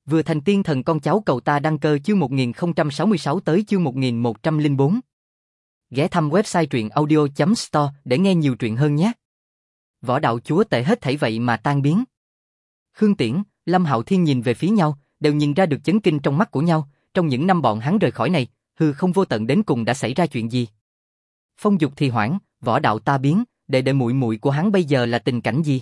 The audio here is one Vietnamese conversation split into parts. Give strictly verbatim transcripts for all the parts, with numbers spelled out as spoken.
Vừa thành tiên thần con cháu cậu ta đăng cơ chương một nghìn không trăm sáu mươi sáu tới chương một nghìn một trăm lẻ bốn. Ghé thăm website truyện audio chấm store để nghe nhiều truyện hơn nhé. Võ đạo chúa tể hết thảy vậy mà tan biến. Khương Tiễn, Lâm Hạo Thiên nhìn về phía nhau, đều nhìn ra được chấn kinh trong mắt của nhau, trong những năm bọn hắn rời khỏi này, hư không vô tận đến cùng đã xảy ra chuyện gì? Phong dục thì hoảng, võ đạo ta biến, đệ đệ muội muội của hắn bây giờ là tình cảnh gì?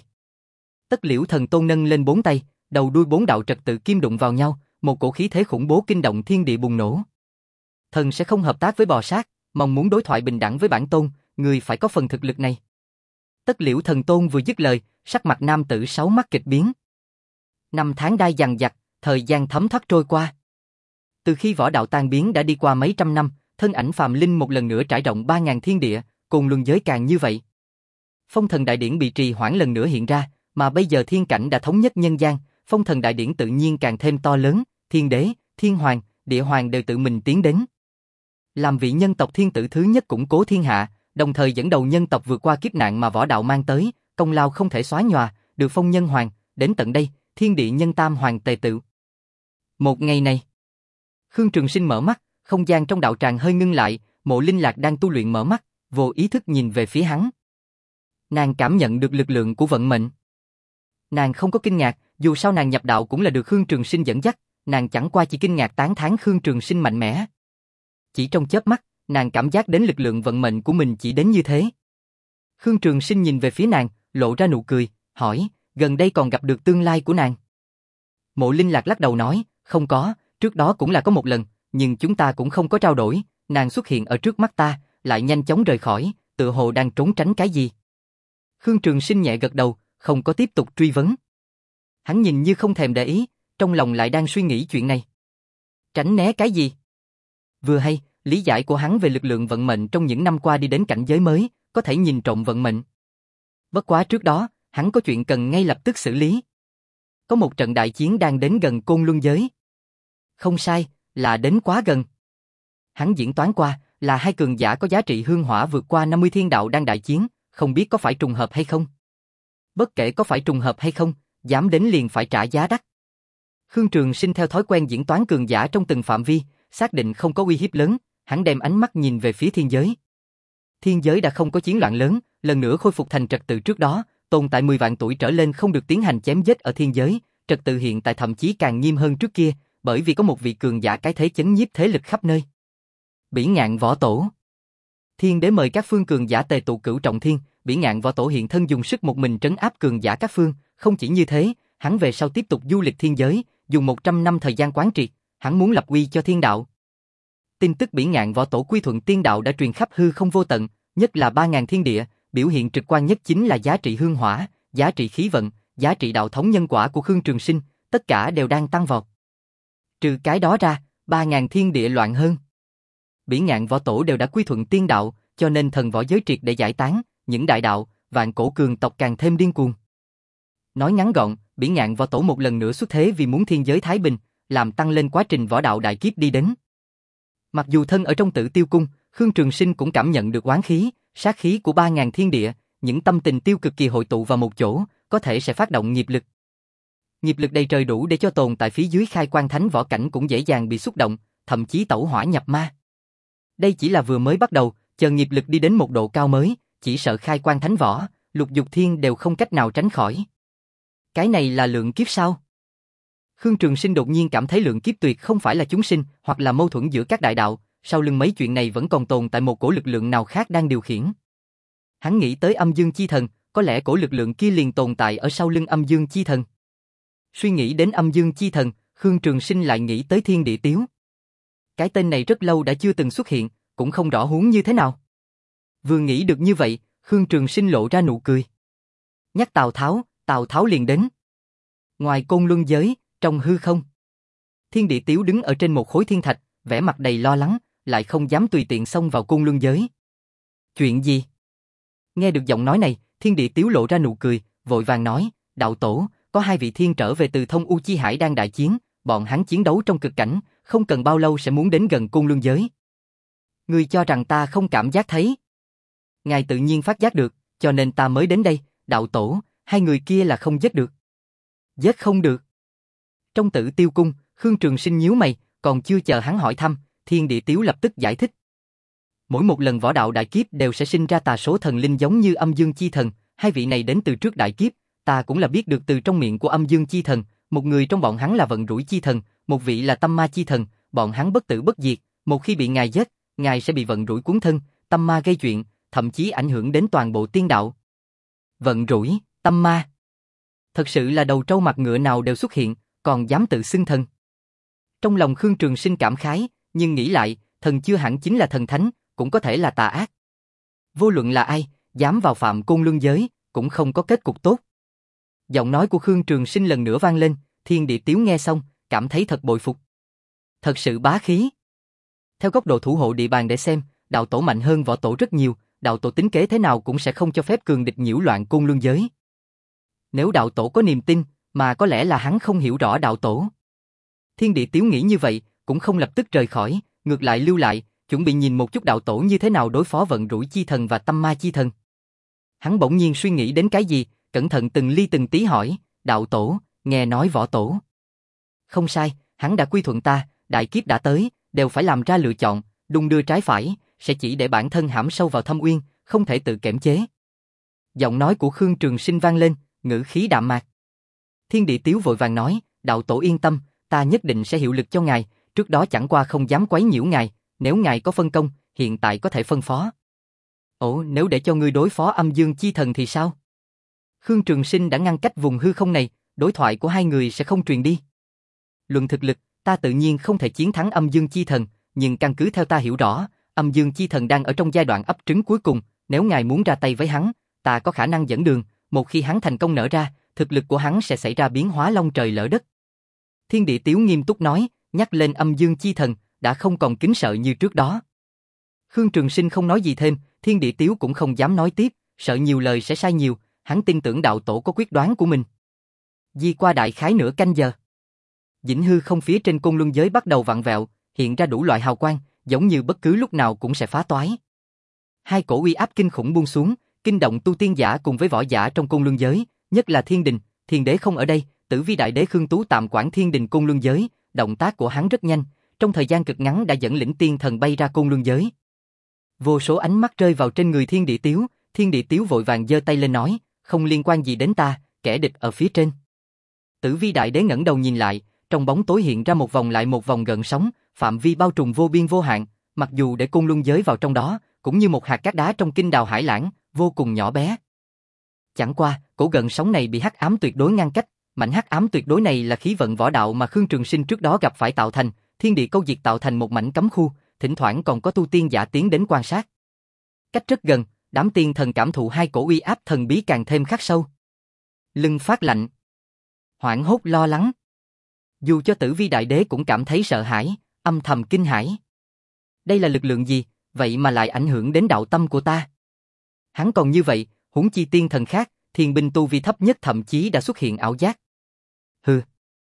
Tất Liễu Thần Tôn nâng lên bốn tay, đầu đuôi bốn đạo trật tự kim đụng vào nhau, một cổ khí thế khủng bố kinh động thiên địa bùng nổ. Thần sẽ không hợp tác với bò sát, mong muốn đối thoại bình đẳng với bản tôn, người phải có phần thực lực này. Tất Liễu Thần Tôn vừa dứt lời, sắc mặt nam tử sáu mắt kịch biến. Năm tháng đai dằng dặc, thời gian thấm thoát trôi qua. Từ khi võ đạo tan biến đã đi qua mấy trăm năm, thân ảnh phàm linh một lần nữa trải rộng ba ngàn thiên địa, cùng luân giới càng như vậy. Phong thần đại điển bị trì hoãn lần nữa hiện ra, mà bây giờ thiên cảnh đã thống nhất nhân gian, phong thần đại điển tự nhiên càng thêm to lớn, thiên đế, thiên hoàng, địa hoàng đều tự mình tiến đến. Làm vị nhân tộc thiên tử thứ nhất củng cố thiên hạ, đồng thời dẫn đầu nhân tộc vượt qua kiếp nạn mà võ đạo mang tới, công lao không thể xóa nhòa, được phong nhân hoàng, đến tận đây, thiên địa nhân tam hoàng tề tựu. Một ngày này, Khương Trường Sinh mở mắt, không gian trong đạo tràng hơi ngưng lại, Mộ Linh Lạc đang tu luyện mở mắt, vô ý thức nhìn về phía hắn. Nàng cảm nhận được lực lượng của vận mệnh. Nàng không có kinh ngạc, dù sao nàng nhập đạo cũng là được Khương Trường Sinh dẫn dắt, nàng chẳng qua chỉ kinh ngạc tán thán Khương Trường Sinh mạnh mẽ. Chỉ trong chớp mắt, nàng cảm giác đến lực lượng vận mệnh của mình chỉ đến như thế. Khương Trường Sinh nhìn về phía nàng, lộ ra nụ cười, hỏi, gần đây còn gặp được tương lai của nàng? Mộ Linh Lạc lắc đầu nói, không có, trước đó cũng là có một lần, nhưng chúng ta cũng không có trao đổi, nàng xuất hiện ở trước mắt ta, lại nhanh chóng rời khỏi, tựa hồ đang trốn tránh cái gì. Khương Trường Sinh nhẹ gật đầu, không có tiếp tục truy vấn. Hắn nhìn như không thèm để ý, trong lòng lại đang suy nghĩ chuyện này. Tránh né cái gì? Vừa hay, lý giải của hắn về lực lượng vận mệnh trong những năm qua đi đến cảnh giới mới, có thể nhìn trộm vận mệnh. Bất quá trước đó, hắn có chuyện cần ngay lập tức xử lý. Có một trận đại chiến đang đến gần Côn Luân giới. Không sai, là đến quá gần. Hắn diễn toán qua, là hai cường giả có giá trị hương hỏa vượt qua năm mươi thiên đạo đang đại chiến, không biết có phải trùng hợp hay không. Bất kể có phải trùng hợp hay không, dám đến liền phải trả giá đắt. Khương Trường Sinh theo thói quen diễn toán cường giả trong từng phạm vi, xác định không có uy hiếp lớn, hắn đem ánh mắt nhìn về phía thiên giới. Thiên giới đã không có chiến loạn lớn, lần nữa khôi phục thành trật tự trước đó, tồn tại mười vạn tuổi trở lên không được tiến hành chém giết ở thiên giới, trật tự hiện tại thậm chí càng nghiêm hơn trước kia, bởi vì có một vị cường giả cái thế chấn nhiếp thế lực khắp nơi. Bỉ Ngạn Võ Tổ. Thiên đế mời các phương cường giả tề tụ Cửu Trọng Thiên, Bỉ Ngạn Võ Tổ hiện thân dùng sức một mình trấn áp cường giả các phương, không chỉ như thế, hắn về sau tiếp tục du lịch thiên giới, dùng một trăm năm thời gian quán triệt, hắn muốn lập uy cho thiên đạo. Tin tức Bỉ Ngạn Võ Tổ quy thuận tiên đạo đã truyền khắp hư không vô tận, nhất là ba ngàn thiên địa, biểu hiện trực quan nhất chính là giá trị hương hỏa, giá trị khí vận, giá trị đạo thống nhân quả của Khương Trường Sinh, tất cả đều đang tăng vọt. Trừ cái đó ra, ba ngàn thiên địa loạn hơn. Bỉ Ngạn Võ Tổ đều đã quy thuận tiên đạo, cho nên thần võ giới triệt để giải tán, những đại đạo, vạn cổ cường tộc càng thêm điên cuồng. Nói ngắn gọn, Bỉ Ngạn Võ Tổ một lần nữa xuất thế vì muốn thiên giới thái bình, làm tăng lên quá trình võ đạo đại kiếp đi đến. Mặc dù thân ở trong Tử Tiêu Cung, Khương Trường Sinh cũng cảm nhận được oán khí, sát khí của ba ngàn thiên địa, những tâm tình tiêu cực kỳ hội tụ vào một chỗ, có thể sẽ phát động nghiệp lực. Nghiệp lực đầy trời đủ để cho tồn tại phía dưới khai quan thánh võ cảnh cũng dễ dàng bị xúc động, thậm chí tẩu hỏa nhập ma. Đây chỉ là vừa mới bắt đầu, chờ nghiệp lực đi đến một độ cao mới, chỉ sợ khai quan thánh võ, lục dục thiên đều không cách nào tránh khỏi. Cái này là lượng kiếp sao? Khương Trường Sinh đột nhiên cảm thấy lượng kiếp tuyệt không phải là chúng sinh, hoặc là mâu thuẫn giữa các đại đạo, sau lưng mấy chuyện này vẫn còn tồn tại một cổ lực lượng nào khác đang điều khiển. Hắn nghĩ tới âm dương chi thần, có lẽ cổ lực lượng kia liền tồn tại ở sau lưng âm dương chi thần. Suy nghĩ đến âm dương chi thần, Khương Trường Sinh lại nghĩ tới Thiên Địa Tiếu. Cái tên này rất lâu đã chưa từng xuất hiện, cũng không rõ huống như thế nào. Vừa nghĩ được như vậy, Khương Trường Sinh lộ ra nụ cười. Nhắc Tào Tháo, Tào Tháo liền đến. Ngoài Côn Luân giới, trong hư không, Thiên Địa Tiếu đứng ở trên một khối thiên thạch, vẻ mặt đầy lo lắng, lại không dám tùy tiện xông vào Côn Luân giới. Chuyện gì? Nghe được giọng nói này, Thiên Địa Tiếu lộ ra nụ cười, vội vàng nói, đạo tổ, có hai vị thiên trở về từ Thông U Chi Hải đang đại chiến, bọn hắn chiến đấu trong cực cảnh, không cần bao lâu sẽ muốn đến gần Côn Luân giới. Ngươi cho rằng ta không cảm giác thấy? Ngài tự nhiên phát giác được, cho nên ta mới đến đây, đạo tổ, hai người kia là không giết được. Giết không được. Trong Tử Tiêu Cung, Khương Trường Sinh nhíu mày, còn chưa chờ hắn hỏi thăm, Thiên Địa Tiếu lập tức giải thích. Mỗi một lần võ đạo đại kiếp đều sẽ sinh ra tà số thần linh giống như Âm Dương Chi Thần, hai vị này đến từ trước đại kiếp, ta cũng là biết được từ trong miệng của Âm Dương Chi Thần, một người trong bọn hắn là Vận Rủi Chi Thần, một vị là Tâm Ma Chi Thần, bọn hắn bất tử bất diệt, một khi bị ngài giết, ngài sẽ bị vận rủi cuốn thân, tâm ma gây chuyện, thậm chí ảnh hưởng đến toàn bộ tiên đạo. Vận rủi, tâm ma. Thật sự là đầu trâu mặt ngựa nào đều xuất hiện, còn dám tự xưng thần. Trong lòng Khương Trường Sinh cảm khái, nhưng nghĩ lại, thần chưa hẳn chính là thần thánh, cũng có thể là tà ác. Vô luận là ai, dám vào phạm côn luân giới, cũng không có kết cục tốt. Giọng nói của Khương Trường Sinh lần nữa vang lên, Thiên Địa Tiếu nghe xong, cảm thấy thật bội phục. Thật sự bá khí. Theo góc độ thủ hộ địa bàn để xem, đạo tổ mạnh hơn võ tổ rất nhiều, đạo tổ tính kế thế nào cũng sẽ không cho phép cường địch nhiễu loạn côn luân giới. Nếu đạo tổ có niềm tin, mà có lẽ là hắn không hiểu rõ đạo tổ. Thiên Địa Tiếu nghĩ như vậy, cũng không lập tức rời khỏi, ngược lại lưu lại, chuẩn bị nhìn một chút đạo tổ như thế nào đối phó Vận Rủi Chi Thần và Tâm Ma Chi Thần. Hắn bỗng nhiên suy nghĩ đến cái gì, cẩn thận từng ly từng tí hỏi, đạo tổ, nghe nói võ tổ. Không sai, hắn đã quy thuận ta, đại kiếp đã tới, đều phải làm ra lựa chọn, đung đưa trái phải, sẽ chỉ để bản thân hãm sâu vào thâm uyên, không thể tự kiểm chế. Giọng nói của Khương Trường Sinh vang lên, ngữ khí đạm mạc. Thiên Địa Tiếu vội vàng nói, đạo tổ yên tâm, ta nhất định sẽ hiệu lực cho ngài, trước đó chẳng qua không dám quấy nhiễu ngài, nếu ngài có phân công, hiện tại có thể phân phó. Ồ, nếu để cho ngươi đối phó Âm Dương Chi Thần thì sao? Khương Trường Sinh đã ngăn cách vùng hư không này, đối thoại của hai người sẽ không truyền đi. Luận thực lực, ta tự nhiên không thể chiến thắng Âm Dương Chi Thần, nhưng căn cứ theo ta hiểu rõ, Âm Dương Chi Thần đang ở trong giai đoạn ấp trứng cuối cùng, nếu ngài muốn ra tay với hắn, ta có khả năng dẫn đường, một khi hắn thành công nở ra, thực lực của hắn sẽ xảy ra biến hóa long trời lỡ đất. Thiên Địa Tiếu nghiêm túc nói, nhắc lên Âm Dương Chi Thần, đã không còn kính sợ như trước đó. Khương Trường Sinh không nói gì thêm, Thiên Địa Tiếu cũng không dám nói tiếp, sợ nhiều lời sẽ sai nhiều, hắn tin tưởng đạo tổ có quyết đoán của mình. Di qua đại khái nửa canh giờ. Dĩnh hư không phía trên côn luân giới bắt đầu vặn vẹo, hiện ra đủ loại hào quang, giống như bất cứ lúc nào cũng sẽ phá toái. Hai cổ uy áp kinh khủng buông xuống, kinh động tu tiên giả cùng với võ giả trong côn luân giới, nhất là Thiên Đình, Thiên Đế không ở đây, Tử Vi Đại Đế Khương Tú tạm quản Thiên Đình côn luân giới, động tác của hắn rất nhanh, trong thời gian cực ngắn đã dẫn lĩnh tiên thần bay ra côn luân giới. Vô số ánh mắt rơi vào trên người Thiên Địa Tiếu, Thiên Địa Tiếu vội vàng giơ tay lên nói, không liên quan gì đến ta, kẻ địch ở phía trên. Tử Vi Đại Đế ngẩng đầu nhìn lại, trong bóng tối hiện ra một vòng lại một vòng gợn sóng, phạm vi bao trùm vô biên vô hạn, mặc dù để côn luân giới vào trong đó, cũng như một hạt cát đá trong kinh đào hải lãng, vô cùng nhỏ bé. Chẳng qua, cổ gợn sóng này bị hắc ám tuyệt đối ngăn cách, mảnh hắc ám tuyệt đối này là khí vận võ đạo mà Khương Trường Sinh trước đó gặp phải tạo thành, thiên địa câu diệt tạo thành một mảnh cấm khu, thỉnh thoảng còn có tu tiên giả tiến đến quan sát. Cách rất gần, đám tiên thần cảm thụ hai cổ uy áp thần bí càng thêm khắc sâu. Lưng phát lạnh, hoảng hốt lo lắng. Dù cho Tử Vi Đại Đế cũng cảm thấy sợ hãi, âm thầm kinh hãi. Đây là lực lượng gì, vậy mà lại ảnh hưởng đến đạo tâm của ta? Hắn còn như vậy, huống chi tiên thần khác, thiên binh tu vi thấp nhất thậm chí đã xuất hiện ảo giác. Hừ.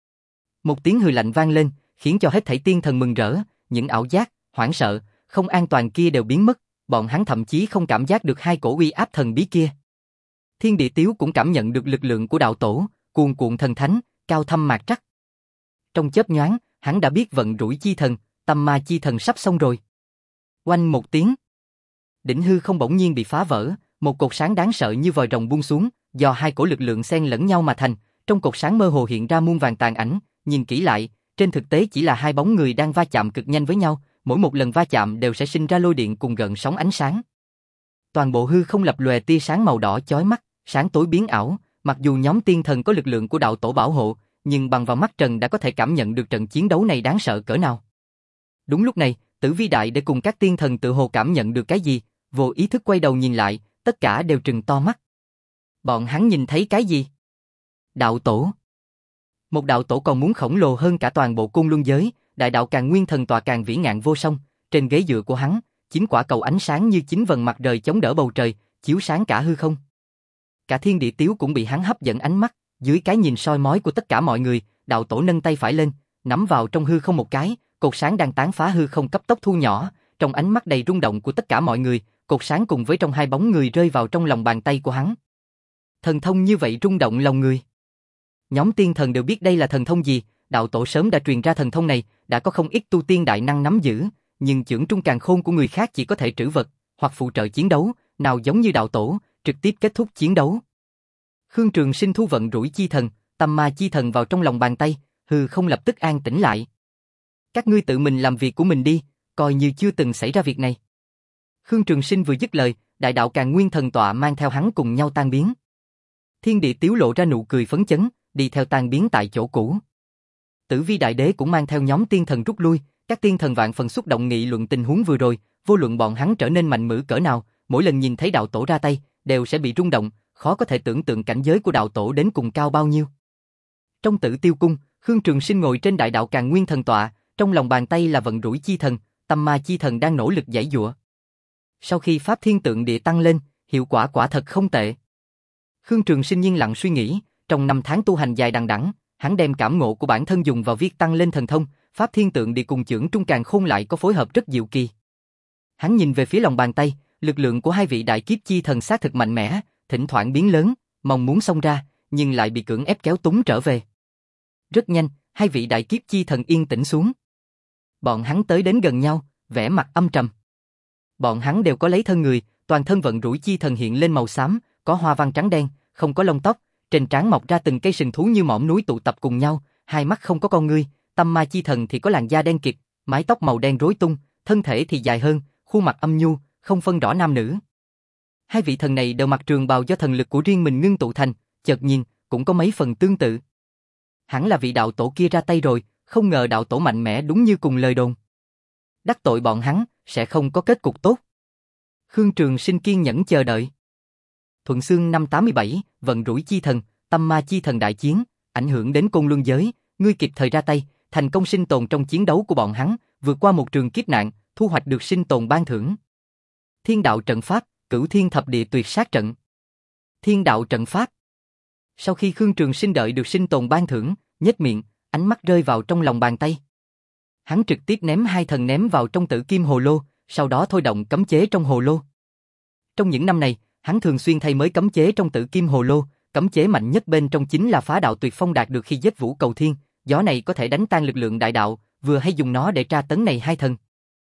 Một tiếng hừ lạnh vang lên, khiến cho hết thảy tiên thần mừng rỡ, những ảo giác, hoảng sợ, không an toàn kia đều biến mất, bọn hắn thậm chí không cảm giác được hai cổ uy áp thần bí kia. Thiên Địa Tiếu cũng cảm nhận được lực lượng của đạo tổ, cuồn cuộn thần thánh, cao thâm mạc trắc. Trong chớp nhoáng, hắn đã biết Vận Rủi Chi Thần, Tâm Ma Chi Thần sắp xong rồi. Oanh một tiếng, đỉnh hư không bỗng nhiên bị phá vỡ, một cột sáng đáng sợ như vòi rồng buông xuống, do hai cổ lực lượng xen lẫn nhau mà thành, trong cột sáng mơ hồ hiện ra muôn vàn tàn ảnh, nhìn kỹ lại, trên thực tế chỉ là hai bóng người đang va chạm cực nhanh với nhau, mỗi một lần va chạm đều sẽ sinh ra lôi điện cùng gợn sóng ánh sáng. Toàn bộ hư không lập lòe tia sáng màu đỏ chói mắt, sáng tối biến ảo, mặc dù nhóm tiên thần có lực lượng của đạo tổ bảo hộ, nhưng bằng vào mắt trần đã có thể cảm nhận được trận chiến đấu này đáng sợ cỡ nào. Đúng lúc này, Tử Vi Đại Đế cùng các tiên thần tự hồ cảm nhận được cái gì, vô ý thức quay đầu nhìn lại, tất cả đều trừng to mắt. Bọn hắn nhìn thấy cái gì? Đạo tổ. Một đạo tổ còn muốn khổng lồ hơn cả toàn bộ côn luân giới, đại đạo Càn Nguyên Thần tọa càng vĩ ngạn vô song, trên ghế dựa của hắn, chín quả cầu ánh sáng như chín vầng mặt trời chống đỡ bầu trời, chiếu sáng cả hư không. Cả Thiên Địa Tiếu cũng bị hắn hấp dẫn ánh mắt, dưới cái nhìn soi mói của tất cả mọi người, đạo tổ nâng tay phải lên, nắm vào trong hư không một cái, cột sáng đang tán phá hư không cấp tốc thu nhỏ, trong ánh mắt đầy rung động của tất cả mọi người, cột sáng cùng với trong hai bóng người rơi vào trong lòng bàn tay của hắn. Thần thông như vậy rung động lòng người. Nhóm tiên thần đều biết đây là thần thông gì, đạo tổ sớm đã truyền ra thần thông này, đã có không ít tu tiên đại năng nắm giữ, nhưng chưởng trung càn khôn của người khác chỉ có thể trữ vật, hoặc phụ trợ chiến đấu, nào giống như đạo tổ, trực tiếp kết thúc chiến đấu. Khương Trường Sinh thu vận rủi chi thần, tâm ma chi thần vào trong lòng bàn tay, hư không lập tức an tĩnh lại. Các ngươi tự mình làm việc của mình đi, coi như chưa từng xảy ra việc này. Khương Trường Sinh vừa dứt lời, đại đạo Càn Nguyên thần tọa mang theo hắn cùng nhau tan biến. Thiên địa tiếu lộ ra nụ cười phấn chấn, đi theo tan biến tại chỗ cũ. Tử Vi Đại Đế cũng mang theo nhóm tiên thần rút lui, các tiên thần vạn phần xúc động nghị luận tình huống vừa rồi, vô luận bọn hắn trở nên mạnh mẽ cỡ nào, mỗi lần nhìn thấy đạo tổ ra tay, đều sẽ bị rung động, khó có thể tưởng tượng cảnh giới của đạo tổ đến cùng cao bao nhiêu. Trong Tử Tiêu cung, Khương Trường Sinh ngồi trên đại đạo Càn Nguyên thần tọa, trong lòng bàn tay là vận rủi chi thần, tâm ma chi thần đang nỗ lực giải giụa. Sau khi pháp thiên tượng địa tăng lên, hiệu quả quả thật không tệ. Khương Trường Sinh yên lặng suy nghĩ, trong năm tháng tu hành dài đằng đẵng, hắn đem cảm ngộ của bản thân dùng vào việc tăng lên thần thông, pháp thiên tượng địa cùng chưởng trung càn khôn lại có phối hợp rất diệu kỳ. Hắn nhìn về phía lòng bàn tay, lực lượng của hai vị đại kiếp chi thần xác thực mạnh mẽ, thỉnh thoảng biến lớn, mong muốn xông ra, nhưng lại bị cưỡng ép kéo túng trở về. Rất nhanh, hai vị đại kiếp chi thần yên tĩnh xuống. Bọn hắn tới đến gần nhau, vẻ mặt âm trầm. Bọn hắn đều có lấy thân người, toàn thân vận rủi chi thần hiện lên màu xám, có hoa văn trắng đen, không có lông tóc, trên trán mọc ra từng cây sừng thú như mỏm núi tụ tập cùng nhau, hai mắt không có con ngươi, tâm ma chi thần thì có làn da đen kịt, mái tóc màu đen rối tung, thân thể thì dài hơn, khuôn mặt âm nhu, không phân rõ nam nữ. Hai vị thần này đều mặc trường bào do thần lực của riêng mình ngưng tụ thành, chợt nhìn, cũng có mấy phần tương tự. Hẳn là vị đạo tổ kia ra tay rồi, không ngờ đạo tổ mạnh mẽ đúng như cùng lời đồn. Đắc tội bọn hắn, sẽ không có kết cục tốt. Khương Trường Sinh kiên nhẫn chờ đợi. Thuận Xương năm tám mươi bảy, vận rủi chi thần, tâm ma chi thần đại chiến, ảnh hưởng đến Côn Luân giới, ngươi kịp thời ra tay, thành công sinh tồn trong chiến đấu của bọn hắn, vượt qua một trường kiếp nạn, thu hoạch được sinh tồn ban thưởng. Thiên đạo trận pháp, Cửu Thiên Thập Địa Tuyệt Sát trận. Thiên đạo trận pháp. Sau khi Khương Trường Sinh đợi được sinh tồn ban thưởng, nhếch miệng, ánh mắt rơi vào trong lòng bàn tay. Hắn trực tiếp ném hai thần ném vào trong Tử Kim Hồ Lô, sau đó thôi động cấm chế trong hồ lô. Trong những năm này, hắn thường xuyên thay mới cấm chế trong Tử Kim Hồ Lô, cấm chế mạnh nhất bên trong chính là Phá Đạo Tuyệt Phong đạt được khi giết Vũ Cầu Thiên, gió này có thể đánh tan lực lượng đại đạo, vừa hay dùng nó để tra tấn này hai thần.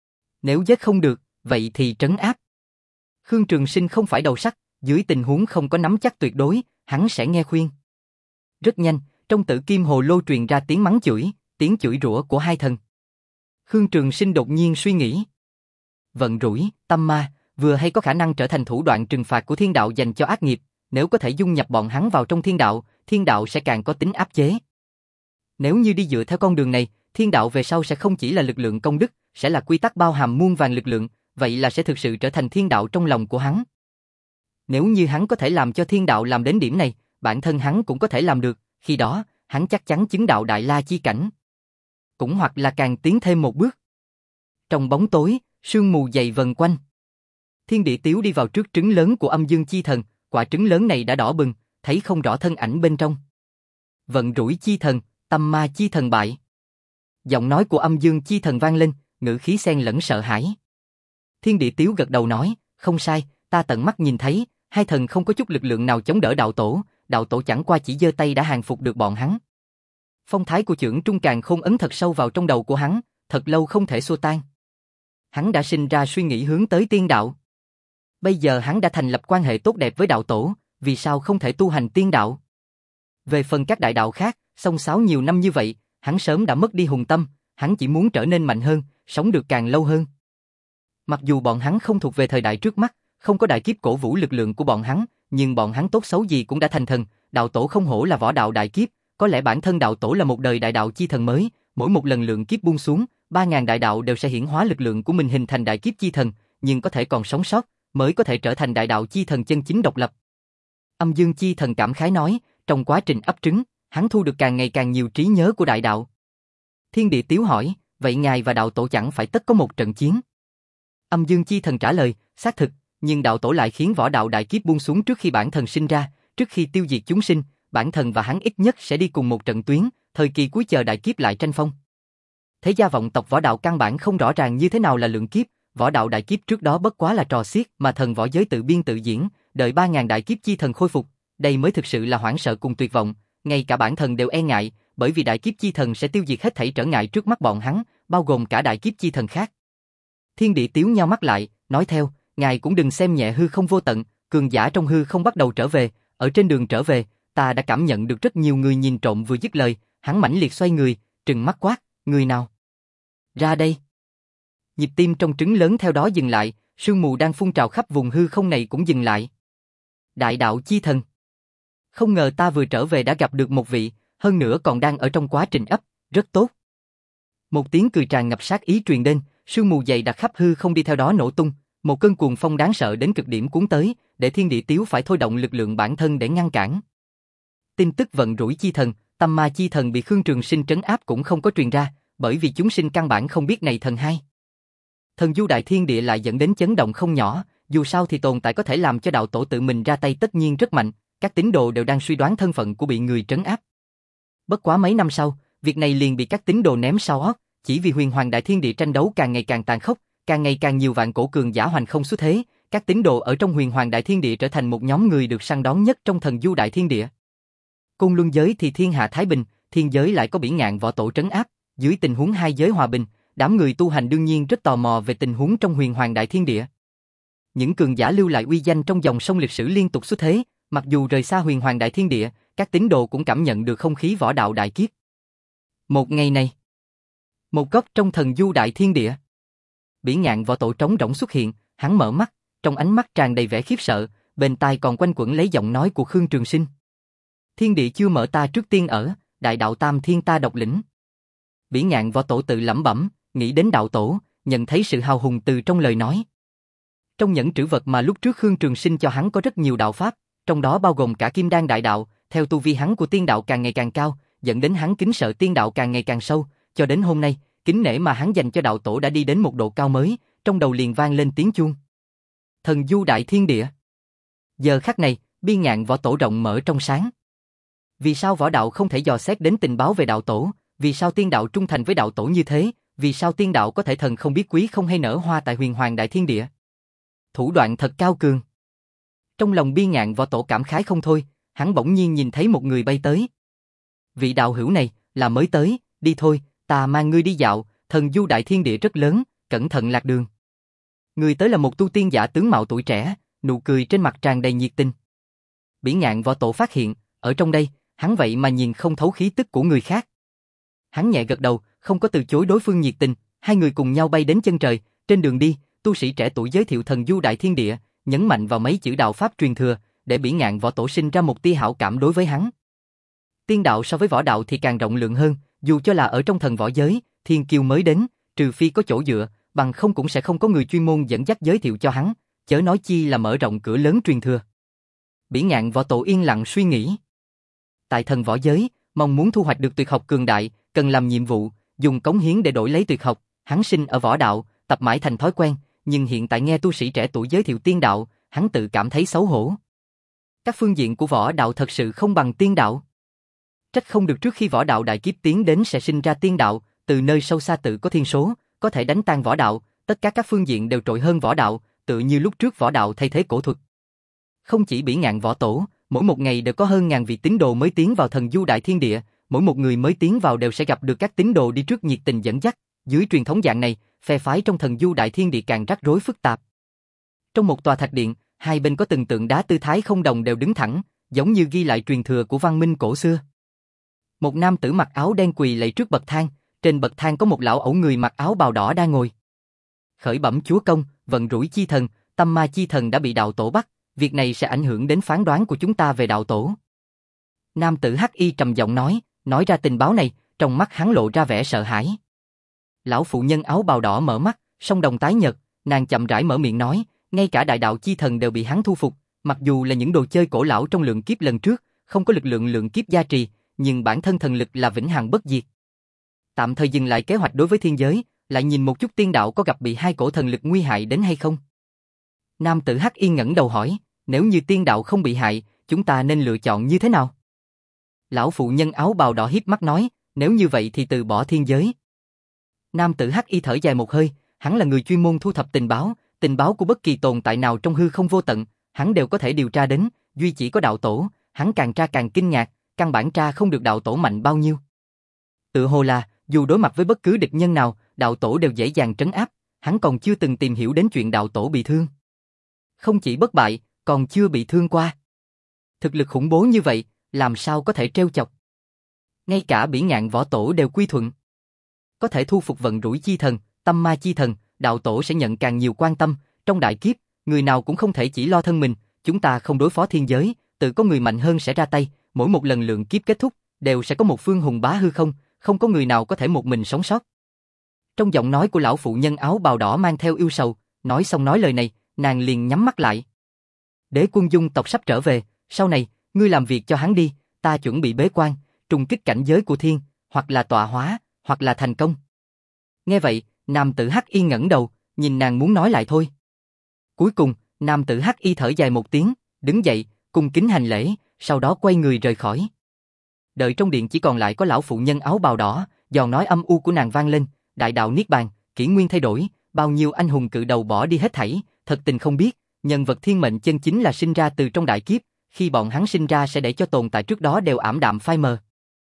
Nếu giết không được, vậy thì trấn áp. Khương Trường Sinh không phải đầu sắt, dưới tình huống không có nắm chắc tuyệt đối, hắn sẽ nghe khuyên. Rất nhanh, trong Tử Kim Hồ Lô truyền ra tiếng mắng chửi, tiếng chửi rủa của hai thần. Khương Trường Sinh đột nhiên suy nghĩ. Vận rủi, tâm ma, vừa hay có khả năng trở thành thủ đoạn trừng phạt của thiên đạo dành cho ác nghiệp, nếu có thể dung nhập bọn hắn vào trong thiên đạo, thiên đạo sẽ càng có tính áp chế. Nếu như đi dựa theo con đường này, thiên đạo về sau sẽ không chỉ là lực lượng công đức, sẽ là quy tắc bao hàm muôn vàn lực lượng, vậy là sẽ thực sự trở thành thiên đạo trong lòng của hắn. Nếu như hắn có thể làm cho thiên đạo làm đến điểm này, bản thân hắn cũng có thể làm được, khi đó, hắn chắc chắn chứng đạo Đại La chi cảnh. Cũng hoặc là càng tiến thêm một bước. Trong bóng tối, sương mù dày vần quanh. Thiên địa tiếu đi vào trước trứng lớn của âm dương chi thần, quả trứng lớn này đã đỏ bừng, thấy không rõ thân ảnh bên trong. Vận rủi chi thần, tâm ma chi thần bại. Giọng nói của âm dương chi thần vang lên, ngữ khí xen lẫn sợ hãi. Thiên địa tiếu gật đầu nói, không sai, ta tận mắt nhìn thấy, hai thần không có chút lực lượng nào chống đỡ đạo tổ, đạo tổ chẳng qua chỉ giơ tay đã hàng phục được bọn hắn. Phong thái của chưởng trung càn khôn ấn thật sâu vào trong đầu của hắn, thật lâu không thể xua tan. Hắn đã sinh ra suy nghĩ hướng tới tiên đạo. Bây giờ hắn đã thành lập quan hệ tốt đẹp với đạo tổ, vì sao không thể tu hành tiên đạo? Về phần các đại đạo khác, xông xáo nhiều năm như vậy, hắn sớm đã mất đi hùng tâm, hắn chỉ muốn trở nên mạnh hơn, sống được càng lâu hơn. Mặc dù bọn hắn không thuộc về thời đại trước mắt, không có đại kiếp cổ vũ lực lượng của bọn hắn, nhưng bọn hắn tốt xấu gì cũng đã thành thần, đạo tổ không hổ là võ đạo đại kiếp, có lẽ bản thân đạo tổ là một đời đại đạo chi thần mới, mỗi một lần lượng kiếp buông xuống, ba ngàn đại đạo đều sẽ hiển hóa lực lượng của mình hình thành đại kiếp chi thần, nhưng có thể còn sống sót, mới có thể trở thành đại đạo chi thần chân chính độc lập. Âm dương chi thần cảm khái nói, trong quá trình ấp trứng, hắn thu được càng ngày càng nhiều trí nhớ của đại đạo. Thiên địa tiếu hỏi, vậy ngài và đạo tổ chẳng phải tất có một trận chiến? Âm dương chi thần trả lời, xác thực, nhưng đạo tổ lại khiến võ đạo đại kiếp buông xuống trước khi bản thần sinh ra, trước khi tiêu diệt chúng sinh, bản thần và hắn ít nhất sẽ đi cùng một trận tuyến, thời kỳ cuối chờ đại kiếp lại tranh phong. Thế gia vọng tộc võ đạo căn bản không rõ ràng như thế nào là lượng kiếp, võ đạo đại kiếp trước đó bất quá là trò xiết mà thần võ giới tự biên tự diễn, đợi ba ngàn đại kiếp chi thần khôi phục, đây mới thực sự là hoảng sợ cùng tuyệt vọng, ngay cả bản thần đều e ngại, bởi vì đại kiếp chi thần sẽ tiêu diệt hết thảy trở ngại trước mắt bọn hắn, bao gồm cả đại kiếp chi thần khác. Thiên địa tiếu nheo mắt lại, nói theo, ngài cũng đừng xem nhẹ hư không vô tận, cường giả trong hư không bắt đầu trở về, ở trên đường trở về, ta đã cảm nhận được rất nhiều người nhìn trộm. Vừa dứt lời, hắn mãnh liệt xoay người, trừng mắt quát, người nào? Ra đây. Nhịp tim trong trứng lớn theo đó dừng lại, sương mù đang phun trào khắp vùng hư không này cũng dừng lại. Đại đạo chi thần. Không ngờ ta vừa trở về đã gặp được một vị, hơn nữa còn đang ở trong quá trình ấp, rất tốt. Một tiếng cười tràn ngập sát ý truyền đến, sương mù dày đặc khắp hư không đi theo đó nổ tung, một cơn cuồng phong đáng sợ đến cực điểm cuốn tới, để thiên địa tiếu phải thôi động lực lượng bản thân để ngăn cản. Tin tức vận rủi chi thần, tâm ma chi thần bị Khương Trường Sinh trấn áp cũng không có truyền ra, bởi vì chúng sinh căn bản không biết này thần hay. Thần du đại thiên địa lại dẫn đến chấn động không nhỏ, dù sao thì tồn tại có thể làm cho đạo tổ tự mình ra tay tất nhiên rất mạnh, các tín đồ đều đang suy đoán thân phận của bị người trấn áp. Bất quá mấy năm sau, việc này liền bị các tín đồ ném sau ót, chỉ vì huyền hoàng đại thiên địa tranh đấu càng ngày càng tàn khốc, càng ngày càng nhiều vạn cổ cường giả hoành không xuất thế, các tín đồ ở trong huyền hoàng đại thiên địa trở thành một nhóm người được săn đón nhất trong thần du đại thiên địa. Côn luân giới thì thiên hạ thái bình, thiên giới lại có Bỉ Ngạn võ tổ trấn áp, dưới tình huống hai giới hòa bình, đám người tu hành đương nhiên rất tò mò về tình huống trong huyền hoàng đại thiên địa. Những cường giả lưu lại uy danh trong dòng sông lịch sử liên tục xuất thế, mặc dù rời xa huyền hoàng đại thiên địa, các tín đồ cũng cảm nhận được không khí võ đạo đại kiếp. Một ngày này, một góc trong thần du đại thiên địa, Bỉ Ngạn võ tổ trống rỗng xuất hiện, hắn mở mắt, trong ánh mắt tràn đầy vẻ khiếp sợ, bên tai còn quanh quẩn lấy giọng nói của Khương Trường Sinh. Thiên địa chưa mở ta trước tiên ở, đại đạo tam thiên ta độc lĩnh. Bỉ Ngạn võ tổ tự lẩm bẩm, nghĩ đến đạo tổ, nhận thấy sự hào hùng từ trong lời nói. Trong nhẫn trữ vật mà lúc trước Khương Trường Sinh cho hắn có rất nhiều đạo pháp, trong đó bao gồm cả Kim Đan đại đạo, theo tu vi hắn của tiên đạo càng ngày càng cao, dẫn đến hắn kính sợ tiên đạo càng ngày càng sâu, cho đến hôm nay, kính nể mà hắn dành cho đạo tổ đã đi đến một độ cao mới, trong đầu liền vang lên tiếng chuông. Thần du đại thiên địa. Giờ khắc này, Bỉ Ngạn võ tổ rộng mở trong sáng. Vì sao võ đạo không thể dò xét đến tình báo về đạo tổ, vì sao tiên đạo trung thành với đạo tổ như thế, vì sao tiên đạo có thể thần không biết quý không hay nở hoa tại huyền hoàng đại thiên địa. Thủ đoạn thật cao cường. Trong lòng Bỉ Ngạn võ tổ cảm khái không thôi, hắn bỗng nhiên nhìn thấy một người bay tới. Vị đạo hữu này, là mới tới, đi thôi, ta mang ngươi đi dạo, thần du đại thiên địa rất lớn, cẩn thận lạc đường. Người tới là một tu tiên giả tướng mạo tuổi trẻ, nụ cười trên mặt tràn đầy nhiệt tình. Bỉ Ngạn võ tổ phát hiện, ở trong đây, hắn vậy mà nhìn không thấu khí tức của người khác. Hắn nhẹ gật đầu, không có từ chối đối phương nhiệt tình, hai người cùng nhau bay đến chân trời, trên đường đi, tu sĩ trẻ tuổi giới thiệu thần du đại thiên địa, nhấn mạnh vào mấy chữ đạo pháp truyền thừa, để Bỉ Ngạn võ tổ sinh ra một tia hảo cảm đối với hắn. Tiên đạo so với võ đạo thì càng rộng lượng hơn, dù cho là ở trong thần võ giới, thiên kiêu mới đến, trừ phi có chỗ dựa, bằng không cũng sẽ không có người chuyên môn dẫn dắt giới thiệu cho hắn, chớ nói chi là mở rộng cửa lớn truyền thừa. Bỉ Ngạn võ tổ yên lặng suy nghĩ. Tại thần võ giới, mong muốn thu hoạch được tuyệt học cường đại, cần làm nhiệm vụ, dùng cống hiến để đổi lấy tuyệt học, hắn sinh ở võ đạo, tập mãi thành thói quen, nhưng hiện tại nghe tu sĩ trẻ tuổi giới thiệu tiên đạo, hắn tự cảm thấy xấu hổ. Các phương diện của võ đạo thật sự không bằng tiên đạo. Trách không được trước khi võ đạo đại kiếp tiến đến sẽ sinh ra tiên đạo, từ nơi sâu xa tự có thiên số, có thể đánh tan võ đạo, tất cả các phương diện đều trội hơn võ đạo, tự như lúc trước võ đạo thay thế cổ thuật. Không chỉ Bỉ Ngạn võ tổ, mỗi một ngày đều có hơn ngàn vị tín đồ mới tiến vào thần du đại thiên địa, mỗi một người mới tiến vào đều sẽ gặp được các tín đồ đi trước nhiệt tình dẫn dắt, dưới truyền thống dạng này, phe phái trong thần du đại thiên địa càng rắc rối phức tạp. Trong một tòa thạch điện, hai bên có từng tượng đá tư thái không đồng đều đứng thẳng, giống như ghi lại truyền thừa của văn minh cổ xưa. Một nam tử mặc áo đen quỳ lạy trước bậc thang, trên bậc thang có một lão ẩu người mặc áo bào đỏ đang ngồi. Khởi bẩm chúa công, vận rủi chi thần, tâm ma chi thần đã bị đạo tổ bắt, việc này sẽ ảnh hưởng đến phán đoán của chúng ta về đạo tổ. Nam tử hắc y trầm giọng nói, nói ra tình báo này, trong mắt hắn lộ ra vẻ sợ hãi. Lão phụ nhân áo bào đỏ mở mắt, song đồng tái nhợt, nàng chậm rãi mở miệng nói, ngay cả đại đạo chi thần đều bị hắn thu phục, mặc dù là những đồ chơi cổ lão trong lượng kiếp lần trước, không có lực lượng lượng kiếp gia trì, nhưng bản thân thần lực là vĩnh hằng bất diệt. Tạm thời dừng lại kế hoạch đối với thiên giới, lại nhìn một chút tiên đạo có gặp bị hai cổ thần lực nguy hại đến hay không. Nam tử hắc y ngẩng đầu hỏi, nếu như tiên đạo không bị hại, chúng ta nên lựa chọn như thế nào? Lão phụ nhân áo bào đỏ híp mắt nói, nếu như vậy thì từ bỏ thiên giới. Nam tử hắc y thở dài một hơi, hắn là người chuyên môn thu thập tình báo, tình báo của bất kỳ tồn tại nào trong hư không vô tận, hắn đều có thể điều tra đến, duy chỉ có đạo tổ, hắn càng tra càng kinh ngạc, căn bản tra không được đạo tổ mạnh bao nhiêu. Tự hồ là, dù đối mặt với bất cứ địch nhân nào, đạo tổ đều dễ dàng trấn áp, hắn còn chưa từng tìm hiểu đến chuyện đạo tổ bị thương. Không chỉ bất bại, còn chưa bị thương qua. Thực lực khủng bố như vậy, làm sao có thể trêu chọc. Ngay cả Bỉ Ngạn võ tổ đều quy thuận. Có thể thu phục vận rủi chi thần, tâm ma chi thần, đạo tổ sẽ nhận càng nhiều quan tâm, trong đại kiếp, người nào cũng không thể chỉ lo thân mình, chúng ta không đối phó thiên giới, tự có người mạnh hơn sẽ ra tay, mỗi một lần lượng kiếp kết thúc, đều sẽ có một phương hùng bá hư không, không có người nào có thể một mình sống sót. Trong giọng nói của lão phụ nhân áo bào đỏ mang theo yêu sầu, nói xong nói lời này, nàng liền nhắm mắt lại. Đế Quân Dung tộc sắp trở về, sau này, ngươi làm việc cho hắn đi, ta chuẩn bị bế quan, trùng kích cảnh giới của thiên, hoặc là tọa hóa, hoặc là thành công. Nghe vậy, nam tử Hắc Y ngẩng đầu, nhìn nàng muốn nói lại thôi. Cuối cùng, nam tử Hắc Y thở dài một tiếng, đứng dậy, cung kính hành lễ, sau đó quay người rời khỏi. Đợi trong điện chỉ còn lại có lão phụ nhân áo bào đỏ, giọng nói âm u của nàng vang lên, đại đạo niết bàn, kỷ nguyên thay đổi, bao nhiêu anh hùng cự đầu bỏ đi hết thảy, thật tình không biết, nhân vật thiên mệnh chân chính là sinh ra từ trong đại kiếp, khi bọn hắn sinh ra sẽ để cho tồn tại trước đó đều ảm đạm phai mờ.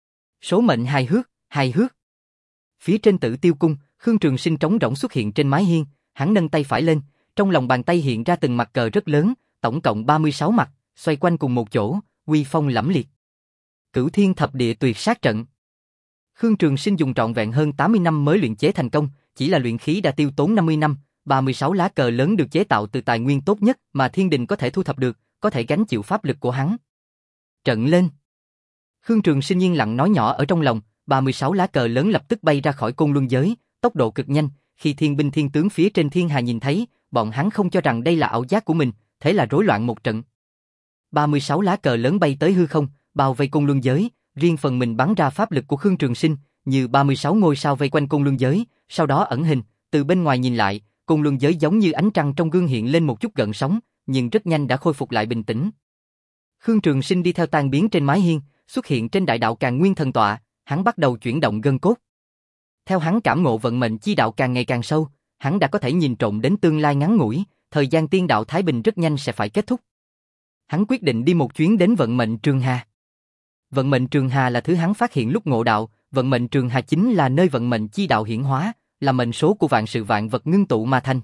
Số mệnh hài hước, hài hước. Phía trên Tử Tiêu cung, Khương Trường Sinh trống rỗng xuất hiện trên mái hiên, hắn nâng tay phải lên, trong lòng bàn tay hiện ra từng mặt cờ rất lớn, tổng cộng ba mươi sáu mặt, xoay quanh cùng một chỗ, uy phong lẫm liệt. Cửu Thiên Thập Địa Tuyệt Sát Trận. Khương Trường Sinh dùng trọn vẹn hơn tám mươi năm mới luyện chế thành công, chỉ là luyện khí đã tiêu tốn năm mươi năm, ba mươi sáu lá cờ lớn được chế tạo từ tài nguyên tốt nhất mà thiên đình có thể thu thập được, có thể gánh chịu pháp lực của hắn. Trận lên. Khương Trường Sinh yên lặng nói nhỏ ở trong lòng, ba mươi sáu lá cờ lớn lập tức bay ra khỏi côn luân giới, tốc độ cực nhanh, khi thiên binh thiên tướng phía trên thiên hà nhìn thấy, bọn hắn không cho rằng đây là ảo giác của mình, thế là rối loạn một trận. ba mươi sáu lá cờ lớn bay tới hư không, bao vây côn luân giới, riêng phần mình bắn ra pháp lực của Khương Trường Sinh, như ba mươi sáu ngôi sao vây quanh côn luân giới, sau đó ẩn hình, từ bên ngoài nhìn lại, côn luân giới giống như ánh trăng trong gương hiện lên một chút gợn sóng, nhưng rất nhanh đã khôi phục lại bình tĩnh. Khương Trường Sinh đi theo tan biến trên mái hiên, xuất hiện trên đại đạo Càn Nguyên thần tọa, hắn bắt đầu chuyển động gân cốt. Theo hắn cảm ngộ vận mệnh chi đạo càng ngày càng sâu, hắn đã có thể nhìn trộm đến tương lai ngắn ngủi, thời gian tiên đạo Thái Bình rất nhanh sẽ phải kết thúc. Hắn quyết định đi một chuyến đến vận mệnh Trường Hà. Vận mệnh Trường Hà là thứ hắn phát hiện lúc ngộ đạo, vận mệnh Trường Hà chính là nơi vận mệnh chi đạo hiển hóa, là mệnh số của vạn sự vạn vật ngưng tụ mà thành.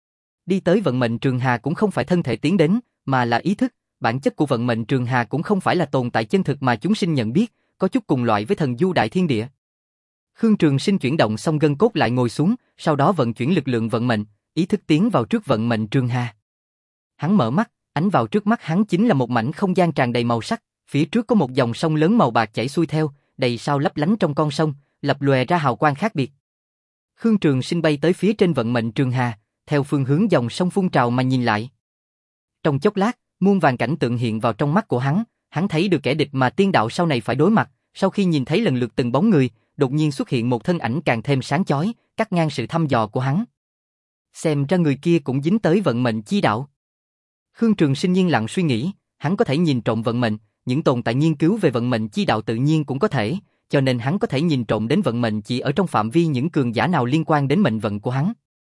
Đi tới vận mệnh Trường Hà cũng không phải thân thể tiến đến, mà là ý thức, bản chất của vận mệnh Trường Hà cũng không phải là tồn tại chân thực mà chúng sinh nhận biết, có chút cùng loại với thần du đại thiên địa. Khương Trường Sinh chuyển động xong gân cốt lại ngồi xuống, sau đó vận chuyển lực lượng vận mệnh, ý thức tiến vào trước vận mệnh Trường Hà. Hắn mở mắt, ánh vào trước mắt hắn chính là một mảnh không gian tràn đầy màu sắc, phía trước có một dòng sông lớn màu bạc chảy xuôi theo, đầy sao lấp lánh trong con sông, lập lòe ra hào quang khác biệt. Khương Trường Sinh bay tới phía trên vận mệnh Trường Hà, theo phương hướng dòng sông phun trào mà nhìn lại. Trong chốc lát, muôn vàn cảnh tượng hiện vào trong mắt của hắn, hắn thấy được kẻ địch mà tiên đạo sau này phải đối mặt, sau khi nhìn thấy lần lượt từng bóng người, đột nhiên xuất hiện một thân ảnh càng thêm sáng chói, cắt ngang sự thăm dò của hắn. Xem ra người kia cũng dính tới vận mệnh chi đạo. Khương Trường Sinh yên lặng suy nghĩ, hắn có thể nhìn trộm vận mệnh, những tồn tại nghiên cứu về vận mệnh chi đạo tự nhiên cũng có thể, cho nên hắn có thể nhìn trộm đến vận mệnh chỉ ở trong phạm vi những cường giả nào liên quan đến mệnh vận của hắn.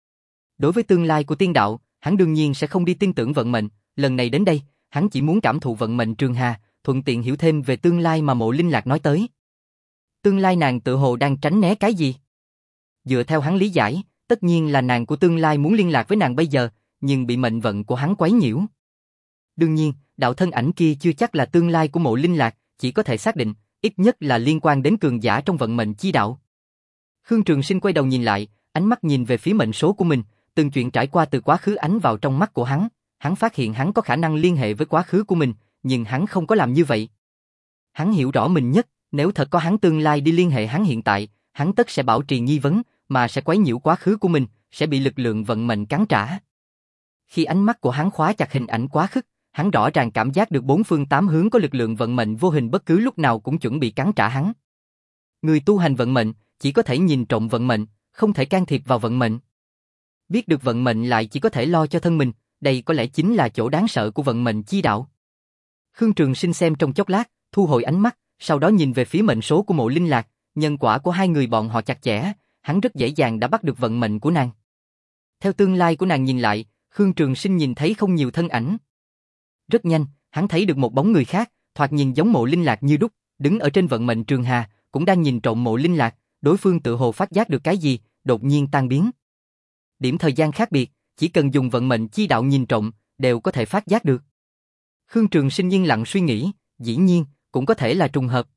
Đối với tương lai của tiên đạo, hắn đương nhiên sẽ không đi tin tưởng vận mệnh, lần này đến đây, hắn chỉ muốn cảm thụ vận mệnh Trường Hà, thuận tiện hiểu thêm về tương lai mà Mộ Linh Lạc nói tới. Tương lai nàng tự hồ đang tránh né cái gì? Dựa theo hắn lý giải, tất nhiên là nàng của tương lai muốn liên lạc với nàng bây giờ, nhưng bị mệnh vận của hắn quấy nhiễu. Đương nhiên, đạo thân ảnh kia chưa chắc là tương lai của Mộ Linh Lạc, chỉ có thể xác định, ít nhất là liên quan đến cường giả trong vận mệnh chi đạo. Khương Trường Sinh quay đầu nhìn lại, ánh mắt nhìn về phía mệnh số của mình, từng chuyện trải qua từ quá khứ ánh vào trong mắt của hắn, hắn phát hiện hắn có khả năng liên hệ với quá khứ của mình, nhưng hắn không có làm như vậy. Hắn hiểu rõ mình nhất, nếu thật có hắn tương lai đi liên hệ hắn hiện tại, hắn tất sẽ bảo trì nghi vấn, mà sẽ quấy nhiễu quá khứ của mình, sẽ bị lực lượng vận mệnh cắn trả. Khi ánh mắt của hắn khóa chặt hình ảnh quá khứ, hắn rõ ràng cảm giác được bốn phương tám hướng có lực lượng vận mệnh vô hình bất cứ lúc nào cũng chuẩn bị cắn trả hắn. Người tu hành vận mệnh chỉ có thể nhìn trộm vận mệnh, không thể can thiệp vào vận mệnh. Biết được vận mệnh lại chỉ có thể lo cho thân mình, đây có lẽ chính là chỗ đáng sợ của vận mệnh chi đạo. Khương Trường Sinh xem trong chốc lát, thu hồi ánh mắt, sau đó nhìn về phía mệnh số của Mộ Linh Lạc, nhân quả của hai người bọn họ chặt chẽ, hắn rất dễ dàng đã bắt được vận mệnh của nàng. Theo tương lai của nàng nhìn lại, Khương Trường Sinh nhìn thấy không nhiều thân ảnh. Rất nhanh, hắn thấy được một bóng người khác, thoạt nhìn giống Mộ Linh Lạc như đúc, đứng ở trên vận mệnh Trường Hà, cũng đang nhìn trộm Mộ Linh Lạc, đối phương tự hồ phát giác được cái gì, đột nhiên tan biến. Điểm thời gian khác biệt, chỉ cần dùng vận mệnh chi đạo nhìn trộm, đều có thể phát giác được. Khương Trường Sinh yên lặng suy nghĩ, dĩ nhiên, cũng có thể là trùng hợp.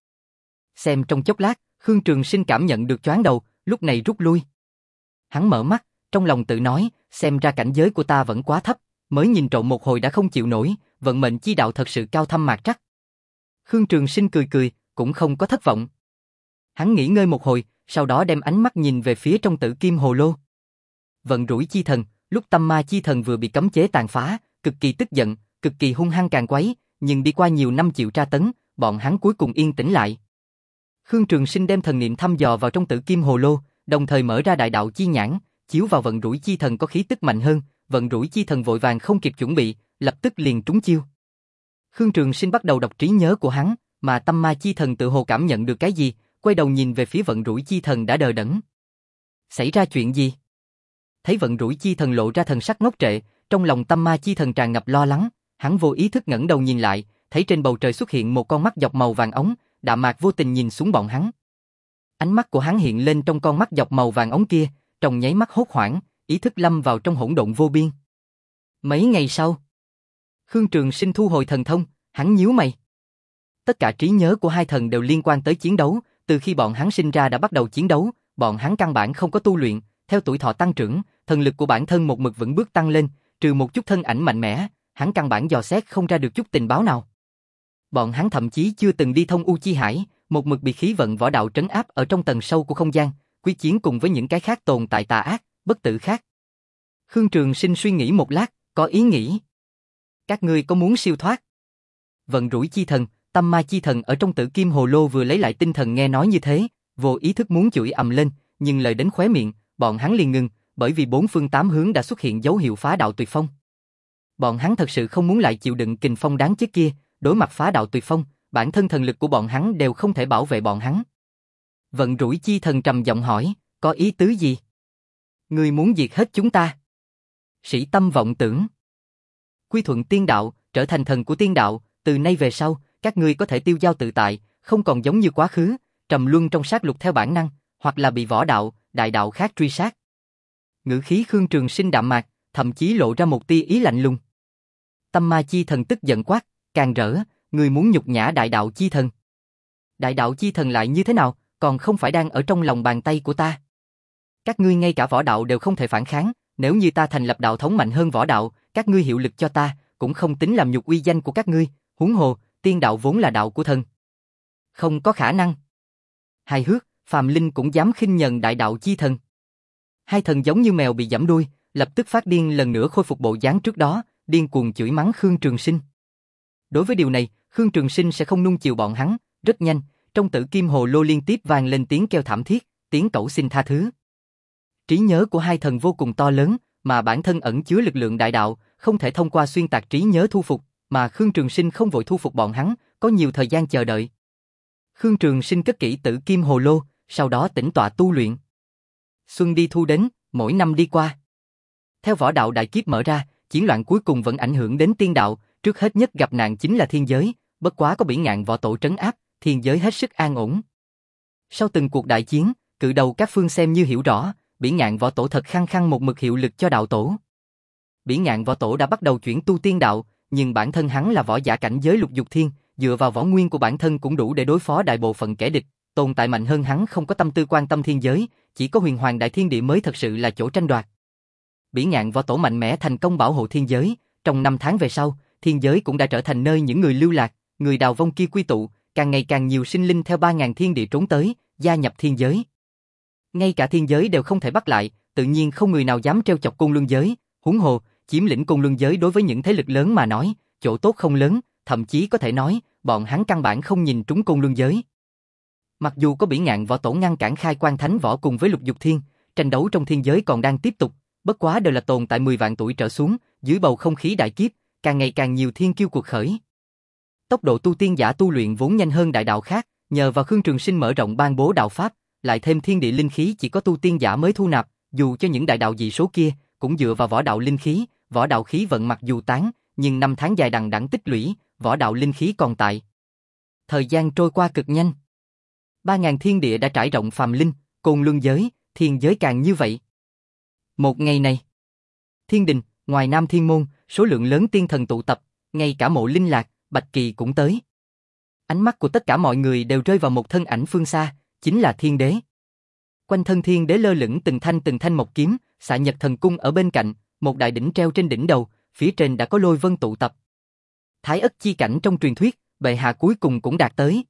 Xem trong chốc lát, Khương Trường Sinh cảm nhận được choáng đầu, lúc này rút lui. Hắn mở mắt, trong lòng tự nói, xem ra cảnh giới của ta vẫn quá thấp, mới nhìn trộm một hồi đã không chịu nổi, vận mệnh chi đạo thật sự cao thâm mạc trắc. Khương Trường Sinh cười cười, cũng không có thất vọng. Hắn nghỉ ngơi một hồi, sau đó đem ánh mắt nhìn về phía trong tử kim hồ lô. Vận rủi chi thần, lúc tâm ma chi thần vừa bị cấm chế tàn phá, cực kỳ tức giận, cực kỳ hung hăng càn quấy, nhưng đi qua nhiều năm chịu tra tấn, bọn hắn cuối cùng yên tĩnh lại. Khương Trường Sinh đem thần niệm thăm dò vào trong tử kim hồ lô, đồng thời mở ra đại đạo chi nhãn, chiếu vào vận rủi chi thần có khí tức mạnh hơn, vận rủi chi thần vội vàng không kịp chuẩn bị, lập tức liền trúng chiêu. Khương Trường Sinh bắt đầu đọc trí nhớ của hắn, mà tâm ma chi thần tự hồ cảm nhận được cái gì, quay đầu nhìn về phía vận rủi chi thần đã đờ đẫn. Xảy ra chuyện gì? Thấy vận rủi chi thần lộ ra thần sắc ngốc trệ, trong lòng tâm ma chi thần tràn ngập lo lắng, hắn vô ý thức ngẩng đầu nhìn lại, thấy trên bầu trời xuất hiện một con mắt dọc màu vàng ống, đạm mạc vô tình nhìn xuống bọn hắn. Ánh mắt của hắn hiện lên trong con mắt dọc màu vàng ống kia, trong nháy mắt hốt hoảng, ý thức lâm vào trong hỗn độn vô biên. Mấy ngày sau, Khương Trường Sinh thu hồi thần thông, hắn nhíu mày. Tất cả trí nhớ của hai thần đều liên quan tới chiến đấu, từ khi bọn hắn sinh ra đã bắt đầu chiến đấu, bọn hắn căn bản không có tu luyện, theo tuổi thọ tăng trưởng, thần lực của bản thân một mực vững bước tăng lên, trừ một chút thân ảnh mạnh mẽ, hắn căn bản dò xét không ra được chút tình báo nào. Bọn hắn thậm chí chưa từng đi thông U Chi Hải, một mực bị khí vận võ đạo trấn áp ở trong tầng sâu của không gian, quyết chiến cùng với những cái khác tồn tại tà ác, bất tử khác. Khương Trường Sinh suy nghĩ một lát, có ý nghĩ. Các ngươi có muốn siêu thoát? Vận rủi chi thần, tâm ma chi thần ở trong tử kim hồ lô vừa lấy lại tinh thần nghe nói như thế, vô ý thức muốn chửi ầm lên, nhưng lời đến khóe miệng, bọn hắn liền ngừng, bởi vì bốn phương tám hướng đã xuất hiện dấu hiệu phá đạo tuyệt phong. Bọn hắn thật sự không muốn lại chịu đựng kình phong đáng chết kia, đối mặt phá đạo tuyệt phong, bản thân thần lực của bọn hắn đều không thể bảo vệ bọn hắn. Vận rủi chi thần trầm giọng hỏi, có ý tứ gì? Ngươi muốn diệt hết chúng ta? Sĩ tâm vọng tưởng. Quy thuận tiên đạo, trở thành thần của tiên đạo, từ nay về sau, các ngươi có thể tiêu dao tự tại, không còn giống như quá khứ, trầm luân trong sát lục theo bản năng, hoặc là bị võ đạo, đại đạo khác truy sát. Ngữ khí Khương Trường Sinh đạm mạc, thậm chí lộ ra một tia ý lạnh lùng. Tâm ma chi thần tức giận quát, càng rỡ, ngươi muốn nhục nhã đại đạo chi thần. Đại đạo chi thần lại như thế nào, còn không phải đang ở trong lòng bàn tay của ta. Các ngươi ngay cả võ đạo đều không thể phản kháng, nếu như ta thành lập đạo thống mạnh hơn võ đạo, các ngươi hiệu lực cho ta, cũng không tính làm nhục uy danh của các ngươi, huống hồ, tiên đạo vốn là đạo của thần. Không có khả năng. Hài hước, phàm linh cũng dám khinh nhẫn đại đạo chi thần. Hai thần giống như mèo bị giẫm đuôi, lập tức phát điên lần nữa khôi phục bộ dáng trước đó, điên cuồng chửi mắng Khương Trường Sinh. Đối với điều này, Khương Trường Sinh sẽ không nuông chiều bọn hắn, rất nhanh, trong tử kim hồ lô liên tiếp vang lên tiếng kêu thảm thiết, tiếng cẩu xin tha thứ. Trí nhớ của hai thần vô cùng to lớn, mà bản thân ẩn chứa lực lượng đại đạo, không thể thông qua xuyên tạc trí nhớ thu phục, mà Khương Trường Sinh không vội thu phục bọn hắn, có nhiều thời gian chờ đợi. Khương Trường Sinh cất kỹ tử kim hồ lô, sau đó tĩnh tọa tu luyện. Xuân đi thu đến, mỗi năm đi qua. Theo võ đạo đại kiếp mở ra, chiến loạn cuối cùng vẫn ảnh hưởng đến tiên đạo, trước hết nhất gặp nạn chính là thiên giới, bất quá có Bỉ Ngạn võ tổ trấn áp, thiên giới hết sức an ổn. Sau từng cuộc đại chiến, cự đầu các phương xem như hiểu rõ, Bỉ Ngạn võ tổ thật khăng khăng một mực hiệu lực cho đạo tổ. Bỉ Ngạn võ tổ đã bắt đầu chuyển tu tiên đạo, nhưng bản thân hắn là võ giả cảnh giới lục dục thiên, dựa vào võ nguyên của bản thân cũng đủ để đối phó đại bộ phận kẻ địch, tồn tại mạnh hơn hắn không có tâm tư quan tâm thiên giới, chỉ có huyền hoàng đại thiên địa mới thật sự là chỗ tranh đoạt. Bỉ Ngạn võ tổ mạnh mẽ thành công bảo hộ thiên giới, trong năm tháng về sau, thiên giới cũng đã trở thành nơi những người lưu lạc, người đào vong kia quy tụ, càng ngày càng nhiều sinh linh theo ba ngàn thiên địa trốn tới, gia nhập thiên giới. Ngay cả thiên giới đều không thể bắt lại, tự nhiên không người nào dám trêu chọc Côn Luân giới, huống hồ, chiếm lĩnh Côn Luân giới đối với những thế lực lớn mà nói, chỗ tốt không lớn, thậm chí có thể nói, bọn hắn căn bản không nhìn trúng Côn Luân giới. Mặc dù có Bỉ Ngạn võ tổ ngăn cản khai quan thánh võ cùng với lục dục thiên, tranh đấu trong thiên giới còn đang tiếp tục, bất quá đều là tồn tại mười vạn tuổi trở xuống, dưới bầu không khí đại kiếp, càng ngày càng nhiều thiên kiêu cuộc khởi. Tốc độ tu tiên giả tu luyện vốn nhanh hơn đại đạo khác, nhờ vào Khương Trường Sinh mở rộng ban bố đạo pháp, lại thêm thiên địa linh khí chỉ có tu tiên giả mới thu nạp, dù cho những đại đạo dị số kia, cũng dựa vào võ đạo linh khí, võ đạo khí vận mặc dù tán, nhưng năm tháng dài đằng đẵng tích lũy, võ đạo linh khí còn tại. Thời gian trôi qua cực nhanh. Ba ngàn thiên địa đã trải rộng phàm linh, côn luân giới, thiên giới càng như vậy. Một ngày này, thiên đình, ngoài Nam Thiên Môn, số lượng lớn tiên thần tụ tập, ngay cả Mộ Linh Lạc, Bạch Kỳ cũng tới. Ánh mắt của tất cả mọi người đều rơi vào một thân ảnh phương xa, chính là Thiên Đế. Quanh thân Thiên Đế lơ lửng từng thanh từng thanh mộc kiếm, xạ nhật thần cung ở bên cạnh, một đại đỉnh treo trên đỉnh đầu, phía trên đã có lôi vân tụ tập. Thái ất chi cảnh trong truyền thuyết, bệ hạ cuối cùng cũng đạt tới.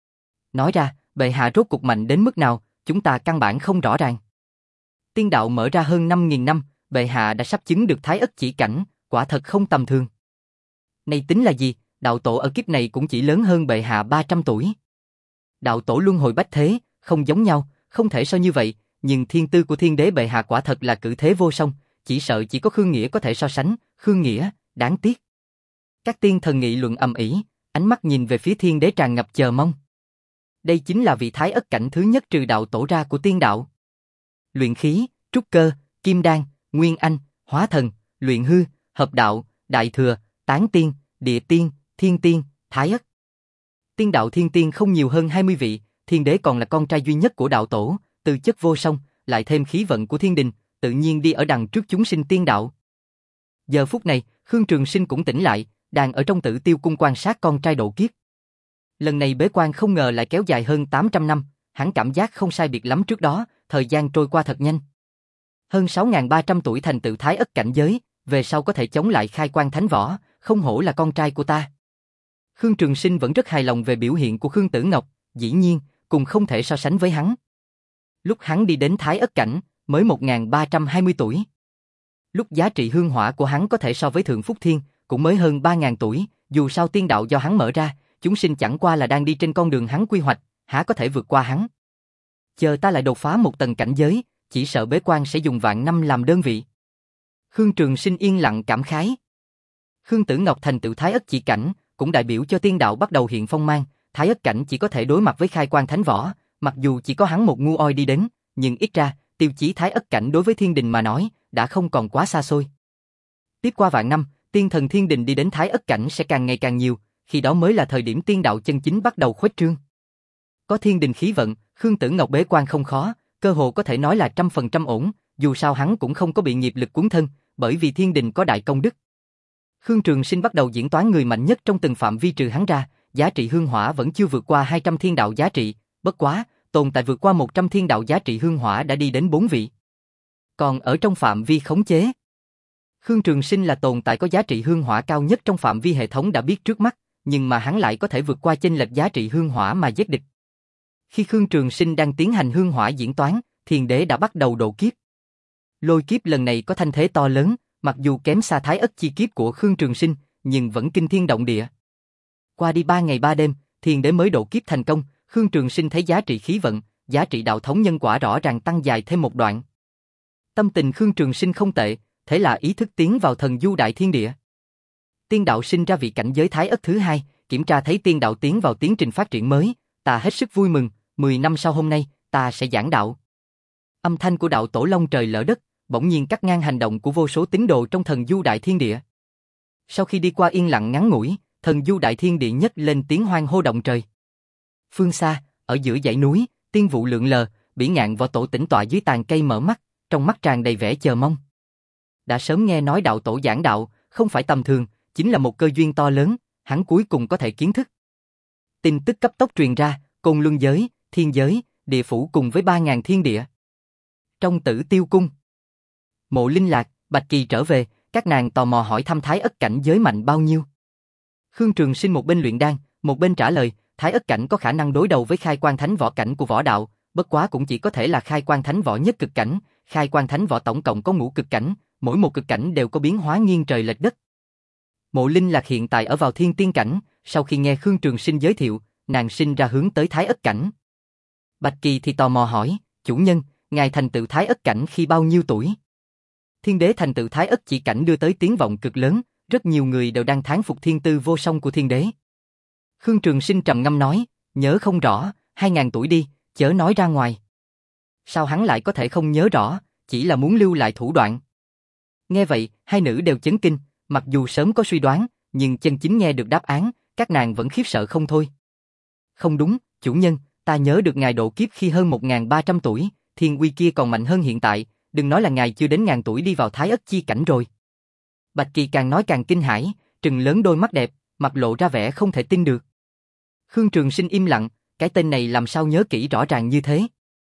Nói ra, bệ hạ rốt cục mạnh đến mức nào, chúng ta căn bản không rõ ràng. Tiên đạo mở ra hơn năm nghìn năm, bệ hạ đã sắp chứng được thái ất chỉ cảnh, quả thật không tầm thường. Này tính là gì, đạo tổ ở kiếp này cũng chỉ lớn hơn bệ hạ ba trăm tuổi. Đạo tổ luân hồi bách thế, không giống nhau, không thể so như vậy, nhưng thiên tư của thiên đế bệ hạ quả thật là cử thế vô song, chỉ sợ chỉ có Khương Nghĩa có thể so sánh, Khương Nghĩa, đáng tiếc. Các tiên thần nghị luận ầm ĩ, ánh mắt nhìn về phía thiên đế tràn ngập chờ mong. Đây chính là vị thái ất cảnh thứ nhất trừ đạo tổ ra của tiên đạo. Luyện khí, trúc cơ, kim đan, nguyên anh, hóa thần, luyện hư, hợp đạo, đại thừa, tán tiên, địa tiên, thiên tiên, thái ất. Tiên đạo thiên tiên không nhiều hơn hai mươi vị, thiên đế còn là con trai duy nhất của đạo tổ, tư chất vô song, lại thêm khí vận của thiên đình, tự nhiên đi ở đằng trước chúng sinh tiên đạo. Giờ phút này, Khương Trường Sinh cũng tỉnh lại, đang ở trong Tử Tiêu cung quan sát con trai độ kiếp. Lần này bế quan không ngờ lại kéo dài hơn tám trăm năm, hắn cảm giác không sai biệt lắm trước đó, thời gian trôi qua thật nhanh. Hơn sáu nghìn ba trăm tuổi thành tựu thái ất cảnh giới, về sau có thể chống lại khai quan thánh võ, không hổ là con trai của ta. Khương Trường Sinh vẫn rất hài lòng về biểu hiện của Khương Tử Ngọc, dĩ nhiên, cùng không thể so sánh với hắn. Lúc hắn đi đến thái ất cảnh, mới một nghìn ba trăm hai mươi tuổi. Lúc giá trị hương hỏa của hắn có thể so với Thượng Phúc Thiên, cũng mới hơn ba nghìn tuổi, dù sao tiên đạo do hắn mở ra, chúng sinh chẳng qua là đang đi trên con đường hắn quy hoạch, há có thể vượt qua hắn. Chờ ta lại đột phá một tầng cảnh giới, chỉ sợ bế quan sẽ dùng vạn năm làm đơn vị. Khương Trường Sinh yên lặng cảm khái. Khương Tử Ngọc thành tựu thái ất chỉ cảnh, cũng đại biểu cho tiên đạo bắt đầu hiện phong mang, thái ất cảnh chỉ có thể đối mặt với khai quan thánh võ, mặc dù chỉ có hắn một ngu oi đi đến, nhưng ít ra, tiêu chí thái ất cảnh đối với thiên đình mà nói, đã không còn quá xa xôi. Tiếp qua vạn năm, tiên thần thiên đình đi đến thái ất cảnh sẽ càng ngày càng nhiều, khi đó mới là thời điểm tiên đạo chân chính bắt đầu khuếch trương. Có thiên đình khí vận, Khương Tử Ngọc bế quan không khó, cơ hồ có thể nói là trăm phần trăm ổn, dù sao hắn cũng không có bị nghiệp lực cuốn thân, bởi vì thiên đình có đại công đức. Khương Trường Sinh bắt đầu diễn toán người mạnh nhất trong từng phạm vi trừ hắn ra, giá trị hương hỏa vẫn chưa vượt qua hai trăm thiên đạo giá trị, bất quá, tồn tại vượt qua một trăm thiên đạo giá trị hương hỏa đã đi đến bốn vị. Còn ở trong phạm vi khống chế, Khương Trường Sinh là tồn tại có giá trị hương hỏa cao nhất trong phạm vi hệ thống đã biết trước mắt, nhưng mà hắn lại có thể vượt qua chênh lệch giá trị hương hỏa mà giết địch. Khi Khương Trường Sinh đang tiến hành hương hỏa diễn toán, Thiên Đế đã bắt đầu độ kiếp. Lôi kiếp lần này có thanh thế to lớn, mặc dù kém xa thái ất chi kiếp của Khương Trường Sinh, nhưng vẫn kinh thiên động địa. Qua đi ba ngày ba đêm, Thiên Đế mới độ kiếp thành công, Khương Trường Sinh thấy giá trị khí vận, giá trị đạo thống nhân quả rõ ràng tăng dài thêm một đoạn. Tâm tình Khương Trường Sinh không tệ, thế là ý thức tiến vào thần du đại thiên địa. Tiên đạo sinh ra vị cảnh giới thái ất thứ hai, kiểm tra thấy tiên đạo tiến vào tiến trình phát triển mới, ta hết sức vui mừng, mười năm sau hôm nay, ta sẽ giảng đạo. Âm thanh của đạo tổ long trời lỡ đất, bỗng nhiên cắt ngang hành động của vô số tín đồ trong thần du đại thiên địa. Sau khi đi qua yên lặng ngắn ngủi, thần du đại thiên địa nhất lên tiếng hoan hô động trời. Phương xa, ở giữa dãy núi, tiên vụ lượn lờ, Bỉ Ngạn Võ Tổ tĩnh tọa dưới tàn cây mở mắt, trong mắt tràn đầy vẻ chờ mong. Đã sớm nghe nói đạo tổ giảng đạo, không phải tầm thường, chính là một cơ duyên to lớn, hắn cuối cùng có thể kiến thức. Tin tức cấp tốc truyền ra, côn luân giới, thiên giới, địa phủ cùng với ba ngàn thiên địa. Trong Tử Tiêu cung, Mộ Linh Lạc, Bạch Kỳ trở về, các nàng tò mò hỏi thăm thái ất cảnh giới mạnh bao nhiêu. Khương Trường Sinh một bên luyện đan, một bên trả lời, thái ất cảnh có khả năng đối đầu với khai quan thánh võ cảnh của võ đạo, bất quá cũng chỉ có thể là khai quan thánh võ nhất cực cảnh, khai quan thánh võ tổng cộng có ngũ cực cảnh, mỗi một cực cảnh đều có biến hóa nghiêng trời lệch đất. Mộ Linh Lạc hiện tại ở vào thiên tiên cảnh, sau khi nghe Khương Trường Sinh giới thiệu, nàng sinh ra hướng tới thái ất cảnh. Bạch Kỳ thì tò mò hỏi, chủ nhân, ngài thành tựu thái ất cảnh khi bao nhiêu tuổi? Thiên Đế thành tựu thái ất chỉ cảnh đưa tới tiếng vọng cực lớn, rất nhiều người đều đang thán phục thiên tư vô song của Thiên Đế. Khương Trường Sinh trầm ngâm nói, nhớ không rõ, hai ngàn tuổi đi, chớ nói ra ngoài. Sao hắn lại có thể không nhớ rõ, chỉ là muốn lưu lại thủ đoạn. Nghe vậy, hai nữ đều chấn kinh, mặc dù sớm có suy đoán, nhưng chân chính nghe được đáp án, các nàng vẫn khiếp sợ không thôi. Không đúng, chủ nhân, Ta nhớ được ngài độ kiếp khi hơn một nghìn ba trăm tuổi, thiên uy kia còn mạnh hơn hiện tại, đừng nói là ngài chưa đến ngàn tuổi đi vào thái ất chi cảnh rồi. Bạch Kỳ càng nói càng kinh hãi, trừng lớn đôi mắt đẹp, mặt lộ ra vẻ không thể tin được. Khương Trường Sinh im lặng, cái tên này làm sao nhớ kỹ rõ ràng như thế.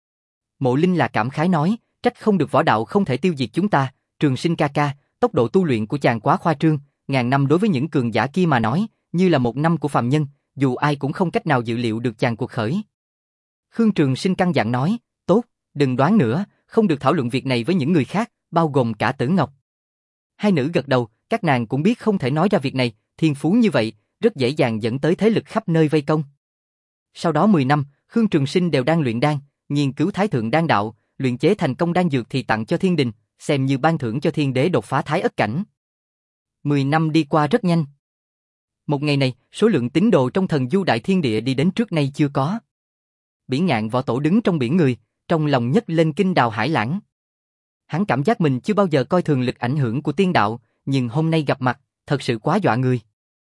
Mộ Linh là cảm khái nói, trách không được võ đạo không thể tiêu diệt chúng ta, Trường Sinh ca ca, tốc độ tu luyện của chàng quá khoa trương, ngàn năm đối với những cường giả kia mà nói, như là một năm của phàm nhân, dù ai cũng không cách nào dự liệu được chàng cuộc khởi. Khương Trường Sinh căn dặn nói, tốt, đừng đoán nữa, không được thảo luận việc này với những người khác, bao gồm cả Tử Ngọc. Hai nữ gật đầu, các nàng cũng biết không thể nói ra việc này, thiên phú như vậy, rất dễ dàng dẫn tới thế lực khắp nơi vây công. Sau đó mười năm, Khương Trường Sinh đều đang luyện đan, nghiên cứu thái thượng đan đạo, luyện chế thành công đan dược thì tặng cho thiên đình, xem như ban thưởng cho thiên đế đột phá thái ất cảnh. Mười năm đi qua rất nhanh. Một ngày này, số lượng tín đồ trong thần du đại thiên địa đi đến trước nay chưa có. Bỉ Ngạn Võ Tổ đứng trong biển người, trong lòng nhấc lên kinh đào hải lãng. Hắn cảm giác mình chưa bao giờ coi thường lực ảnh hưởng của tiên đạo, nhưng hôm nay gặp mặt, thật sự quá dọa người.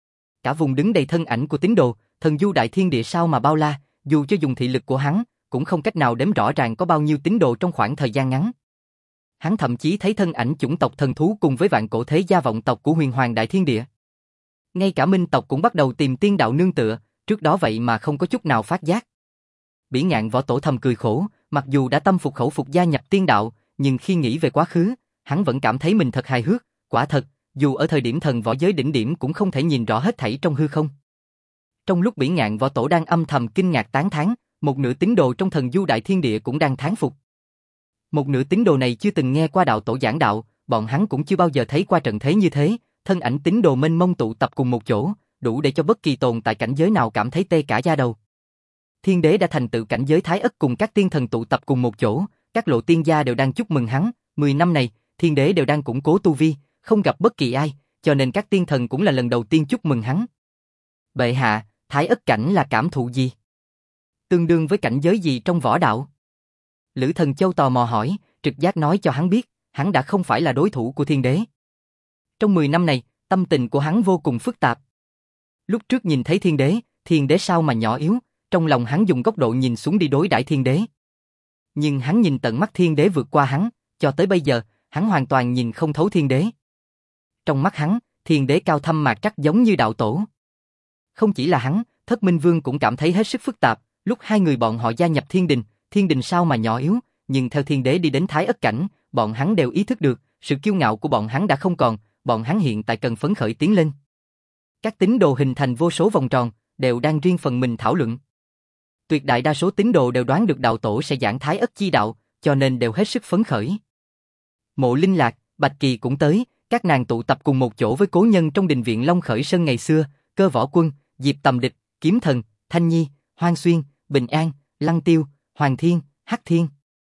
Cả vùng đứng đầy thân ảnh của tín đồ, thần du đại thiên địa sao mà bao la, dù cho dùng thị lực của hắn, cũng không cách nào đếm rõ ràng có bao nhiêu tín đồ trong khoảng thời gian ngắn. Hắn thậm chí thấy thân ảnh chủng tộc thần thú cùng với vạn cổ thế gia vọng tộc của huyền hoàng đại thiên địa. Ngay cả minh tộc cũng bắt đầu tìm tiên đạo nương tựa, trước đó vậy mà không có chút nào phát giác. Bỉ Ngạn Võ Tổ thầm cười khổ, mặc dù đã tâm phục khẩu phục gia nhập tiên đạo, nhưng khi nghĩ về quá khứ, hắn vẫn cảm thấy mình thật hài hước, quả thật, dù ở thời điểm thần võ giới đỉnh điểm cũng không thể nhìn rõ hết thảy trong hư không. Trong lúc Bỉ Ngạn Võ Tổ đang âm thầm kinh ngạc tán thán, một nửa tín đồ trong thần du đại thiên địa cũng đang thán phục. Một nửa tín đồ này chưa từng nghe qua đạo tổ giảng đạo, bọn hắn cũng chưa bao giờ thấy qua trận thế như thế, thân ảnh tín đồ mênh mông tụ tập cùng một chỗ, đủ để cho bất kỳ tồn tại cảnh giới nào cảm thấy tê cả da đầu. Thiên đế đã thành tựu cảnh giới thái ất cùng các tiên thần tụ tập cùng một chỗ, các lộ tiên gia đều đang chúc mừng hắn, mười năm này, thiên đế đều đang củng cố tu vi, không gặp bất kỳ ai, cho nên các tiên thần cũng là lần đầu tiên chúc mừng hắn. Bệ hạ, thái ất cảnh là cảm thụ gì? Tương đương với cảnh giới gì trong võ đạo? Lữ Thần Châu tò mò hỏi, trực giác nói cho hắn biết, hắn đã không phải là đối thủ của thiên đế. Trong mười năm này, tâm tình của hắn vô cùng phức tạp. Lúc trước nhìn thấy thiên đế, thiên đế sao mà nhỏ yếu, trong lòng hắn dùng góc độ nhìn xuống đi đối đãi thiên đế. Nhưng hắn nhìn tận mắt thiên đế vượt qua hắn, cho tới bây giờ, hắn hoàn toàn nhìn không thấu thiên đế. Trong mắt hắn, thiên đế cao thâm mạc trắc giống như đạo tổ. Không chỉ là hắn, Thất Minh Vương cũng cảm thấy hết sức phức tạp, lúc hai người bọn họ gia nhập thiên đình, thiên đình sao mà nhỏ yếu, nhưng theo thiên đế đi đến thái ất cảnh, bọn hắn đều ý thức được, sự kiêu ngạo của bọn hắn đã không còn, bọn hắn hiện tại cần phấn khởi tiến lên. Các tín đồ hình thành vô số vòng tròn, đều đang riêng phần mình thảo luận. Tuyệt đại đa số tín đồ đều đoán được đạo tổ sẽ giảng thái ất chi đạo, cho nên đều hết sức phấn khởi. Mộ Linh Lạc, Bạch Kỳ cũng tới, các nàng tụ tập cùng một chỗ với cố nhân trong đình viện Long Khởi Sơn ngày xưa, Cơ Võ Quân, Diệp Tầm Địch, Kiếm Thần, Thanh Nhi, Hoang Xuyên, Bình An, Lăng Tiêu, Hoàng Thiên, Hắc Thiên.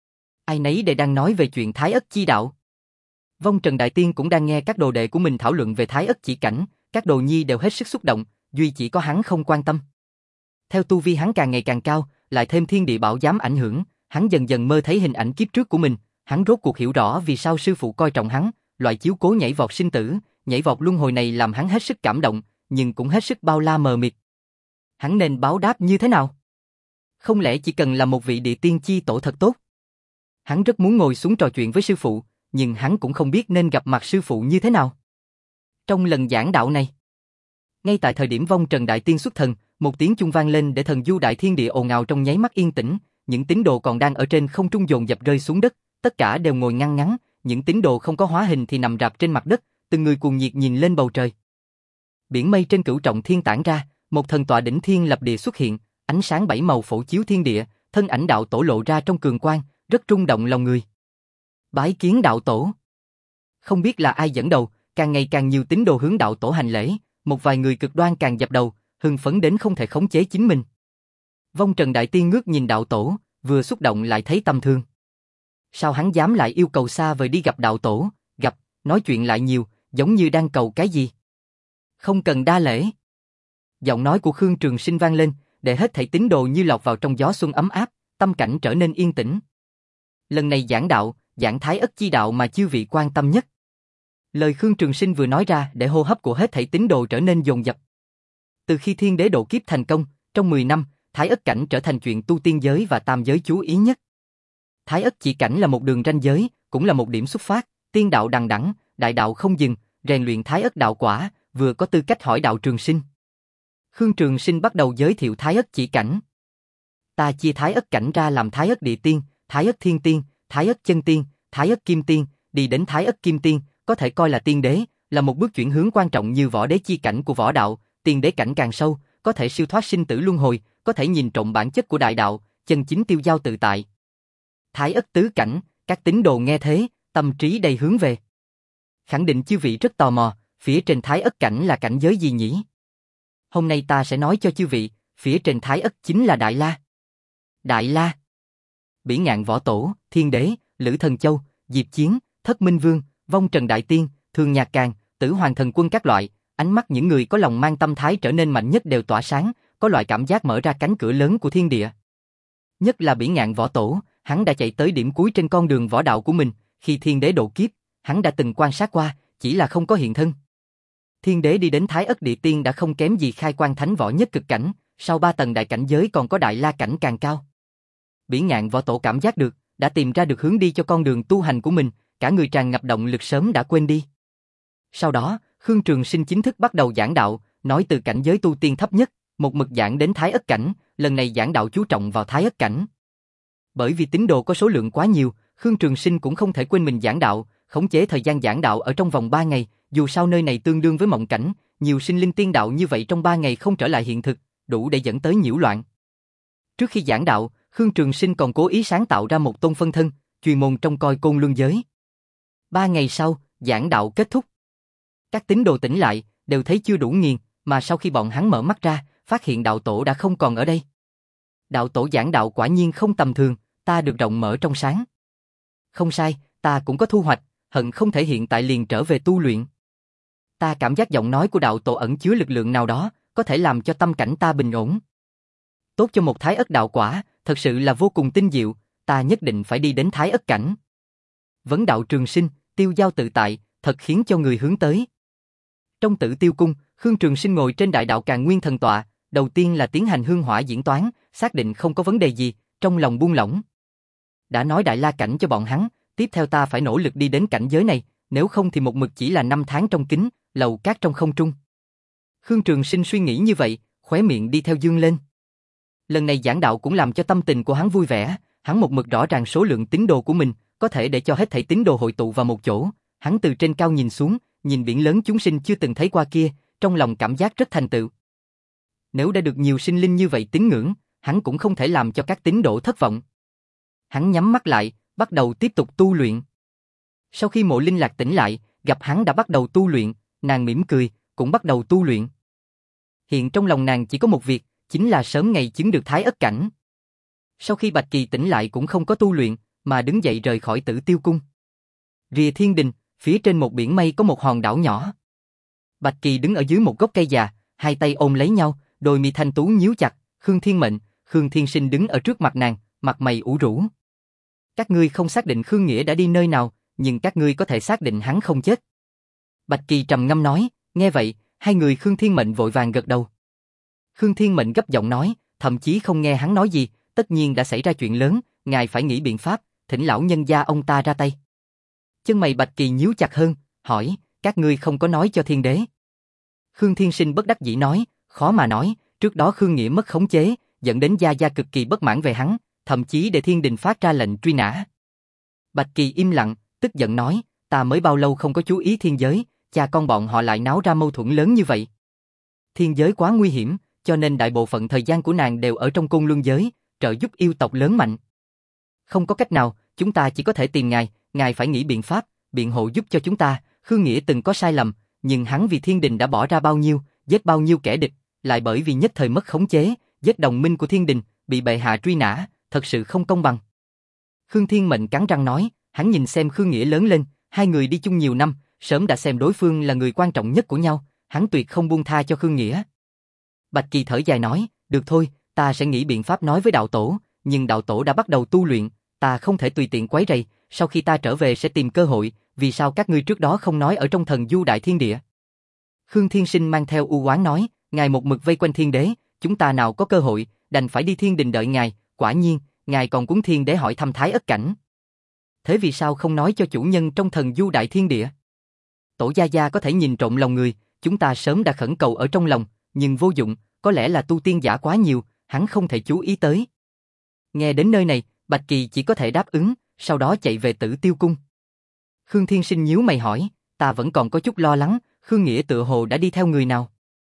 Ai nấy đều đang nói về chuyện thái ất chi đạo. Vong Trần Đại Tiên cũng đang nghe các đồ đệ của mình thảo luận về thái ất chỉ cảnh, các đồ nhi đều hết sức xúc động, duy chỉ có hắn không quan tâm. Theo tu vi hắn càng ngày càng cao, lại thêm thiên địa bảo giám ảnh hưởng, hắn dần dần mơ thấy hình ảnh kiếp trước của mình, hắn rốt cuộc hiểu rõ vì sao sư phụ coi trọng hắn, loại chiếu cố nhảy vọt sinh tử, nhảy vọt luân hồi này làm hắn hết sức cảm động, nhưng cũng hết sức bao la mờ mịt. Hắn nên báo đáp như thế nào? Không lẽ chỉ cần là một vị địa tiên chi tổ thật tốt? Hắn rất muốn ngồi xuống trò chuyện với sư phụ, nhưng hắn cũng không biết nên gặp mặt sư phụ như thế nào. Trong lần giảng đạo này, ngay tại thời điểm Vong Trần Đại Tiên xuất thần, một tiếng chuông vang lên để thần du đại thiên địa ồn ào trong nháy mắt yên tĩnh, những tín đồ còn đang ở trên không trung dồn dập rơi xuống đất, tất cả đều ngồi ngăn ngắn, những tín đồ không có hóa hình thì nằm rạp trên mặt đất, từng người cuồng nhiệt nhìn lên bầu trời. Biển mây trên Cửu Trọng Thiên tản ra, một thần tọa đỉnh thiên lập địa xuất hiện, ánh sáng bảy màu phổ chiếu thiên địa, thân ảnh đạo tổ lộ ra trong cường quang, rất rung động lòng người. Bái kiến đạo tổ. Không biết là ai dẫn đầu, càng ngày càng nhiều tín đồ hướng đạo tổ hành lễ, một vài người cực đoan càng dập đầu, hưng phấn đến không thể khống chế chính mình. Vong Trần Đại Tiên ngước nhìn đạo tổ, vừa xúc động lại thấy tâm thương. Sao hắn dám lại yêu cầu xa vời đi gặp đạo tổ, gặp, nói chuyện lại nhiều, giống như đang cầu cái gì? Không cần đa lễ. Giọng nói của Khương Trường Sinh vang lên, để hết thảy tín đồ như lọt vào trong gió xuân ấm áp, tâm cảnh trở nên yên tĩnh. Lần này giảng đạo, giảng thái ất chi đạo mà chư vị quan tâm nhất. Lời Khương Trường Sinh vừa nói ra để hô hấp của hết thảy tín đồ trở nên dồn dập. Từ khi thiên đế độ kiếp thành công, trong mười năm, Thái Ất cảnh trở thành chuyện tu tiên giới và tam giới chú ý nhất. Thái Ất chỉ cảnh là một đường ranh giới, cũng là một điểm xuất phát, tiên đạo đằng đẵng, đại đạo không dừng, rèn luyện Thái Ất đạo quả, vừa có tư cách hỏi đạo Trường Sinh. Khương Trường Sinh bắt đầu giới thiệu Thái Ất chỉ cảnh. Ta chia Thái Ất cảnh ra làm Thái Ất địa tiên, Thái Ất thiên tiên, Thái Ất chân tiên, Thái Ất kim tiên, đi đến Thái Ất kim tiên, có thể coi là tiên đế, là một bước chuyển hướng quan trọng như võ đế chi cảnh của võ đạo, tiên đế cảnh càng sâu, có thể siêu thoát sinh tử luân hồi, có thể nhìn trộm bản chất của đại đạo, chân chính tiêu dao tự tại. Thái Ất tứ cảnh, các tín đồ nghe thế, tâm trí đầy hướng về. Khẳng định chư vị rất tò mò, phía trên Thái Ất cảnh là cảnh giới gì nhỉ? Hôm nay ta sẽ nói cho chư vị, phía trên Thái Ất chính là Đại La. Đại La. Bỉ Ngạn Võ Tổ, Thiên Đế, Lữ Thần Châu, Diệp Chiến, Thất Minh Vương, Vong Trần Đại Tiên, Thường Nhạc Càng, Tử Hoàng Thần Quân các loại, ánh mắt những người có lòng mang tâm thái trở nên mạnh nhất đều tỏa sáng, có loại cảm giác mở ra cánh cửa lớn của thiên địa. Nhất là Bỉ Ngạn Võ Tổ, hắn đã chạy tới điểm cuối trên con đường võ đạo của mình, khi Thiên Đế độ kiếp, hắn đã từng quan sát qua, chỉ là không có hiện thân. Thiên Đế đi đến Thái Ất Địa Tiên đã không kém gì khai quan thánh võ nhất cực cảnh, sau ba tầng đại cảnh giới còn có Đại La cảnh càng cao. Bỉ Ngạn Võ Tổ cảm giác được, đã tìm ra được hướng đi cho con đường tu hành của mình, cả người tràn ngập động lực sớm đã quên đi. Sau đó, Khương Trường Sinh chính thức bắt đầu giảng đạo, nói từ cảnh giới tu tiên thấp nhất, một mực giảng đến Thái Ất cảnh, lần này giảng đạo chú trọng vào Thái Ất cảnh. Bởi vì tín đồ có số lượng quá nhiều, Khương Trường Sinh cũng không thể quên mình giảng đạo, khống chế thời gian giảng đạo ở trong vòng ba ngày, dù sao nơi này tương đương với mộng cảnh, nhiều sinh linh tiên đạo như vậy trong ba ngày không trở lại hiện thực, đủ để dẫn tới nhiễu loạn. Trước khi giảng đạo, Khương Trường Sinh còn cố ý sáng tạo ra một tôn phân thân, truyền môn trong coi Côn Luân giới. Ba ngày sau, giảng đạo kết thúc. Các tín đồ tỉnh lại, đều thấy chưa đủ nghiền, mà sau khi bọn hắn mở mắt ra, phát hiện đạo tổ đã không còn ở đây. Đạo tổ giảng đạo quả nhiên không tầm thường, ta được rộng mở trong sáng. Không sai, ta cũng có thu hoạch, hận không thể hiện tại liền trở về tu luyện. Ta cảm giác giọng nói của đạo tổ ẩn chứa lực lượng nào đó, có thể làm cho tâm cảnh ta bình ổn. Tốt cho một Thái Ất đạo quả, thật sự là vô cùng tinh diệu, ta nhất định phải đi đến Thái Ất cảnh. Vấn đạo Trường Sinh, tiêu dao tự tại, thật khiến cho người hướng tới. Trong Tử Tiêu Cung, Khương Trường Sinh ngồi trên đại đạo Càn Nguyên thần tọa, đầu tiên là tiến hành hương hỏa diễn toán, xác định không có vấn đề gì, trong lòng buông lỏng. Đã nói Đại La cảnh cho bọn hắn, tiếp theo ta phải nỗ lực đi đến cảnh giới này, nếu không thì một mực chỉ là năm tháng trong kính, lầu cát trong không trung. Khương Trường Sinh suy nghĩ như vậy, khóe miệng đi theo dương lên. Lần này giảng đạo cũng làm cho tâm tình của hắn vui vẻ, hắn một mực rõ ràng số lượng tín đồ của mình, có thể để cho hết thảy tín đồ hội tụ vào một chỗ, hắn từ trên cao nhìn xuống, nhìn biển lớn chúng sinh chưa từng thấy qua kia, trong lòng cảm giác rất thành tựu. Nếu đã được nhiều sinh linh như vậy tín ngưỡng, hắn cũng không thể làm cho các tín đồ thất vọng. Hắn nhắm mắt lại, bắt đầu tiếp tục tu luyện. Sau khi Mộ Linh Lạc tỉnh lại, gặp hắn đã bắt đầu tu luyện, nàng mỉm cười, cũng bắt đầu tu luyện. Hiện trong lòng nàng chỉ có một việc, chính là sớm ngày chứng được Thái Ất cảnh. Sau khi Bạch Kỳ tỉnh lại cũng không có tu luyện, mà đứng dậy rời khỏi Tử Tiêu Cung. Rìa Thiên Đình, phía trên một biển mây có một hòn đảo nhỏ. Bạch Kỳ đứng ở dưới một gốc cây già, hai tay ôm lấy nhau, đôi mi thanh tú nhíu chặt, Khương Thiên Mệnh, Khương Thiên Sinh đứng ở trước mặt nàng, mặt mày ủ rũ. Các ngươi không xác định Khương Nghĩa đã đi nơi nào, nhưng các ngươi có thể xác định hắn không chết. Bạch Kỳ trầm ngâm nói, nghe vậy, hai người Khương Thiên Mệnh vội vàng gật đầu. Khương Thiên Mệnh gấp giọng nói, thậm chí không nghe hắn nói gì, tất nhiên đã xảy ra chuyện lớn, ngài phải nghĩ biện pháp, thỉnh lão nhân gia ông ta ra tay. Chân mày Bạch Kỳ nhíu chặt hơn, hỏi, các ngươi không có nói cho Thiên Đế. Khương Thiên Sinh bất đắc dĩ nói, khó mà nói, trước đó Khương Nghĩa mất khống chế, dẫn đến gia gia cực kỳ bất mãn về hắn, thậm chí để Thiên Đình phát ra lệnh truy nã. Bạch Kỳ im lặng, tức giận nói, ta mới bao lâu không có chú ý thiên giới, cha con bọn họ lại náo ra mâu thuẫn lớn như vậy. Thiên giới quá nguy hiểm, cho nên đại bộ phận thời gian của nàng đều ở trong Côn Luân giới, trợ giúp yêu tộc lớn mạnh. Không có cách nào, chúng ta chỉ có thể tìm ngài, ngài phải nghĩ biện pháp, biện hộ giúp cho chúng ta. Khương Nghĩa từng có sai lầm, nhưng hắn vì Thiên Đình đã bỏ ra bao nhiêu, giết bao nhiêu kẻ địch, lại bởi vì nhất thời mất khống chế, giết đồng minh của Thiên Đình, bị bệ hạ truy nã, thật sự không công bằng. Khương Thiên Mệnh cắn răng nói, hắn nhìn xem Khương Nghĩa lớn lên, hai người đi chung nhiều năm, sớm đã xem đối phương là người quan trọng nhất của nhau, hắn tuyệt không buông tha cho Khương Nghĩa. Bạch Kỳ thở dài nói, được thôi, ta sẽ nghĩ biện pháp nói với đạo tổ, nhưng đạo tổ đã bắt đầu tu luyện, ta không thể tùy tiện quấy rầy, sau khi ta trở về sẽ tìm cơ hội, vì sao các ngươi trước đó không nói ở trong thần du đại thiên địa. Khương Thiên Sinh mang theo u oán nói, ngài một mực vây quanh Thiên Đế, chúng ta nào có cơ hội, đành phải đi thiên đình đợi ngài, quả nhiên, ngài còn cúng thiên để hỏi thăm Thái Ất cảnh. Thế vì sao không nói cho chủ nhân trong thần du đại thiên địa? Tổ gia gia có thể nhìn trộm lòng người, chúng ta sớm đã khẩn cầu ở trong lòng, nhưng vô dụng, có lẽ là tu tiên giả quá nhiều, hắn không thể chú ý tới. Nghe đến nơi này, Bạch Kỳ chỉ có thể đáp ứng, sau đó chạy về Tử Tiêu cung. Khương Thiên Sinh nhíu mày hỏi, ta vẫn còn có chút lo lắng, Khương Nghĩa tựa hồ đã đi theo người nào?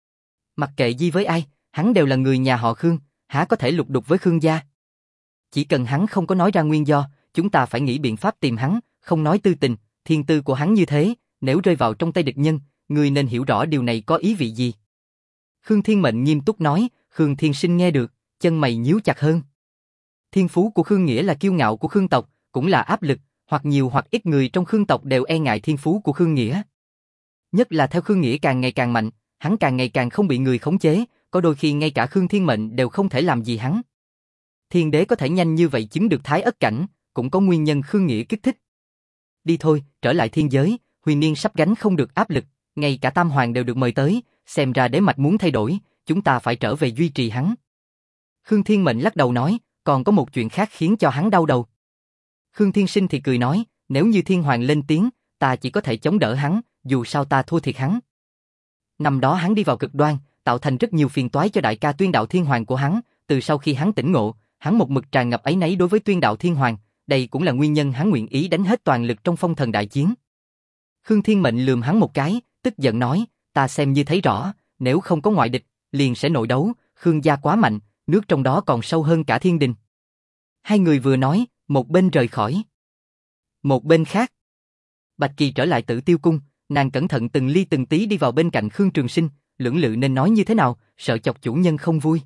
Mặc kệ gì với ai, hắn đều là người nhà họ Khương, há có thể lục đục với Khương gia? Chỉ cần hắn không có nói ra nguyên do, chúng ta phải nghĩ biện pháp tìm hắn, không nói tư tình, thiên tư của hắn như thế, nếu rơi vào trong tay địch nhân, người nên hiểu rõ điều này có ý vị gì. Khương Thiên Mệnh nghiêm túc nói, Khương Thiên Sinh nghe được, chân mày nhíu chặt hơn. Thiên phú của Khương Nghĩa là kiêu ngạo của Khương tộc, cũng là áp lực, hoặc nhiều hoặc ít người trong Khương tộc đều e ngại thiên phú của Khương Nghĩa. Nhất là theo Khương Nghĩa càng ngày càng mạnh, hắn càng ngày càng không bị người khống chế, có đôi khi ngay cả Khương Thiên Mệnh đều không thể làm gì hắn. Thiên đế có thể nhanh như vậy chứng được Thái Ất cảnh, cũng có nguyên nhân Khương Nghĩa kích thích. Đi thôi, trở lại thiên giới, Huyền Niên sắp gánh không được áp lực, ngay cả Tam Hoàng đều được mời tới, xem ra đế mạch muốn thay đổi, chúng ta phải trở về duy trì hắn. Khương Thiên Mệnh lắc đầu nói, còn có một chuyện khác khiến cho hắn đau đầu. Khương Thiên Sinh thì cười nói, nếu như Thiên Hoàng lên tiếng, ta chỉ có thể chống đỡ hắn, dù sao ta thua thiệt hắn. Năm đó hắn đi vào cực đoan, tạo thành rất nhiều phiền toái cho đại ca Tuyên Đạo Thiên Hoàng của hắn, từ sau khi hắn tỉnh ngộ, hắn một mực tràn ngập áy náy đối với Tuyên Đạo Thiên Hoàng, đây cũng là nguyên nhân hắn nguyện ý đánh hết toàn lực trong phong thần đại chiến. Khương Thiên Mệnh lườm hắn một cái, tức giận nói, ta xem như thấy rõ, nếu không có ngoại địch, liền sẽ nội đấu, Khương gia quá mạnh, nước trong đó còn sâu hơn cả thiên đình. Hai người vừa nói, một bên rời khỏi. Một bên khác, Bạch Kỳ trở lại Tử Tiêu cung, nàng cẩn thận từng ly từng tí đi vào bên cạnh Khương Trường Sinh, lưỡng lự nên nói như thế nào, sợ chọc chủ nhân không vui.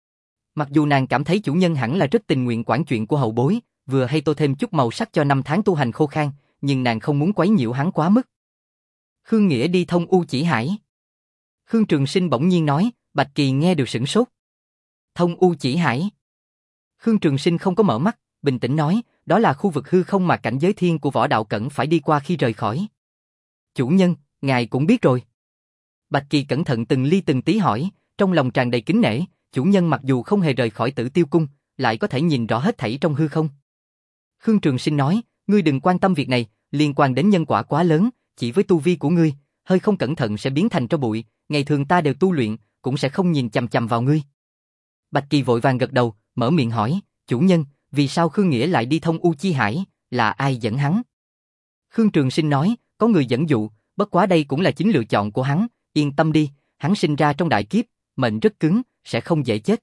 Mặc dù nàng cảm thấy chủ nhân hẳn là rất tình nguyện quản chuyện của hậu bối, vừa hay tô thêm chút màu sắc cho năm tháng tu hành khô khan, nhưng nàng không muốn quấy nhiễu hắn quá mức. Khương Nghĩa đi thông U Chỉ Hải. Khương Trường Sinh bỗng nhiên nói, Bạch Kỳ nghe được sửng sốt. Thông U Chỉ Hải. Khương Trường Sinh không có mở mắt, bình tĩnh nói, đó là khu vực hư không mà cảnh giới thiên của võ đạo cẩn phải đi qua khi rời khỏi. Chủ nhân, ngài cũng biết rồi. Bạch Kỳ cẩn thận từng ly từng tí hỏi, trong lòng tràn đầy kính nể, chủ nhân mặc dù không hề rời khỏi Tử Tiêu cung, lại có thể nhìn rõ hết thảy trong hư không. Khương Trường Sinh nói, ngươi đừng quan tâm việc này, liên quan đến nhân quả quá lớn, chỉ với tu vi của ngươi, hơi không cẩn thận sẽ biến thành tro bụi, ngày thường ta đều tu luyện, cũng sẽ không nhìn chằm chằm vào ngươi. Bạch Kỳ vội vàng gật đầu, mở miệng hỏi, chủ nhân, vì sao Khương Nghĩa lại đi thông U Chi Hải, là ai dẫn hắn? Khương Trường Sinh nói, có người dẫn dụ, bất quá đây cũng là chính lựa chọn của hắn, yên tâm đi, hắn sinh ra trong đại kiếp, mệnh rất cứng, sẽ không dễ chết.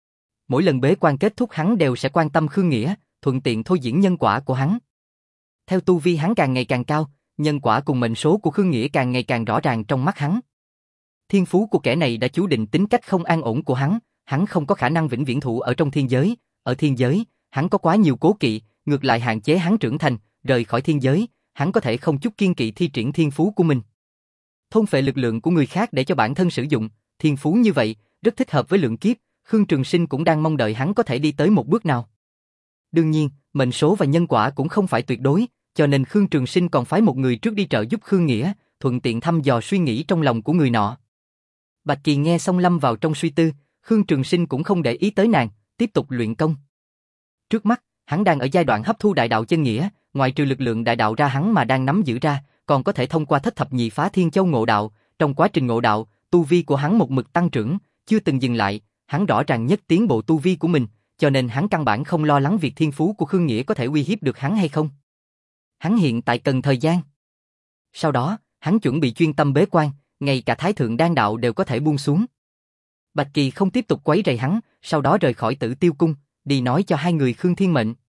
Mỗi lần bế quan kết thúc hắn đều sẽ quan tâm Khương Nghĩa, thuận tiện thôi diễn nhân quả của hắn. Theo tu vi hắn càng ngày càng cao, nhân quả cùng mệnh số của Khương Nghĩa càng ngày càng rõ ràng trong mắt hắn. Thiên phú của kẻ này đã chú định tính cách không an ổn của hắn, hắn không có khả năng vĩnh viễn thụ ở trong thiên giới, ở thiên giới, hắn có quá nhiều cố kỵ, ngược lại hạn chế hắn trưởng thành, rời khỏi thiên giới, hắn có thể không chút kiên kỵ thi triển thiên phú của mình. Thôn phệ lực lượng của người khác để cho bản thân sử dụng, thiên phú như vậy, rất thích hợp với lượng kiếp, Khương Trường Sinh cũng đang mong đợi hắn có thể đi tới một bước nào. Đương nhiên, mệnh số và nhân quả cũng không phải tuyệt đối, cho nên Khương Trường Sinh còn phái một người trước đi trợ giúp Khương Nghĩa, thuận tiện thăm dò suy nghĩ trong lòng của người nọ. Bạch Kỳ nghe xong lâm vào trong suy tư, Khương Trường Sinh cũng không để ý tới nàng, tiếp tục luyện công. Trước mắt, hắn đang ở giai đoạn hấp thu đại đạo chân nghĩa, ngoại trừ lực lượng đại đạo ra hắn mà đang nắm giữ ra, còn có thể thông qua thất thập nhị phá thiên châu ngộ đạo, trong quá trình ngộ đạo, tu vi của hắn một mực tăng trưởng, chưa từng dừng lại, hắn rõ ràng nhất tiến bộ tu vi của mình, cho nên hắn căn bản không lo lắng việc thiên phú của Khương Nghĩa có thể uy hiếp được hắn hay không. Hắn hiện tại cần thời gian. Sau đó, hắn chuẩn bị chuyên tâm bế quan, ngay cả Thái Thượng Đan đạo đều có thể buông xuống. Bạch Kỳ không tiếp tục quấy rầy hắn, sau đó rời khỏi Tử Tiêu cung, đi nói cho hai người Khương Thiên Mệnh.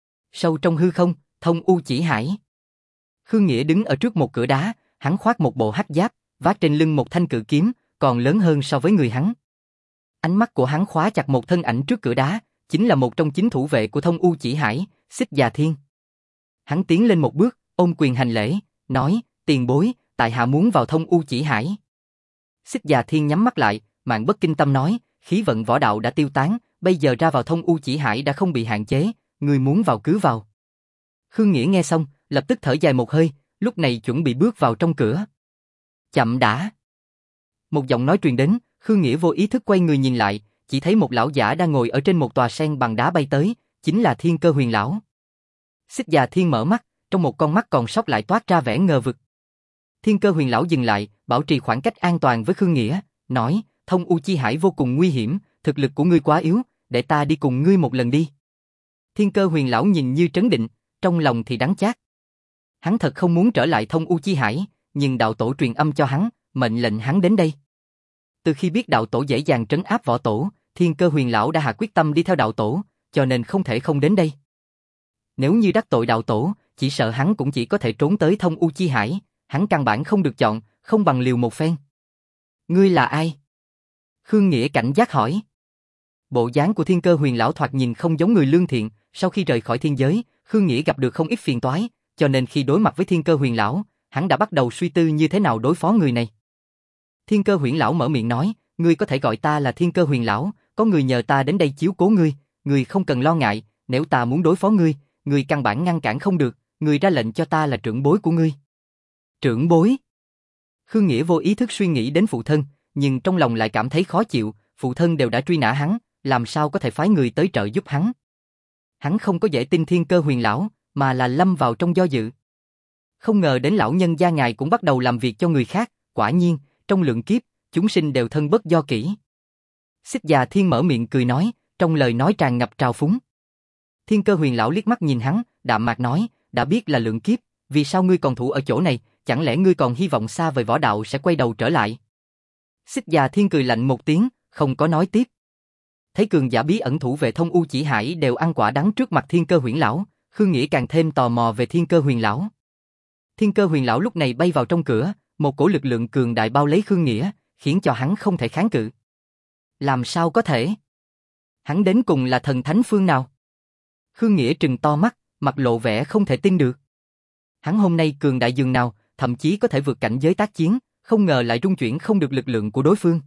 Sâu trong hư không, thông U Chỉ Hải. Khương Nghĩa đứng ở trước một cửa đá, hắn khoác một bộ hắc giáp, vác trên lưng một thanh cự kiếm, còn lớn hơn so với người hắn. Ánh mắt của hắn khóa chặt một thân ảnh trước cửa đá, chính là một trong chín thủ vệ của thông U Chỉ Hải, Xích Già Thiên. Hắn tiến lên một bước, ôm quyền hành lễ, nói, tiền bối, tại hạ muốn vào thông U Chỉ Hải. Xích Già Thiên nhắm mắt lại, Mạn Bất Kinh Tâm nói, khí vận võ đạo đã tiêu tán, bây giờ ra vào thông U Chỉ Hải đã không bị hạn chế, người muốn vào cứ vào. Khương Nghĩa nghe xong, lập tức thở dài một hơi, lúc này chuẩn bị bước vào trong cửa. Chậm đã. Một giọng nói truyền đến, Khương Nghĩa vô ý thức quay người nhìn lại, chỉ thấy một lão giả đang ngồi ở trên một tòa sen bằng đá bay tới, chính là Thiên Cơ Huyền lão. Xích Già Thiên mở mắt, trong một con mắt còn sót lại toát ra vẻ ngờ vực. Thiên Cơ Huyền lão dừng lại, bảo trì khoảng cách an toàn với Khương Nghĩa, nói, Thông U Chi Hải vô cùng nguy hiểm, thực lực của ngươi quá yếu, để ta đi cùng ngươi một lần đi. Thiên Cơ Huyền lão nhìn như trấn định, trong lòng thì đắng chát. Hắn thật không muốn trở lại Thông U Chi Hải, nhưng đạo tổ truyền âm cho hắn, mệnh lệnh hắn đến đây. Từ khi biết đạo tổ dễ dàng trấn áp võ tổ, Thiên Cơ Huyền lão đã hạ quyết tâm đi theo đạo tổ, cho nên không thể không đến đây. Nếu như đắc tội đạo tổ, chỉ sợ hắn cũng chỉ có thể trốn tới Thông U Chi Hải, hắn căn bản không được chọn, không bằng liều một phen. Ngươi là ai? Khương Nghĩa cảnh giác hỏi. Bộ dáng của Thiên Cơ Huyền lão thoạt nhìn không giống người lương thiện, sau khi rời khỏi thiên giới, Khương Nghĩa gặp được không ít phiền toái, cho nên khi đối mặt với Thiên Cơ Huyền lão, hắn đã bắt đầu suy tư như thế nào đối phó người này. Thiên Cơ Huyền lão mở miệng nói, ngươi có thể gọi ta là Thiên Cơ Huyền lão, có người nhờ ta đến đây chiếu cố ngươi, ngươi không cần lo ngại, nếu ta muốn đối phó ngươi, ngươi căn bản ngăn cản không được, ngươi ra lệnh cho ta là trưởng bối của ngươi. Trưởng bối? Khương Nghĩa vô ý thức suy nghĩ đến phụ thân, nhưng trong lòng lại cảm thấy khó chịu, phụ thân đều đã truy nã hắn, làm sao có thể phái người tới trợ giúp hắn. Hắn không có dễ tin Thiên Cơ Huyền lão, mà là lâm vào trong do dự. Không ngờ đến lão nhân gia ngài cũng bắt đầu làm việc cho người khác, quả nhiên, trong lượng kiếp, chúng sinh đều thân bất do kỷ. Xích Già Thiên mở miệng cười nói, trong lời nói tràn ngập trào phúng. Thiên Cơ Huyền lão liếc mắt nhìn hắn, đạm mạc nói, đã biết là lượng kiếp, vì sao ngươi còn thủ ở chỗ này, chẳng lẽ ngươi còn hy vọng xa vời võ đạo sẽ quay đầu trở lại? Xích Già Thiên cười lạnh một tiếng, không có nói tiếp. Thấy cường giả bí ẩn thủ vệ Thông U Chỉ Hải đều ăn quả đắng trước mặt Thiên Cơ Huyền lão, Khương Nghĩa càng thêm tò mò về Thiên Cơ Huyền lão. Thiên Cơ Huyền lão lúc này bay vào trong cửa, một cổ lực lượng cường đại bao lấy Khương Nghĩa, khiến cho hắn không thể kháng cự. Làm sao có thể? Hắn đến cùng là thần thánh phương nào? Khương Nghĩa trừng to mắt, mặt lộ vẻ không thể tin được. Hắn hôm nay cường đại dường nào, thậm chí có thể vượt cảnh giới tác chiến, không ngờ lại rung chuyển không được lực lượng của đối phương.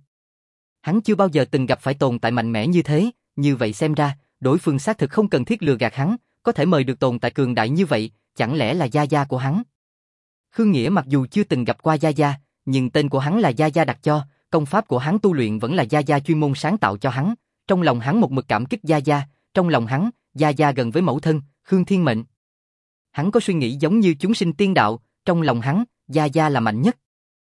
Hắn chưa bao giờ từng gặp phải tồn tại mạnh mẽ như thế, như vậy xem ra, đối phương xác thực không cần thiết lừa gạt hắn, có thể mời được tồn tại cường đại như vậy, chẳng lẽ là gia gia của hắn? Khương Nghĩa mặc dù chưa từng gặp qua gia gia, nhưng tên của hắn là gia gia đặt cho, công pháp của hắn tu luyện vẫn là gia gia chuyên môn sáng tạo cho hắn, trong lòng hắn một mực cảm kích gia gia, trong lòng hắn, gia gia gần với mẫu thân, Khương Thiên Mệnh. Hắn có suy nghĩ giống như chúng sinh tiên đạo, trong lòng hắn, gia gia là mạnh nhất.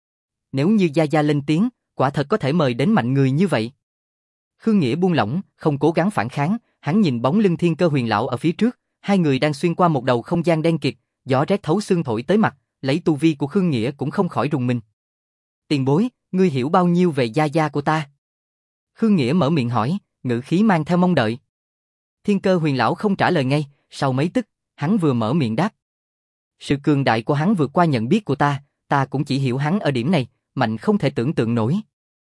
Nếu như gia gia lên tiếng, quả thật có thể mời đến mạnh người như vậy. Khương Nghĩa buông lỏng, không cố gắng phản kháng, hắn nhìn bóng lưng Thiên Cơ Huyền lão ở phía trước, hai người đang xuyên qua một đầu không gian đen kịt, gió rét thấu xương thổi tới mặt, lấy tu vi của Khương Nghĩa cũng không khỏi rùng mình. Tiền bối, ngươi hiểu bao nhiêu về gia gia của ta? Khương Nghĩa mở miệng hỏi, ngữ khí mang theo mong đợi. Thiên Cơ Huyền lão không trả lời ngay, sau mấy tức, hắn vừa mở miệng đáp. Sự cường đại của hắn vượt qua nhận biết của ta, ta cũng chỉ hiểu hắn ở điểm này, mạnh không thể tưởng tượng nổi.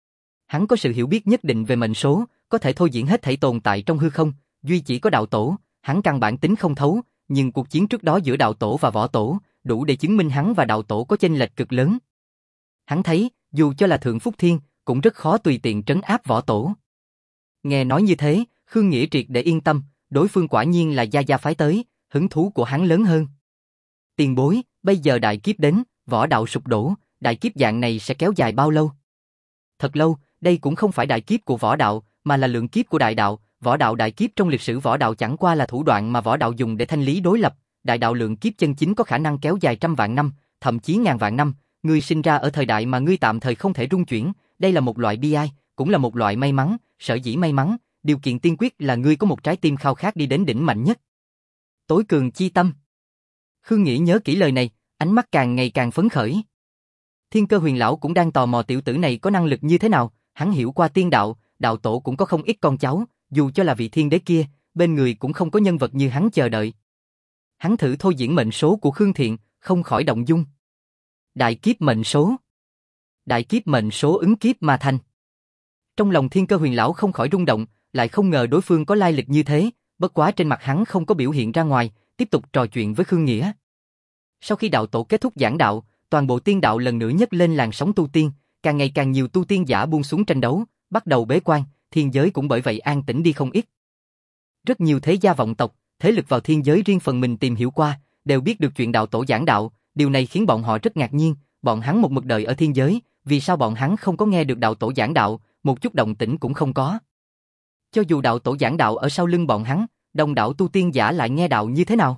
Hắn có sự hiểu biết nhất định về mệnh số, có thể thôi diễn hết thảy tồn tại trong hư không, duy chỉ có đạo tổ, hắn căn bản tính không thấu, nhưng cuộc chiến trước đó giữa đạo tổ và võ tổ, đủ để chứng minh hắn và đạo tổ có chênh lệch cực lớn. Hắn thấy, dù cho là Thượng Phúc Thiên, cũng rất khó tùy tiện trấn áp võ tổ. Nghe nói như thế, Khương Nghĩa triệt để yên tâm, đối phương quả nhiên là gia gia phái tới, hứng thú của hắn lớn hơn. Tiền bối, bây giờ đại kiếp đến, võ đạo sụp đổ, đại kiếp dạng này sẽ kéo dài bao lâu? Thật lâu, đây cũng không phải đại kiếp của võ đạo, mà là lượng kiếp của đại đạo, võ đạo đại kiếp trong lịch sử võ đạo chẳng qua là thủ đoạn mà võ đạo dùng để thanh lý đối lập, đại đạo lượng kiếp chân chính có khả năng kéo dài trăm vạn năm, thậm chí ngàn vạn năm, ngươi sinh ra ở thời đại mà ngươi tạm thời không thể rung chuyển, đây là một loại bi ai, cũng là một loại may mắn, sở dĩ may mắn, điều kiện tiên quyết là ngươi có một trái tim khao khát đi đến đỉnh mạnh nhất. Tối cường chi tâm. Khương Nghĩa nhớ kỹ lời này, ánh mắt càng ngày càng phấn khởi. Thiên Cơ Huyền lão cũng đang tò mò tiểu tử này có năng lực như thế nào, hắn hiểu qua tiên đạo, đạo tổ cũng có không ít con cháu, dù cho là vị thiên đế kia, bên người cũng không có nhân vật như hắn chờ đợi. Hắn thử thôi diễn mệnh số của Khương Thiện, không khỏi động dung. Đại kiếp mệnh số. Đại kiếp mệnh số ứng kiếp mà thành. Trong lòng Thiên Cơ Huyền lão không khỏi rung động, lại không ngờ đối phương có lai lịch như thế, bất quá trên mặt hắn không có biểu hiện ra ngoài, tiếp tục trò chuyện với Khương Nghĩa. Sau khi đạo tổ kết thúc giảng đạo, toàn bộ tiên đạo lần nữa nhấc lên làn sóng tu tiên, càng ngày càng nhiều tu tiên giả buông xuống tranh đấu, bắt đầu bế quan, thiên giới cũng bởi vậy an tĩnh đi không ít. Rất nhiều thế gia vọng tộc, thế lực vào thiên giới riêng phần mình tìm hiểu qua, đều biết được chuyện đạo tổ giảng đạo, điều này khiến bọn họ rất ngạc nhiên, bọn hắn một mực đợi ở thiên giới, vì sao bọn hắn không có nghe được đạo tổ giảng đạo, một chút động tĩnh cũng không có. Cho dù đạo tổ giảng đạo ở sau lưng bọn hắn, đông đảo tu tiên giả lại nghe đạo như thế nào?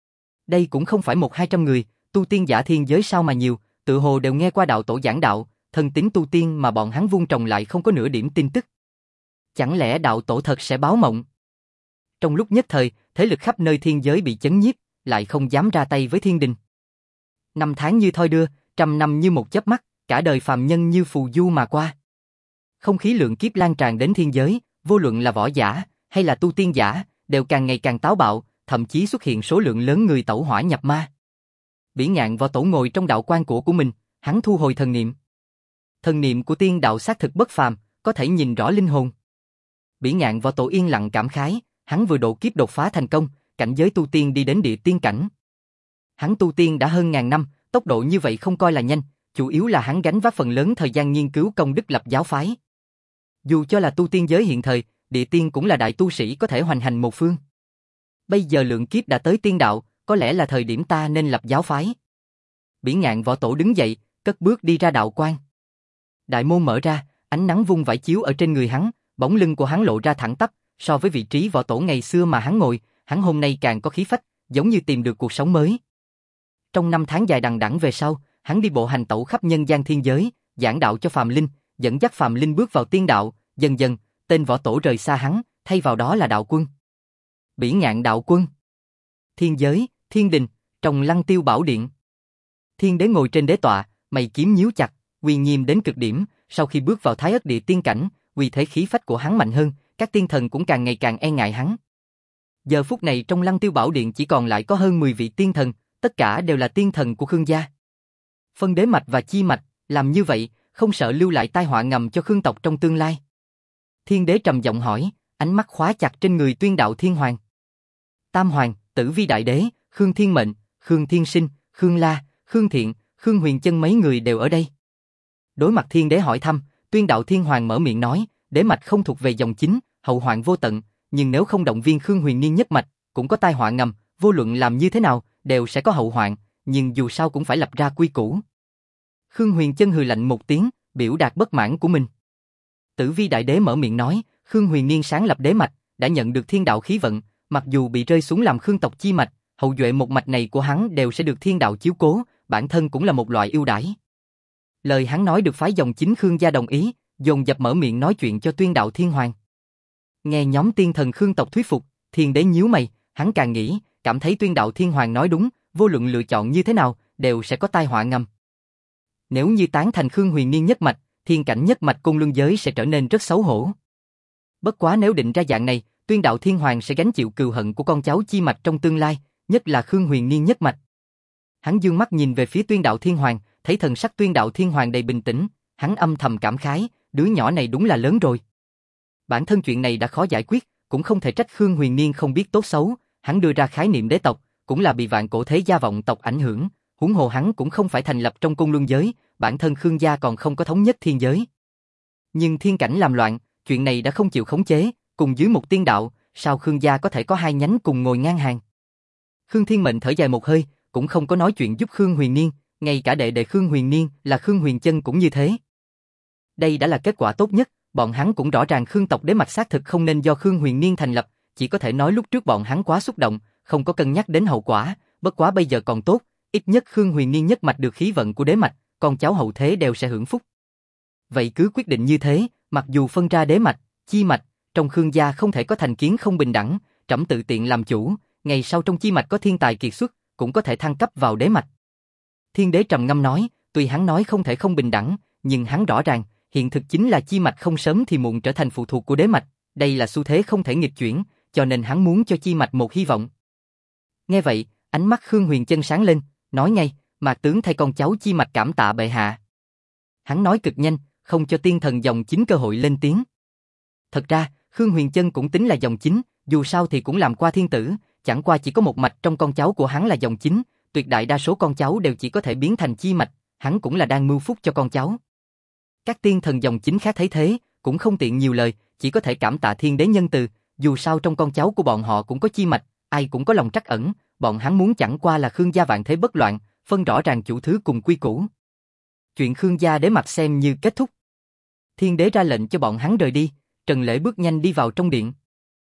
Đây cũng không phải một hai trăm người, tu tiên giả thiên giới sao mà nhiều, tự hồ đều nghe qua đạo tổ giảng đạo, thân tín tu tiên mà bọn hắn vun trồng lại không có nửa điểm tin tức. Chẳng lẽ đạo tổ thật sẽ báo mộng? Trong lúc nhất thời, thế lực khắp nơi thiên giới bị chấn nhiếp, lại không dám ra tay với thiên đình. Năm tháng như thoi đưa, trăm năm như một chớp mắt, cả đời phàm nhân như phù du mà qua. Không khí lượng kiếp lan tràn đến thiên giới, vô luận là võ giả hay là tu tiên giả, đều càng ngày càng táo bạo, thậm chí xuất hiện số lượng lớn người tẩu hỏa nhập ma. Bỉ Ngạn Võ Tổ ngồi trong đạo quan của của mình, hắn thu hồi thần niệm. Thần niệm của tiên đạo xác thực bất phàm, có thể nhìn rõ linh hồn. Bỉ Ngạn Võ Tổ yên lặng cảm khái, hắn vừa độ kiếp đột phá thành công, cảnh giới tu tiên đi đến địa tiên cảnh. Hắn tu tiên đã hơn ngàn năm, tốc độ như vậy không coi là nhanh, chủ yếu là hắn gánh vác phần lớn thời gian nghiên cứu công đức lập giáo phái. Dù cho là tu tiên giới hiện thời, địa tiên cũng là đại tu sĩ có thể hoành hành một phương. Bây giờ lượng kiếp đã tới tiên đạo, có lẽ là thời điểm ta nên lập giáo phái. Bỉ Ngạn Võ Tổ đứng dậy, cất bước đi ra đạo quan. Đại môn mở ra, ánh nắng vung vãi chiếu ở trên người hắn, bóng lưng của hắn lộ ra thẳng tắp, so với vị trí võ tổ ngày xưa mà hắn ngồi, hắn hôm nay càng có khí phách, giống như tìm được cuộc sống mới. Trong năm tháng dài đằng đẵng về sau, hắn đi bộ hành tẩu khắp nhân gian thiên giới, giảng đạo cho phàm linh, dẫn dắt phàm linh bước vào tiên đạo, dần dần, tên võ tổ rời xa hắn, thay vào đó là đạo quân. Bỉ Ngạn đạo quân. Thiên giới, thiên đình, trong Lăng Tiêu Bảo Điện. Thiên đế ngồi trên đế tọa, mày kiếm nhíu chặt, uy nghiêm đến cực điểm, sau khi bước vào Thái Ất Địa tiên cảnh, uy thế khí phách của hắn mạnh hơn, các tiên thần cũng càng ngày càng e ngại hắn. Giờ phút này trong Lăng Tiêu Bảo Điện chỉ còn lại có hơn mười vị tiên thần, tất cả đều là tiên thần của Khương gia. Phân đế mạch và chi mạch, làm như vậy, không sợ lưu lại tai họa ngầm cho Khương tộc trong tương lai. Thiên đế trầm giọng hỏi, ánh mắt khóa chặt trên người Tuyên Đạo Thiên Hoàng. Tam Hoàng, Tử Vi Đại Đế, Khương Thiên Mệnh, Khương Thiên Sinh, Khương La, Khương Thiện, Khương Huyền Chân mấy người đều ở đây. Đối mặt thiên đế hỏi thăm, Tuyên Đạo Thiên Hoàng mở miệng nói, đế mạch không thuộc về dòng chính, hậu hoạn vô tận, nhưng nếu không động viên Khương Huyền Niên nhất mạch, cũng có tai họa ngầm, vô luận làm như thế nào, đều sẽ có hậu hoạn, nhưng dù sao cũng phải lập ra quy củ. Khương Huyền Chân hừ lạnh một tiếng, biểu đạt bất mãn của mình. Tử Vi Đại Đế mở miệng nói, Khương Huyền Niên sáng lập đế mạch, đã nhận được thiên đạo khí vận, mặc dù bị rơi xuống làm Khương tộc chi mạch, hậu duệ một mạch này của hắn đều sẽ được thiên đạo chiếu cố, bản thân cũng là một loại ưu đãi. Lời hắn nói được phái dòng chính Khương gia đồng ý, dồn dập mở miệng nói chuyện cho Tuyên Đạo Thiên Hoàng. Nghe nhóm tiên thần Khương tộc thuyết phục, thiên đế nhíu mày, hắn càng nghĩ, cảm thấy Tuyên Đạo Thiên Hoàng nói đúng, vô luận lựa chọn như thế nào, đều sẽ có tai họa ngầm. Nếu như tán thành Khương Huyền Niên nhất mạch, thiên cảnh nhất mạch Côn Luân giới sẽ trở nên rất xấu hổ. Bất quá nếu định ra dạng này, Tuyên Đạo Thiên Hoàng sẽ gánh chịu cừu hận của con cháu chi mạch trong tương lai, nhất là Khương Huyền Niên nhất mạch. Hắn dương mắt nhìn về phía Tuyên Đạo Thiên Hoàng, thấy thần sắc Tuyên Đạo Thiên Hoàng đầy bình tĩnh, hắn âm thầm cảm khái, đứa nhỏ này đúng là lớn rồi. Bản thân chuyện này đã khó giải quyết, cũng không thể trách Khương Huyền Niên không biết tốt xấu, hắn đưa ra khái niệm đế tộc, cũng là bị vạn cổ thế gia vọng tộc ảnh hưởng, huống hồ hắn cũng không phải thành lập trong Côn Luân giới, bản thân Khương gia còn không có thống nhất thiên giới. Nhưng thiên cảnh làm loạn, chuyện này đã không chịu khống chế, cùng dưới một tiên đạo, sao Khương gia có thể có hai nhánh cùng ngồi ngang hàng? Khương Thiên Mệnh thở dài một hơi, cũng không có nói chuyện giúp Khương Huyền Niên, ngay cả đệ đệ Khương Huyền Niên là Khương Huyền Chân cũng như thế. Đây đã là kết quả tốt nhất, bọn hắn cũng rõ ràng Khương tộc đế mạch xác thực không nên do Khương Huyền Niên thành lập, chỉ có thể nói lúc trước bọn hắn quá xúc động, không có cân nhắc đến hậu quả, bất quá bây giờ còn tốt, ít nhất Khương Huyền Niên nhất mạch được khí vận của đế mạch, con cháu hậu thế đều sẽ hưởng phúc. Vậy cứ quyết định như thế, mặc dù phân ra đế mạch, chi mạch, trong Khương gia không thể có thành kiến không bình đẳng, trẫm tự tiện làm chủ, ngày sau trong chi mạch có thiên tài kiệt xuất, cũng có thể thăng cấp vào đế mạch. Thiên đế trầm ngâm nói, tuy hắn nói không thể không bình đẳng, nhưng hắn rõ ràng, hiện thực chính là chi mạch không sớm thì muộn trở thành phụ thuộc của đế mạch, đây là xu thế không thể nghịch chuyển, cho nên hắn muốn cho chi mạch một hy vọng. Nghe vậy, ánh mắt Khương Huyền Chân sáng lên, nói ngay, Mạc tướng thay con cháu chi mạch cảm tạ bệ hạ. Hắn nói cực nhanh, không cho tiên thần dòng chính cơ hội lên tiếng. Thật ra, Khương Huyền Chân cũng tính là dòng chính, dù sao thì cũng làm qua thiên tử, chẳng qua chỉ có một mạch trong con cháu của hắn là dòng chính, tuyệt đại đa số con cháu đều chỉ có thể biến thành chi mạch, hắn cũng là đang mưu phúc cho con cháu. Các tiên thần dòng chính khác thấy thế, cũng không tiện nhiều lời, chỉ có thể cảm tạ thiên đế nhân từ, dù sao trong con cháu của bọn họ cũng có chi mạch, ai cũng có lòng trắc ẩn, bọn hắn muốn chẳng qua là Khương gia vạn thế bất loạn, phân rõ ràng chủ thứ cùng quy củ. Chuyện Khương gia đế mạch xem như kết thúc. Thiên đế ra lệnh cho bọn hắn rời đi, Trần Lễ bước nhanh đi vào trong điện.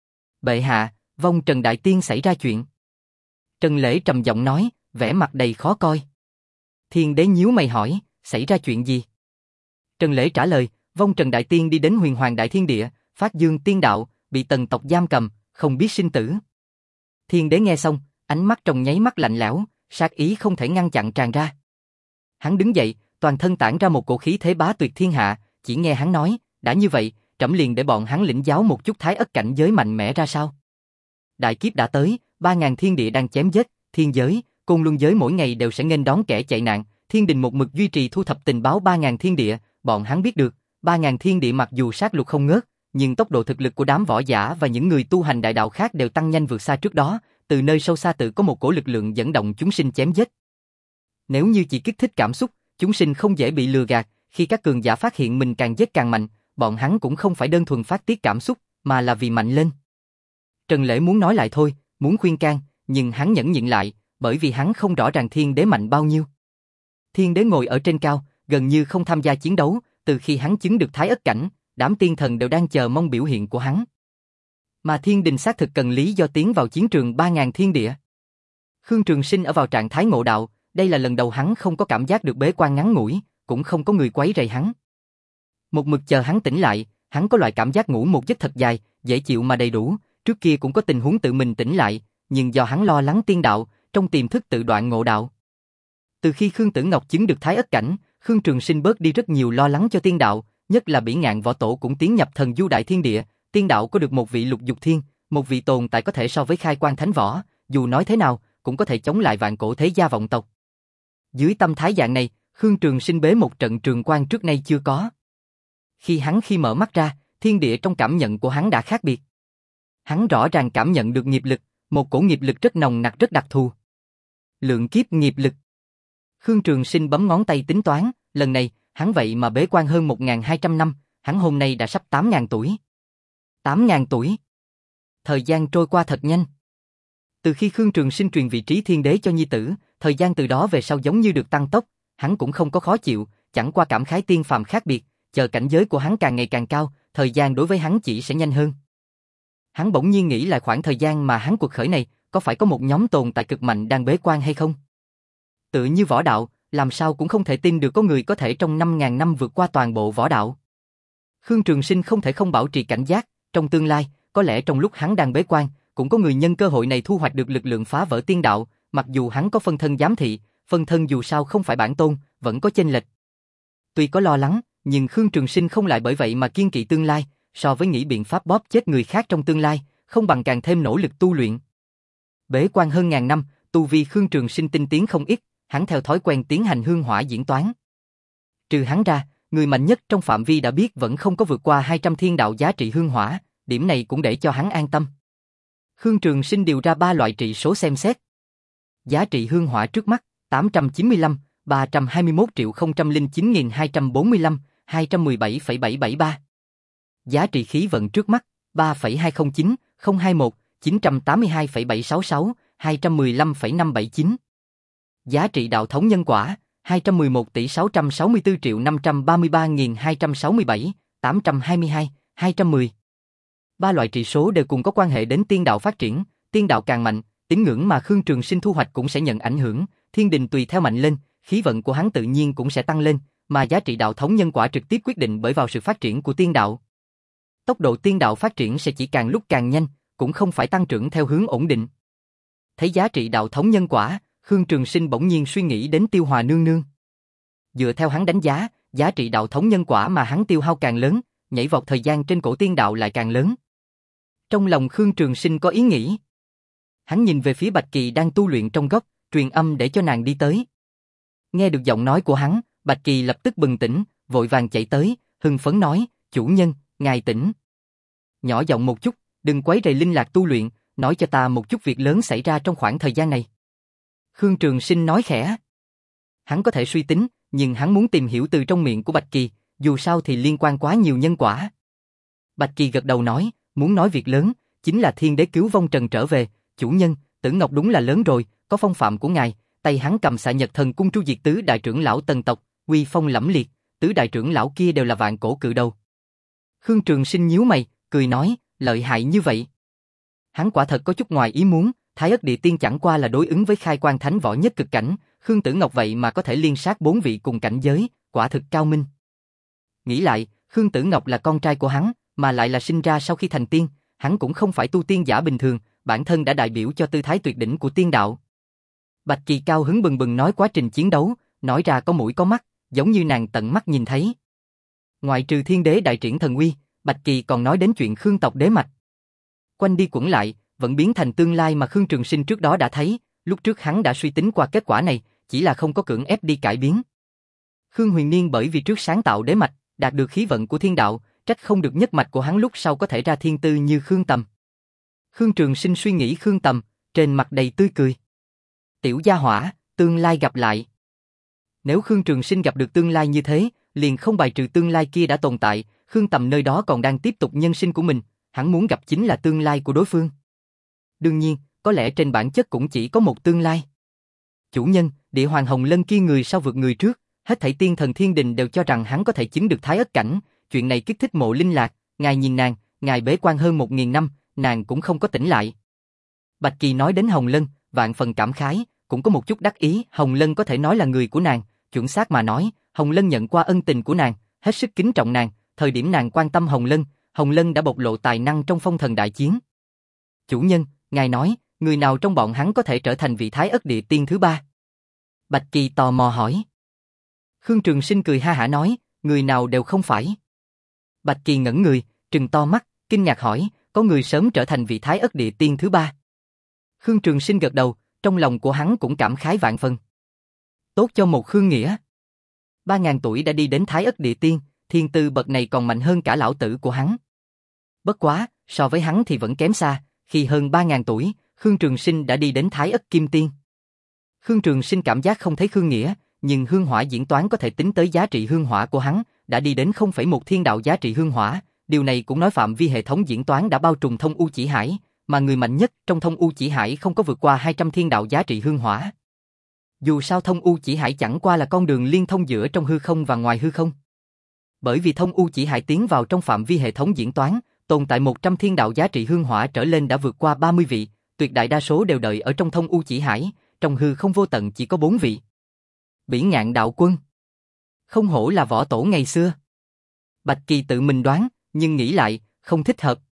Bệ hạ, vong Trần Đại Tiên xảy ra chuyện. Trần Lễ trầm giọng nói, vẻ mặt đầy khó coi. Thiên đế nhíu mày hỏi, xảy ra chuyện gì? Trần Lễ trả lời, vong Trần Đại Tiên đi đến Huyền Hoàng Đại Thiên Địa, phát dương tiên đạo, bị Tần tộc giam cầm, không biết sinh tử. Thiên đế nghe xong, ánh mắt trong nháy mắt lạnh lẽo, sát ý không thể ngăn chặn tràn ra. Hắn đứng dậy, toàn thân tản ra một cổ khí thế bá tuyệt thiên hạ, chỉ nghe hắn nói, đã như vậy, trẫm liền để bọn hắn lĩnh giáo một chút thái ất cảnh giới mạnh mẽ ra sao. Đại kiếp đã tới, ba ngàn thiên địa đang chém giết, thiên giới, côn luân giới mỗi ngày đều sẽ nghênh đón kẻ chạy nạn, thiên đình một mực duy trì thu thập tình báo ba ngàn thiên địa, bọn hắn biết được, ba ngàn thiên địa mặc dù sát lục không ngớt, nhưng tốc độ thực lực của đám võ giả và những người tu hành đại đạo khác đều tăng nhanh vượt xa trước đó, từ nơi sâu xa tự có một cổ lực lượng dẫn động chúng sinh chém giết. Nếu như chỉ kích thích cảm xúc, chúng sinh không dễ bị lừa gạt, khi các cường giả phát hiện mình càng giết càng mạnh, bọn hắn cũng không phải đơn thuần phát tiết cảm xúc, mà là vì mạnh lên. Trần Lễ muốn nói lại thôi, muốn khuyên can, nhưng hắn nhẫn nhịn lại, bởi vì hắn không rõ ràng thiên đế mạnh bao nhiêu. Thiên đế ngồi ở trên cao, gần như không tham gia chiến đấu, từ khi hắn chứng được thái ất cảnh, đám tiên thần đều đang chờ mong biểu hiện của hắn. Mà thiên đình xác thực cần lý do tiến vào chiến trường ba ngàn thiên địa. Khương Trường Sinh ở vào trạng thái ngộ đạo, đây là lần đầu hắn không có cảm giác được bế quan ngắn ngủi, cũng không có người quấy rầy hắn. Một mực chờ hắn tỉnh lại, hắn có loại cảm giác ngủ một giấc thật dài, dễ chịu mà đầy đủ, trước kia cũng có tình huống tự mình tỉnh lại, nhưng do hắn lo lắng tiên đạo, trong tiềm thức tự đoạn ngộ đạo. Từ khi Khương Tử Ngọc chứng được thái ất cảnh, Khương Trường Sinh bớt đi rất nhiều lo lắng cho tiên đạo, nhất là Bỉ Ngạn Võ Tổ cũng tiến nhập thần du đại thiên địa, tiên đạo có được một vị lục dục thiên, một vị tồn tại có thể so với khai quan thánh võ, dù nói thế nào, cũng có thể chống lại vạn cổ thế gia vọng tộc. Dưới tâm thái dạng này, Khương Trường Sinh bế một trận trường quan trước nay chưa có. Khi hắn khi mở mắt ra, thiên địa trong cảm nhận của hắn đã khác biệt. Hắn rõ ràng cảm nhận được nghiệp lực, một cổ nghiệp lực rất nồng nặc rất đặc thù. Lượng kiếp nghiệp lực. Khương Trường Sinh bấm ngón tay tính toán, lần này, hắn vậy mà bế quan hơn một nghìn hai trăm năm, hắn hôm nay đã sắp tám nghìn tuổi. tám nghìn tuổi. Thời gian trôi qua thật nhanh. Từ khi Khương Trường Sinh truyền vị trí thiên đế cho nhi tử, thời gian từ đó về sau giống như được tăng tốc, hắn cũng không có khó chịu, chẳng qua cảm khái tiên phàm khác biệt, chờ cảnh giới của hắn càng ngày càng cao, thời gian đối với hắn chỉ sẽ nhanh hơn. Hắn bỗng nhiên nghĩ lại khoảng thời gian mà hắn cuộc khởi này, có phải có một nhóm tồn tại cực mạnh đang bế quan hay không? Tự như võ đạo, làm sao cũng không thể tin được có người có thể trong năm nghìn năm vượt qua toàn bộ võ đạo. Khương Trường Sinh không thể không bảo trì cảnh giác, trong tương lai, có lẽ trong lúc hắn đang bế quan, cũng có người nhân cơ hội này thu hoạch được lực lượng phá vỡ tiên đạo, mặc dù hắn có phân thân giám thị, phân thân dù sao không phải bản tôn, vẫn có chênh lệch. Tuy có lo lắng, nhưng Khương Trường Sinh không lại bởi vậy mà kiêng kỵ tương lai, so với nghĩ biện pháp bóp chết người khác trong tương lai, không bằng càng thêm nỗ lực tu luyện. Bế quan hơn ngàn năm, tu vi Khương Trường Sinh tinh tiến không ít, hắn theo thói quen tiến hành hương hỏa diễn toán. Trừ hắn ra, người mạnh nhất trong phạm vi đã biết vẫn không có vượt qua hai trăm thiên đạo giá trị hương hỏa, điểm này cũng để cho hắn an tâm. Khương Trường Sinh điều ra ba loại trị số xem xét. Giá trị hương hỏa trước mắt, tám trăm chín mươi lăm, ba trăm hai mươi mốt triệu không trăm lẻ chín nghìn hai trăm bốn mươi lăm, hai trăm mười bảy phẩy bảy bảy ba. Giá trị khí vận trước mắt, ba phẩy hai không chín, không hai mốt, chín trăm tám mươi hai phẩy bảy sáu sáu, hai trăm mười lăm phẩy năm bảy chín. Giá trị đạo thống nhân quả, hai trăm mười một tỷ sáu trăm sáu mươi tư triệu năm trăm ba mươi ba nghìn hai trăm sáu mươi bảy, tám trăm hai mươi hai, hai trăm mười. Ba loại trị số đều cùng có quan hệ đến tiên đạo phát triển, tiên đạo càng mạnh, tín ngưỡng mà Khương Trường Sinh thu hoạch cũng sẽ nhận ảnh hưởng, thiên đình tùy theo mạnh lên, khí vận của hắn tự nhiên cũng sẽ tăng lên, mà giá trị đạo thống nhân quả trực tiếp quyết định bởi vào sự phát triển của tiên đạo. Tốc độ tiên đạo phát triển sẽ chỉ càng lúc càng nhanh, cũng không phải tăng trưởng theo hướng ổn định. Thấy giá trị đạo thống nhân quả, Khương Trường Sinh bỗng nhiên suy nghĩ đến Tiêu Hòa nương nương. Dựa theo hắn đánh giá, giá trị đạo thống nhân quả mà hắn tiêu hao càng lớn, nhảy vọt thời gian trên cổ tiên đạo lại càng lớn. Trong lòng Khương Trường Sinh có ý nghĩ. Hắn nhìn về phía Bạch Kỳ đang tu luyện trong góc, truyền âm để cho nàng đi tới. Nghe được giọng nói của hắn, Bạch Kỳ lập tức bừng tỉnh, vội vàng chạy tới, hưng phấn nói, chủ nhân, ngài tỉnh. Nhỏ giọng một chút, đừng quấy rầy linh lạc tu luyện, nói cho ta một chút việc lớn xảy ra trong khoảng thời gian này. Khương Trường Sinh nói khẽ. Hắn có thể suy tính, nhưng hắn muốn tìm hiểu từ trong miệng của Bạch Kỳ, dù sao thì liên quan quá nhiều nhân quả. Bạch Kỳ gật đầu nói, muốn nói việc lớn, chính là thiên đế cứu vong trần trở về, chủ nhân, Tử Ngọc đúng là lớn rồi, có phong phạm của ngài, tay hắn cầm xạ nhật thần cung tru diệt tứ đại trưởng lão tần tộc, uy phong lẫm liệt, tứ đại trưởng lão kia đều là vạn cổ cự đầu. Khương Trường Sinh nhíu mày, cười nói, lợi hại như vậy. Hắn quả thật có chút ngoài ý muốn, Thái Ất Địa Tiên chẳng qua là đối ứng với khai quan thánh võ nhất cực cảnh, Khương Tử Ngọc vậy mà có thể liên sát bốn vị cùng cảnh giới, quả thực cao minh. Nghĩ lại, Khương Tử Ngọc là con trai của hắn, mà lại là sinh ra sau khi thành tiên, hắn cũng không phải tu tiên giả bình thường, bản thân đã đại biểu cho tư thái tuyệt đỉnh của tiên đạo. Bạch Kỳ cao hứng bừng bừng nói quá trình chiến đấu, nói ra có mũi có mắt, giống như nàng tận mắt nhìn thấy. Ngoại trừ thiên đế đại triển thần uy, Bạch Kỳ còn nói đến chuyện Khương tộc đế mạch. Quanh đi quẩn lại, vẫn biến thành tương lai mà Khương Trường Sinh trước đó đã thấy, lúc trước hắn đã suy tính qua kết quả này, chỉ là không có cưỡng ép đi cải biến. Khương Huyền Niên bởi vì trước sáng tạo đế mạch, đạt được khí vận của thiên đạo, trách không được nhất mạch của hắn lúc sau có thể ra thiên tư như Khương Tầm. Khương Trường Sinh suy nghĩ Khương Tầm, trên mặt đầy tươi cười. Tiểu gia hỏa, tương lai gặp lại. Nếu Khương Trường Sinh gặp được tương lai như thế, liền không bài trừ tương lai kia đã tồn tại, Khương Tầm nơi đó còn đang tiếp tục nhân sinh của mình, hắn muốn gặp chính là tương lai của đối phương. Đương nhiên, có lẽ trên bản chất cũng chỉ có một tương lai. Chủ nhân, địa hoàng Hồng Lân kia người sau vượt người trước, hết thảy tiên thần thiên đình đều cho rằng hắn có thể chứng được thái ất cảnh, chuyện này kích thích Mộ Linh Lạc, ngài nhìn nàng, ngài bế quan hơn một nghìn năm, nàng cũng không có tỉnh lại. Bạch Kỳ nói đến Hồng Lân, vạn phần cảm khái, cũng có một chút đắc ý, Hồng Lân có thể nói là người của nàng, chuẩn xác mà nói, Hồng Lân nhận qua ân tình của nàng, hết sức kính trọng nàng, thời điểm nàng quan tâm Hồng Lân, Hồng Lân đã bộc lộ tài năng trong phong thần đại chiến. Chủ nhân, ngài nói, người nào trong bọn hắn có thể trở thành vị thái ất địa tiên thứ ba? Bạch Kỳ tò mò hỏi. Khương Trường Sinh cười ha hả nói, người nào đều không phải. Bạch Kỳ ngẩn người, trừng to mắt, kinh ngạc hỏi, có người sớm trở thành vị thái ất địa tiên thứ ba? Khương Trường Sinh gật đầu, trong lòng của hắn cũng cảm khái vạn phần. Tốt cho một Khương Nghĩa. Ba ngàn tuổi đã đi đến thái ất địa tiên, thiên tư bậc này còn mạnh hơn cả lão tử của hắn. Bất quá, so với hắn thì vẫn kém xa, khi hơn ba ngàn tuổi, Khương Trường Sinh đã đi đến thái ất kim tiên. Khương Trường Sinh cảm giác không thấy Khương Nghĩa, nhưng hương hỏa diễn toán có thể tính tới giá trị hương hỏa của hắn, đã đi đến không phẩy một thiên đạo giá trị hương hỏa, điều này cũng nói phạm vi hệ thống diễn toán đã bao trùm thông u chỉ hải, mà người mạnh nhất trong thông u chỉ hải không có vượt qua hai trăm thiên đạo giá trị hương hỏa. Dù sao thông u chỉ hải chẳng qua là con đường liên thông giữa trong hư không và ngoài hư không. Bởi vì thông u chỉ hải tiến vào trong phạm vi hệ thống diễn toán, tồn tại một trăm thiên đạo giá trị hương hỏa trở lên đã vượt qua ba mươi vị, tuyệt đại đa số đều đợi ở trong thông u chỉ hải, trong hư không vô tận chỉ có bốn vị. Bỉ Ngạn đạo quân. Không hổ là võ tổ ngày xưa. Bạch Kỳ tự mình đoán, nhưng nghĩ lại, không thích hợp.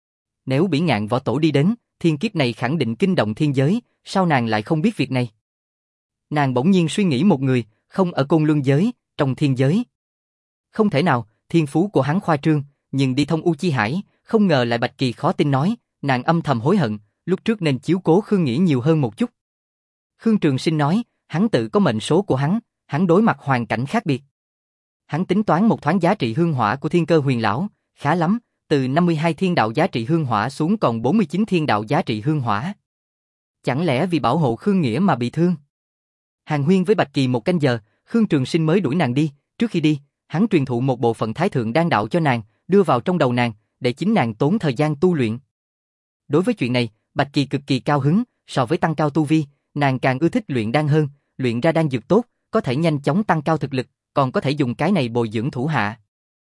Nếu Bỉ Ngạn võ tổ đi đến, thiên kiếp này khẳng định kinh động thiên giới, sao nàng lại không biết việc này? Nàng bỗng nhiên suy nghĩ một người, không ở Côn Luân giới, trong thiên giới. Không thể nào, thiên phú của hắn khoa trương, nhưng đi thông u chi hải, không ngờ lại Bạch Kỳ khó tin nói, nàng âm thầm hối hận, lúc trước nên chiếu cố Khương Nghĩa nhiều hơn một chút. Khương Trường Sinh nói, hắn tự có mệnh số của hắn, hắn đối mặt hoàn cảnh khác biệt. Hắn tính toán một thoáng giá trị hương hỏa của Thiên Cơ Huyền lão, khá lắm, từ năm mươi hai thiên đạo giá trị hương hỏa xuống còn bốn mươi chín thiên đạo giá trị hương hỏa. Chẳng lẽ vì bảo hộ Khương Nghĩa mà bị thương? Hàn huyên với Bạch Kỳ một canh giờ, Khương Trường Sinh mới đuổi nàng đi, trước khi đi, hắn truyền thụ một bộ phận Thái Thượng Đan đạo cho nàng, đưa vào trong đầu nàng, để chính nàng tốn thời gian tu luyện. Đối với chuyện này, Bạch Kỳ cực kỳ cao hứng, so với tăng cao tu vi, nàng càng ưa thích luyện đan hơn, luyện ra đan dược tốt, có thể nhanh chóng tăng cao thực lực, còn có thể dùng cái này bồi dưỡng thủ hạ.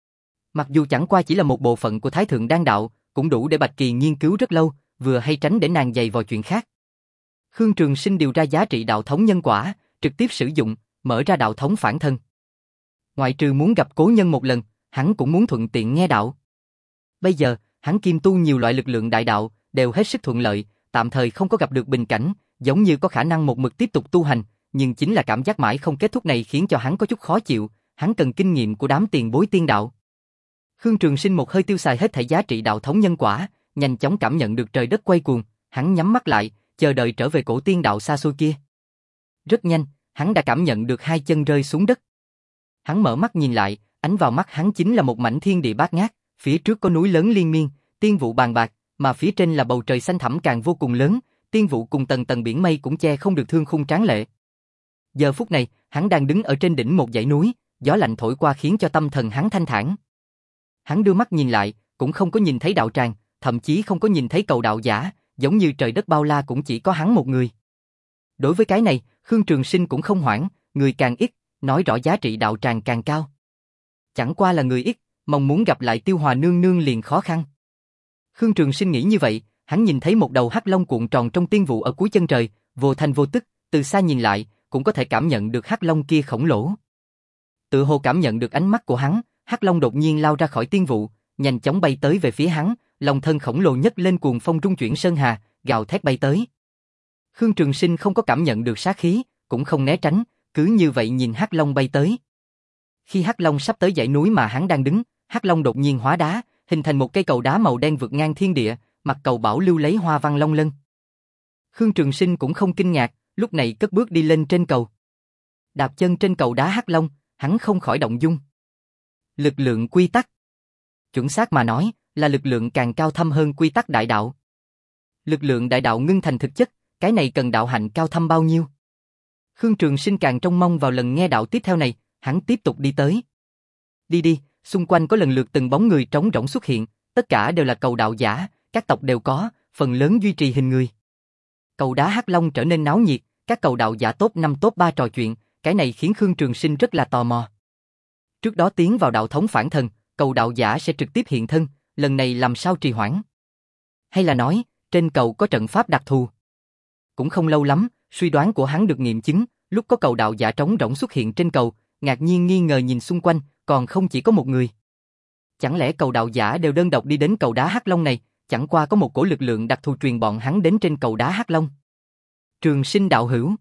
Mặc dù chẳng qua chỉ là một bộ phận của Thái Thượng Đan đạo, cũng đủ để Bạch Kỳ nghiên cứu rất lâu, vừa hay tránh để nàng dày vào chuyện khác. Khương Trường Sinh điều ra giá trị đạo thống nhân quả, trực tiếp sử dụng, mở ra đạo thống phản thân. Ngoại trừ muốn gặp cố nhân một lần, hắn cũng muốn thuận tiện nghe đạo. Bây giờ, hắn kiêm tu nhiều loại lực lượng đại đạo, đều hết sức thuận lợi, tạm thời không có gặp được bình cảnh, giống như có khả năng một mực tiếp tục tu hành, nhưng chính là cảm giác mãi không kết thúc này khiến cho hắn có chút khó chịu, hắn cần kinh nghiệm của đám tiền bối tiên đạo. Khương Trường Sinh một hơi tiêu xài hết thảy giá trị đạo thống nhân quả, nhanh chóng cảm nhận được trời đất quay cuồng, hắn nhắm mắt lại, chờ đợi trở về cổ tiên đạo xa xôi kia. Rất nhanh, hắn đã cảm nhận được hai chân rơi xuống đất. Hắn mở mắt nhìn lại, ánh vào mắt hắn chính là một mảnh thiên địa bát ngát, phía trước có núi lớn liên miên, tiên vụ bàn bạc, mà phía trên là bầu trời xanh thẳm càng vô cùng lớn, tiên vụ cùng tầng tầng biển mây cũng che không được thương khung tráng lệ. Giờ phút này, hắn đang đứng ở trên đỉnh một dãy núi, gió lạnh thổi qua khiến cho tâm thần hắn thanh thản. Hắn đưa mắt nhìn lại, cũng không có nhìn thấy đạo tràng, thậm chí không có nhìn thấy cầu đạo giả, giống như trời đất bao la cũng chỉ có hắn một người. Đối với cái này, Khương Trường Sinh cũng không hoảng, người càng ít, nói rõ giá trị đạo tràng càng cao. Chẳng qua là người ít, mong muốn gặp lại Tiêu Hòa nương nương liền khó khăn. Khương Trường Sinh nghĩ như vậy, hắn nhìn thấy một đầu hắc long cuộn tròn trong tiên vụ ở cuối chân trời, vô thanh vô tức, từ xa nhìn lại, cũng có thể cảm nhận được hắc long kia khổng lồ. Tự hồ cảm nhận được ánh mắt của hắn, hắc long đột nhiên lao ra khỏi tiên vụ, nhanh chóng bay tới về phía hắn, long thân khổng lồ nhấc lên cuồng phong rung chuyển sơn hà, gào thét bay tới. Khương Trường Sinh không có cảm nhận được sát khí, cũng không né tránh, cứ như vậy nhìn hắc long bay tới. Khi hắc long sắp tới dãy núi mà hắn đang đứng, hắc long đột nhiên hóa đá, hình thành một cây cầu đá màu đen vượt ngang thiên địa, mặt cầu bảo lưu lấy hoa văn long lân. Khương Trường Sinh cũng không kinh ngạc, lúc này cất bước đi lên trên cầu. Đạp chân trên cầu đá hắc long, hắn không khỏi động dung. Lực lượng quy tắc. Chuẩn xác mà nói, là lực lượng càng cao thâm hơn quy tắc đại đạo. Lực lượng đại đạo ngưng thành thực chất, cái này cần đạo hạnh cao thâm bao nhiêu? Khương Trường Sinh càng trông mong vào lần nghe đạo tiếp theo này, hắn tiếp tục đi tới. Đi đi, xung quanh có lần lượt từng bóng người trống rỗng xuất hiện, tất cả đều là cầu đạo giả, các tộc đều có, phần lớn duy trì hình người. Cầu đá hắc long trở nên náo nhiệt, các cầu đạo giả top năm top ba trò chuyện, cái này khiến Khương Trường Sinh rất là tò mò. Trước đó tiến vào đạo thống phản thần, cầu đạo giả sẽ trực tiếp hiện thân, lần này làm sao trì hoãn? Hay là nói, trên cầu có trận pháp đặc thù? Cũng không lâu lắm, suy đoán của hắn được nghiệm chứng, lúc có cầu đạo giả trống rỗng xuất hiện trên cầu, ngạc nhiên nghi ngờ nhìn xung quanh, còn không chỉ có một người. Chẳng lẽ cầu đạo giả đều đơn độc đi đến cầu đá hắc long này, chẳng qua có một cổ lực lượng đặc thù truyền bọn hắn đến trên cầu đá hắc long. Trường Sinh đạo hữu.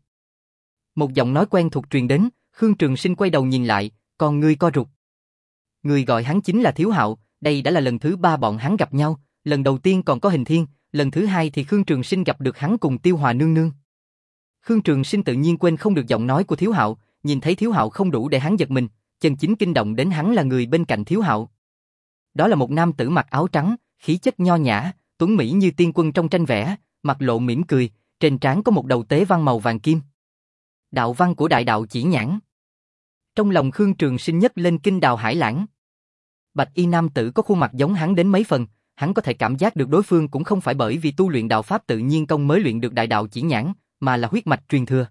Một giọng nói quen thuộc truyền đến, Khương Trường Sinh quay đầu nhìn lại, con ngươi co rụt. Người gọi hắn chính là Thiếu Hạo, đây đã là lần thứ ba bọn hắn gặp nhau, lần đầu tiên còn có Hình Thiên, lần thứ hai thì Khương Trường Sinh gặp được hắn cùng Tiêu Hòa nương nương. Khương Trường Sinh tự nhiên quên không được giọng nói của Thiếu Hạo, nhìn thấy Thiếu Hạo không đủ để hắn giật mình, chân chính kinh động đến hắn là người bên cạnh Thiếu Hạo. Đó là một nam tử mặc áo trắng, khí chất nho nhã, tuấn mỹ như tiên quân trong tranh vẽ, mặt lộ mỉm cười, trên trán có một đầu tế văn màu vàng kim. Đạo văn của đại đạo chỉ nhãn. Trong lòng Khương Trường Sinh nhấc lên kinh đào hải lãng. Bạch y nam tử có khuôn mặt giống hắn đến mấy phần, hắn có thể cảm giác được đối phương cũng không phải bởi vì tu luyện đạo pháp tự nhiên công mới luyện được đại đạo chỉ nhãn, mà là huyết mạch truyền thừa.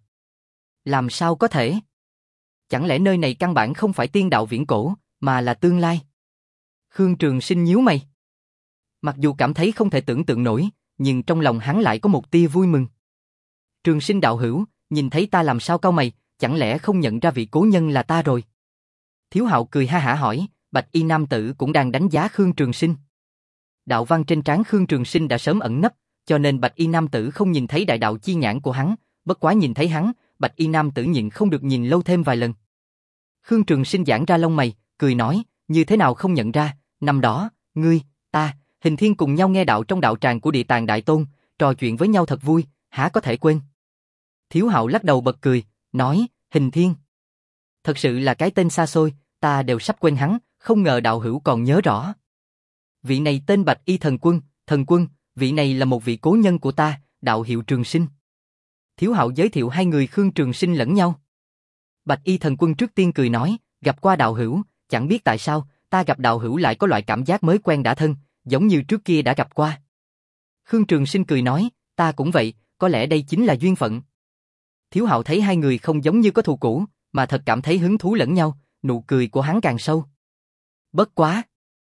Làm sao có thể? Chẳng lẽ nơi này căn bản không phải tiên đạo viễn cổ, mà là tương lai? Khương Trường Sinh nhíu mày. Mặc dù cảm thấy không thể tưởng tượng nổi, nhưng trong lòng hắn lại có một tia vui mừng. Trường Sinh đạo hữu, nhìn thấy ta làm sao cau mày, chẳng lẽ không nhận ra vị cố nhân là ta rồi? Thiếu Hạo cười ha hả hỏi, bạch y nam tử cũng đang đánh giá Khương Trường Sinh. Đạo văn trên trán Khương Trường Sinh đã sớm ẩn nấp, cho nên bạch y nam tử không nhìn thấy đại đạo chi nhãn của hắn, bất quá nhìn thấy hắn, bạch y nam tử nhịn không được nhìn lâu thêm vài lần. Khương Trường Sinh giãn ra lông mày, cười nói, như thế nào không nhận ra, năm đó, ngươi, ta, Hình Thiên cùng nhau nghe đạo trong đạo tràng của Địa Tạng Đại Tôn, trò chuyện với nhau thật vui, há có thể quên. Thiếu Hạo lắc đầu bật cười, nói, Hình Thiên. Thật sự là cái tên xa xôi, ta đều sắp quên hắn, không ngờ đạo hữu còn nhớ rõ. Vị này tên Bạch Y Thần Quân, Thần Quân, vị này là một vị cố nhân của ta, đạo hiệu Trường Sinh. Thiếu Hạo giới thiệu hai người Khương Trường Sinh lẫn nhau. Bạch Y Thần Quân trước tiên cười nói, gặp qua đạo hữu, chẳng biết tại sao, ta gặp đạo hữu lại có loại cảm giác mới quen đã thân, giống như trước kia đã gặp qua. Khương Trường Sinh cười nói, ta cũng vậy, có lẽ đây chính là duyên phận. Thiếu Hạo thấy hai người không giống như có thù cũ, mà thật cảm thấy hứng thú lẫn nhau, nụ cười của hắn càng sâu. Bất quá!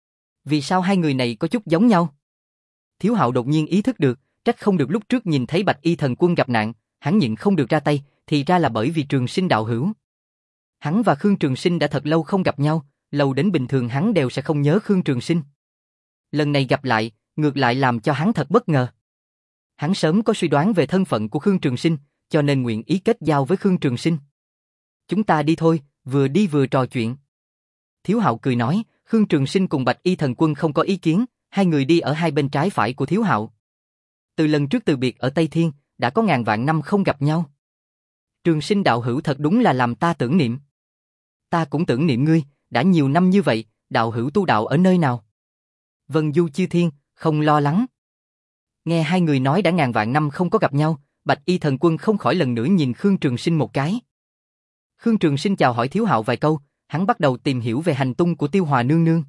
Vì sao hai người này có chút giống nhau? Thiếu Hạo đột nhiên ý thức được, trách không được lúc trước nhìn thấy Bạch Y Thần Quân gặp nạn, hắn nhịn không được ra tay, thì ra là bởi vì Trường Sinh đạo hữu. Hắn và Khương Trường Sinh đã thật lâu không gặp nhau, lâu đến bình thường hắn đều sẽ không nhớ Khương Trường Sinh. Lần này gặp lại, ngược lại làm cho hắn thật bất ngờ. Hắn sớm có suy đoán về thân phận của Khương Trường Sinh, cho nên nguyện ý kết giao với Khương Trường Sinh. Chúng ta đi thôi, vừa đi vừa trò chuyện. Thiếu Hạo cười nói, Khương Trường Sinh cùng Bạch Y Thần Quân không có ý kiến, hai người đi ở hai bên trái phải của Thiếu Hạo. Từ lần trước từ biệt ở Tây Thiên, đã có ngàn vạn năm không gặp nhau. Trường Sinh đạo hữu thật đúng là làm ta tưởng niệm. Ta cũng tưởng niệm ngươi, đã nhiều năm như vậy, đạo hữu tu đạo ở nơi nào? Vân du chư thiên, không lo lắng. Nghe hai người nói đã ngàn vạn năm không có gặp nhau, Bạch Y Thần Quân không khỏi lần nữa nhìn Khương Trường Sinh một cái. Khương Trường Sinh chào hỏi Thiếu Hạo vài câu, hắn bắt đầu tìm hiểu về hành tung của Tiêu Hòa nương nương.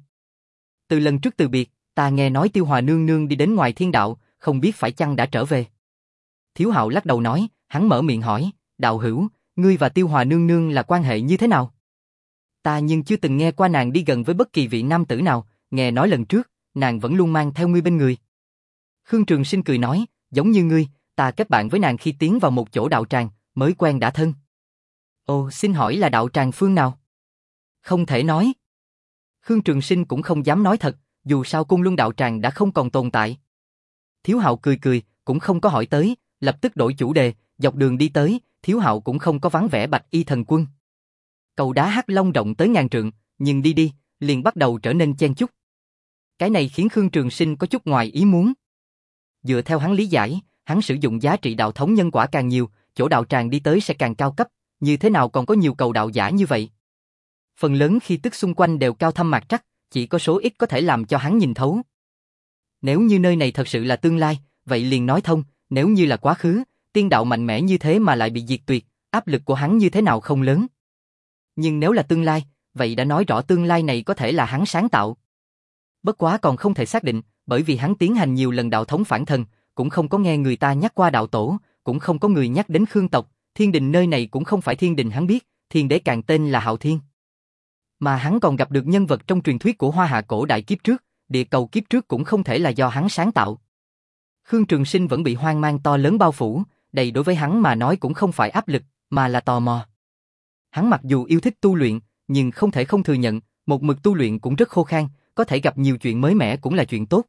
Từ lần trước từ biệt, ta nghe nói Tiêu Hòa nương nương đi đến ngoài thiên đạo, không biết phải chăng đã trở về. Thiếu Hạo lắc đầu nói, hắn mở miệng hỏi, đạo hữu, ngươi và Tiêu Hòa nương nương là quan hệ như thế nào? Ta nhưng chưa từng nghe qua nàng đi gần với bất kỳ vị nam tử nào, nghe nói lần trước, nàng vẫn luôn mang theo ngươi bên người. Khương Trường Sinh cười nói, giống như ngươi, ta kết bạn với nàng khi tiến vào một chỗ đạo tràng, mới quen đã thân. Ồ, xin hỏi là đạo tràng phương nào? Không thể nói. Khương Trường Sinh cũng không dám nói thật, dù sao Côn Luân đạo tràng đã không còn tồn tại. Thiếu Hạo cười cười, cũng không có hỏi tới, lập tức đổi chủ đề, dọc đường đi tới, Thiếu Hạo cũng không có vắng vẻ Bạch Y Thần Quân. Cầu đá Hắc Long rộng tới ngàn trượng, nhưng đi đi, liền bắt đầu trở nên chen chúc. Cái này khiến Khương Trường Sinh có chút ngoài ý muốn. Dựa theo hắn lý giải, hắn sử dụng giá trị đạo thống nhân quả càng nhiều, chỗ đạo tràng đi tới sẽ càng cao cấp, như thế nào còn có nhiều cầu đạo giả như vậy? Phần lớn khi tức xung quanh đều cao thâm mạc trắc, chỉ có số ít có thể làm cho hắn nhìn thấu. Nếu như nơi này thật sự là tương lai, vậy liền nói thông, nếu như là quá khứ, tiên đạo mạnh mẽ như thế mà lại bị diệt tuyệt, áp lực của hắn như thế nào không lớn. Nhưng nếu là tương lai, vậy đã nói rõ tương lai này có thể là hắn sáng tạo. Bất quá còn không thể xác định, bởi vì hắn tiến hành nhiều lần đạo thống phản thần, cũng không có nghe người ta nhắc qua đạo tổ, cũng không có người nhắc đến Khương tộc, thiên đình nơi này cũng không phải thiên đình hắn biết, thiên đế càng tên là Hạo Thiên. Mà hắn còn gặp được nhân vật trong truyền thuyết của Hoa Hạ cổ đại kiếp trước, địa cầu kiếp trước cũng không thể là do hắn sáng tạo. Khương Trường Sinh vẫn bị hoang mang to lớn bao phủ, đây đối với hắn mà nói cũng không phải áp lực, mà là tò mò. Hắn mặc dù yêu thích tu luyện, nhưng không thể không thừa nhận, một mực tu luyện cũng rất khô khan, có thể gặp nhiều chuyện mới mẻ cũng là chuyện tốt.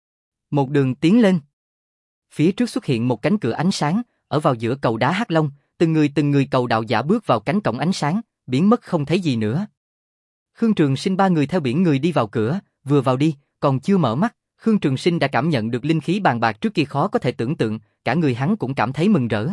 Một đường tiến lên. Phía trước xuất hiện một cánh cửa ánh sáng, ở vào giữa cầu đá Hắc Long, từng người từng người cầu đạo giả bước vào cánh cổng ánh sáng, biến mất không thấy gì nữa. Khương Trường Sinh ba người theo biển người đi vào cửa, vừa vào đi, còn chưa mở mắt, Khương Trường Sinh đã cảm nhận được linh khí bàn bạc trước kia khó có thể tưởng tượng, cả người hắn cũng cảm thấy mừng rỡ.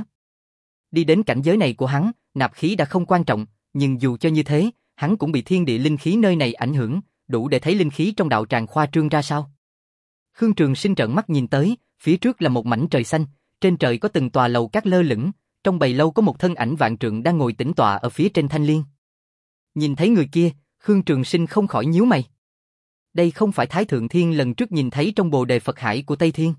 Đi đến cảnh giới này của hắn, nạp khí đã không quan trọng, nhưng dù cho như thế, hắn cũng bị thiên địa linh khí nơi này ảnh hưởng, đủ để thấy linh khí trong đạo tràng khoa trương ra sao. Khương Trường Sinh trợn mắt nhìn tới, phía trước là một mảnh trời xanh, trên trời có từng tòa lầu các lơ lửng, trong bầy lâu có một thân ảnh vạn trượng đang ngồi tĩnh tọa ở phía trên thanh liên. Nhìn thấy người kia, Khương Trường Sinh không khỏi nhíu mày. Đây không phải Thái Thượng Thiên lần trước nhìn thấy trong Bồ Đề Phật Hải của Tây Thiên.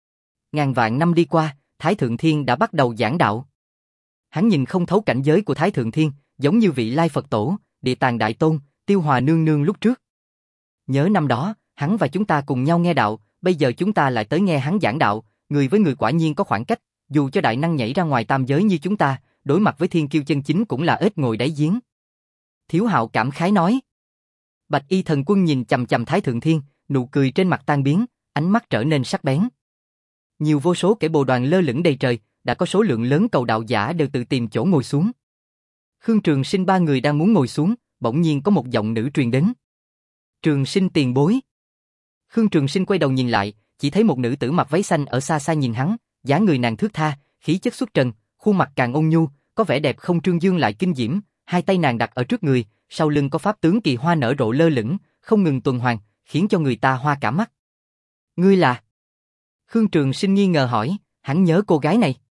Ngàn vạn năm đi qua, Thái Thượng Thiên đã bắt đầu giảng đạo. Hắn nhìn không thấu cảnh giới của Thái Thượng Thiên, giống như vị Lai Phật Tổ, Địa Tạng Đại Tôn, Tiêu Hòa Nương Nương lúc trước. Nhớ năm đó, hắn và chúng ta cùng nhau nghe đạo, bây giờ chúng ta lại tới nghe hắn giảng đạo, người với người quả nhiên có khoảng cách, dù cho đại năng nhảy ra ngoài tam giới như chúng ta, đối mặt với thiên kiêu chân chính cũng là ếch ngồi đáy giếng. Thiếu Hạo cảm khái nói. Bạch Y Thần Quân nhìn chằm chằm Thái Thượng Thiên, nụ cười trên mặt tan biến, ánh mắt trở nên sắc bén. Nhiều vô số kẻ bồ đoàn lơ lửng đầy trời, đã có số lượng lớn cầu đạo giả đều tự tìm chỗ ngồi xuống. Khương Trường Sinh ba người đang muốn ngồi xuống, bỗng nhiên có một giọng nữ truyền đến. Trường Sinh tiền bối. Khương Trường Sinh quay đầu nhìn lại, chỉ thấy một nữ tử mặc váy xanh ở xa xa nhìn hắn, dáng người nàng thướt tha, khí chất xuất trần, khuôn mặt càng ôn nhu, có vẻ đẹp không trương dương lại kinh diễm, hai tay nàng đặt ở trước người, sau lưng có pháp tướng kỳ hoa nở rộ lơ lửng, không ngừng tuần hoàn, khiến cho người ta hoa cả mắt. Ngươi là? Khương Trường Sinh nghi ngờ hỏi, hắn nhớ cô gái này.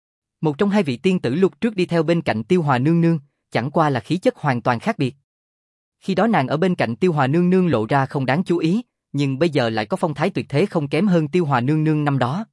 Một trong hai vị tiên tử lúc trước đi theo bên cạnh Tiêu Hòa Nương Nương, chẳng qua là khí chất hoàn toàn khác biệt. Khi đó nàng ở bên cạnh Tiêu Hòa Nương Nương lộ ra không đáng chú ý, nhưng bây giờ lại có phong thái tuyệt thế không kém hơn Tiêu Hòa Nương Nương năm đó.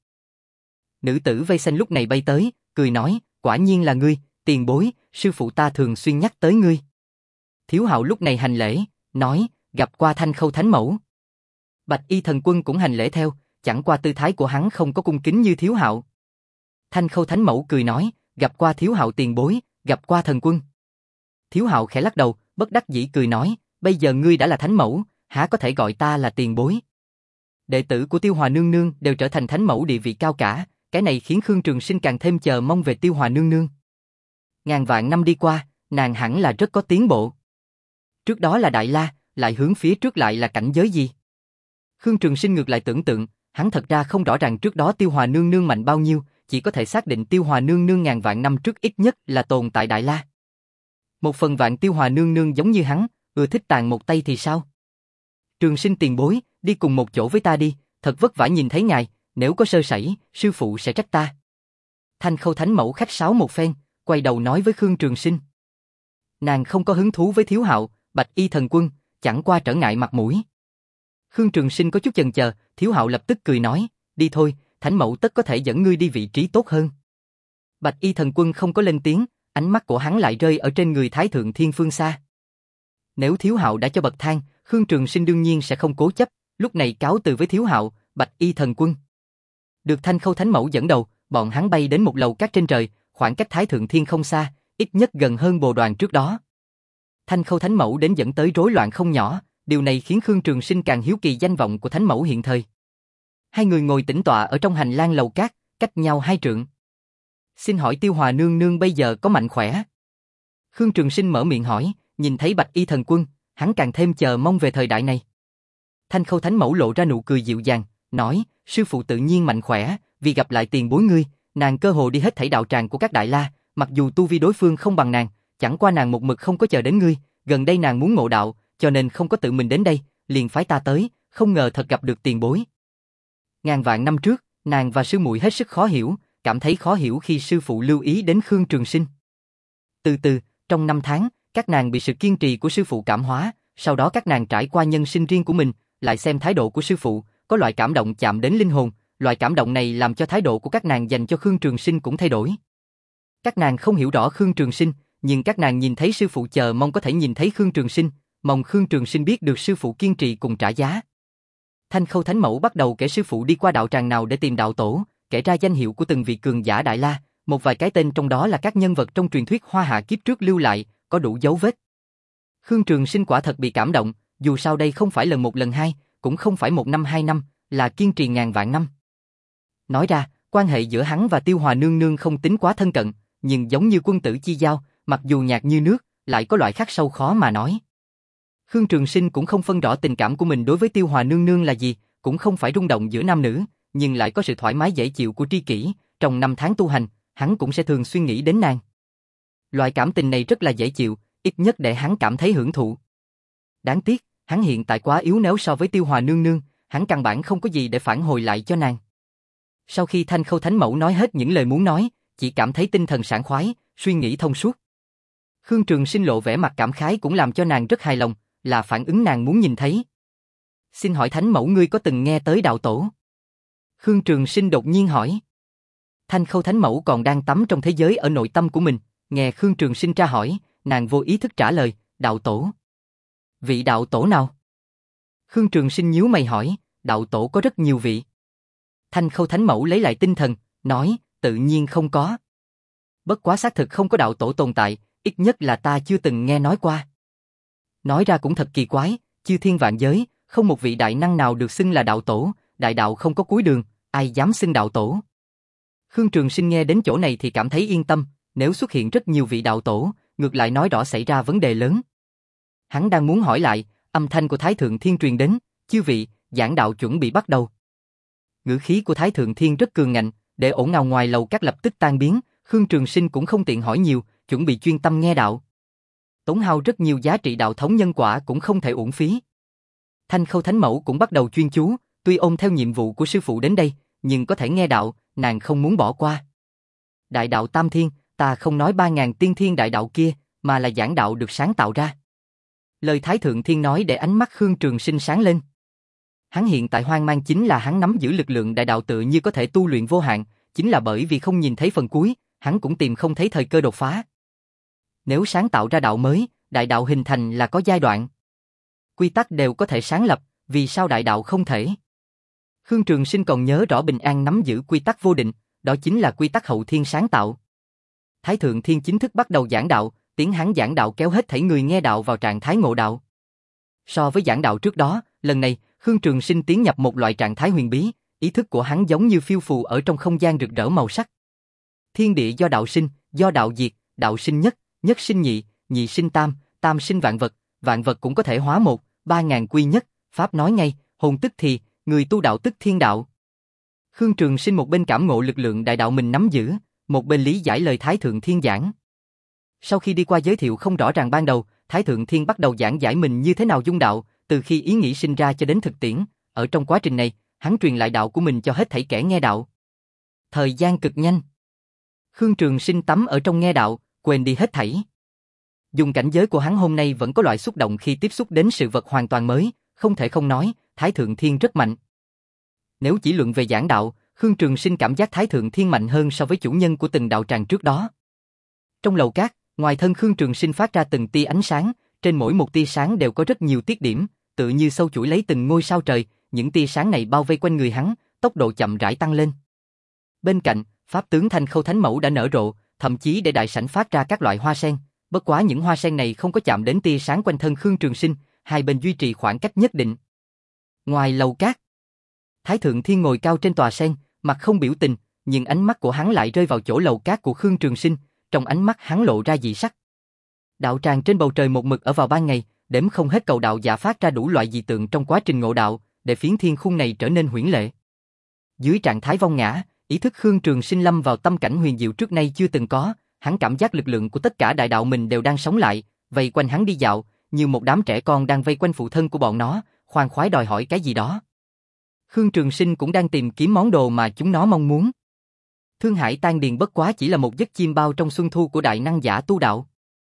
Nữ tử vây xanh lúc này bay tới, cười nói, quả nhiên là ngươi, tiền bối, sư phụ ta thường xuyên nhắc tới ngươi. Thiếu Hạo lúc này hành lễ, nói, gặp qua Thanh Khâu Thánh Mẫu. Bạch Y Thần Quân cũng hành lễ theo, chẳng qua tư thái của hắn không có cung kính như Thiếu Hạo. Thanh Khâu Thánh Mẫu cười nói, gặp qua Thiếu Hạo tiền bối, gặp qua Thần Quân. Thiếu Hạo khẽ lắc đầu, bất đắc dĩ cười nói, bây giờ ngươi đã là Thánh Mẫu, há có thể gọi ta là tiền bối. Đệ tử của Tiêu Hòa Nương Nương đều trở thành Thánh Mẫu địa vị cao cả, cái này khiến Khương Trường Sinh càng thêm chờ mong về Tiêu Hòa Nương Nương. Ngàn vạn năm đi qua, nàng hẳn là rất có tiến bộ. Trước đó là Đại La, lại hướng phía trước lại là cảnh giới gì? Khương Trường Sinh ngược lại tưởng tượng, hắn thật ra không rõ ràng trước đó Tiêu Hòa Nương Nương mạnh bao nhiêu, chỉ có thể xác định Tiêu Hòa Nương Nương ngàn vạn năm trước ít nhất là tồn tại Đại La. Một phần vạn Tiêu Hòa Nương Nương giống như hắn, ưa thích tàn một tay thì sao? Trường Sinh tiền bối, đi cùng một chỗ với ta đi, thật vất vả nhìn thấy ngài, nếu có sơ sẩy, sư phụ sẽ trách ta. Thanh Khâu Thánh Mẫu khách sáo một phen, quay đầu nói với Khương Trường Sinh. Nàng không có hứng thú với Thiếu Hạo, Bạch Y Thần Quân, chẳng qua trở ngại mặt mũi. Khương Trường Sinh có chút chần chờ, Thiếu Hạo lập tức cười nói, đi thôi, Thánh Mẫu tất có thể dẫn ngươi đi vị trí tốt hơn. Bạch Y Thần Quân không có lên tiếng, ánh mắt của hắn lại rơi ở trên người Thái Thượng Thiên phương xa. Nếu Thiếu Hạo đã cho bậc thang, Khương Trường Sinh đương nhiên sẽ không cố chấp, lúc này cáo từ với Thiếu Hạo, Bạch Y Thần Quân. Được Thanh Khâu Thánh Mẫu dẫn đầu, bọn hắn bay đến một lầu các trên trời, khoảng cách Thái Thượng Thiên không xa, ít nhất gần hơn bồ đoàn trước đó. Thanh Khâu Thánh Mẫu đến dẫn tới rối loạn không nhỏ, điều này khiến Khương Trường Sinh càng hiếu kỳ danh vọng của Thánh Mẫu hiện thời. Hai người ngồi tĩnh tọa ở trong hành lang lầu các, cách nhau hai trượng. Xin hỏi Tiêu Hòa nương nương bây giờ có mạnh khỏe? Khương Trường Sinh mở miệng hỏi, nhìn thấy Bạch Y Thần Quân, hắn càng thêm chờ mong về thời đại này. Thanh Khâu Thánh Mẫu lộ ra nụ cười dịu dàng, nói, sư phụ tự nhiên mạnh khỏe, vì gặp lại tiền bối ngươi, nàng cơ hồ đi hết thảy đạo tràng của các đại la, mặc dù tu vi đối phương không bằng nàng, chẳng qua nàng một mực không có chờ đến ngươi, gần đây nàng muốn ngộ đạo, cho nên không có tự mình đến đây, liền phái ta tới, không ngờ thật gặp được tiền bối. Ngàn vạn năm trước, nàng và sư muội hết sức khó hiểu, cảm thấy khó hiểu khi sư phụ lưu ý đến Khương Trường Sinh. Từ từ, trong năm tháng, các nàng bị sự kiên trì của sư phụ cảm hóa, sau đó các nàng trải qua nhân sinh riêng của mình, lại xem thái độ của sư phụ, có loại cảm động chạm đến linh hồn, loại cảm động này làm cho thái độ của các nàng dành cho Khương Trường Sinh cũng thay đổi. Các nàng không hiểu rõ Khương Trường Sinh, nhưng các nàng nhìn thấy sư phụ chờ mong có thể nhìn thấy Khương Trường Sinh, mong Khương Trường Sinh biết được sư phụ kiên trì cùng trả giá. Thanh Khâu Thánh Mẫu bắt đầu kể sư phụ đi qua đạo tràng nào để tìm đạo tổ, kể ra danh hiệu của từng vị cường giả đại la, một vài cái tên trong đó là các nhân vật trong truyền thuyết Hoa Hạ kiếp trước lưu lại, có đủ dấu vết. Khương Trường Sinh quả thật bị cảm động, dù sao đây không phải lần một lần hai, cũng không phải một năm hai năm, là kiên trì ngàn vạn năm. Nói ra, quan hệ giữa hắn và Tiêu Hòa nương nương không tính quá thân cận, nhưng giống như quân tử chi giao, mặc dù nhạt như nước, lại có loại khắc sâu khó mà nói. Khương Trường Sinh cũng không phân rõ tình cảm của mình đối với Tiêu Hòa nương nương là gì, cũng không phải rung động giữa nam nữ, nhưng lại có sự thoải mái dễ chịu của tri kỷ, trong năm tháng tu hành, hắn cũng sẽ thường suy nghĩ đến nàng. Loại cảm tình này rất là dễ chịu, ít nhất để hắn cảm thấy hưởng thụ. Đáng tiếc, hắn hiện tại quá yếu nếu so với Tiêu Hòa nương nương, hắn căn bản không có gì để phản hồi lại cho nàng. Sau khi Thanh Khâu Thánh Mẫu nói hết những lời muốn nói, chỉ cảm thấy tinh thần sảng khoái, suy nghĩ thông suốt. Khương Trường Sinh lộ vẻ mặt cảm khái cũng làm cho nàng rất hài lòng, là phản ứng nàng muốn nhìn thấy. Xin hỏi Thánh Mẫu ngươi có từng nghe tới đạo tổ? Khương Trường Sinh đột nhiên hỏi. Thanh Khâu Thánh Mẫu còn đang tắm trong thế giới ở nội tâm của mình, nghe Khương Trường Sinh tra hỏi, nàng vô ý thức trả lời, đạo tổ. Vị đạo tổ nào? Khương Trường Sinh nhíu mày hỏi, đạo tổ có rất nhiều vị. Thanh Khâu Thánh Mẫu lấy lại tinh thần, nói, tự nhiên không có. Bất quá xác thực không có đạo tổ tồn tại, ít nhất là ta chưa từng nghe nói qua. Nói ra cũng thật kỳ quái, chư thiên vạn giới, không một vị đại năng nào được xưng là đạo tổ, đại đạo không có cuối đường, ai dám xưng đạo tổ. Khương Trường Sinh nghe đến chỗ này thì cảm thấy yên tâm, nếu xuất hiện rất nhiều vị đạo tổ, ngược lại nói rõ xảy ra vấn đề lớn. Hắn đang muốn hỏi lại, âm thanh của Thái Thượng Thiên truyền đến, chư vị, giảng đạo chuẩn bị bắt đầu. Ngữ khí của Thái Thượng Thiên rất cường ngạnh, để ổn nào ngoài lầu các lập tức tan biến, Khương Trường Sinh cũng không tiện hỏi nhiều, chuẩn bị chuyên tâm nghe đạo. Tốn hao rất nhiều giá trị đạo thống nhân quả cũng không thể uổng phí. Thanh Khâu Thánh Mẫu cũng bắt đầu chuyên chú, tuy ôm theo nhiệm vụ của sư phụ đến đây, nhưng có thể nghe đạo, nàng không muốn bỏ qua. Đại đạo Tam Thiên, ta không nói ba ngàn tiên thiên đại đạo kia, mà là giảng đạo được sáng tạo ra. Lời Thái Thượng Thiên nói để ánh mắt Khương Trường Sinh sáng lên. Hắn hiện tại hoang mang chính là hắn nắm giữ lực lượng đại đạo tự như có thể tu luyện vô hạn, chính là bởi vì không nhìn thấy phần cuối, hắn cũng tìm không thấy thời cơ đột phá. Nếu sáng tạo ra đạo mới, đại đạo hình thành là có giai đoạn. Quy tắc đều có thể sáng lập, vì sao đại đạo không thể? Khương Trường Sinh còn nhớ rõ Bình An nắm giữ quy tắc vô định, đó chính là quy tắc hậu thiên sáng tạo. Thái Thượng Thiên chính thức bắt đầu giảng đạo, tiếng hắn giảng đạo kéo hết thảy người nghe đạo vào trạng thái ngộ đạo. So với giảng đạo trước đó, lần này, Khương Trường Sinh tiến nhập một loại trạng thái huyền bí, ý thức của hắn giống như phiêu phù ở trong không gian rực rỡ màu sắc. Thiên địa do đạo sinh, do đạo diệt, đạo sinh nhất, nhất sinh nhị, nhị sinh tam, tam sinh vạn vật, vạn vật cũng có thể hóa một, ba ngàn quy nhất, Pháp nói ngay, hồn tức thì, người tu đạo tức thiên đạo. Khương Trường Sinh một bên cảm ngộ lực lượng đại đạo mình nắm giữ, một bên lý giải lời Thái Thượng Thiên giảng. Sau khi đi qua giới thiệu không rõ ràng ban đầu, Thái Thượng Thiên bắt đầu giảng giải mình như thế nào dung đạo, từ khi ý nghĩ sinh ra cho đến thực tiễn, ở trong quá trình này, hắn truyền lại đạo của mình cho hết thảy kẻ nghe đạo. Thời gian cực nhanh. Khương Trường Sinh tắm ở trong nghe đạo, quên đi hết thảy. Dùng cảnh giới của hắn hôm nay vẫn có loại xúc động khi tiếp xúc đến sự vật hoàn toàn mới, không thể không nói, Thái Thượng Thiên rất mạnh. Nếu chỉ luận về giảng đạo, Khương Trường Sinh cảm giác Thái Thượng Thiên mạnh hơn so với chủ nhân của từng đạo tràng trước đó. Trong lầu cát, ngoài thân Khương Trường Sinh phát ra từng tia ánh sáng, trên mỗi một tia sáng đều có rất nhiều tiết điểm, tự như sâu chuỗi lấy từng ngôi sao trời, những tia sáng này bao vây quanh người hắn, tốc độ chậm rãi tăng lên. Bên cạnh, pháp tướng Thanh Khâu Thánh Mẫu đã nở rộ, thậm chí để đại sảnh phát ra các loại hoa sen, bất quá những hoa sen này không có chạm đến tia sáng quanh thân Khương Trường Sinh, hai bên duy trì khoảng cách nhất định. Ngoài lầu cát, Thái Thượng Thiên ngồi cao trên tòa sen, mặt không biểu tình, nhưng ánh mắt của hắn lại rơi vào chỗ lầu cát của Khương Trường Sinh, trong ánh mắt hắn lộ ra dị sắc. Đạo tràng trên bầu trời một mực ở vào ban ngày, đếm không hết cầu đạo giả phát ra đủ loại dị tượng trong quá trình ngộ đạo, để phiến thiên khung này trở nên huyễn lệ. Dưới trạng thái vong ngã, ý thức Khương Trường Sinh lâm vào tâm cảnh huyền diệu trước nay chưa từng có, hắn cảm giác lực lượng của tất cả đại đạo mình đều đang sống lại, vây quanh hắn đi dạo, như một đám trẻ con đang vây quanh phụ thân của bọn nó, khoan khoái đòi hỏi cái gì đó. Khương Trường Sinh cũng đang tìm kiếm món đồ mà chúng nó mong muốn. Thương Hải Tan Điền bất quá chỉ là một giấc chim bao trong xuân thu của đại năng giả tu đạo.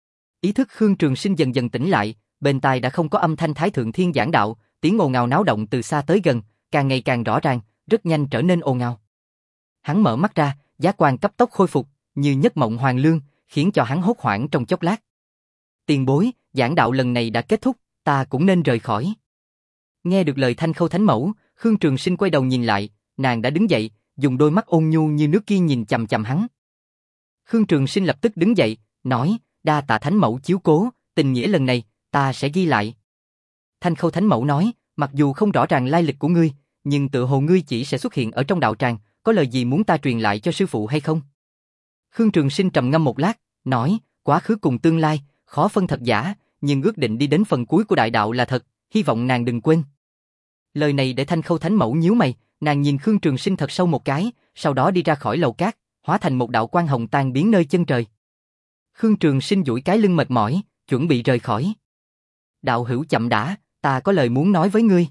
Ý thức Khương Trường Sinh dần dần tỉnh lại, bên tai đã không có âm thanh Thái Thượng Thiên giảng đạo, tiếng ồn ào náo động từ xa tới gần, càng ngày càng rõ ràng, rất nhanh trở nên ồn ào. Hắn mở mắt ra, giác quan cấp tốc khôi phục, như nhất mộng hoàng lương, khiến cho hắn hốt hoảng trong chốc lát. Tiền bối, giảng đạo lần này đã kết thúc, ta cũng nên rời khỏi. Nghe được lời Thanh Khâu Thánh Mẫu, Khương Trường Sinh quay đầu nhìn lại, nàng đã đứng dậy, dùng đôi mắt ôn nhu như nước kia nhìn chằm chằm hắn. Khương Trường Sinh lập tức đứng dậy, nói, đa tạ Thánh Mẫu chiếu cố, tình nghĩa lần này, ta sẽ ghi lại. Thanh Khâu Thánh Mẫu nói, mặc dù không rõ ràng lai lịch của ngươi, nhưng tự hồ ngươi chỉ sẽ xuất hiện ở trong đạo tràng, có lời gì muốn ta truyền lại cho sư phụ hay không? Khương Trường Sinh trầm ngâm một lát, nói, quá khứ cùng tương lai, khó phân thật giả, nhưng ước định đi đến phần cuối của đại đạo là thật, hy vọng nàng đừng quên. Lời này để Thanh Khâu Thánh Mẫu nhíu mày, nàng nhìn Khương Trường Sinh thật sâu một cái, sau đó đi ra khỏi lầu cát, hóa thành một đạo quang hồng tan biến nơi chân trời. Khương Trường Sinh duỗi cái lưng mệt mỏi, chuẩn bị rời khỏi. Đạo hữu chậm đã, ta có lời muốn nói với ngươi.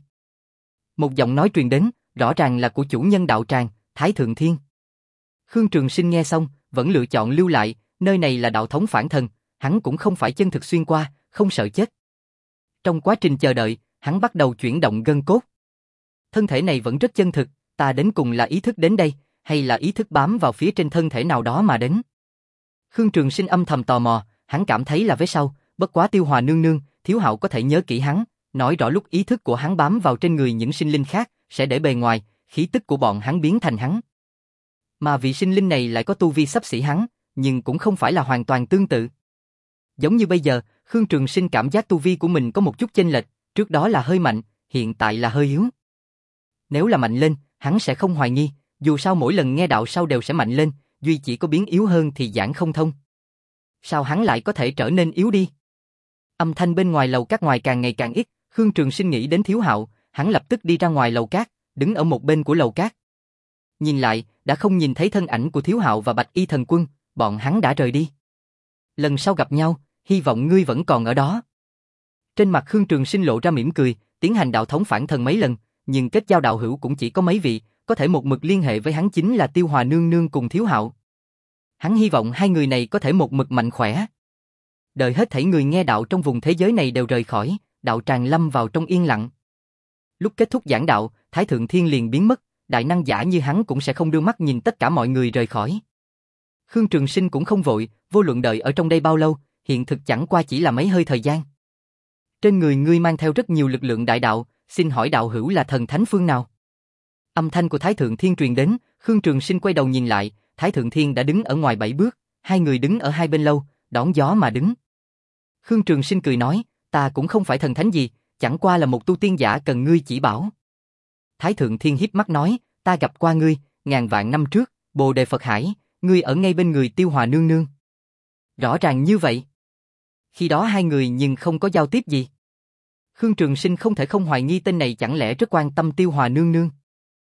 Một giọng nói truyền đến, rõ ràng là của chủ nhân đạo tràng, Thái Thượng Thiên. Khương Trường Sinh nghe xong, vẫn lựa chọn lưu lại, nơi này là đạo thống phản thần, hắn cũng không phải chân thực xuyên qua, không sợ chết. Trong quá trình chờ đợi, hắn bắt đầu chuyển động gân cốt. Thân thể này vẫn rất chân thực, ta đến cùng là ý thức đến đây, hay là ý thức bám vào phía trên thân thể nào đó mà đến. Khương Trường Sinh âm thầm tò mò, hắn cảm thấy là vế sau, bất quá Tiêu Hòa nương nương, Thiếu Hạo có thể nhớ kỹ hắn, nói rõ lúc ý thức của hắn bám vào trên người những sinh linh khác, sẽ để bề ngoài, khí tức của bọn hắn biến thành hắn. Mà vị sinh linh này lại có tu vi xấp xỉ hắn, nhưng cũng không phải là hoàn toàn tương tự. Giống như bây giờ, Khương Trường Sinh cảm giác tu vi của mình có một chút chênh lệch, trước đó là hơi mạnh, hiện tại là hơi yếu. Nếu là mạnh lên, hắn sẽ không hoài nghi, dù sao mỗi lần nghe đạo sau đều sẽ mạnh lên, duy chỉ có biến yếu hơn thì giảng không thông. Sao hắn lại có thể trở nên yếu đi? Âm thanh bên ngoài lầu cát ngoài càng ngày càng ít, Khương Trường Sinh nghĩ đến Thiếu Hạo, hắn lập tức đi ra ngoài lầu cát, đứng ở một bên của lầu cát. Nhìn lại, đã không nhìn thấy thân ảnh của Thiếu Hạo và Bạch Y Thần Quân, bọn hắn đã rời đi. Lần sau gặp nhau, hy vọng ngươi vẫn còn ở đó. Trên mặt Khương Trường Sinh lộ ra mỉm cười, tiến hành đạo thống phản thần mấy lần, nhưng kết giao đạo hữu cũng chỉ có mấy vị, có thể một mực liên hệ với hắn chính là Tiêu Hòa nương nương cùng Thiếu Hạo. Hắn hy vọng hai người này có thể một mực mạnh khỏe. Đợi hết thảy người nghe đạo trong vùng thế giới này đều rời khỏi, đạo tràng lâm vào trong yên lặng. Lúc kết thúc giảng đạo, Thái Thượng Thiên liền biến mất, đại năng giả như hắn cũng sẽ không đưa mắt nhìn tất cả mọi người rời khỏi. Khương Trường Sinh cũng không vội, vô luận đợi ở trong đây bao lâu, hiện thực chẳng qua chỉ là mấy hơi thời gian. Trên người ngươi mang theo rất nhiều lực lượng đại đạo, xin hỏi đạo hữu là thần thánh phương nào? Âm thanh của Thái Thượng Thiên truyền đến, Khương Trường Sinh quay đầu nhìn lại, Thái Thượng Thiên đã đứng ở ngoài bảy bước, hai người đứng ở hai bên lâu, đón gió mà đứng. Khương Trường Sinh cười nói, ta cũng không phải thần thánh gì, chẳng qua là một tu tiên giả cần ngươi chỉ bảo. Thái Thượng Thiên híp mắt nói, ta gặp qua ngươi, ngàn vạn năm trước, Bồ Đề Phật Hải, ngươi ở ngay bên người Tiêu Hòa nương nương. Rõ ràng như vậy. Khi đó hai người nhưng không có giao tiếp gì. Khương Trường Sinh không thể không hoài nghi tên này chẳng lẽ rất quan tâm Tiêu Hòa nương nương.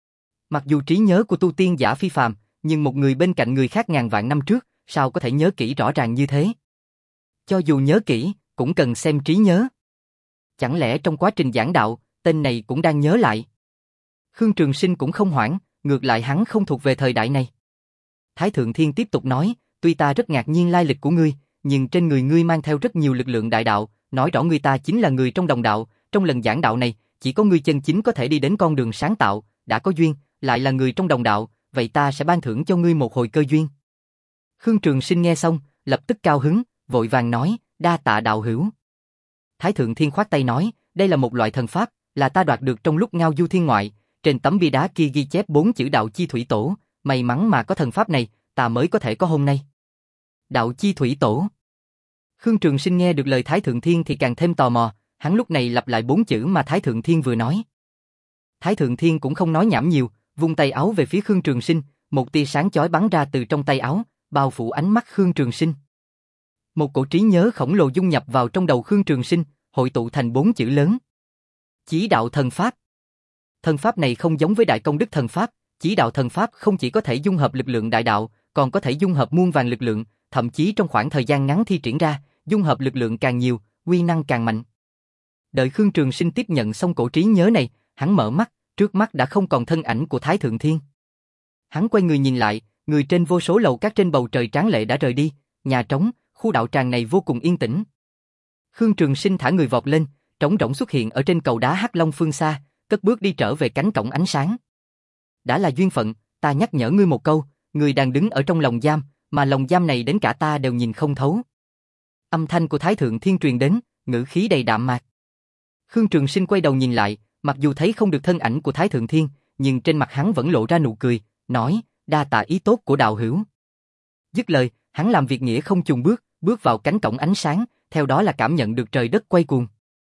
Mặc dù trí nhớ của tu tiên giả phi phàm, nhưng một người bên cạnh người khác ngàn vạn năm trước, sao có thể nhớ kỹ rõ ràng như thế? Cho dù nhớ kỹ, cũng cần xem trí nhớ. Chẳng lẽ trong quá trình giảng đạo, tên này cũng đang nhớ lại? Khương Trường Sinh cũng không hoảng, ngược lại hắn không thuộc về thời đại này. Thái Thượng Thiên tiếp tục nói, tuy ta rất ngạc nhiên lai lịch của ngươi, nhưng trên người ngươi mang theo rất nhiều lực lượng đại đạo, nói rõ ngươi ta chính là người trong đồng đạo, trong lần giảng đạo này, chỉ có ngươi chân chính có thể đi đến con đường sáng tạo, đã có duyên, lại là người trong đồng đạo, vậy ta sẽ ban thưởng cho ngươi một hồi cơ duyên. Khương Trường Sinh nghe xong, lập tức cao hứng, vội vàng nói, đa tạ đạo hữu. Thái Thượng Thiên khoát tay nói, đây là một loại thần pháp, là ta đoạt được trong lúc ngao du thiên ngoại, trên tấm bia đá kia ghi chép bốn chữ đạo chi thủy tổ, may mắn mà có thần pháp này, ta mới có thể có hôm nay. Đạo chi thủy tổ. Khương Trường Sinh nghe được lời Thái Thượng Thiên thì càng thêm tò mò, hắn lúc này lặp lại bốn chữ mà Thái Thượng Thiên vừa nói. Thái Thượng Thiên cũng không nói nhảm nhiều, vung tay áo về phía Khương Trường Sinh, một tia sáng chói bắn ra từ trong tay áo, bao phủ ánh mắt Khương Trường Sinh. Một cổ trí nhớ khổng lồ dung nhập vào trong đầu Khương Trường Sinh, hội tụ thành bốn chữ lớn. Chí đạo thần pháp. Thần pháp này không giống với đại công đức thần pháp, chí đạo thần pháp không chỉ có thể dung hợp lực lượng đại đạo, còn có thể dung hợp muôn vàn lực lượng, thậm chí trong khoảng thời gian ngắn thi triển ra, dung hợp lực lượng càng nhiều, uy năng càng mạnh. Đợi Khương Trường Sinh tiếp nhận xong cổ trí nhớ này, hắn mở mắt, trước mắt đã không còn thân ảnh của Thái Thượng Thiên. Hắn quay người nhìn lại, người trên vô số lầu các trên bầu trời tráng lệ đã rời đi, nhà trống, khu đạo tràng này vô cùng yên tĩnh. Khương Trường Sinh thả người vọt lên, trống rỗng xuất hiện ở trên cầu đá Hắc Long phương xa, cất bước đi trở về cánh cổng ánh sáng. Đã là duyên phận, ta nhắc nhở ngươi một câu, ngươi đang đứng ở trong lồng giam, mà lồng giam này đến cả ta đều nhìn không thấu. Âm thanh của Thái Thượng Thiên truyền đến, ngữ khí đầy đạm mạc. Khương Trường Sinh quay đầu nhìn lại, mặc dù thấy không được thân ảnh của Thái Thượng Thiên, nhưng trên mặt hắn vẫn lộ ra nụ cười, nói, đa tạ ý tốt của đạo hữu. Dứt lời, hắn làm việc nghĩa không chùn bước, bước vào cánh cổng ánh sáng, theo đó là cảm nhận được trời đất quay cuồng.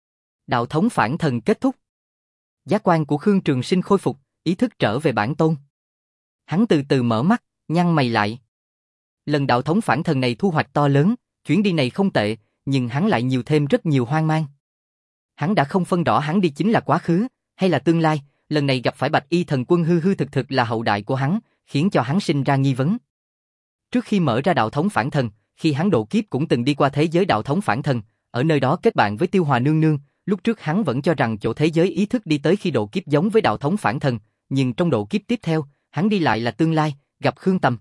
Đạo thống phản thần kết thúc. Giác quan của Khương Trường Sinh khôi phục, ý thức trở về bản tôn. Hắn từ từ mở mắt, nhăn mày lại. Lần đạo thống phản thần này thu hoạch to lớn, chuyến đi này không tệ, nhưng hắn lại nhiều thêm rất nhiều hoang mang. Hắn đã không phân rõ hắn đi chính là quá khứ, hay là tương lai, lần này gặp phải Bạch Y Thần Quân hư hư thực thực là hậu đại của hắn, khiến cho hắn sinh ra nghi vấn. Trước khi mở ra đạo thống phản thần, khi hắn độ kiếp cũng từng đi qua thế giới đạo thống phản thần, ở nơi đó kết bạn với Tiêu Hòa Nương Nương, lúc trước hắn vẫn cho rằng chỗ thế giới ý thức đi tới khi độ kiếp giống với đạo thống phản thần, nhưng trong độ kiếp tiếp theo, hắn đi lại là tương lai, gặp Khương Tầm.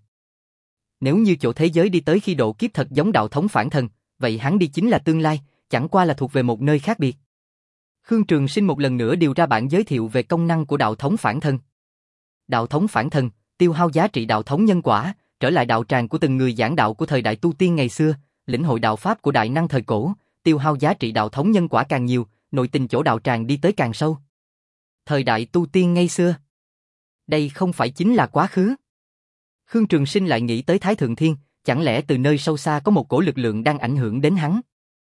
Nếu như chỗ thế giới đi tới khi độ kiếp thật giống đạo thống phản thần, vậy hắn đi chính là tương lai, chẳng qua là thuộc về một nơi khác biệt. Khương Trường Sinh một lần nữa điều ra bản giới thiệu về công năng của đạo thống phản thần. Đạo thống phản thần, tiêu hao giá trị đạo thống nhân quả, trở lại đạo tràng của từng người giảng đạo của thời đại tu tiên ngày xưa, lĩnh hội đạo pháp của đại năng thời cổ, tiêu hao giá trị đạo thống nhân quả càng nhiều, nội tình chỗ đạo tràng đi tới càng sâu. Thời đại tu tiên ngày xưa. Đây không phải chính là quá khứ. Khương Trường Sinh lại nghĩ tới Thái Thượng Thiên, chẳng lẽ từ nơi sâu xa có một cổ lực lượng đang ảnh hưởng đến hắn?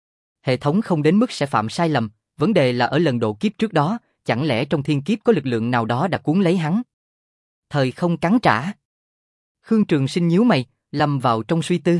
Hệ thống không đến mức sẽ phạm sai lầm, vấn đề là ở lần độ kiếp trước đó, chẳng lẽ trong thiên kiếp có lực lượng nào đó đã cuốn lấy hắn? Thời không cắn trả. Khương Trường Sinh nhíu mày, lâm vào trong suy tư.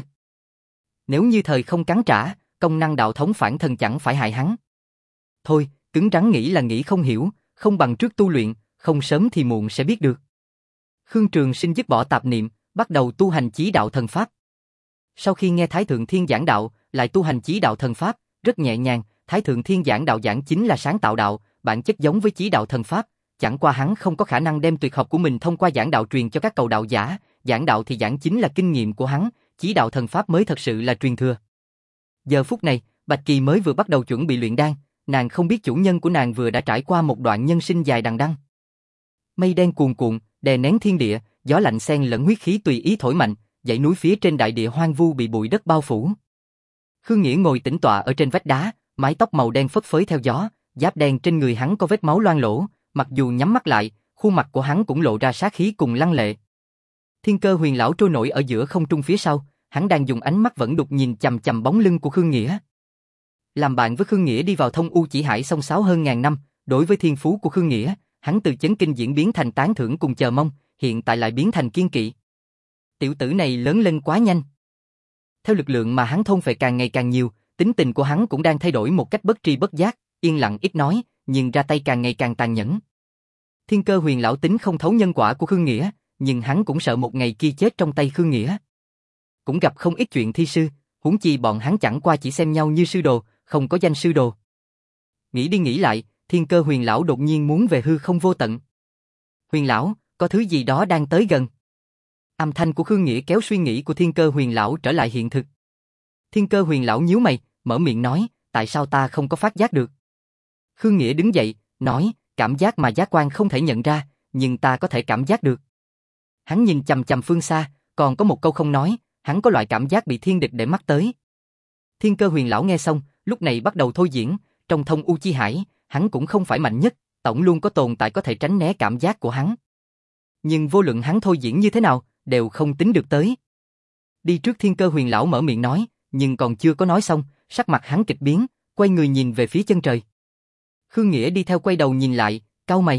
Nếu như thời không cắn trả, công năng đạo thống phản thần chẳng phải hại hắn. Thôi, cứng rắn nghĩ là nghĩ không hiểu, không bằng trước tu luyện, không sớm thì muộn sẽ biết được. Khương Trường Sinh dứt bỏ tạp niệm, bắt đầu tu hành chí đạo thần pháp. Sau khi nghe Thái Thượng Thiên giảng đạo, lại tu hành chí đạo thần pháp, rất nhẹ nhàng. Thái Thượng Thiên giảng đạo giảng chính là sáng tạo đạo, bản chất giống với chí đạo thần pháp, chẳng qua hắn không có khả năng đem tuyệt học của mình thông qua giảng đạo truyền cho các cầu đạo giả, giảng đạo thì giảng chính là kinh nghiệm của hắn, chí đạo thần pháp mới thật sự là truyền thừa. Giờ phút này, Bạch Kỳ mới vừa bắt đầu chuẩn bị luyện đan, nàng không biết chủ nhân của nàng vừa đã trải qua một đoạn nhân sinh dài đằng đẵng. Mây đen cuồn cuộn, đè nén thiên địa, gió lạnh xen lẫn huyết khí tùy ý thổi mạnh, dãy núi phía trên đại địa hoang vu bị bụi đất bao phủ. Khương Nghĩa ngồi tĩnh tọa ở trên vách đá, mái tóc màu đen phất phới theo gió, giáp đen trên người hắn có vết máu loang lổ, mặc dù nhắm mắt lại, khuôn mặt của hắn cũng lộ ra sát khí cùng lăng lệ. Thiên Cơ Huyền lão trôi nổi ở giữa không trung phía sau, hắn đang dùng ánh mắt vẫn đục nhìn chằm chằm bóng lưng của Khương Nghĩa. Làm bạn với Khương Nghĩa đi vào Thông U Chỉ Hải song sáo hơn ngàn năm, đối với thiên phú của Khương Nghĩa, hắn từ chấn kinh diễn biến thành tán thưởng cùng chờ mong, hiện tại lại biến thành kiên kỵ. Tiểu tử này lớn lên quá nhanh. Theo lực lượng mà hắn thôn phệ càng ngày càng nhiều, tính tình của hắn cũng đang thay đổi một cách bất tri bất giác, yên lặng ít nói, nhưng ra tay càng ngày càng tàn nhẫn. Thiên Cơ Huyền lão tính không thấu nhân quả của Khương Nghĩa, nhưng hắn cũng sợ một ngày kia chết trong tay Khương Nghĩa. Cũng gặp không ít chuyện thi sư, huống chi bọn hắn chẳng qua chỉ xem nhau như sư đồ, không có danh sư đồ. Nghĩ đi nghĩ lại, Thiên Cơ Huyền lão đột nhiên muốn về hư không vô tận. Huyền lão, có thứ gì đó đang tới gần. Âm thanh của Khương Nghĩa kéo suy nghĩ của Thiên Cơ Huyền lão trở lại hiện thực. Thiên Cơ Huyền lão nhíu mày, mở miệng nói, tại sao ta không có phát giác được? Khương Nghĩa đứng dậy, nói, cảm giác mà giác quan không thể nhận ra, nhưng ta có thể cảm giác được. Hắn nhìn chằm chằm phương xa, còn có một câu không nói, hắn có loại cảm giác bị thiên địch để mắt tới. Thiên Cơ Huyền lão nghe xong, lúc này bắt đầu thôi diễn, trong thông U Chi Hải, hắn cũng không phải mạnh nhất, tổng luôn có tồn tại có thể tránh né cảm giác của hắn. Nhưng vô luận hắn thôi diễn như thế nào, đều không tính được tới. Đi trước Thiên Cơ Huyền lão mở miệng nói, nhưng còn chưa có nói xong, sắc mặt hắn kịch biến, quay người nhìn về phía chân trời. Khương Nghĩa đi theo quay đầu nhìn lại, cau mày.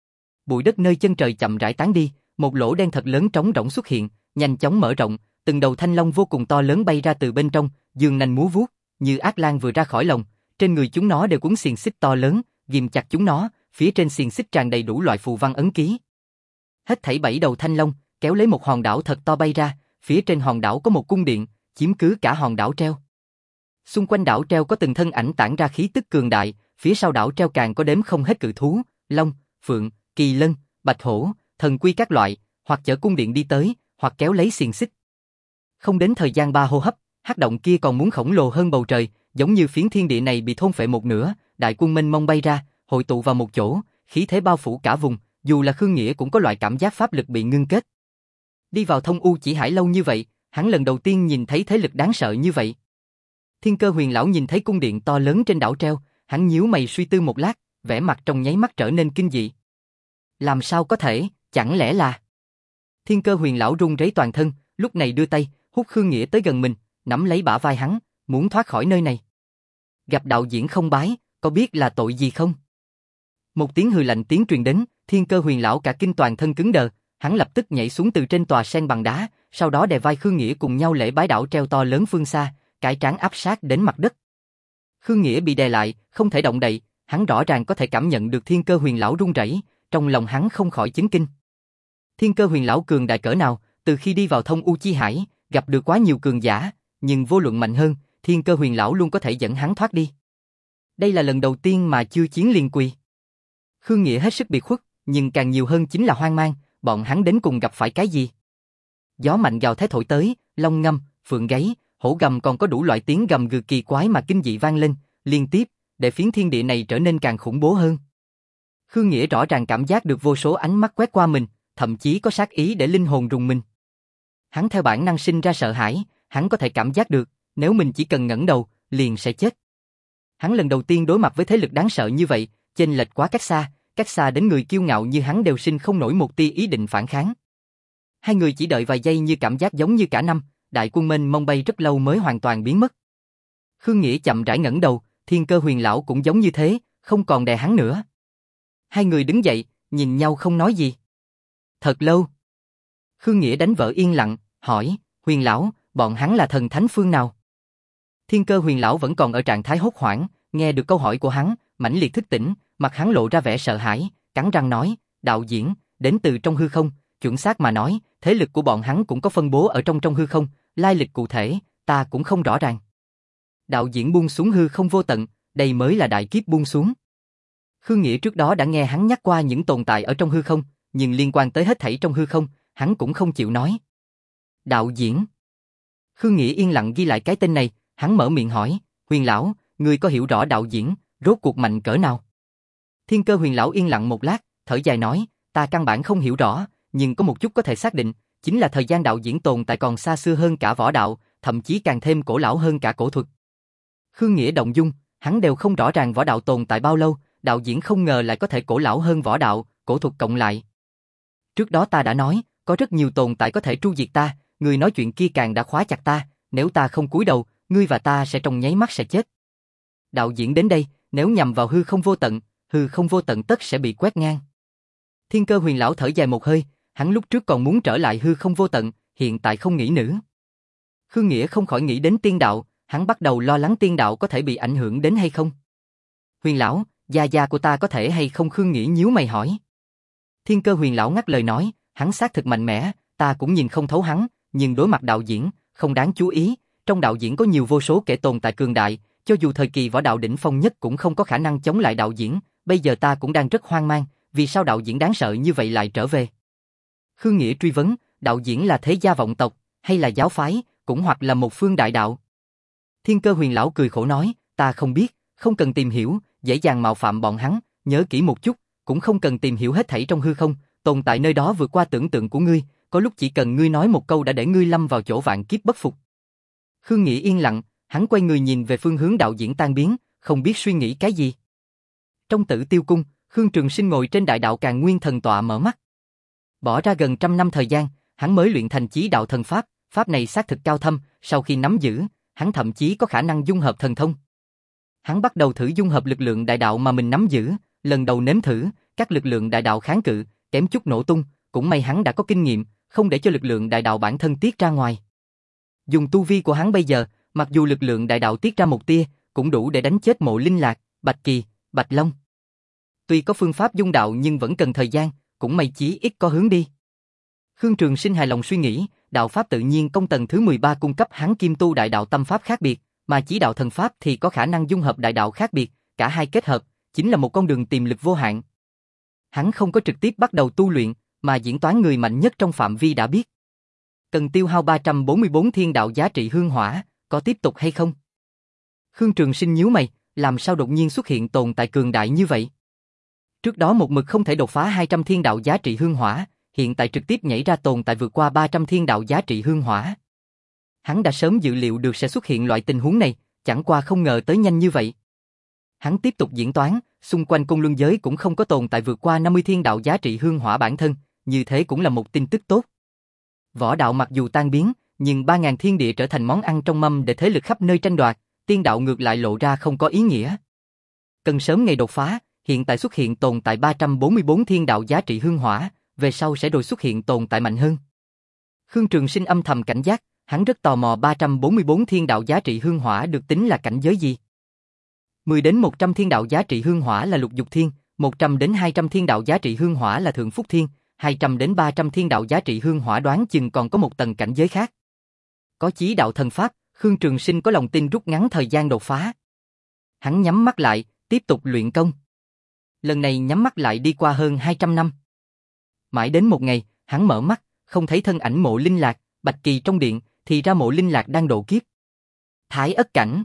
Bụi đất nơi chân trời chậm rãi tán đi, một lỗ đen thật lớn trống rỗng xuất hiện, nhanh chóng mở rộng, từng đầu thanh long vô cùng to lớn bay ra từ bên trong, dương nanh múa vuốt, như ác lang vừa ra khỏi lồng, trên người chúng nó đều cuốn xiềng xích to lớn, ghim chặt chúng nó, phía trên xiềng xích tràn đầy đủ loại phù văn ấn ký. Hết thảy bảy đầu thanh long, kéo lấy một hòn đảo thật to bay ra, phía trên hòn đảo có một cung điện, chiếm cứ cả hòn đảo treo. Xung quanh đảo treo có từng thân ảnh tản ra khí tức cường đại, phía sau đảo treo càng có đếm không hết cự thú, long, phượng, kỳ lân, bạch hổ, thần quy các loại, hoặc chở cung điện đi tới, hoặc kéo lấy xiềng xích. Không đến thời gian ba hô hấp, hắc động kia còn muốn khổng lồ hơn bầu trời, giống như phiến thiên địa này bị thôn phệ một nửa, đại quân mênh mông bay ra, hội tụ vào một chỗ, khí thế bao phủ cả vùng, dù là Khương Nghĩa cũng có loại cảm giác pháp lực bị ngưng kết. Đi vào thông U Chỉ Hải lâu như vậy, hắn lần đầu tiên nhìn thấy thế lực đáng sợ như vậy. Thiên Cơ Huyền lão nhìn thấy cung điện to lớn trên đảo treo, hắn nhíu mày suy tư một lát, vẻ mặt trong nháy mắt trở nên kinh dị. Làm sao có thể, chẳng lẽ là... Thiên Cơ Huyền lão run rẩy toàn thân, lúc này đưa tay, hút Khương Nghĩa tới gần mình, nắm lấy bả vai hắn, muốn thoát khỏi nơi này. Gặp đạo diễn không bái, có biết là tội gì không? Một tiếng hừ lạnh tiếng truyền đến, Thiên Cơ Huyền lão cả kinh toàn thân cứng đờ, hắn lập tức nhảy xuống từ trên tòa sen bằng đá, sau đó đè vai Khương Nghĩa cùng nhau lễ bái đảo treo to lớn phương xa, cái trán áp sát đến mặt đất. Khương Nghĩa bị đè lại, không thể động đậy, hắn rõ ràng có thể cảm nhận được Thiên Cơ Huyền lão run rẩy, trong lòng hắn không khỏi chấn kinh. Thiên Cơ Huyền lão cường đại cỡ nào, từ khi đi vào thông U Chi Hải, gặp được quá nhiều cường giả, nhưng vô luận mạnh hơn, Thiên Cơ Huyền lão luôn có thể dẫn hắn thoát đi. Đây là lần đầu tiên mà chưa chiến liền quỳ. Khương Nghĩa hết sức bị khuất, nhưng càng nhiều hơn chính là hoang mang, bọn hắn đến cùng gặp phải cái gì? Gió mạnh gào thét thổi tới, long ngâm, phượng gáy, hổ gầm còn có đủ loại tiếng gầm gừ kỳ quái mà kinh dị vang lên, liên tiếp, để phiến thiên địa này trở nên càng khủng bố hơn. Khương Nghĩa rõ ràng cảm giác được vô số ánh mắt quét qua mình, thậm chí có sát ý để linh hồn rùng mình. Hắn theo bản năng sinh ra sợ hãi, hắn có thể cảm giác được, nếu mình chỉ cần ngẩng đầu, liền sẽ chết. Hắn lần đầu tiên đối mặt với thế lực đáng sợ như vậy, chênh lệch quá cách xa, cách xa đến người kiêu ngạo như hắn đều sinh không nổi một tia ý định phản kháng. Hai người chỉ đợi vài giây như cảm giác giống như cả năm, đại quân mênh mông bay rất lâu mới hoàn toàn biến mất. Khương Nghĩa chậm rãi ngẩng đầu, Thiên Cơ Huyền lão cũng giống như thế, không còn đè hắn nữa. Hai người đứng dậy, nhìn nhau không nói gì. Thật lâu. Khương Nghĩa đánh vỡ yên lặng, hỏi, Huyền lão, bọn hắn là thần thánh phương nào? Thiên Cơ Huyền lão vẫn còn ở trạng thái hốt hoảng, nghe được câu hỏi của hắn, mãnh liệt thức tỉnh, mặt hắn lộ ra vẻ sợ hãi, cắn răng nói, đạo diễn, đến từ trong hư không, chuẩn xác mà nói, thế lực của bọn hắn cũng có phân bố ở trong trong hư không, lai lịch cụ thể, ta cũng không rõ ràng. Đạo diễn buông xuống hư không vô tận, đây mới là đại kiếp buông xuống. Khương Nghĩa trước đó đã nghe hắn nhắc qua những tồn tại ở trong hư không, nhưng liên quan tới hết thảy trong hư không, hắn cũng không chịu nói. Đạo diễn. Khương Nghĩa yên lặng ghi lại cái tên này, hắn mở miệng hỏi, Huyền lão, ngươi có hiểu rõ đạo diễn, rốt cuộc mạnh cỡ nào? Thiên Cơ Huyền lão yên lặng một lát, thở dài nói, ta căn bản không hiểu rõ, nhưng có một chút có thể xác định, chính là thời gian đạo diễn tồn tại còn xa xưa hơn cả võ đạo, thậm chí càng thêm cổ lão hơn cả cổ thuật. Khương Nghĩa động dung, hắn đều không rõ ràng võ đạo tồn tại bao lâu, đạo diễn không ngờ lại có thể cổ lão hơn võ đạo, cổ thuật cộng lại. Trước đó ta đã nói, có rất nhiều tồn tại có thể tru diệt ta, người nói chuyện kia càng đã khóa chặt ta, nếu ta không cúi đầu, ngươi và ta sẽ trong nháy mắt sẽ chết. Đạo diễn đến đây, nếu nhằm vào hư không vô tận, hư không vô tận tất sẽ bị quét ngang. Thiên Cơ Huyền lão thở dài một hơi, hắn lúc trước còn muốn trở lại hư không vô tận, hiện tại không nghĩ nữa. Khương Nghĩa không khỏi nghĩ đến tiên đạo, hắn bắt đầu lo lắng tiên đạo có thể bị ảnh hưởng đến hay không. Huyền lão, gia gia của ta có thể hay không? Khương Nghĩa nhíu mày hỏi. Thiên Cơ Huyền lão ngắt lời nói, hắn xác thực mạnh mẽ, ta cũng nhìn không thấu hắn, nhưng đối mặt đạo diễn, không đáng chú ý, trong đạo diễn có nhiều vô số kẻ tồn tại cường đại, cho dù thời kỳ võ đạo đỉnh phong nhất cũng không có khả năng chống lại đạo diễn, bây giờ ta cũng đang rất hoang mang, vì sao đạo diễn đáng sợ như vậy lại trở về? Khương Nghĩa truy vấn, đạo diễn là thế gia vọng tộc, hay là giáo phái, cũng hoặc là một phương đại đạo? Thiên Cơ Huyền lão cười khổ nói, ta không biết, không cần tìm hiểu, dễ dàng mạo phạm bọn hắn, nhớ kỹ một chút, cũng không cần tìm hiểu hết thảy trong hư không, tồn tại nơi đó vượt qua tưởng tượng của ngươi, có lúc chỉ cần ngươi nói một câu đã để ngươi lâm vào chỗ vạn kiếp bất phục. Khương Nghĩa yên lặng, hắn quay người nhìn về phương hướng đạo diễn tan biến, không biết suy nghĩ cái gì. Trong Tử Tiêu Cung, Khương Trường Sinh ngồi trên đại đạo Càn Nguyên thần tọa mở mắt. Bỏ ra gần trăm năm thời gian, hắn mới luyện thành Chí Đạo Thần Pháp, pháp này xác thực cao thâm, sau khi nắm giữ, hắn thậm chí có khả năng dung hợp thần thông. Hắn bắt đầu thử dung hợp lực lượng đại đạo mà mình nắm giữ, lần đầu nếm thử, các lực lượng đại đạo kháng cự, kém chút nổ tung, cũng may hắn đã có kinh nghiệm, không để cho lực lượng đại đạo bản thân tiết ra ngoài. Dùng tu vi của hắn bây giờ, mặc dù lực lượng đại đạo tiết ra một tia, cũng đủ để đánh chết Mộ Linh Lạc, Bạch Kỳ, Bạch Long. Tuy có phương pháp dung đạo nhưng vẫn cần thời gian, cũng may chí ít có hướng đi. Khương Trường Sinh hài lòng suy nghĩ, đạo pháp tự nhiên công tầng thứ mười ba cung cấp hắn kim tu đại đạo tâm pháp khác biệt, mà Chí Đạo Thần Pháp thì có khả năng dung hợp đại đạo khác biệt, cả hai kết hợp, chính là một con đường tiềm lực vô hạn. Hắn không có trực tiếp bắt đầu tu luyện, mà diễn toán người mạnh nhất trong phạm vi đã biết. Cần tiêu hao ba trăm bốn mươi bốn thiên đạo giá trị hương hỏa, có tiếp tục hay không? Khương Trường Sinh nhíu mày, làm sao đột nhiên xuất hiện tồn tại cường đại như vậy? Trước đó một mực không thể đột phá hai trăm thiên đạo giá trị hương hỏa, hiện tại trực tiếp nhảy ra tồn tại vượt qua ba trăm thiên đạo giá trị hương hỏa. Hắn đã sớm dự liệu được sẽ xuất hiện loại tình huống này, chẳng qua không ngờ tới nhanh như vậy. Hắn tiếp tục diễn toán, xung quanh Côn Luân giới cũng không có tồn tại vượt qua năm mươi thiên đạo giá trị hương hỏa bản thân, như thế cũng là một tin tức tốt. Võ đạo mặc dù tan biến, nhưng ba ngàn thiên địa trở thành món ăn trong mâm để thế lực khắp nơi tranh đoạt, tiên đạo ngược lại lộ ra không có ý nghĩa. Cần sớm ngày đột phá, hiện tại xuất hiện tồn tại ba trăm bốn mươi bốn thiên đạo giá trị hương hỏa, về sau sẽ rồi xuất hiện tồn tại mạnh hơn. Khương Trường Sinh âm thầm cảnh giác, hắn rất tò mò ba trăm bốn mươi bốn thiên đạo giá trị hương hỏa được tính là cảnh giới gì. mười đến một trăm thiên đạo giá trị hương hỏa là lục dục thiên, một trăm đến hai trăm thiên đạo giá trị hương hỏa là thượng phúc thiên, hai trăm đến ba trăm thiên đạo giá trị hương hỏa đoán chừng còn có một tầng cảnh giới khác. Có Chí Đạo Thần Pháp, Khương Trường Sinh có lòng tin rút ngắn thời gian đột phá. Hắn nhắm mắt lại, tiếp tục luyện công. Lần này nhắm mắt lại đi qua hơn hai trăm năm. Mãi đến một ngày, hắn mở mắt, không thấy thân ảnh Mộ Linh Lạc, Bạch Kỳ trong điện, thì ra Mộ Linh Lạc đang độ kiếp. Thái ất cảnh.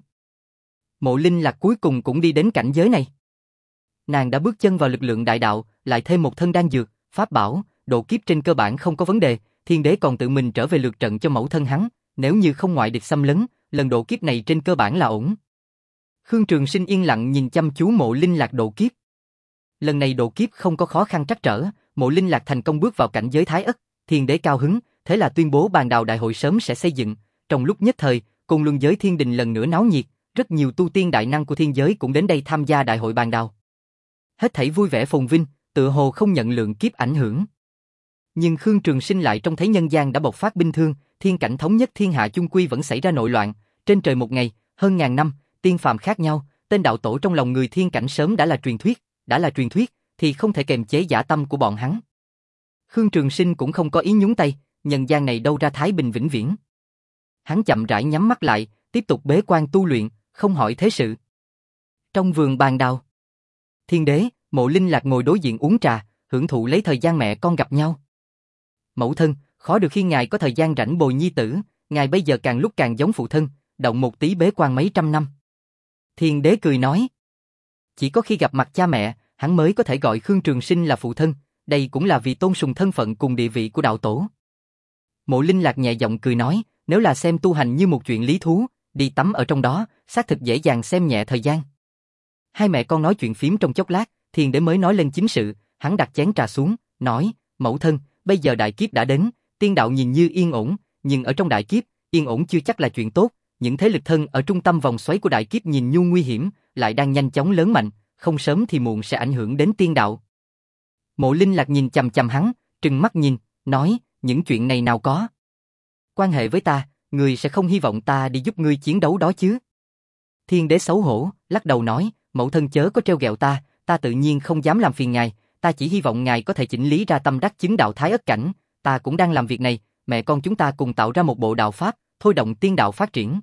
Mộ Linh Lạc cuối cùng cũng đi đến cảnh giới này. Nàng đã bước chân vào lực lượng đại đạo, lại thêm một thân đan dược, pháp bảo, độ kiếp trên cơ bản không có vấn đề, Thiên Đế còn tự mình trở về lượt trận cho mẫu thân hắn, nếu như không ngoại địch xâm lấn, lần độ kiếp này trên cơ bản là ổn. Khương Trường Sinh yên lặng nhìn chăm chú Mộ Linh Lạc độ kiếp. Lần này độ kiếp không có khó khăn trắc trở, Mộ Linh Lạc thành công bước vào cảnh giới Thái ất, Thiên Đế cao hứng, thế là tuyên bố bàn đào đại hội sớm sẽ xây dựng. Trong lúc nhất thời, Côn Luân giới Thiên Đình lần nữa náo nhiệt, rất nhiều tu tiên đại năng của thiên giới cũng đến đây tham gia đại hội bàn đào. Hết thảy vui vẻ phồn vinh, tựa hồ không nhận lượng kiếp ảnh hưởng. Nhưng Khương Trường Sinh lại trông thấy nhân gian đã bộc phát binh thương, thiên cảnh thống nhất thiên hạ chung quy vẫn xảy ra nội loạn, trên trời một ngày, hơn ngàn năm, tiên phàm khác nhau, tên đạo tổ trong lòng người thiên cảnh sớm đã là truyền thuyết, đã là truyền thuyết thì không thể kềm chế dã tâm của bọn hắn. Khương Trường Sinh cũng không có ý nhúng tay, nhân gian này đâu ra thái bình vĩnh viễn. Hắn chậm rãi nhắm mắt lại, tiếp tục bế quan tu luyện, không hỏi thế sự. Trong vườn bàn đào, Thiên Đế, Mộ Linh Lạc ngồi đối diện uống trà, hưởng thụ lấy thời gian mẹ con gặp nhau. Mẫu thân, khó được khi ngài có thời gian rảnh bồi nhi tử, ngài bây giờ càng lúc càng giống phụ thân, động một tí bế quan mấy trăm năm. Thiên Đế cười nói, chỉ có khi gặp mặt cha mẹ, hắn mới có thể gọi Khương Trường Sinh là phụ thân, đây cũng là vì tôn sùng thân phận cùng địa vị của đạo tổ. Mộ Linh Lạc nhẹ giọng cười nói, nếu là xem tu hành như một chuyện lý thú, đi tắm ở trong đó, xác thực dễ dàng xem nhẹ thời gian. Hai mẹ con nói chuyện phím trong chốc lát, Thiên Đế mới nói lên chính sự, hắn đặt chén trà xuống, nói, mẫu thân, bây giờ đại kiếp đã đến, tiên đạo nhìn như yên ổn, nhưng ở trong đại kiếp, yên ổn chưa chắc là chuyện tốt, những thế lực thân ở trung tâm vòng xoáy của đại kiếp nhìn nhu nguy hiểm, lại đang nhanh chóng lớn mạnh, không sớm thì muộn sẽ ảnh hưởng đến tiên đạo. Mộ Linh Lạc nhìn chằm chằm hắn, trừng mắt nhìn, nói, những chuyện này nào có quan hệ với ta, ngươi sẽ không hy vọng ta đi giúp ngươi chiến đấu đó chứ? Thiên Đế xấu hổ, lắc đầu nói, mẫu thân chớ có trêu ghẹo ta, ta tự nhiên không dám làm phiền ngài, ta chỉ hy vọng ngài có thể chỉnh lý ra tâm đắc chứng đạo thái ất cảnh, ta cũng đang làm việc này, mẹ con chúng ta cùng tạo ra một bộ đạo pháp, thôi động tiên đạo phát triển.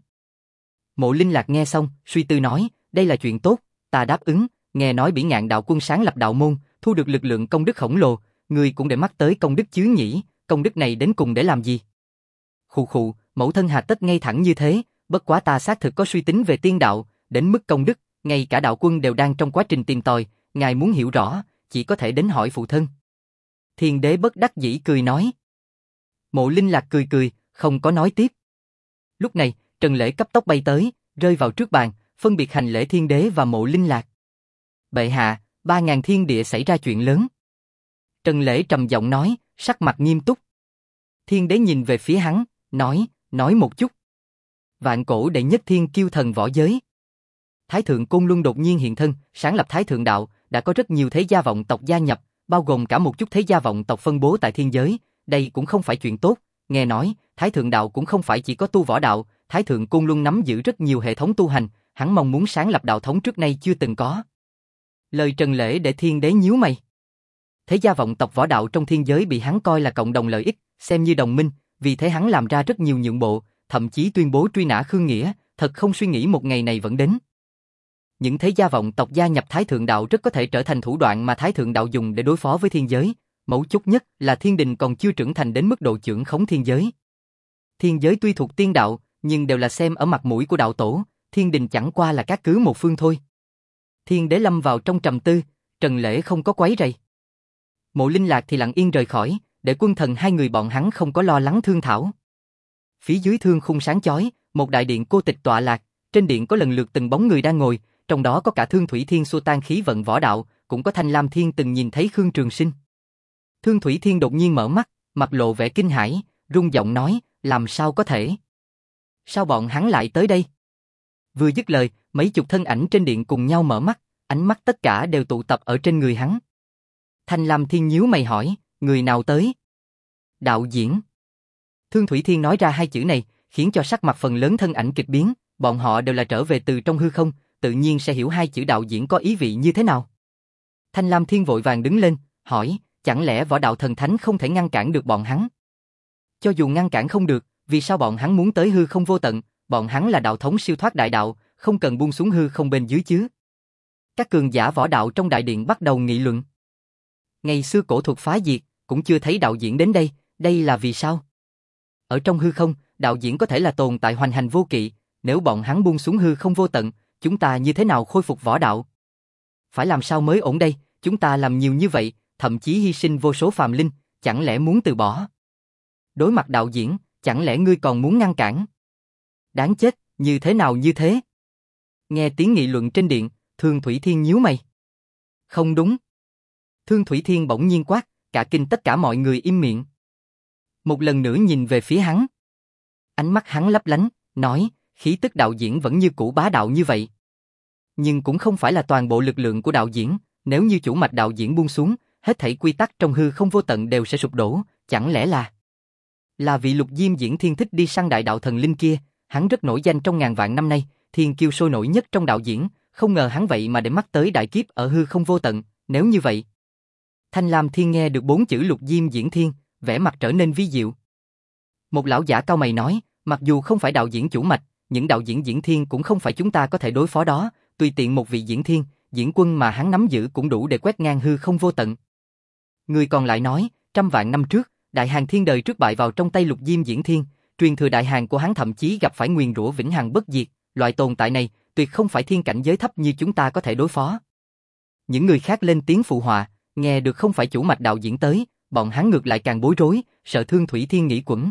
Mộ Linh Lạc nghe xong, suy tư nói, đây là chuyện tốt, ta đáp ứng, nghe nói Bỉ Ngạn đạo quân sáng lập đạo môn, thu được lực lượng công đức khổng lồ, ngươi cũng để mắt tới công đức chứ nhỉ, công đức này đến cùng để làm gì? Khụ khụ, mẫu thân hà tất ngay thẳng như thế, bất quá ta xác thực có suy tính về tiên đạo, đến mức công đức, ngay cả đạo quân đều đang trong quá trình tìm tòi, ngài muốn hiểu rõ, chỉ có thể đến hỏi phụ thân. Thiên Đế bất đắc dĩ cười nói. Mộ Linh Lạc cười cười, không có nói tiếp. Lúc này, Trần Lễ cấp tốc bay tới, rơi vào trước bàn, phân biệt hành lễ thiên đế và Mộ Linh Lạc. Bệ hạ, ba ngàn thiên địa xảy ra chuyện lớn. Trần Lễ trầm giọng nói, sắc mặt nghiêm túc. Thiên đế nhìn về phía hắn, nói, nói một chút. Vạn cổ đệ nhất thiên kiêu thần võ giới. Thái thượng Côn Luân đột nhiên hiện thân, sáng lập Thái thượng đạo, đã có rất nhiều thế gia vọng tộc gia nhập, bao gồm cả một chút thế gia vọng tộc phân bố tại thiên giới, đây cũng không phải chuyện tốt. Nghe nói, Thái thượng đạo cũng không phải chỉ có tu võ đạo, Thái thượng Côn Luân nắm giữ rất nhiều hệ thống tu hành, hắn mong muốn sáng lập đạo thống trước nay chưa từng có. Lời Trần Lễ để thiên đế nhíu mày. Thế gia vọng tộc võ đạo trong thiên giới bị hắn coi là cộng đồng lợi ích, xem như đồng minh, vì thế hắn làm ra rất nhiều nhượng bộ, thậm chí tuyên bố truy nã Khương Nghĩa, thật không suy nghĩ một ngày này vẫn đến. Những thế gia vọng tộc gia nhập Thái thượng đạo rất có thể trở thành thủ đoạn mà Thái thượng đạo dùng để đối phó với thiên giới, mấu chốt nhất là thiên đình còn chưa trưởng thành đến mức độ trưởng khống thiên giới. Thiên giới tuy thuộc tiên đạo, nhưng đều là xem ở mặt mũi của đạo tổ, thiên đình chẳng qua là các cứ một phương thôi. Thiên đế lâm vào trong trầm tư, Trần Lễ không có quấy rầy. Mộ Linh Lạc thì lặng yên rời khỏi, để quân thần hai người bọn hắn không có lo lắng thương thảo. Phía dưới thương khung sáng chói, một đại điện cô tịch tọa lạc, trên điện có lần lượt từng bóng người đang ngồi, trong đó có cả Thương Thủy Thiên xua tan khí vận võ đạo, cũng có Thanh Lam Thiên từng nhìn thấy Khương Trường Sinh. Thương Thủy Thiên đột nhiên mở mắt, mặt lộ vẻ kinh hãi, rung giọng nói, làm sao có thể? Sao bọn hắn lại tới đây? Vừa dứt lời, mấy chục thân ảnh trên điện cùng nhau mở mắt, ánh mắt tất cả đều tụ tập ở trên người hắn. Thanh Lam Thiên nhíu mày hỏi, người nào tới? Đạo diễn. Thương Thủy Thiên nói ra hai chữ này, khiến cho sắc mặt phần lớn thân ảnh kịch biến, bọn họ đều là trở về từ trong hư không, tự nhiên sẽ hiểu hai chữ đạo diễn có ý vị như thế nào. Thanh Lam Thiên vội vàng đứng lên, hỏi, chẳng lẽ võ đạo thần thánh không thể ngăn cản được bọn hắn? Cho dù ngăn cản không được, vì sao bọn hắn muốn tới hư không vô tận, bọn hắn là đạo thống siêu thoát đại đạo, không cần buông xuống hư không bên dưới chứ? Các cường giả võ đạo trong đại điện bắt đầu nghị luận. Ngày xưa cổ thuật phá diệt, cũng chưa thấy đạo diễn đến đây, đây là vì sao? Ở trong hư không, đạo diễn có thể là tồn tại hoành hành vô kỵ, nếu bọn hắn buông xuống hư không vô tận, chúng ta như thế nào khôi phục võ đạo? Phải làm sao mới ổn đây, chúng ta làm nhiều như vậy, thậm chí hy sinh vô số phàm linh, chẳng lẽ muốn từ bỏ? Đối mặt đạo diễn, chẳng lẽ ngươi còn muốn ngăn cản? Đáng chết, như thế nào như thế? Nghe tiếng nghị luận trên điện, Thương Thủy Thiên nhíu mày. Không đúng. Thương Thủy Thiên bỗng nhiên quát, cả kinh tất cả mọi người im miệng. Một lần nữa nhìn về phía hắn. Ánh mắt hắn lấp lánh, nói, khí tức đạo diễn vẫn như cũ bá đạo như vậy. Nhưng cũng không phải là toàn bộ lực lượng của đạo diễn, nếu như chủ mạch đạo diễn buông xuống, hết thảy quy tắc trong hư không vô tận đều sẽ sụp đổ, chẳng lẽ là... Là vị Lục Diêm Diễn Thiên thích đi săn đại đạo thần linh kia, hắn rất nổi danh trong ngàn vạn năm nay, thiên kiêu sôi nổi nhất trong đạo diễn, không ngờ hắn vậy mà để mắt tới đại kiếp ở hư không vô tận, nếu như vậy. Thanh Lam Thiên nghe được bốn chữ Lục Diêm Diễn Thiên, vẻ mặt trở nên vi diệu. Một lão giả cao mày nói, mặc dù không phải đạo diễn chủ mạch, những đạo diễn diễn thiên cũng không phải chúng ta có thể đối phó đó, tùy tiện một vị diễn thiên, diễn quân mà hắn nắm giữ cũng đủ để quét ngang hư không vô tận. Người còn lại nói, trăm vạn năm trước, Đại Hàn Thiên đời trước bại vào trong tay Lục Diêm Diễn Thiên, truyền thừa Đại Hàn của hắn thậm chí gặp phải nguyền rủa vĩnh hằng bất diệt, loại tồn tại này, tuyệt không phải thiên cảnh giới thấp như chúng ta có thể đối phó. Những người khác lên tiếng phụ họa, nghe được không phải chủ mạch đạo diễn tới, bọn hắn ngược lại càng bối rối, sợ Thương Thủy Thiên nghĩ quẩn.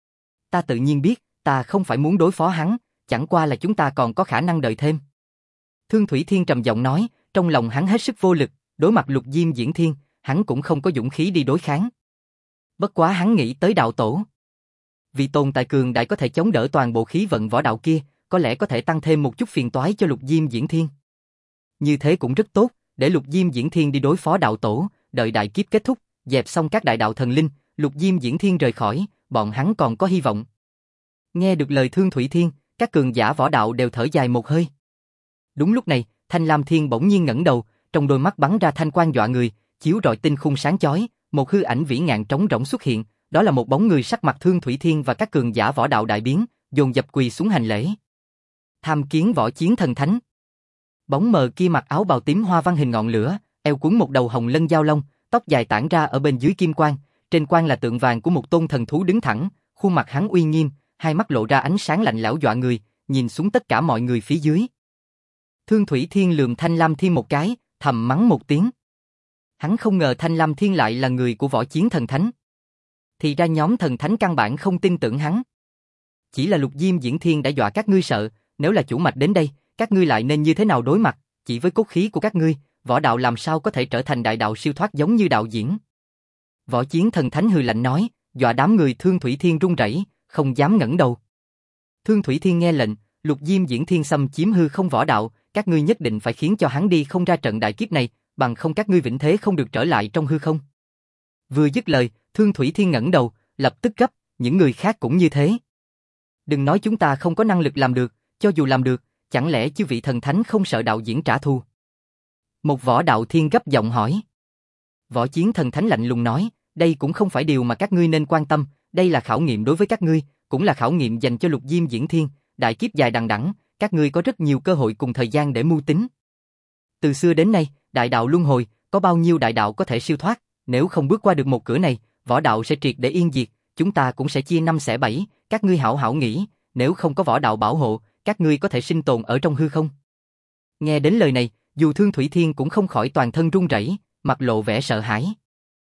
Ta tự nhiên biết, ta không phải muốn đối phó hắn, chẳng qua là chúng ta còn có khả năng đợi thêm. Thương Thủy Thiên trầm giọng nói, trong lòng hắn hết sức vô lực, đối mặt Lục Diêm Diễn Thiên, hắn cũng không có dũng khí đi đối kháng. Bất quá hắn nghĩ tới đạo tổ. Vì tồn tại cường đại có thể chống đỡ toàn bộ khí vận võ đạo kia, có lẽ có thể tăng thêm một chút phiền toái cho Lục Diêm Diễn Thiên. Như thế cũng rất tốt, để Lục Diêm Diễn Thiên đi đối phó đạo tổ, đợi đại kiếp kết thúc, dẹp xong các đại đạo thần linh, Lục Diêm Diễn Thiên rời khỏi, bọn hắn còn có hy vọng. Nghe được lời Thương Thủy Thiên, các cường giả võ đạo đều thở dài một hơi. Đúng lúc này, Thanh Lam Thiên bỗng nhiên ngẩng đầu, trong đôi mắt bắn ra thanh quang dọa người, chiếu rọi tinh khung sáng chói, một hư ảnh vĩ ngạn trống rỗng xuất hiện, đó là một bóng người sắc mặt Thương Thủy Thiên và các cường giả võ đạo đại biến, dồn dập quỳ xuống hành lễ. Tham kiến võ chiến thần thánh. Bóng mờ kia mặc áo bào tím hoa văn hình ngọn lửa, eo cuốn một đầu hồng lân giao long, tóc dài tản ra ở bên dưới kim quang, trên quang là tượng vàng của một tôn thần thú đứng thẳng, khuôn mặt hắn uy nghiêm, hai mắt lộ ra ánh sáng lạnh lẽo dọa người, nhìn xuống tất cả mọi người phía dưới. Thương Thủy Thiên lườm Thanh Lam Thiên một cái, thầm mắng một tiếng. Hắn không ngờ Thanh Lam Thiên lại là người của võ chiến thần thánh. Thì ra nhóm thần thánh căn bản không tin tưởng hắn. Chỉ là Lục Diêm Diễn Thiên đã dọa các ngươi sợ, nếu là chủ mạch đến đây, các ngươi lại nên như thế nào đối mặt, chỉ với cốt khí của các ngươi, võ đạo làm sao có thể trở thành đại đạo siêu thoát giống như đạo diễn. Võ Chiến Thần Thánh hừ lạnh nói, dọa đám người Thương Thủy Thiên run rẩy, không dám ngẩng đầu. Thương Thủy Thiên nghe lệnh, Lục Diêm Diễn Thiên xâm chiếm hư không võ đạo, các ngươi nhất định phải khiến cho hắn đi không ra trận đại kiếp này, bằng không các ngươi vĩnh thế không được trở lại trong hư không. Vừa dứt lời, Thương Thủy Thiên ngẩng đầu, lập tức gấp, những người khác cũng như thế. Đừng nói chúng ta không có năng lực làm được, cho dù làm được, chẳng lẽ chư vị thần thánh không sợ đạo diễn trả thù? Một võ đạo thiên gấp giọng hỏi. Võ Chiến Thần Thánh lạnh lùng nói, đây cũng không phải điều mà các ngươi nên quan tâm, đây là khảo nghiệm đối với các ngươi, cũng là khảo nghiệm dành cho Lục Diêm Diễn Thiên, đại kiếp dài đằng đẵng, các ngươi có rất nhiều cơ hội cùng thời gian để mưu tính. Từ xưa đến nay, đại đạo luân hồi, có bao nhiêu đại đạo có thể siêu thoát, nếu không bước qua được một cửa này, võ đạo sẽ triệt để yên diệt, chúng ta cũng sẽ chia năm xẻ bảy, các ngươi hảo hảo nghĩ, nếu không có võ đạo bảo hộ, các ngươi có thể sinh tồn ở trong hư không? Nghe đến lời này, dù Thương Thủy Thiên cũng không khỏi toàn thân run rẩy, mặt lộ vẻ sợ hãi.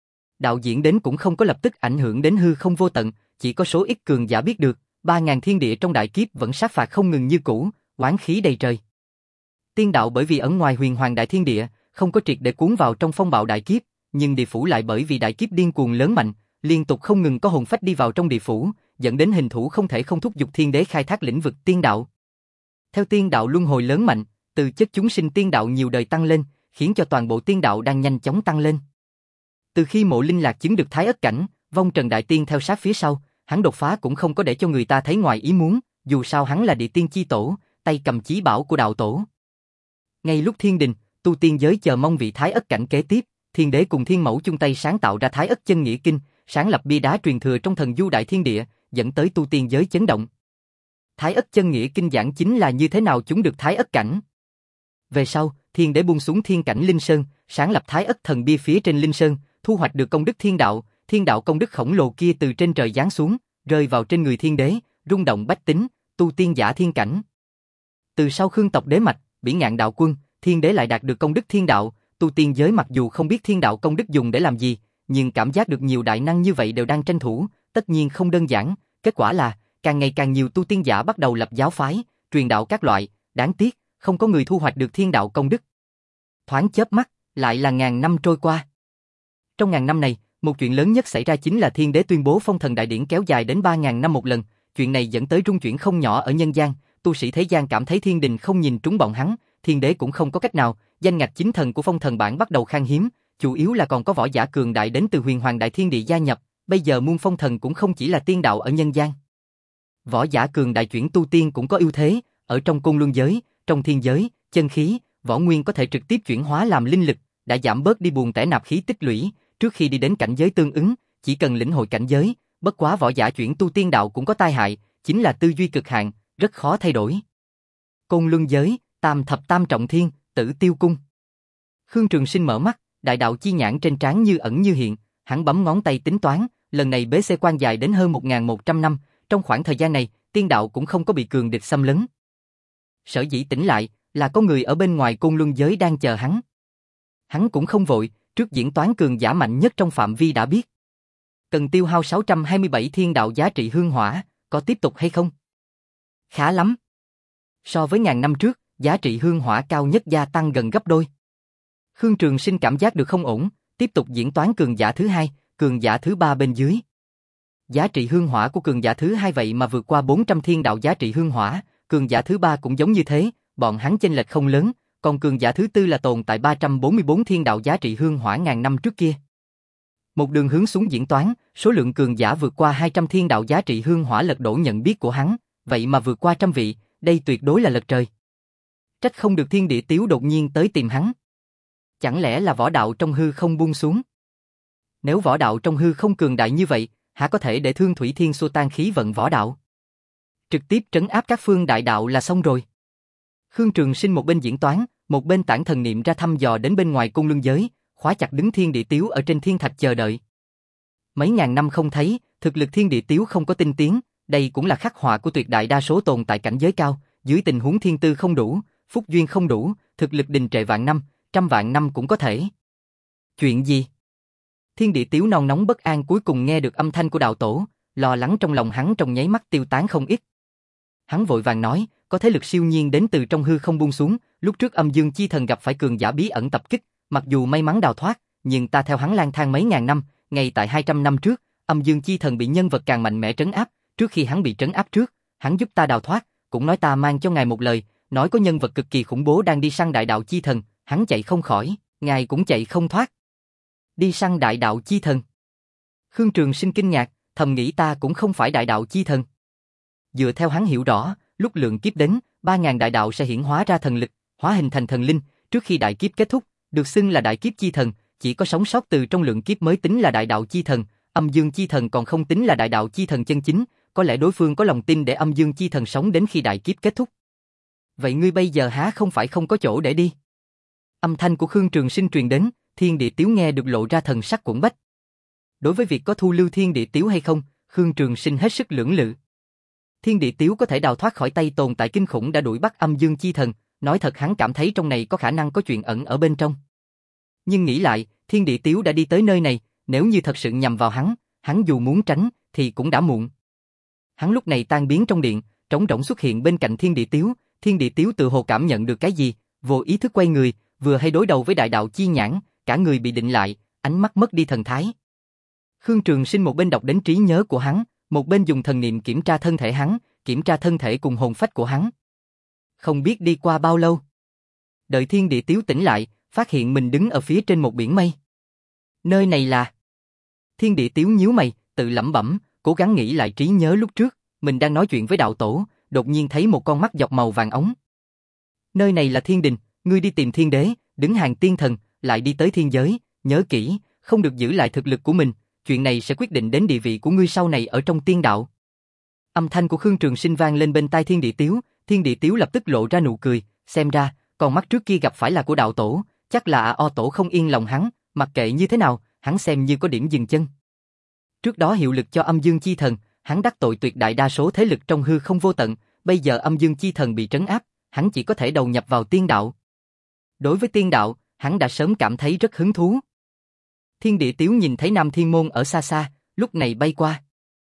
Đạo diễn đến cũng không có lập tức ảnh hưởng đến hư không vô tận, chỉ có số ít cường giả biết được, ba ngàn thiên địa trong đại kiếp vẫn sát phạt không ngừng như cũ, oán khí đầy trời. Tiên đạo bởi vì ẩn ngoài huyền hoàng đại thiên địa, không có triệt để cuốn vào trong phong bạo đại kiếp, nhưng địa phủ lại bởi vì đại kiếp điên cuồng lớn mạnh, liên tục không ngừng có hồn phách đi vào trong địa phủ, dẫn đến hình thủ không thể không thúc giục thiên đế khai thác lĩnh vực tiên đạo. Theo tiên đạo luân hồi lớn mạnh, từ chất chúng sinh tiên đạo nhiều đời tăng lên, khiến cho toàn bộ tiên đạo đang nhanh chóng tăng lên. Từ khi Mộ Linh Lạc chứng được Thái Ất cảnh, Vong Trần Đại Tiên theo sát phía sau, hắn đột phá cũng không có để cho người ta thấy ngoài ý muốn, dù sao hắn là địa tiên chi tổ, tay cầm chí bảo của đạo tổ. Ngay lúc thiên đình, tu tiên giới chờ mong vị Thái Ất cảnh kế tiếp, thiên đế cùng thiên mẫu chung tay sáng tạo ra Thái Ất chân nghĩa kinh, sáng lập bia đá truyền thừa trong thần du đại thiên địa, dẫn tới tu tiên giới chấn động. Thái Ất chân nghĩa kinh giảng chính là như thế nào chúng được Thái Ất cảnh. Về sau, thiên đế buông xuống thiên cảnh Linh Sơn, sáng lập Thái Ất thần bia phía trên Linh Sơn, thu hoạch được công đức thiên đạo, thiên đạo công đức khổng lồ kia từ trên trời giáng xuống, rơi vào trên người thiên đế, rung động bách tính, tu tiên giả thiên cảnh. Từ sau Khương tộc đế mạch, Bỉ Ngạn đạo quân, thiên đế lại đạt được công đức thiên đạo, tu tiên giới mặc dù không biết thiên đạo công đức dùng để làm gì, nhưng cảm giác được nhiều đại năng như vậy đều đang tranh thủ, tất nhiên không đơn giản, kết quả là càng ngày càng nhiều tu tiên giả bắt đầu lập giáo phái, truyền đạo các loại, đáng tiếc, không có người thu hoạch được thiên đạo công đức. Thoáng chớp mắt, lại là ngàn năm trôi qua. Trong ngàn năm này, một chuyện lớn nhất xảy ra chính là thiên đế tuyên bố phong thần đại điển kéo dài đến ba ngàn năm một lần, chuyện này dẫn tới rung chuyển không nhỏ ở nhân gian, tu sĩ thế gian cảm thấy thiên đình không nhìn trúng bọn hắn, thiên đế cũng không có cách nào, danh ngạch chính thần của phong thần bảng bắt đầu khan hiếm, chủ yếu là còn có võ giả cường đại đến từ huyền hoàng đại thiên địa gia nhập, bây giờ muôn phong thần cũng không chỉ là tiên đạo ở nhân gian. Võ giả cường đại chuyển tu tiên cũng có ưu thế, ở trong côn luân giới, trong thiên giới, chân khí, võ nguyên có thể trực tiếp chuyển hóa làm linh lực, đã giảm bớt đi buồn tẻ nạp khí tích lũy, trước khi đi đến cảnh giới tương ứng, chỉ cần lĩnh hội cảnh giới, bất quá võ giả chuyển tu tiên đạo cũng có tai hại, chính là tư duy cực hạn, rất khó thay đổi. Côn luân giới, tam thập tam trọng thiên, Tử Tiêu cung. Khương Trường Sinh mở mắt, đại đạo chi nhãn trên trán như ẩn như hiện, hắn bấm ngón tay tính toán, lần này bế xê quan dài đến hơn một nghìn một trăm năm, trong khoảng thời gian này, tiên đạo cũng không có bị cường địch xâm lấn. Sở dĩ tỉnh lại, là có người ở bên ngoài côn luân giới đang chờ hắn. Hắn cũng không vội, trước diễn toán cường giả mạnh nhất trong phạm vi đã biết. Cần tiêu hao sáu trăm hai mươi bảy thiên đạo giá trị hương hỏa, có tiếp tục hay không? Khá lắm. So với ngàn năm trước, giá trị hương hỏa cao nhất gia tăng gần gấp đôi. Khương Trường Sinh cảm giác được không ổn, tiếp tục diễn toán cường giả thứ hai, cường giả thứ ba bên dưới. Giá trị hương hỏa của cường giả thứ hai vậy mà vượt qua bốn trăm thiên đạo giá trị hương hỏa, cường giả thứ ba cũng giống như thế, bọn hắn chênh lệch không lớn, còn cường giả thứ tư là tồn tại ba trăm bốn mươi bốn thiên đạo giá trị hương hỏa ngàn năm trước kia. Một đường hướng xuống diễn toán, số lượng cường giả vượt qua hai trăm thiên đạo giá trị hương hỏa lật đổ nhận biết của hắn, vậy mà vượt qua trăm vị, đây tuyệt đối là lật trời. Trách không được thiên địa tiếu đột nhiên tới tìm hắn. Chẳng lẽ là võ đạo trong hư không buông xuống? Nếu võ đạo trong hư không cường đại như vậy, hả có thể để Thương Thủy Thiên xua tan khí vận võ đạo? Trực tiếp trấn áp các phương đại đạo là xong rồi. Khương Trường Sinh một bên diễn toán, một bên tản thần niệm ra thăm dò đến bên ngoài cung lương giới, khóa chặt đứng thiên địa tiếu ở trên thiên thạch chờ đợi. Mấy ngàn năm không thấy, thực lực thiên địa tiếu không có tinh tiến, đây cũng là khắc họa của tuyệt đại đa số tồn tại cảnh giới cao, dưới tình huống thiên tư không đủ, phúc duyên không đủ, thực lực đình trệ vạn năm, trăm vạn năm cũng có thể. Chuyện gì? Thiên địa tiếu non nóng bất an cuối cùng nghe được âm thanh của đạo tổ, lo lắng trong lòng hắn trong nháy mắt tiêu tán không ít. Hắn vội vàng nói, có thế lực siêu nhiên đến từ trong hư không buông xuống, lúc trước âm dương chi thần gặp phải cường giả bí ẩn tập kích, mặc dù may mắn đào thoát, nhưng ta theo hắn lang thang mấy ngàn năm, ngay tại hai trăm năm trước, âm dương chi thần bị nhân vật càng mạnh mẽ trấn áp, trước khi hắn bị trấn áp trước, hắn giúp ta đào thoát, cũng nói ta mang cho ngài một lời, nói có nhân vật cực kỳ khủng bố đang đi săn đại đạo chi thần, hắn chạy không khỏi, ngài cũng chạy không thoát. Đi săn đại đạo chi thần. Khương Trường Sinh kinh ngạc, thầm nghĩ ta cũng không phải đại đạo chi thần. Dựa theo hắn hiểu rõ, lúc lượng kiếp đến, ba ngàn đại đạo sẽ hiển hóa ra thần lực, hóa hình thành thần linh, trước khi đại kiếp kết thúc, được xưng là đại kiếp chi thần, chỉ có sống sót từ trong lượng kiếp mới tính là đại đạo chi thần, âm dương chi thần còn không tính là đại đạo chi thần chân chính, có lẽ đối phương có lòng tin để âm dương chi thần sống đến khi đại kiếp kết thúc. Vậy ngươi bây giờ há không phải không có chỗ để đi? Âm thanh của Khương Trường Sinh truyền đến, Thiên Địa Tiếu nghe được lộ ra thần sắc quẫn bách. Đối với việc có thu lưu Thiên Địa Tiếu hay không, Khương Trường Sinh hết sức lưỡng lự. Thiên Địa Tiếu có thể đào thoát khỏi tay tồn tại kinh khủng đã đuổi bắt âm dương chi thần, nói thật hắn cảm thấy trong này có khả năng có chuyện ẩn ở bên trong. Nhưng nghĩ lại, Thiên Địa Tiếu đã đi tới nơi này, nếu như thật sự nhằm vào hắn, hắn dù muốn tránh thì cũng đã muộn. Hắn lúc này tan biến trong điện, trống rỗng xuất hiện bên cạnh Thiên Địa Tiếu, Thiên Địa Tiếu tự hồ cảm nhận được cái gì, vô ý thức quay người, vừa hay đối đầu với đại đạo chi nhãn, cả người bị định lại, ánh mắt mất đi thần thái. Khương Trường Sinh một bên đọc đến trí nhớ của hắn, một bên dùng thần niệm kiểm tra thân thể hắn, kiểm tra thân thể cùng hồn phách của hắn. Không biết đi qua bao lâu, đợi Thiên Địa Tiếu tỉnh lại, phát hiện mình đứng ở phía trên một biển mây. Nơi này là... Thiên Địa Tiếu nhíu mày, tự lẩm bẩm, cố gắng nghĩ lại trí nhớ lúc trước, mình đang nói chuyện với đạo tổ, đột nhiên thấy một con mắt dọc màu vàng ống. Nơi này là thiên đình, ngươi đi tìm thiên đế, đứng hàng tiên thần, lại đi tới thiên giới, nhớ kỹ, không được giữ lại thực lực của mình, chuyện này sẽ quyết định đến địa vị của ngươi sau này ở trong tiên đạo. Âm thanh của Khương Trường Sinh vang lên bên tai Thiên Địa Tiếu, Thiên Địa Tiếu lập tức lộ ra nụ cười, xem ra, con mắt trước kia gặp phải là của đạo tổ, chắc là A-o tổ không yên lòng hắn, mặc kệ như thế nào, hắn xem như có điểm dừng chân. Trước đó hiệu lực cho âm dương chi thần, hắn đắc tội tuyệt đại đa số thế lực trong hư không vô tận, bây giờ âm dương chi thần bị trấn áp, hắn chỉ có thể đầu nhập vào tiên đạo. Đối với tiên đạo, hắn đã sớm cảm thấy rất hứng thú. Thiên Địa Tiếu nhìn thấy Nam Thiên Môn ở xa xa, lúc này bay qua.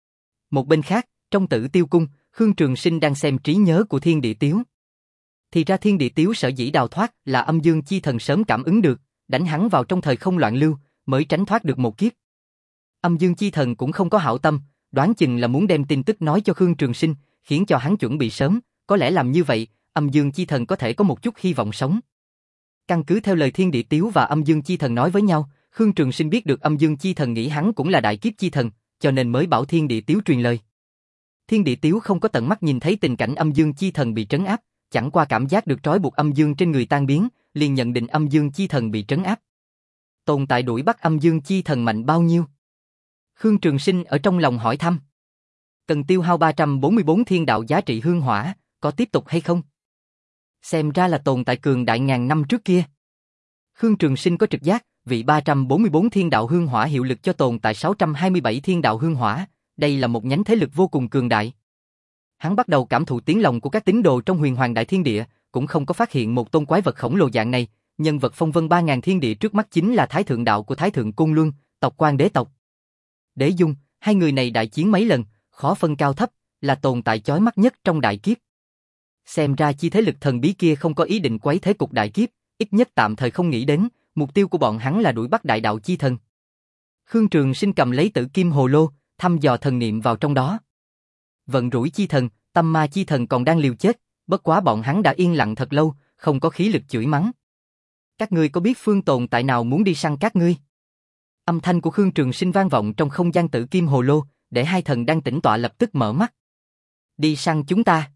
Một bên khác, trong Tử Tiêu Cung, Khương Trường Sinh đang xem trí nhớ của Thiên Địa Tiếu. Thì ra Thiên Địa Tiếu sở dĩ đào thoát là âm dương chi thần sớm cảm ứng được, đánh hắn vào trong thời không loạn lưu, mới tránh thoát được một kiếp. Âm dương chi thần cũng không có hảo tâm, đoán chừng là muốn đem tin tức nói cho Khương Trường Sinh, khiến cho hắn chuẩn bị sớm, có lẽ làm như vậy, âm dương chi thần có thể có một chút hy vọng sống. Căn cứ theo lời Thiên Địa Tiếu và âm dương chi thần nói với nhau, Khương Trường Sinh biết được âm dương chi thần nghĩ hắn cũng là đại kiếp chi thần, cho nên mới bảo Thiên Địa Tiếu truyền lời. Thiên Địa Tiếu không có tận mắt nhìn thấy tình cảnh âm dương chi thần bị trấn áp, chẳng qua cảm giác được trói buộc âm dương trên người tan biến, liền nhận định âm dương chi thần bị trấn áp. Tồn tại đuổi bắt âm dương chi thần mạnh bao nhiêu? Khương Trường Sinh ở trong lòng hỏi thăm. Cần tiêu hao ba trăm bốn mươi bốn thiên đạo giá trị hương hỏa, có tiếp tục hay không? Xem ra là tồn tại cường đại ngàn năm trước kia. Khương Trường Sinh có trực giác, vị ba trăm bốn mươi bốn thiên đạo hương hỏa hiệu lực cho tồn tại sáu trăm hai mươi bảy thiên đạo hương hỏa, đây là một nhánh thế lực vô cùng cường đại. Hắn bắt đầu cảm thụ tiếng lòng của các tín đồ trong Huyền Hoàng Đại Thiên Địa, cũng không có phát hiện một tôn quái vật khổng lồ dạng này, nhân vật phong vân ba ngàn thiên địa trước mắt chính là Thái Thượng Đạo của Thái Thượng Côn Luân, tộc Quan Đế tộc. Đế Dung, hai người này đại chiến mấy lần, khó phân cao thấp, là tồn tại chói mắt nhất trong đại kiếp. Xem ra chi thế lực thần bí kia không có ý định quấy thế cục đại kiếp, ít nhất tạm thời không nghĩ đến, mục tiêu của bọn hắn là đuổi bắt đại đạo chi thần. Khương Trường Sinh cầm lấy Tử Kim Hồ Lô, thăm dò thần niệm vào trong đó. Vận rủi chi thần, tâm ma chi thần còn đang liều chết, bất quá bọn hắn đã yên lặng thật lâu, không có khí lực chửi mắng. Các ngươi có biết phương tồn tại nào muốn đi săn các ngươi? Âm thanh của Khương Trường Sinh vang vọng trong không gian Tử Kim Hồ Lô, để hai thần đang tĩnh tọa lập tức mở mắt. Đi săn chúng ta?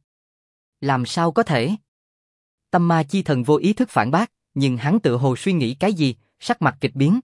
Làm sao có thể? Tâm ma chi thần vô ý thức phản bác, nhưng hắn tự hồ suy nghĩ cái gì, sắc mặt kịch biến.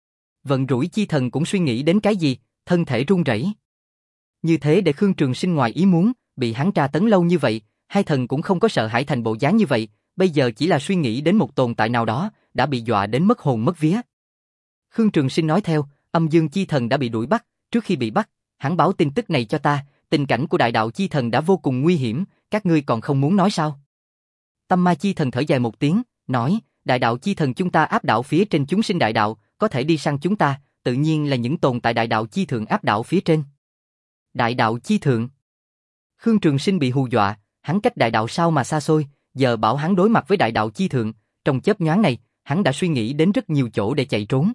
Vận rủi chi thần cũng suy nghĩ đến cái gì, thân thể run rẩy. Như thế để Khương Trường Sinh ngoài ý muốn, bị hắn tra tấn lâu như vậy, hai thần cũng không có sợ hãi thành bộ dáng như vậy, bây giờ chỉ là suy nghĩ đến một tồn tại nào đó, đã bị dọa đến mất hồn mất vía. Khương Trường Sinh nói theo, âm dương chi thần đã bị đuổi bắt, trước khi bị bắt, hắn báo tin tức này cho ta, tình cảnh của đại đạo chi thần đã vô cùng nguy hiểm, các ngươi còn không muốn nói sao? Tâm ma chi thần thở dài một tiếng, nói, đại đạo chi thần chúng ta áp đảo phía trên chúng sinh đại đạo, có thể đi săn chúng ta, tự nhiên là những tồn tại đại đạo chi thượng áp đảo phía trên. Đại đạo chi thượng. Khương Trường Sinh bị hù dọa, hắn cách đại đạo sao mà xa xôi, giờ bảo hắn đối mặt với đại đạo chi thượng, trong chớp nhoáng này, hắn đã suy nghĩ đến rất nhiều chỗ để chạy trốn.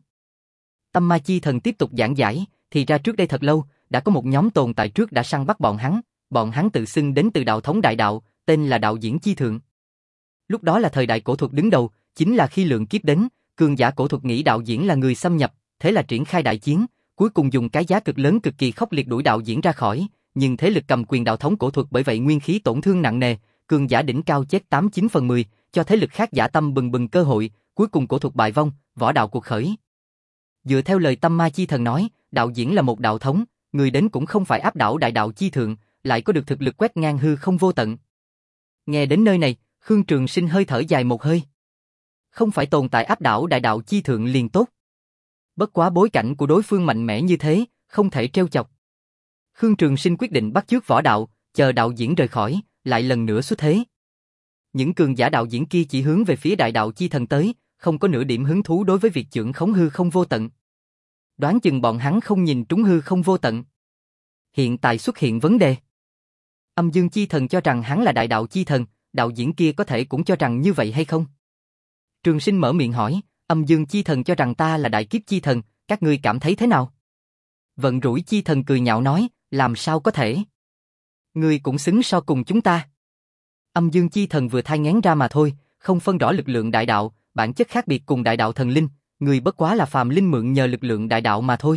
Tâm ma chi thần tiếp tục giảng giải, thì ra trước đây thật lâu, đã có một nhóm tồn tại trước đã săn bắt bọn hắn, bọn hắn tự xưng đến từ đạo thống đại đạo, tên là đạo diễn chi thượng. Lúc đó là thời đại cổ thuật đứng đầu, chính là khi lượng kiếp đến, cường giả cổ thuật nghĩ đạo diễn là người xâm nhập, thế là triển khai đại chiến, cuối cùng dùng cái giá cực lớn cực kỳ khốc liệt đuổi đạo diễn ra khỏi, nhưng thế lực cầm quyền đạo thống cổ thuật bởi vậy nguyên khí tổn thương nặng nề, cường giả đỉnh cao chết tám chín phần mười, cho thế lực khác dã tâm bừng bừng cơ hội, cuối cùng cổ thuật bại vong, võ đạo cuộc khởi. Dựa theo lời Tâm Ma Chi Thần nói, đạo diễn là một đạo thống, người đến cũng không phải áp đảo đại đạo chi thượng, lại có được thực lực quét ngang hư không vô tận. Nghe đến nơi này, Khương Trường Sinh hơi thở dài một hơi. Không phải tồn tại áp đảo đại đạo chi thượng liền tốt. Bất quá bối cảnh của đối phương mạnh mẽ như thế, không thể trêu chọc. Khương Trường Sinh quyết định bắt chước võ đạo, chờ đạo diễn rời khỏi, lại lần nữa xuất thế. Những cường giả đạo diễn kia chỉ hướng về phía đại đạo chi thần tới, không có nửa điểm hứng thú đối với việc chưởng khống hư không vô tận. Đoán chừng bọn hắn không nhìn trúng hư không vô tận. Hiện tại xuất hiện vấn đề. Âm Dương chi thần cho rằng hắn là đại đạo chi thần, đạo diễn kia có thể cũng cho rằng như vậy hay không? Trường Sinh mở miệng hỏi, Âm Dương chi thần cho rằng ta là đại kiếp chi thần, các ngươi cảm thấy thế nào? Vận Rủi chi thần cười nhạo nói, làm sao có thể? Ngươi cũng xứng so cùng chúng ta. Âm Dương chi thần vừa thai nghén ra mà thôi, không phân rõ lực lượng đại đạo, bản chất khác biệt cùng đại đạo thần linh, người bất quá là phàm linh mượn nhờ lực lượng đại đạo mà thôi.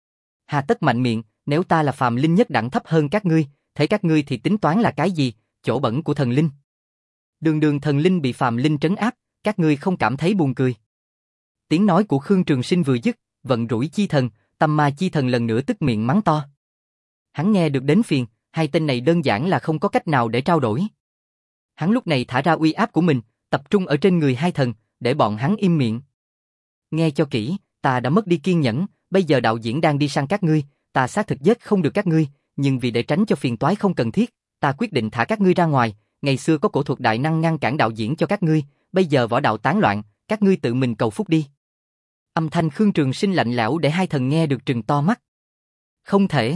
Hà tất mạnh miệng, nếu ta là phàm linh nhất đẳng thấp hơn các ngươi, thấy các ngươi thì tính toán là cái gì, chỗ bẩn của thần linh. Đường đường thần linh bị phàm linh trấn áp, các ngươi không cảm thấy buồn cười. Tiếng nói của Khương Trường Sinh vừa dứt, Vận Rủi chi thần, Tâm Ma chi thần lần nữa tức miệng mắng to. Hắn nghe được đến phiền, hai tên này đơn giản là không có cách nào để trao đổi. Hắn lúc này thả ra uy áp của mình, tập trung ở trên người hai thần, để bọn hắn im miệng. Nghe cho kỹ, ta đã mất đi kiên nhẫn, bây giờ đạo diễn đang đi săn các ngươi, ta xác thực giết không được các ngươi, nhưng vì để tránh cho phiền toái không cần thiết, ta quyết định thả các ngươi ra ngoài. Ngày xưa có cổ thuật đại năng ngăn cản đạo diễn cho các ngươi, bây giờ võ đạo tán loạn, các ngươi tự mình cầu phúc đi. Âm thanh Khương Trường Sinh lạnh lẽo để hai thần nghe được trừng to mắt. Không thể.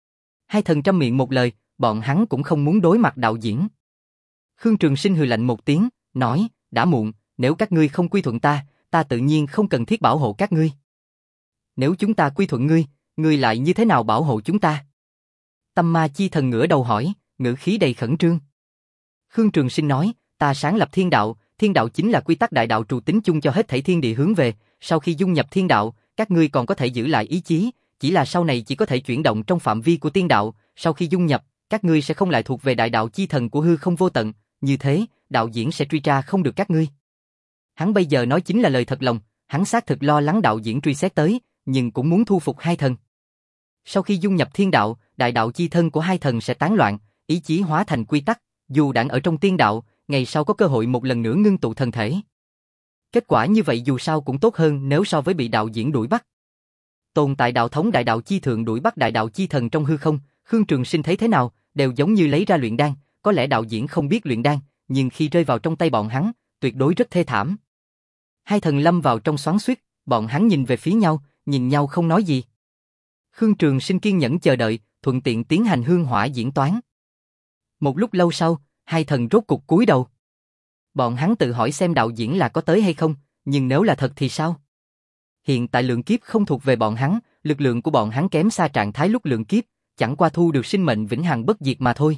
Hai thần trăm miệng một lời, bọn hắn cũng không muốn đối mặt đạo diễn. Khương Trường Sinh hừ lạnh một tiếng, nói, đã muộn, nếu các ngươi không quy thuận ta, ta tự nhiên không cần thiết bảo hộ các ngươi. Nếu chúng ta quy thuận ngươi, ngươi lại như thế nào bảo hộ chúng ta? Tâm Ma chi thần ngửa đầu hỏi, ngữ khí đầy khẩn trương. Khương Trường Sinh nói, ta sáng lập thiên đạo, thiên đạo chính là quy tắc đại đạo trụ tính chung cho hết thảy thiên địa hướng về, sau khi dung nhập thiên đạo, các ngươi còn có thể giữ lại ý chí, chỉ là sau này chỉ có thể chuyển động trong phạm vi của tiên đạo, sau khi dung nhập, các ngươi sẽ không lại thuộc về đại đạo chi thần của hư không vô tận, như thế, đạo diễn sẽ truy tra không được các ngươi. Hắn bây giờ nói chính là lời thật lòng, hắn xác thực lo lắng đạo diễn truy xét tới, nhưng cũng muốn thu phục hai thần. Sau khi dung nhập thiên đạo, đại đạo chi thân của hai thần sẽ tán loạn, ý chí hóa thành quy tắc, dù đang ở trong tiên đạo, ngày sau có cơ hội một lần nữa ngưng tụ thần thể. Kết quả như vậy dù sao cũng tốt hơn nếu so với bị đạo diễn đuổi bắt. Tồn tại đạo thống đại đạo chi thượng đuổi bắt đại đạo chi thần trong hư không, Khương Trường Sinh thấy thế nào, đều giống như lấy ra luyện đan, có lẽ đạo diễn không biết luyện đan, nhưng khi rơi vào trong tay bọn hắn, tuyệt đối rất thê thảm. Hai thần lâm vào trong xoắn xuýt, bọn hắn nhìn về phía nhau, nhìn nhau không nói gì. Khương Trường Sinh kiên nhẫn chờ đợi, thuận tiện tiến hành hương hỏa diễn toán. Một lúc lâu sau, hai thần rốt cục cúi đầu. Bọn hắn tự hỏi xem đạo diễn là có tới hay không, nhưng nếu là thật thì sao? Hiện tại lượng kiếp không thuộc về bọn hắn, lực lượng của bọn hắn kém xa trạng thái lúc lượng kiếp, chẳng qua thu được sinh mệnh vĩnh hằng bất diệt mà thôi.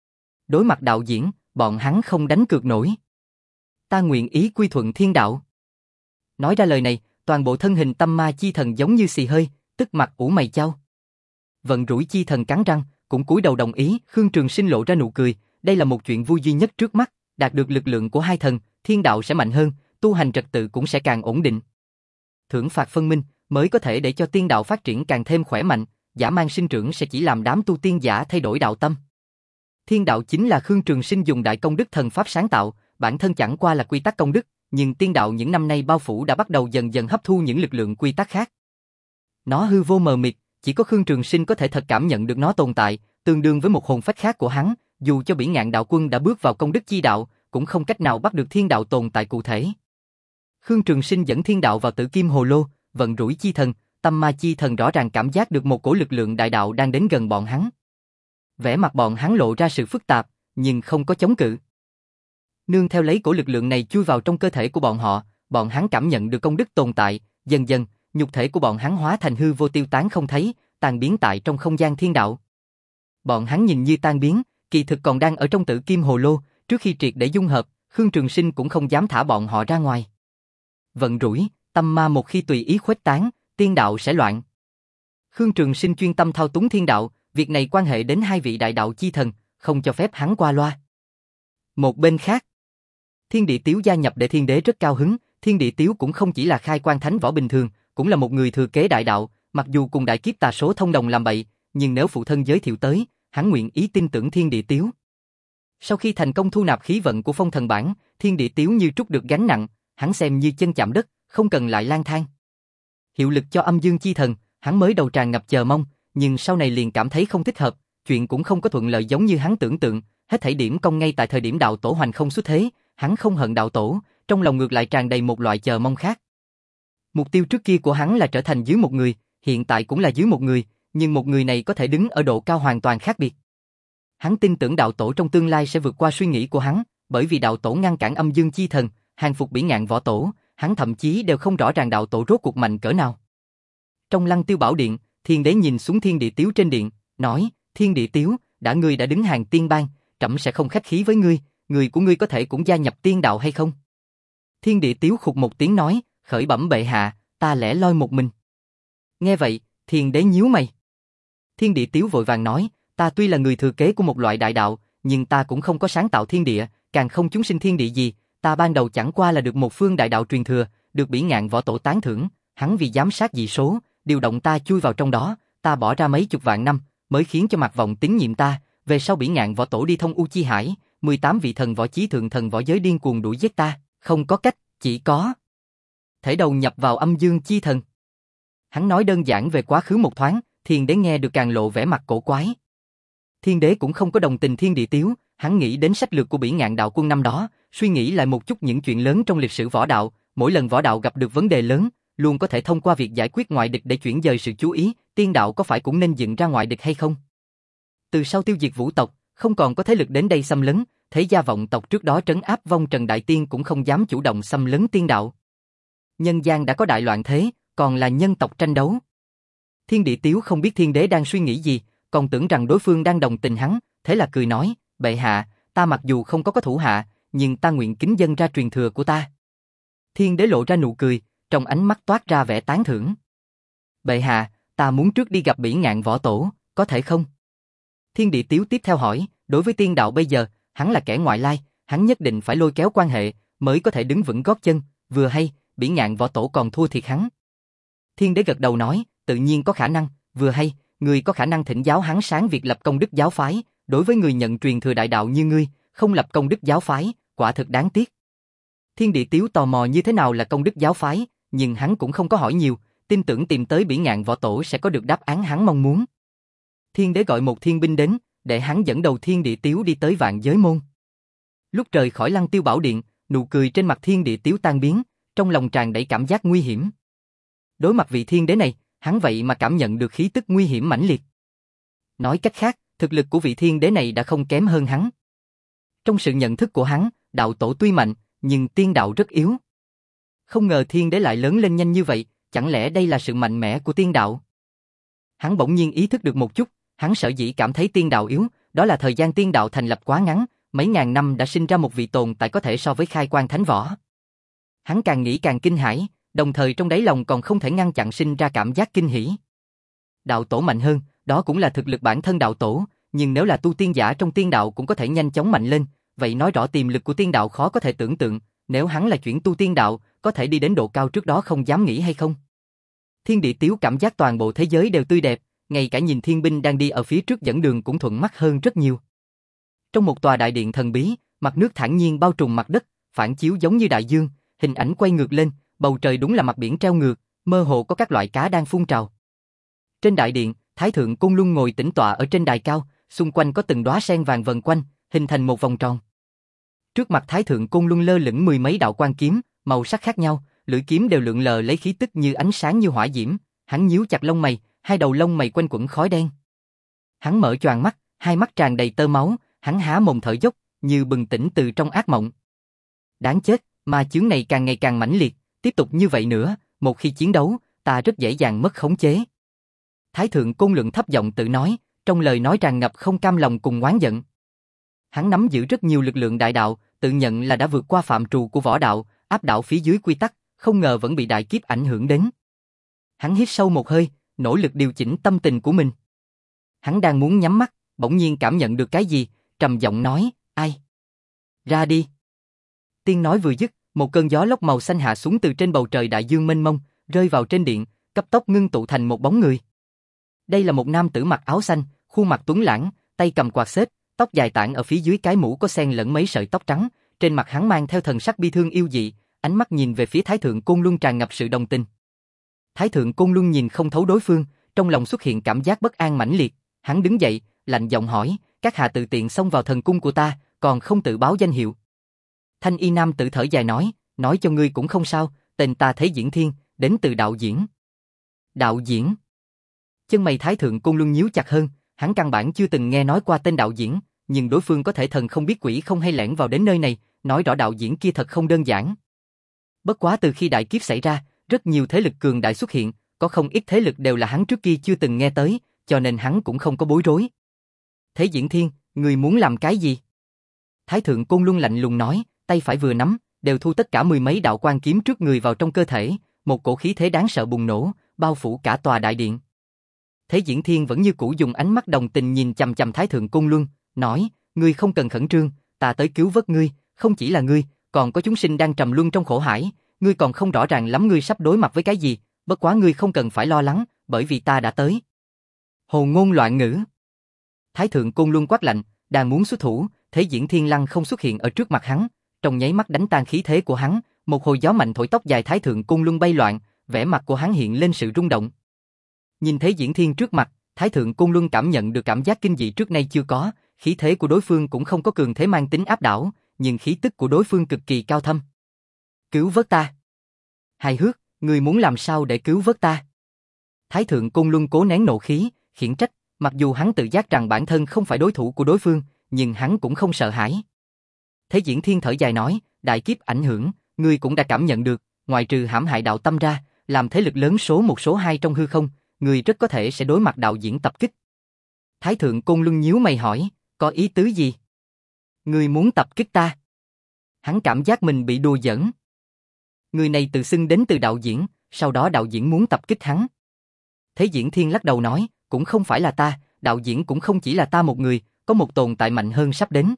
Đối mặt đạo diễn, bọn hắn không đánh cược nổi. Ta nguyện ý quy thuận thiên đạo. Nói ra lời này, toàn bộ thân hình Tâm Ma chi thần giống như xì hơi, tức mặt ủ mày chau. Vận Rủi chi thần cắn răng, cũng cúi đầu đồng ý. Khương Trường Sinh lộ ra nụ cười, đây là một chuyện vui duy nhất trước mắt, đạt được lực lượng của hai thần, thiên đạo sẽ mạnh hơn, tu hành trật tự cũng sẽ càng ổn định. Thưởng phạt phân minh mới có thể để cho tiên đạo phát triển càng thêm khỏe mạnh, giả mang sinh trưởng sẽ chỉ làm đám tu tiên giả thay đổi đạo tâm. Thiên đạo chính là Khương Trường Sinh dùng đại công đức thần pháp sáng tạo, bản thân chẳng qua là quy tắc công đức, nhưng tiên đạo những năm nay bao phủ đã bắt đầu dần dần hấp thu những lực lượng quy tắc khác. Nó hư vô mờ mịt, chỉ có Khương Trường Sinh có thể thật cảm nhận được nó tồn tại, tương đương với một hồn phách khác của hắn, dù cho Bỉ Ngạn đạo quân đã bước vào công đức chi đạo, cũng không cách nào bắt được thiên đạo tồn tại cụ thể. Khương Trường Sinh dẫn thiên đạo vào Tử Kim Hồ Lô, Vận Rủi chi thần, Tâm Ma chi thần rõ ràng cảm giác được một cổ lực lượng đại đạo đang đến gần bọn hắn. Vẻ mặt bọn hắn lộ ra sự phức tạp, nhưng không có chống cự. Nương theo lấy cổ lực lượng này chui vào trong cơ thể của bọn họ, bọn hắn cảm nhận được công đức tồn tại, dần dần, nhục thể của bọn hắn hóa thành hư vô tiêu tán không thấy, tan biến tại trong không gian thiên đạo. Bọn hắn nhìn như tan biến, kỳ thực còn đang ở trong tử kim hồ lô, trước khi triệt để dung hợp, Khương Trường Sinh cũng không dám thả bọn họ ra ngoài. Vận rủi, tâm ma một khi tùy ý khuếch tán, tiên đạo sẽ loạn. Khương Trường Sinh chuyên tâm thao túng thiên đạo, việc này quan hệ đến hai vị đại đạo chi thần, không cho phép hắn qua loa. Một bên khác, Thiên Địa Tiếu gia nhập để Thiên Đế rất cao hứng, Thiên Địa Tiếu cũng không chỉ là khai quan thánh võ bình thường, cũng là một người thừa kế đại đạo, mặc dù cùng đại kiếp tà số thông đồng làm bậy, nhưng nếu phụ thân giới thiệu tới, hắn nguyện ý tin tưởng Thiên Địa Tiếu. Sau khi thành công thu nạp khí vận của phong thần bản, Thiên Địa Tiếu như trút được gánh nặng, hắn xem như chân chạm đất, không cần lại lang thang. Hiệu lực cho âm dương chi thần, hắn mới đầu tràn ngập chờ mong, nhưng sau này liền cảm thấy không thích hợp, chuyện cũng không có thuận lợi giống như hắn tưởng tượng, hết thảy điểm công ngay tại thời điểm đạo tổ hoành không xuất thế, hắn không hận đạo tổ, trong lòng ngược lại tràn đầy một loại chờ mong khác. Mục tiêu trước kia của hắn là trở thành dưới một người, hiện tại cũng là dưới một người, nhưng một người này có thể đứng ở độ cao hoàn toàn khác biệt. Hắn tin tưởng đạo tổ trong tương lai sẽ vượt qua suy nghĩ của hắn, bởi vì đạo tổ ngăn cản âm dương chi thần, hàng phục bỉ ngạn võ tổ, hắn thậm chí đều không rõ ràng đạo tổ rốt cuộc mạnh cỡ nào. Trong Lăng Tiêu Bảo Điện, Thiên Đế nhìn xuống Thiên Địa Tiếu trên điện, nói: Thiên Địa Tiếu, đã ngươi đã đứng hàng tiên bang, trẫm sẽ không khách khí với ngươi, người của ngươi có thể cũng gia nhập tiên đạo hay không? Thiên Địa Tiếu khục một tiếng nói: khởi bẩm bệ hạ, ta lẻ loi một mình. Nghe vậy, Thiên Đế nhíu mày. Thiên Địa Tiếu vội vàng nói: ta tuy là người thừa kế của một loại đại đạo, nhưng ta cũng không có sáng tạo thiên địa, càng không chúng sinh thiên địa gì, ta ban đầu chẳng qua là được một phương đại đạo truyền thừa, được bỉ ngạn võ tổ tán thưởng, hắn vì giám sát dị số, điều động ta chui vào trong đó, ta bỏ ra mấy chục vạn năm, mới khiến cho Mạc Vọng tín nhiệm ta, về sau bỉ ngạn võ tổ đi thông U Chi Hải, mười tám vị thần võ chí thượng thần võ giới điên cuồng đuổi giết ta, không có cách, chỉ có thể đầu nhập vào âm dương chi thần. Hắn nói đơn giản về quá khứ một thoáng, Thiên Đế nghe được càng lộ vẻ mặt cổ quái. Thiên Đế cũng không có đồng tình Thiên Địa Tiếu, hắn nghĩ đến sách lược của bỉ ngạn đạo quân năm đó, suy nghĩ lại một chút những chuyện lớn trong lịch sử võ đạo, mỗi lần võ đạo gặp được vấn đề lớn, luôn có thể thông qua việc giải quyết ngoại địch để chuyển dời sự chú ý, tiên đạo có phải cũng nên dựng ra ngoại địch hay không? Từ sau tiêu diệt Vũ tộc, không còn có thế lực đến đây xâm lấn, thế gia vọng tộc trước đó trấn áp vong trần đại tiên cũng không dám chủ động xâm lấn tiên đạo. Nhân gian đã có đại loạn thế, còn là nhân tộc tranh đấu. Thiên Địa Tiếu không biết Thiên Đế đang suy nghĩ gì, còn tưởng rằng đối phương đang đồng tình hắn, thế là cười nói: bệ hạ, ta mặc dù không có có thủ hạ, nhưng ta nguyện kính dâng ra truyền thừa của ta. Thiên Đế lộ ra nụ cười, trong ánh mắt toát ra vẻ tán thưởng. Bệ hạ, ta muốn trước đi gặp bỉ ngạn võ tổ, có thể không? Thiên Địa Tiếu tiếp theo hỏi, đối với tiên đạo bây giờ, hắn là kẻ ngoại lai, hắn nhất định phải lôi kéo quan hệ, mới có thể đứng vững gót chân, vừa hay, bỉ ngạn võ tổ còn thua thiệt hắn. Thiên Đế gật đầu nói, tự nhiên có khả năng, vừa hay, người có khả năng thỉnh giáo hắn sáng việc lập công đức giáo phái, đối với người nhận truyền thừa đại đạo như ngươi, không lập công đức giáo phái, quả thực đáng tiếc. Thiên Địa Tiếu tò mò như thế nào là công đức giáo phái, nhưng hắn cũng không có hỏi nhiều, tin tưởng tìm tới bỉ ngạn võ tổ sẽ có được đáp án hắn mong muốn. Thiên Đế gọi một thiên binh đến, để hắn dẫn đầu Thiên Địa Tiếu đi tới Vạn Giới Môn. Lúc rời khỏi Lăng Tiêu Bảo Điện, nụ cười trên mặt Thiên Địa Tiếu tan biến, trong lòng tràn đầy cảm giác nguy hiểm. Đối mặt vị thiên đế này, hắn vậy mà cảm nhận được khí tức nguy hiểm mãnh liệt. Nói cách khác, thực lực của vị thiên đế này đã không kém hơn hắn. Trong sự nhận thức của hắn, đạo tổ tuy mạnh, nhưng tiên đạo rất yếu. Không ngờ thiên đế lại lớn lên nhanh như vậy, chẳng lẽ đây là sự mạnh mẽ của tiên đạo? Hắn bỗng nhiên ý thức được một chút, hắn sở dĩ cảm thấy tiên đạo yếu, đó là thời gian tiên đạo thành lập quá ngắn, mấy ngàn năm đã sinh ra một vị tồn tại có thể so với khai quan thánh võ. Hắn càng nghĩ càng kinh hãi, đồng thời trong đáy lòng còn không thể ngăn chặn sinh ra cảm giác kinh hỉ. Đạo tổ mạnh hơn, đó cũng là thực lực bản thân đạo tổ, nhưng nếu là tu tiên giả trong tiên đạo cũng có thể nhanh chóng mạnh lên, vậy nói rõ tiềm lực của tiên đạo khó có thể tưởng tượng, nếu hắn là chuyển tu tiên đạo, có thể đi đến độ cao trước đó không dám nghĩ hay không? Thiên Địa Tiếu cảm giác toàn bộ thế giới đều tươi đẹp, ngay cả nhìn thiên binh đang đi ở phía trước dẫn đường cũng thuận mắt hơn rất nhiều. Trong một tòa đại điện thần bí, mặt nước thản nhiên bao trùm mặt đất, phản chiếu giống như đại dương, hình ảnh quay ngược lên, bầu trời đúng là mặt biển treo ngược, mơ hồ có các loại cá đang phun trào. Trên đại điện, Thái thượng Côn Luân ngồi tĩnh tọa ở trên đài cao, xung quanh có từng đóa sen vàng vần quanh, hình thành một vòng tròn. Trước mặt Thái thượng Côn Luân lơ lửng mười mấy đạo quan kiếm, màu sắc khác nhau, lưỡi kiếm đều lượn lờ lấy khí tức như ánh sáng như hỏa diễm, hắn nhíu chặt lông mày, hai đầu lông mày quanh quẩn khói đen. Hắn mở choàng mắt, hai mắt tràn đầy tơ máu, Hắn há mồm thở dốc, như bừng tỉnh từ trong ác mộng. Đáng chết, ma chướng này càng ngày càng mãnh liệt, tiếp tục như vậy nữa, một khi chiến đấu, ta rất dễ dàng mất khống chế. Thái thượng Côn Luân thấp giọng tự nói, trong lời nói tràn ngập không cam lòng cùng oán giận. Hắn nắm giữ rất nhiều lực lượng đại đạo, tự nhận là đã vượt qua phạm trù của võ đạo, áp đảo phía dưới quy tắc, không ngờ vẫn bị đại kiếp ảnh hưởng đến. Hắn hít sâu một hơi, nỗ lực điều chỉnh tâm tình của mình. Hắn đang muốn nhắm mắt, bỗng nhiên cảm nhận được cái gì, trầm giọng nói, ai? Ra đi. Tiếng nói vừa dứt, một cơn gió lốc màu xanh hạ xuống từ trên bầu trời đại dương mênh mông, rơi vào trên điện, cấp tốc ngưng tụ thành một bóng người. Đây là một nam tử mặc áo xanh, khuôn mặt tuấn lãng, tay cầm quạt xếp, tóc dài tản ở phía dưới cái mũ có xen lẫn mấy sợi tóc trắng, trên mặt hắn mang theo thần sắc bi thương yêu dị, ánh mắt nhìn về phía Thái thượng Côn Luân tràn ngập sự đồng tình. Thái thượng Côn Luân nhìn không thấu đối phương, trong lòng xuất hiện cảm giác bất an mãnh liệt, hắn đứng dậy, lạnh giọng hỏi, các hạ tự tiện xông vào thần cung của ta, còn không tự báo danh hiệu. Thanh y nam tử thở dài nói, nói cho ngươi cũng không sao, tên ta Thế Diễn Thiên, đến từ đạo diễn. Đạo diễn? Chân mày Thái thượng Côn Luân nhíu chặt hơn, hắn căn bản chưa từng nghe nói qua tên đạo diễn, nhưng đối phương có thể thần không biết quỷ không hay lẻn vào đến nơi này, nói rõ đạo diễn kia thật không đơn giản. Bất quá từ khi đại kiếp xảy ra, rất nhiều thế lực cường đại xuất hiện, có không ít thế lực đều là hắn trước kia chưa từng nghe tới, cho nên hắn cũng không có bối rối. Thế Diễn Thiên, ngươi muốn làm cái gì? Thái thượng Côn Luân lạnh lùng nói, tay phải vừa nắm, đều thu tất cả mười mấy đạo quan kiếm trước người vào trong cơ thể, một cổ khí thế đáng sợ bùng nổ, bao phủ cả tòa đại điện. Thế Diễn Thiên vẫn như cũ dùng ánh mắt đồng tình nhìn chằm chằm Thái thượng Côn Luân, nói, ngươi không cần khẩn trương, ta tới cứu vớt ngươi, không chỉ là ngươi, còn có chúng sinh đang trầm luân trong khổ hải, ngươi còn không rõ ràng lắm ngươi sắp đối mặt với cái gì, bất quá ngươi không cần phải lo lắng, bởi vì ta đã tới. Hồ ngôn loạn ngữ. Thái thượng Côn Luân quát lạnh, đang muốn xuất thủ, Thế Diễn Thiên lăng không xuất hiện ở trước mặt hắn, trong nháy mắt đánh tan khí thế của hắn, một hồi gió mạnh thổi tóc dài Thái thượng Côn Luân bay loạn, vẻ mặt của hắn hiện lên sự rung động. Nhìn Thế Diễn Thiên trước mặt, Thái thượng Côn Luân cảm nhận được cảm giác kinh dị trước nay chưa có, khí thế của đối phương cũng không có cường thế mang tính áp đảo, nhưng khí tức của đối phương cực kỳ cao thâm. Cứu vớt ta. Hài hước, ngươi muốn làm sao để cứu vớt ta? Thái thượng Côn Luân cố nén nộ khí, khiển trách, mặc dù hắn tự giác rằng bản thân không phải đối thủ của đối phương, nhưng hắn cũng không sợ hãi. Thế Diễn Thiên thở dài nói, đại kiếp ảnh hưởng, ngươi cũng đã cảm nhận được, ngoại trừ hãm hại đạo tâm ra, làm thế lực lớn số một số hai trong hư không, ngươi rất có thể sẽ đối mặt đạo diễn tập kích. Thái thượng Côn Luân nhíu mày hỏi, có ý tứ gì? Ngươi muốn tập kích ta? Hắn cảm giác mình bị đùa giỡn. Người này tự xưng đến từ đạo diễn, sau đó đạo diễn muốn tập kích hắn. Thế Diễn Thiên lắc đầu nói, cũng không phải là ta, đạo diễn cũng không chỉ là ta một người, có một tồn tại mạnh hơn sắp đến.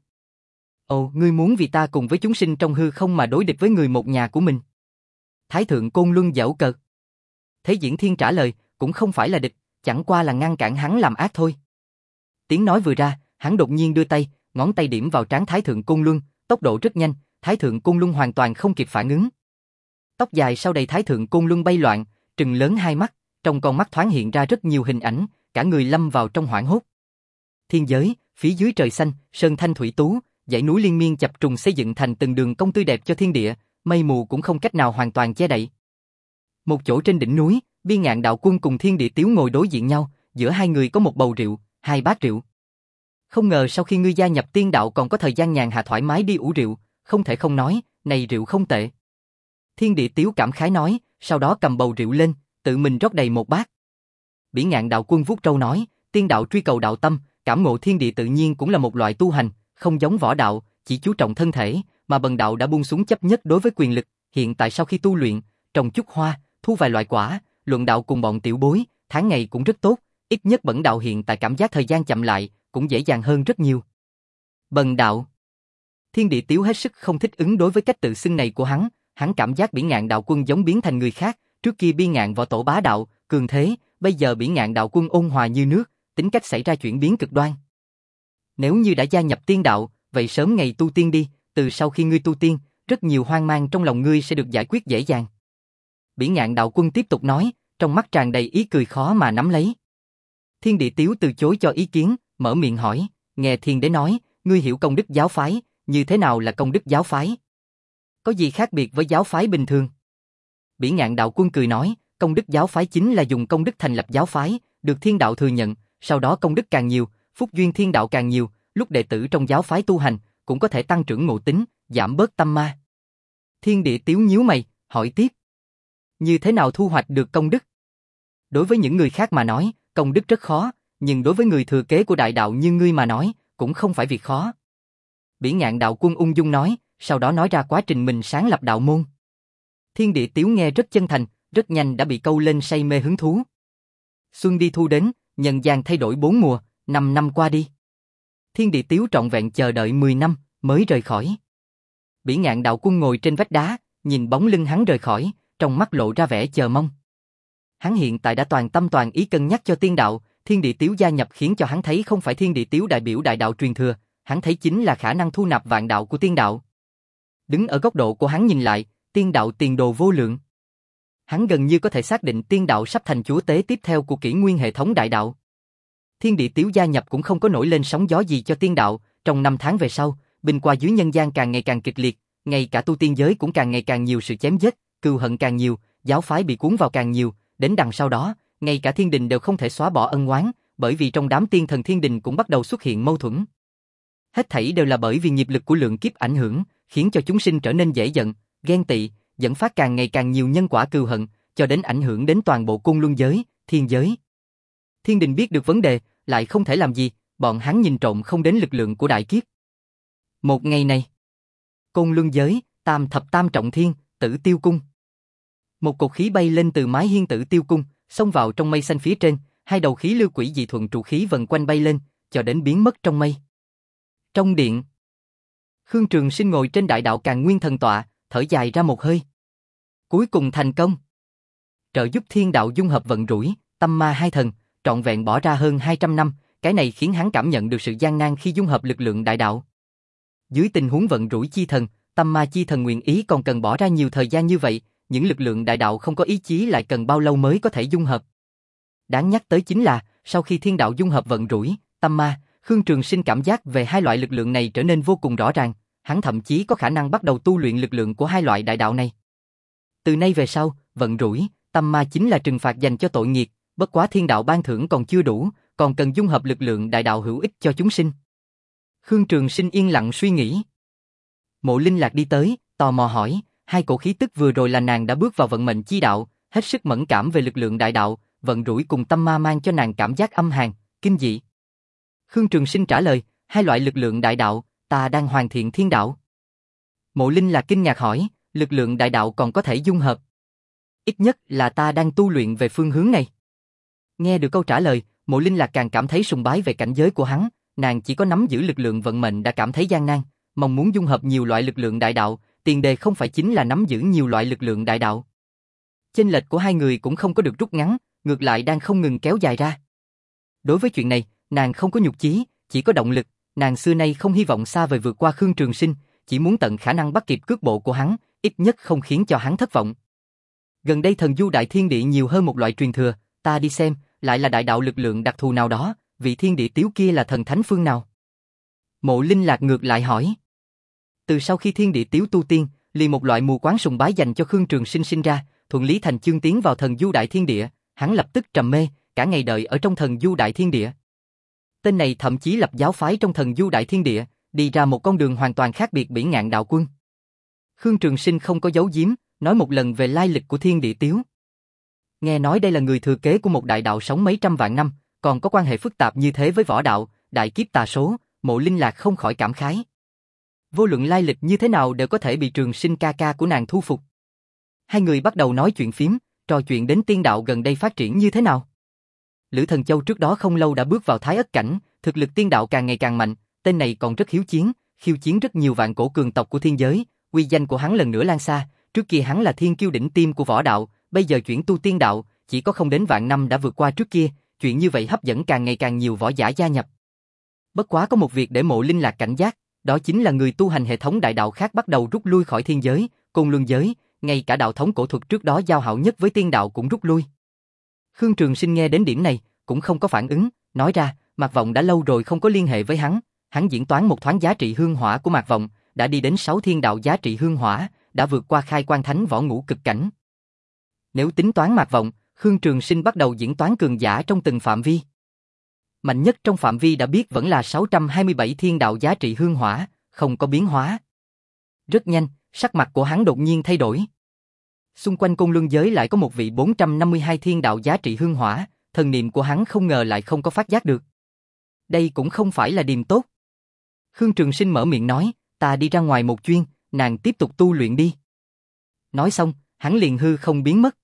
Ồ, ngươi muốn vì ta cùng với chúng sinh trong hư không mà đối địch với người một nhà của mình. Thái thượng Côn Luân giễu cợt. Thế Diễn Thiên trả lời, cũng không phải là địch, chẳng qua là ngăn cản hắn làm ác thôi. Tiếng nói vừa ra, hắn đột nhiên đưa tay, ngón tay điểm vào trán Thái thượng Côn Luân, tốc độ rất nhanh, Thái thượng Côn Luân hoàn toàn không kịp phản ứng. Tóc dài sau đầy Thái thượng Côn Luân bay loạn, trừng lớn hai mắt, trong con mắt thoáng hiện ra rất nhiều hình ảnh, cả người lâm vào trong hoảng hốt. Thiên giới, phía dưới trời xanh, sơn thanh thủy tú, dãy núi liên miên chập trùng xây dựng thành từng đường cong tươi đẹp cho thiên địa, mây mù cũng không cách nào hoàn toàn che đậy. Một chỗ trên đỉnh núi, Biên Ngạn đạo quân cùng Thiên Địa Tiếu ngồi đối diện nhau, giữa hai người có một bầu rượu, hai bát rượu. Không ngờ sau khi ngươi gia nhập tiên đạo còn có thời gian nhàn hạ thoải mái đi uống rượu, không thể không nói, này rượu không tệ. Thiên Địa Tiếu cảm khái nói, sau đó cầm bầu rượu lên, tự mình rót đầy một bát. Biên Ngạn đạo quân vuốt trâu nói, tiên đạo truy cầu đạo tâm, cảm ngộ thiên địa tự nhiên cũng là một loại tu hành, không giống võ đạo, chỉ chú trọng thân thể, mà bần đạo đã buông xuống chấp nhất đối với quyền lực, hiện tại sau khi tu luyện, trồng chút hoa, thu vài loại quả, luận đạo cùng bọn tiểu bối, tháng ngày cũng rất tốt, ít nhất bần đạo hiện tại cảm giác thời gian chậm lại, cũng dễ dàng hơn rất nhiều. Bần đạo. Thiên Địa Tiếu hết sức không thích ứng đối với cách tự xưng này của hắn, hắn cảm giác Biên Ngạn đạo quân giống biến thành người khác, trước kia Biên Ngạn võ tổ bá đạo, cường thế, bây giờ Biên Ngạn đạo quân ôn hòa như nước, tính cách xảy ra chuyển biến cực đoan. Nếu như đã gia nhập tiên đạo, vậy sớm ngày tu tiên đi, từ sau khi ngươi tu tiên, rất nhiều hoang mang trong lòng ngươi sẽ được giải quyết dễ dàng. Biên Ngạn đạo quân tiếp tục nói, trong mắt tràn đầy ý cười khó mà nắm lấy. Thiên Địa Tiếu từ chối cho ý kiến, mở miệng hỏi, nghe Thiên Đế nói, ngươi hiểu công đức giáo phái, như thế nào là công đức giáo phái? Có gì khác biệt với giáo phái bình thường? Biên Ngạn đạo quân cười nói, công đức giáo phái chính là dùng công đức thành lập giáo phái, được thiên đạo thừa nhận, sau đó công đức càng nhiều, phúc duyên thiên đạo càng nhiều, lúc đệ tử trong giáo phái tu hành, cũng có thể tăng trưởng ngộ tính, giảm bớt tâm ma. Thiên Địa Tiếu nhíu mày, hỏi tiếp. Như thế nào thu hoạch được công đức? Đối với những người khác mà nói, công đức rất khó, nhưng đối với người thừa kế của đại đạo như ngươi mà nói, cũng không phải việc khó. Bỉ Ngạn Đạo Quân ung dung nói, sau đó nói ra quá trình mình sáng lập đạo môn. Thiên Địa Tiếu nghe rất chân thành, rất nhanh đã bị câu lên say mê hứng thú. Xuân đi thu đến, nhân gian thay đổi bốn mùa, năm năm qua đi. Thiên Địa Tiếu trọn vẹn chờ đợi mười năm, mới rời khỏi. Bỉ Ngạn Đạo Quân ngồi trên vách đá, nhìn bóng lưng hắn rời khỏi, trong mắt lộ ra vẻ chờ mong. Hắn hiện tại đã toàn tâm toàn ý cân nhắc cho tiên đạo, Thiên Địa Tiếu gia nhập khiến cho hắn thấy không phải Thiên Địa Tiếu đại biểu đại đạo truyền thừa, hắn thấy chính là khả năng thu nạp vạn đạo của tiên đạo. Đứng ở góc độ của hắn nhìn lại, tiên đạo tiền đồ vô lượng. Hắn gần như có thể xác định tiên đạo sắp thành chúa tế tiếp theo của kỷ nguyên hệ thống đại đạo. Thiên Địa Tiếu gia nhập cũng không có nổi lên sóng gió gì cho tiên đạo, trong năm tháng về sau, binh qua dưới nhân gian càng ngày càng kịch liệt, ngay cả tu tiên giới cũng càng ngày càng nhiều sự chém giết, cừu hận càng nhiều, giáo phái bị cuốn vào càng nhiều, đến đằng sau đó, ngay cả thiên đình đều không thể xóa bỏ ân oán, bởi vì trong đám tiên thần thiên đình cũng bắt đầu xuất hiện mâu thuẫn. Hết thảy đều là bởi vì nghiệp lực của lượng kiếp ảnh hưởng, khiến cho chúng sinh trở nên dễ giận, ghen tị, dẫn phát càng ngày càng nhiều nhân quả cừu hận, cho đến ảnh hưởng đến toàn bộ côn luân giới, thiên giới. Thiên đình biết được vấn đề, lại không thể làm gì, bọn hắn nhìn trộm không đến lực lượng của đại kiếp. Một ngày này, côn luân giới, tam thập tam trọng thiên, Tử Tiêu Cung. Một cột khí bay lên từ mái hiên Tử Tiêu Cung, xông vào trong mây xanh phía trên, hai đầu khí lưu quỷ dị thuận trụ khí vần quanh bay lên, cho đến biến mất trong mây. Trong điện, Khương Trường Sinh ngồi trên đại đạo Càn Nguyên thần tọa, thở dài ra một hơi. Cuối cùng thành công. Trợ giúp thiên đạo dung hợp vận rủi, tâm ma hai thần, trọn vẹn bỏ ra hơn hai trăm năm, cái này khiến hắn cảm nhận được sự gian nan khi dung hợp lực lượng đại đạo. Dưới tình huống vận rủi chi thần, tâm ma chi thần nguyện ý còn cần bỏ ra nhiều thời gian như vậy, những lực lượng đại đạo không có ý chí lại cần bao lâu mới có thể dung hợp. Đáng nhắc tới chính là, sau khi thiên đạo dung hợp vận rủi, tâm ma, Khương Trường Sinh cảm giác về hai loại lực lượng này trở nên vô cùng rõ ràng, hắn thậm chí có khả năng bắt đầu tu luyện lực lượng của hai loại đại đạo này. Từ nay về sau, vận rủi, tâm ma chính là trừng phạt dành cho tội nghiệp, bất quá thiên đạo ban thưởng còn chưa đủ, còn cần dung hợp lực lượng đại đạo hữu ích cho chúng sinh. Khương Trường Sinh yên lặng suy nghĩ. Mộ Linh Lạc đi tới, tò mò hỏi, hai cổ khí tức vừa rồi là nàng đã bước vào vận mệnh chi đạo, hết sức mẫn cảm về lực lượng đại đạo, vận rủi cùng tâm ma mang cho nàng cảm giác âm hàn, kinh dị. Khương Trường Sinh trả lời, hai loại lực lượng đại đạo, ta đang hoàn thiện thiên đạo. Mộ Linh Lạc kinh ngạc hỏi, lực lượng đại đạo còn có thể dung hợp. Ít nhất là ta đang tu luyện về phương hướng này. Nghe được câu trả lời, Mộ Linh Lạc càng cảm thấy sùng bái về cảnh giới của hắn, nàng chỉ có nắm giữ lực lượng vận mệnh đã cảm thấy gian nan, mong muốn dung hợp nhiều loại lực lượng đại đạo, tiền đề không phải chính là nắm giữ nhiều loại lực lượng đại đạo. Chênh lệch của hai người cũng không có được rút ngắn, ngược lại đang không ngừng kéo dài ra. Đối với chuyện này, nàng không có nhục chí, chỉ có động lực, nàng xưa nay không hy vọng xa vời vượt qua Khương Trường Sinh, chỉ muốn tận khả năng bắt kịp cước bộ của hắn, ít nhất không khiến cho hắn thất vọng. Gần đây thần du đại thiên địa nhiều hơn một loại truyền thừa, ta đi xem, lại là đại đạo lực lượng đặc thù nào đó, vị thiên địa tiếu kia là thần thánh phương nào? Mộ Linh Lạc ngược lại hỏi. Từ sau khi thiên địa tiếu tu tiên, liền một loại mù quáng sùng bái dành cho Khương Trường Sinh sinh ra, thuận lý thành chương tiến vào thần du đại thiên địa, hắn lập tức trầm mê, cả ngày đợi ở trong thần du đại thiên địa. Tên này thậm chí lập giáo phái trong thần du đại thiên địa, đi ra một con đường hoàn toàn khác biệt Bỉ Ngạn Đạo Quân. Khương Trường Sinh không có giấu giếm, nói một lần về lai lịch của thiên địa tiếu. Nghe nói đây là người thừa kế của một đại đạo sống mấy trăm vạn năm, còn có quan hệ phức tạp như thế với võ đạo, đại kiếp tà số, Mộ Linh Lạc không khỏi cảm khái. Vô luận lai lịch như thế nào đều có thể bị Trường Sinh ca ca của nàng thu phục. Hai người bắt đầu nói chuyện phím, trò chuyện đến tiên đạo gần đây phát triển như thế nào. Lữ Thần Châu trước đó không lâu đã bước vào Thái Ất cảnh, thực lực tiên đạo càng ngày càng mạnh, tên này còn rất hiếu chiến, khiêu chiến rất nhiều vạn cổ cường tộc của thiên giới, uy danh của hắn lần nữa lan xa, trước kia hắn là thiên kiêu đỉnh tiêm của võ đạo, bây giờ chuyển tu tiên đạo, chỉ có không đến vạn năm đã vượt qua trước kia, chuyện như vậy hấp dẫn càng ngày càng nhiều võ giả gia nhập. Bất quá có một việc để Mộ Linh Lạc cảnh giác, đó chính là người tu hành hệ thống đại đạo khác bắt đầu rút lui khỏi thiên giới, côn luân giới, ngay cả đạo thống cổ thuật trước đó giao hảo nhất với tiên đạo cũng rút lui. Khương Trường Sinh nghe đến điểm này, cũng không có phản ứng, nói ra, Mạc Vọng đã lâu rồi không có liên hệ với hắn, hắn diễn toán một thoáng giá trị hương hỏa của Mạc Vọng, đã đi đến sáu thiên đạo giá trị hương hỏa, đã vượt qua khai quan thánh võ ngũ cực cảnh. Nếu tính toán Mạc Vọng, Khương Trường Sinh bắt đầu diễn toán cường giả trong từng phạm vi. mạnh nhất trong phạm vi đã biết vẫn là sáu trăm hai mươi bảy thiên đạo giá trị hương hỏa, không có biến hóa. Rất nhanh, sắc mặt của hắn đột nhiên thay đổi. Xung quanh côn luân giới lại có một vị bốn trăm năm mươi hai thiên đạo giá trị hương hỏa, thần niệm của hắn không ngờ lại không có phát giác được. Đây cũng không phải là điềm tốt. Khương Trường Sinh mở miệng nói, ta đi ra ngoài một chuyên, nàng tiếp tục tu luyện đi. Nói xong, hắn liền hư không biến mất.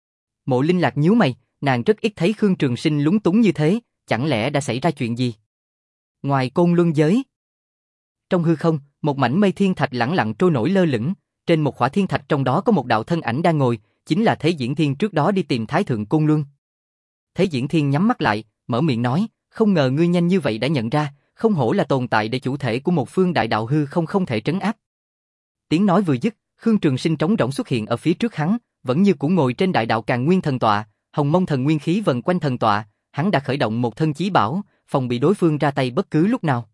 Mộ Linh Lạc nhíu mày, nàng rất ít thấy Khương Trường Sinh lúng túng như thế, chẳng lẽ đã xảy ra chuyện gì? Ngoài côn luân giới, trong hư không, một mảnh mây thiên thạch lẳng lặng trôi nổi lơ lửng, trên một khỏa thiên thạch trong đó có một đạo thân ảnh đang ngồi, chính là Thế Diễn Thiên trước đó đi tìm Thái Thượng Côn Luân. Thế Diễn Thiên nhắm mắt lại, mở miệng nói, không ngờ ngươi nhanh như vậy đã nhận ra, không hổ là tồn tại để chủ thể của một phương đại đạo hư không không thể trấn áp. Tiếng nói vừa dứt, Khương Trường Sinh trống rỗng xuất hiện ở phía trước hắn, vẫn như cũ ngồi trên đại đạo Càn Nguyên thần tọa, hồng mông thần nguyên khí vần quanh thần tọa, hắn đã khởi động một thân chí bảo, phòng bị đối phương ra tay bất cứ lúc nào.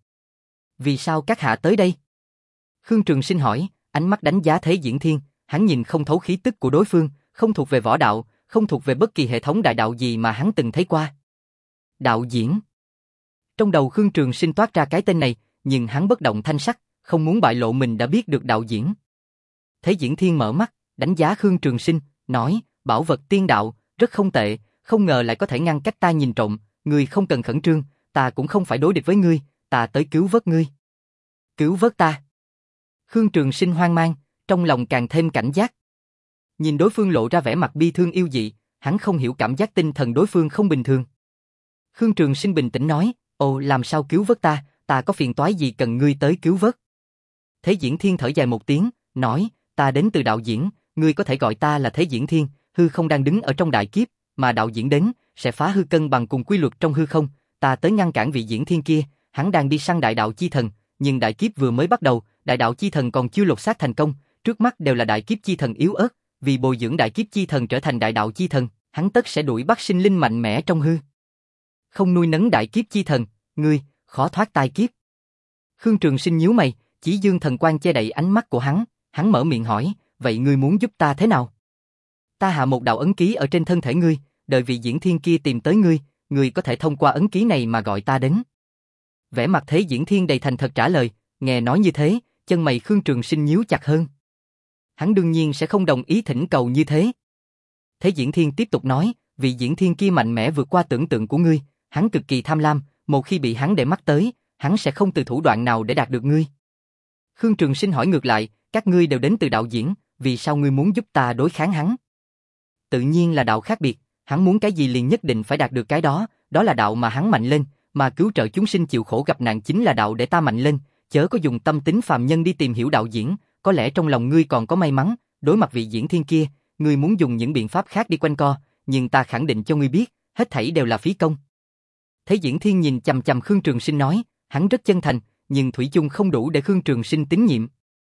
Vì sao các hạ tới đây? Khương Trường Sinh hỏi, ánh mắt đánh giá Thế Diễn Thiên, hắn nhìn không thấu khí tức của đối phương, không thuộc về võ đạo, không thuộc về bất kỳ hệ thống đại đạo gì mà hắn từng thấy qua. Đạo diễn. Trong đầu Khương Trường Sinh toát ra cái tên này, nhưng hắn bất động thanh sắc, không muốn bại lộ mình đã biết được đạo diễn. Thế Diễn Thiên mở mắt, đánh giá Khương Trường Sinh, nói, bảo vật tiên đạo, rất không tệ, không ngờ lại có thể ngăn cách ta nhìn trộm, ngươi không cần khẩn trương, ta cũng không phải đối địch với ngươi, ta tới cứu vớt ngươi. Cứu vớt ta? Khương Trường Sinh hoang mang, trong lòng càng thêm cảnh giác. Nhìn đối phương lộ ra vẻ mặt bi thương yêu dị, hắn không hiểu cảm giác tinh thần đối phương không bình thường. Khương Trường Sinh bình tĩnh nói, ồ làm sao cứu vớt ta, ta có phiền toái gì cần ngươi tới cứu vớt? Thế Diễn Thiên thở dài một tiếng, nói, ta đến từ đạo diễn, ngươi có thể gọi ta là Thế Diễn Thiên, hư không đang đứng ở trong đại kiếp, mà đạo diễn đến, sẽ phá hư cân bằng cùng quy luật trong hư không, ta tới ngăn cản vị diễn thiên kia, hắn đang đi săn đại đạo chi thần, nhưng đại kiếp vừa mới bắt đầu, đại đạo chi thần còn chưa lột xác thành công, trước mắt đều là đại kiếp chi thần yếu ớt, vì bồi dưỡng đại kiếp chi thần trở thành đại đạo chi thần, hắn tất sẽ đuổi bắt sinh linh mạnh mẽ trong hư không nuôi nấng đại kiếp chi thần, ngươi khó thoát tai kiếp. Khương Trường Sinh nhíu mày, chỉ dương thần quang che đậy ánh mắt của hắn, hắn mở miệng hỏi, vậy ngươi muốn giúp ta thế nào? Ta hạ một đạo ấn ký ở trên thân thể ngươi, đợi vị diễn thiên kia tìm tới ngươi, ngươi có thể thông qua ấn ký này mà gọi ta đến. Vẻ mặt Thế Diễn Thiên đầy thành thật trả lời, nghe nói như thế, chân mày Khương Trường Sinh nhíu chặt hơn. Hắn đương nhiên sẽ không đồng ý thỉnh cầu như thế. Thế Diễn Thiên tiếp tục nói, vị diễn thiên kia mạnh mẽ vượt qua tưởng tượng của ngươi, hắn cực kỳ tham lam, một khi bị hắn để mắt tới, hắn sẽ không từ thủ đoạn nào để đạt được ngươi. Khương Trường Sinh hỏi ngược lại, các ngươi đều đến từ đạo diễn, vì sao ngươi muốn giúp ta đối kháng hắn? Tự nhiên là đạo khác biệt, hắn muốn cái gì liền nhất định phải đạt được cái đó, đó là đạo mà hắn mạnh lên, mà cứu trợ chúng sinh chịu khổ gặp nạn chính là đạo để ta mạnh lên, chớ có dùng tâm tính phàm nhân đi tìm hiểu đạo diễn, có lẽ trong lòng ngươi còn có may mắn, đối mặt vị diễn thiên kia, ngươi muốn dùng những biện pháp khác đi quanh co, nhưng ta khẳng định cho ngươi biết, hết thảy đều là phí công. Thế Diễn Thiên nhìn chằm chằm Khương Trường Sinh nói, hắn rất chân thành, nhưng thủy chung không đủ để Khương Trường Sinh tín nhiệm.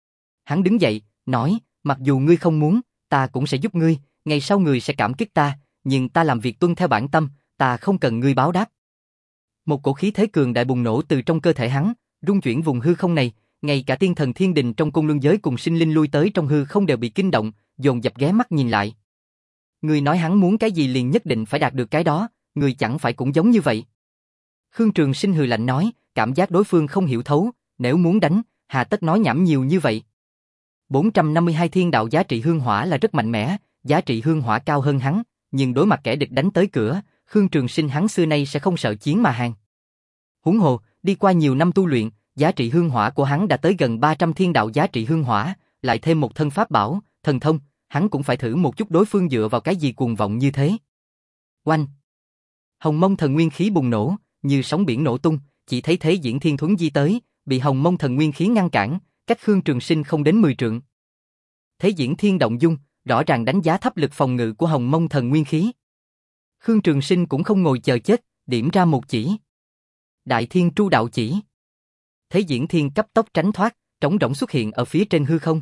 Hắn đứng dậy, nói, mặc dù ngươi không muốn, ta cũng sẽ giúp ngươi, ngày sau ngươi sẽ cảm kích ta, nhưng ta làm việc tuân theo bản tâm, ta không cần ngươi báo đáp. Một cổ khí thế cường đại bùng nổ từ trong cơ thể hắn, rung chuyển vùng hư không này, ngay cả tiên thần thiên đình trong cung luân giới cùng sinh linh lui tới trong hư không đều bị kinh động, dồn dập ghé mắt nhìn lại. Ngươi nói hắn muốn cái gì liền nhất định phải đạt được cái đó, ngươi chẳng phải cũng giống như vậy. Khương Trường Sinh hừ lạnh nói, cảm giác đối phương không hiểu thấu, nếu muốn đánh, hà tất nói nhảm nhiều như vậy. bốn trăm năm mươi hai thiên đạo giá trị hương hỏa là rất mạnh mẽ, giá trị hương hỏa cao hơn hắn, nhưng đối mặt kẻ địch đánh tới cửa, Khương Trường Sinh hắn xưa nay sẽ không sợ chiến mà hàng. Huống hồ, đi qua nhiều năm tu luyện, giá trị hương hỏa của hắn đã tới gần ba trăm thiên đạo giá trị hương hỏa, lại thêm một thân pháp bảo, thần thông, hắn cũng phải thử một chút đối phương dựa vào cái gì cuồng vọng như thế. Oanh! Hồng mông thần nguyên khí bùng nổ, như sóng biển nổ tung, chỉ thấy Thế Diễn Thiên thuấn di tới, bị hồng mông thần nguyên khí ngăn cản, cách Khương Trường Sinh không đến mười trượng. Thế Diễn Thiên động dung, rõ ràng đánh giá thấp lực phòng ngự của hồng mông thần nguyên khí. Khương Trường Sinh cũng không ngồi chờ chết, điểm ra một chỉ. Đại Thiên Tru Đạo Chỉ. Thế Diễn Thiên cấp tốc tránh thoát, trống rỗng xuất hiện ở phía trên hư không.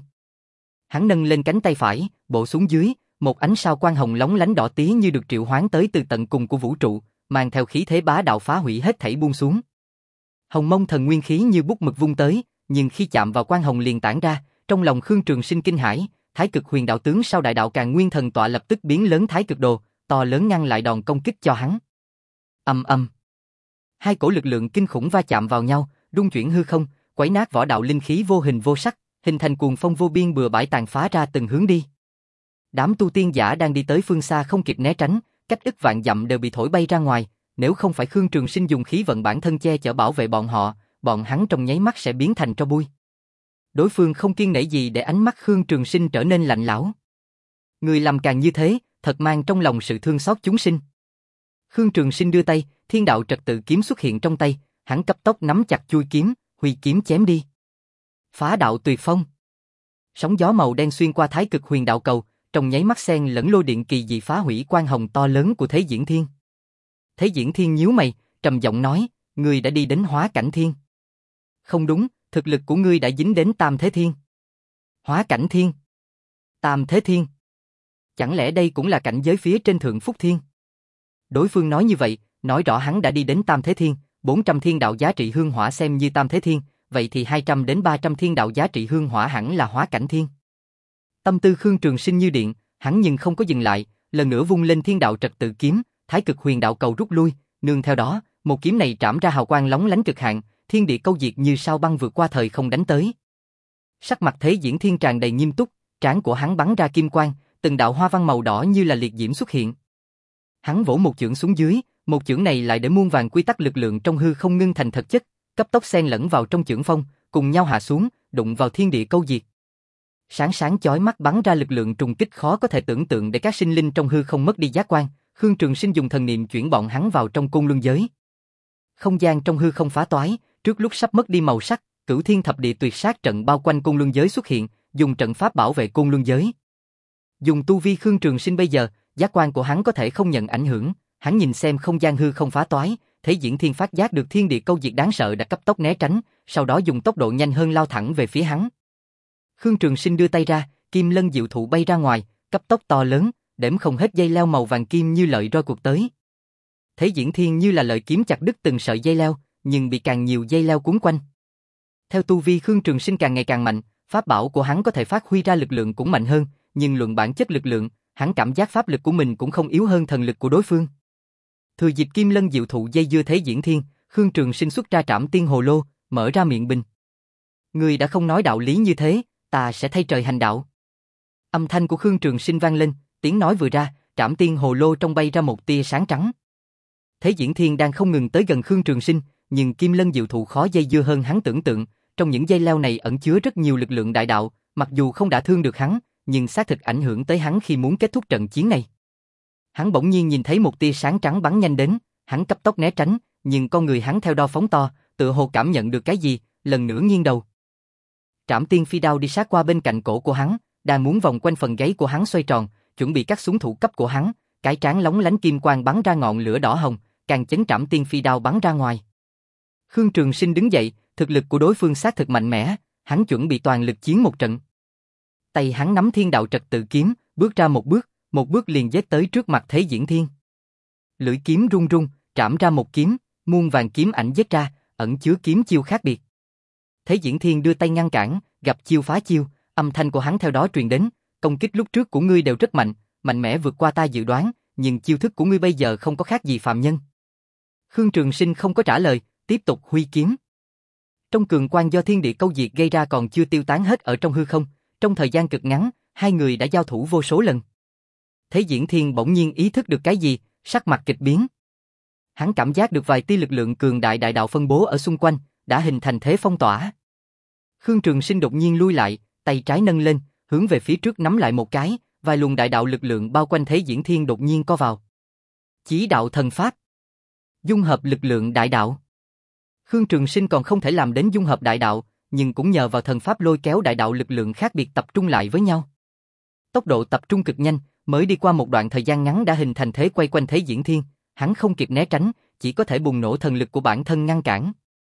Hắn nâng lên cánh tay phải, bộ xuống dưới, một ánh sao quang hồng lóng lánh đỏ tía như được triệu hoán tới từ tận cùng của vũ trụ, mang theo khí thế bá đạo phá hủy hết thảy buông xuống. Hồng mông thần nguyên khí như bút mực vung tới, nhưng khi chạm vào quang hồng liền tản ra, trong lòng Khương Trường Sinh kinh hãi, Thái Cực Huyền Đạo tướng sau đại đạo Càn Nguyên thần tọa lập tức biến lớn Thái Cực Đồ, to lớn ngăn lại đòn công kích cho hắn. Ầm ầm. Hai cổ lực lượng kinh khủng va chạm vào nhau, rung chuyển hư không, quấy nát võ đạo linh khí vô hình vô sắc, hình thành cuồng phong vô biên bừa bãi tàn phá ra từng hướng đi. Đám tu tiên giả đang đi tới phương xa không kịp né tránh, cách ức vạn dặm đều bị thổi bay ra ngoài, nếu không phải Khương Trường Sinh dùng khí vận bản thân che chở bảo vệ bọn họ, bọn hắn trong nháy mắt sẽ biến thành tro bụi. Đối phương không kiêng nể gì để ánh mắt Khương Trường Sinh trở nên lạnh lẽo. Người làm càng như thế, thật mang trong lòng sự thương xót chúng sinh. Khương Trường Sinh đưa tay, thiên đạo trật tự kiếm xuất hiện trong tay, hắn cấp tốc nắm chặt chuôi kiếm, huy kiếm chém đi. Phá đạo tuyệt phong. Sóng gió màu đen xuyên qua thái cực huyền đạo cầu, trong nháy mắt xen lẫn lôi điện kỳ dị phá hủy quang hồng to lớn của Thế Diễn Thiên. Thế Diễn Thiên nhíu mày, trầm giọng nói, ngươi đã đi đến hóa cảnh thiên. Không đúng, thực lực của ngươi đã dính đến tam thế thiên. Hóa cảnh thiên. Tam thế thiên. Chẳng lẽ đây cũng là cảnh giới phía trên thượng phúc thiên? Đối phương nói như vậy, nói rõ hắn đã đi đến tam thế thiên, bốn trăm thiên đạo giá trị hương hỏa xem như tam thế thiên, vậy thì hai trăm đến ba trăm thiên đạo giá trị hương hỏa hẳn là hóa cảnh thiên. Tâm tư Khương Trường Sinh như điện, hắn nhưng không có dừng lại, lần nữa vung lên thiên đạo trật tự kiếm, thái cực huyền đạo cầu rút lui, nương theo đó, một kiếm này trảm ra hào quang lóng lánh cực hạn, thiên địa câu diệt như sao băng vượt qua thời không đánh tới. Sắc mặt Thế Diễn Thiên tràn đầy nghiêm túc, trán của hắn bắn ra kim quang, từng đạo hoa văn màu đỏ như là liệt diễm xuất hiện. Hắn vỗ một chưởng xuống dưới, một chưởng này lại để muôn vàng quy tắc lực lượng trong hư không ngưng thành thực chất, cấp tốc xen lẫn vào trong chưởng phong, cùng nhau hạ xuống, đụng vào thiên địa câu diệt. Sáng sáng chói mắt bắn ra lực lượng trùng kích khó có thể tưởng tượng để các sinh linh trong hư không mất đi giác quan. Khương Trường Sinh dùng thần niệm chuyển bọn hắn vào trong côn luân giới. Không gian trong hư không phá toái, trước lúc sắp mất đi màu sắc, Cửu Thiên Thập Địa Tuyệt Sát trận bao quanh côn luân giới xuất hiện, dùng trận pháp bảo vệ côn luân giới. Dùng tu vi Khương Trường Sinh bây giờ, giác quan của hắn có thể không nhận ảnh hưởng, hắn nhìn xem không gian hư không phá toái, Thế Diễn Thiên phát giác được thiên địa câu diệt đáng sợ đã cấp tốc né tránh, sau đó dùng tốc độ nhanh hơn lao thẳng về phía hắn. Khương Trường Sinh đưa tay ra, kim lân diệu thụ bay ra ngoài, cấp tốc to lớn, đếm không hết dây leo màu vàng kim như lợi roi cuộc tới. Thế Diễn Thiên như là lợi kiếm chặt đứt từng sợi dây leo, nhưng bị càng nhiều dây leo cuốn quanh. Theo tu vi Khương Trường Sinh càng ngày càng mạnh, pháp bảo của hắn có thể phát huy ra lực lượng cũng mạnh hơn, nhưng luận bản chất lực lượng, hắn cảm giác pháp lực của mình cũng không yếu hơn thần lực của đối phương. Thừa dịp kim lân diệu thụ dây dưa Thế Diễn Thiên, Khương Trường Sinh xuất ra Trảm Tiên Hồ Lô, mở ra miệng bình. Ngươi đã không nói đạo lý như thế, ta sẽ thay trời hành đạo. Âm thanh của Khương Trường Sinh vang lên, tiếng nói vừa ra, Trảm Tiên Hồ Lô trong bay ra một tia sáng trắng. Thế Diễn Thiên đang không ngừng tới gần Khương Trường Sinh, nhưng kim lân diệu thụ khó dây dưa hơn hắn tưởng tượng, trong những dây leo này ẩn chứa rất nhiều lực lượng đại đạo, mặc dù không đả thương được hắn, nhưng xác thực ảnh hưởng tới hắn khi muốn kết thúc trận chiến này. Hắn bỗng nhiên nhìn thấy một tia sáng trắng bắn nhanh đến, hắn cấp tốc né tránh, nhưng con người hắn theo đo phóng to, tựa hồ cảm nhận được cái gì, lần nữa nghiêng đầu. Trảm Tiên Phi Đao đi sát qua bên cạnh cổ của hắn, đang muốn vòng quanh phần gáy của hắn xoay tròn, chuẩn bị cắt xuống thủ cấp của hắn, cái trán lóng lánh kim quang bắn ra ngọn lửa đỏ hồng, càng chấn Trảm Tiên Phi Đao bắn ra ngoài. Khương Trường Sinh đứng dậy, thực lực của đối phương xác thực mạnh mẽ, hắn chuẩn bị toàn lực chiến một trận. Tay hắn nắm thiên đạo trật tự kiếm, bước ra một bước, một bước liền giết tới trước mặt Thế Diễn Thiên. Lưỡi kiếm rung rung, trảm ra một kiếm, muôn vàng kiếm ảnh giết ra, ẩn chứa kiếm chiêu khác biệt. Thế Diễn Thiên đưa tay ngăn cản, gặp chiêu phá chiêu, âm thanh của hắn theo đó truyền đến, công kích lúc trước của ngươi đều rất mạnh, mạnh mẽ vượt qua ta dự đoán, nhưng chiêu thức của ngươi bây giờ không có khác gì phàm nhân. Khương Trường Sinh không có trả lời, tiếp tục huy kiếm. Trong cường quang do thiên địa câu diệt gây ra còn chưa tiêu tán hết ở trong hư không, trong thời gian cực ngắn, hai người đã giao thủ vô số lần. Thế Diễn Thiên bỗng nhiên ý thức được cái gì, sắc mặt kịch biến. Hắn cảm giác được vài tia lực lượng cường đại đại đạo phân bố ở xung quanh, đã hình thành thế phong tỏa. Khương Trường Sinh đột nhiên lui lại, tay trái nâng lên, hướng về phía trước nắm lại một cái, vài luồng đại đạo lực lượng bao quanh Thế Diễn Thiên đột nhiên co vào. Chí đạo thần pháp. Dung hợp lực lượng đại đạo. Khương Trường Sinh còn không thể làm đến dung hợp đại đạo, nhưng cũng nhờ vào thần pháp lôi kéo đại đạo lực lượng khác biệt tập trung lại với nhau. Tốc độ tập trung cực nhanh, mới đi qua một đoạn thời gian ngắn đã hình thành thế quay quanh Thế Diễn Thiên, hắn không kịp né tránh, chỉ có thể bùng nổ thần lực của bản thân ngăn cản.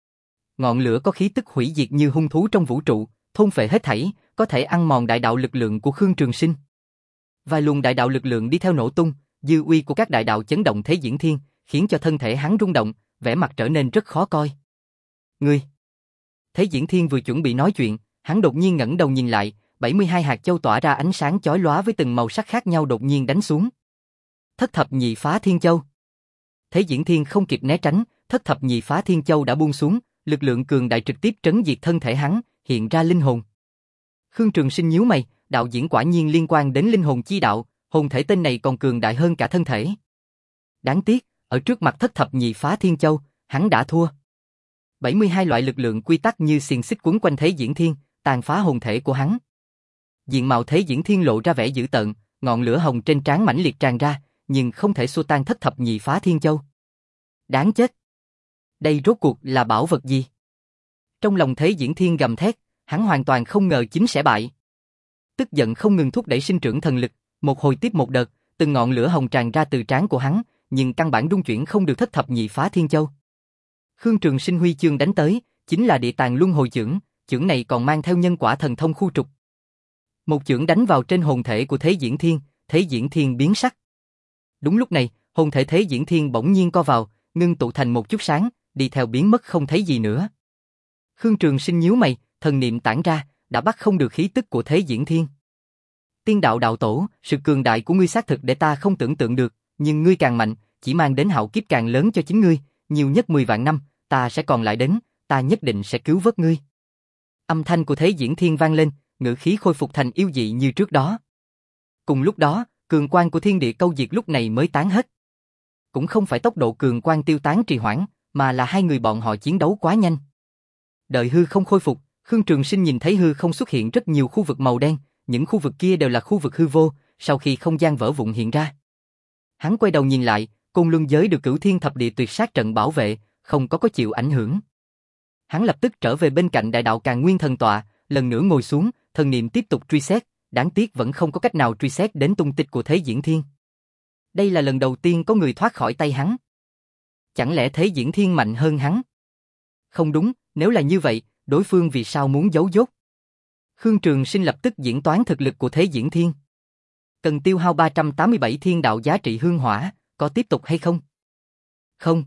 Ngọn lửa có khí tức hủy diệt như hung thú trong vũ trụ, thôn phệ hết thảy, có thể ăn mòn đại đạo lực lượng của Khương Trường Sinh. Vài luồng đại đạo lực lượng đi theo nổ tung, dư uy của các đại đạo chấn động Thế Diễn Thiên, khiến cho thân thể hắn rung động, vẻ mặt trở nên rất khó coi. Ngươi! Thế Diễn Thiên vừa chuẩn bị nói chuyện, hắn đột nhiên ngẩng đầu nhìn lại, bảy mươi hai hạt châu tỏa ra ánh sáng chói lóa với từng màu sắc khác nhau đột nhiên đánh xuống. Thất thập nhị phá thiên châu. Thế Diễn Thiên không kịp né tránh, thất thập nhị phá thiên châu đã buông xuống, lực lượng cường đại trực tiếp trấn diệt thân thể hắn, hiện ra linh hồn. Khương Trường Sinh nhíu mày, đạo diễn quả nhiên liên quan đến linh hồn chi đạo, hồn thể tên này còn cường đại hơn cả thân thể. Đáng tiếc, ở trước mặt thất thập nhị phá thiên châu, hắn đã thua. bảy mươi hai loại lực lượng quy tắc như xiềng xích quấn quanh Thế Diễn Thiên, tàn phá hồn thể của hắn. Diện mạo Thế Diễn Thiên lộ ra vẻ dữ tợn, ngọn lửa hồng trên trán mãnh liệt tràn ra, nhưng không thể xua tan thất thập nhị phá thiên châu. Đáng chết! Đây rốt cuộc là bảo vật gì? Trong lòng Thế Diễn Thiên gầm thét, hắn hoàn toàn không ngờ chính sẽ bại. Tức giận không ngừng thúc đẩy sinh trưởng thần lực, một hồi tiếp một đợt, từng ngọn lửa hồng tràn ra từ trán của hắn, nhưng căn bản rung chuyển không được thất thập nhị phá thiên châu. Khương Trường Sinh huy chương đánh tới, chính là địa tàng luân hồi chưởng, chưởng này còn mang theo nhân quả thần thông khu trục. Một chưởng đánh vào trên hồn thể của Thế Diễn Thiên, Thế Diễn Thiên biến sắc. Đúng lúc này, hồn thể Thế Diễn Thiên bỗng nhiên co vào, ngưng tụ thành một chút sáng, đi theo biến mất không thấy gì nữa. Khương Trường Sinh nhíu mày, thần niệm tản ra, đã bắt không được khí tức của Thế Diễn Thiên. Tiên đạo đạo tổ, sự cường đại của ngươi xác thực để ta không tưởng tượng được, nhưng ngươi càng mạnh, chỉ mang đến hạo kiếp càng lớn cho chính ngươi, nhiều nhất mười vạn năm, ta sẽ còn lại đến, ta nhất định sẽ cứu vớt ngươi. Âm thanh của Thế Diễn Thiên vang lên, ngữ khí khôi phục thành yêu dị như trước đó. Cùng lúc đó, cường quang của thiên địa câu diệt lúc này mới tán hết. Cũng không phải tốc độ cường quang tiêu tán trì hoãn, mà là hai người bọn họ chiến đấu quá nhanh. Đợi hư không khôi phục, Khương Trường Sinh nhìn thấy hư không xuất hiện rất nhiều khu vực màu đen, những khu vực kia đều là khu vực hư vô, sau khi không gian vỡ vụn hiện ra. Hắn quay đầu nhìn lại, Côn Luân giới được Cửu Thiên Thập Địa Tuyệt Sát trận bảo vệ, không có có chịu ảnh hưởng. Hắn lập tức trở về bên cạnh Đại Đạo Càn Nguyên Thần Tọa, lần nữa ngồi xuống, thần niệm tiếp tục truy xét, đáng tiếc vẫn không có cách nào truy xét đến tung tích của Thế Diễn Thiên. Đây là lần đầu tiên có người thoát khỏi tay hắn. Chẳng lẽ Thế Diễn Thiên mạnh hơn hắn? Không đúng, nếu là như vậy, đối phương vì sao muốn giấu giốt? Khương Trường Sinh lập tức diễn toán thực lực của Thế Diễn Thiên. Cần tiêu hao ba trăm tám mươi bảy thiên đạo giá trị hương hỏa, có tiếp tục hay không? Không.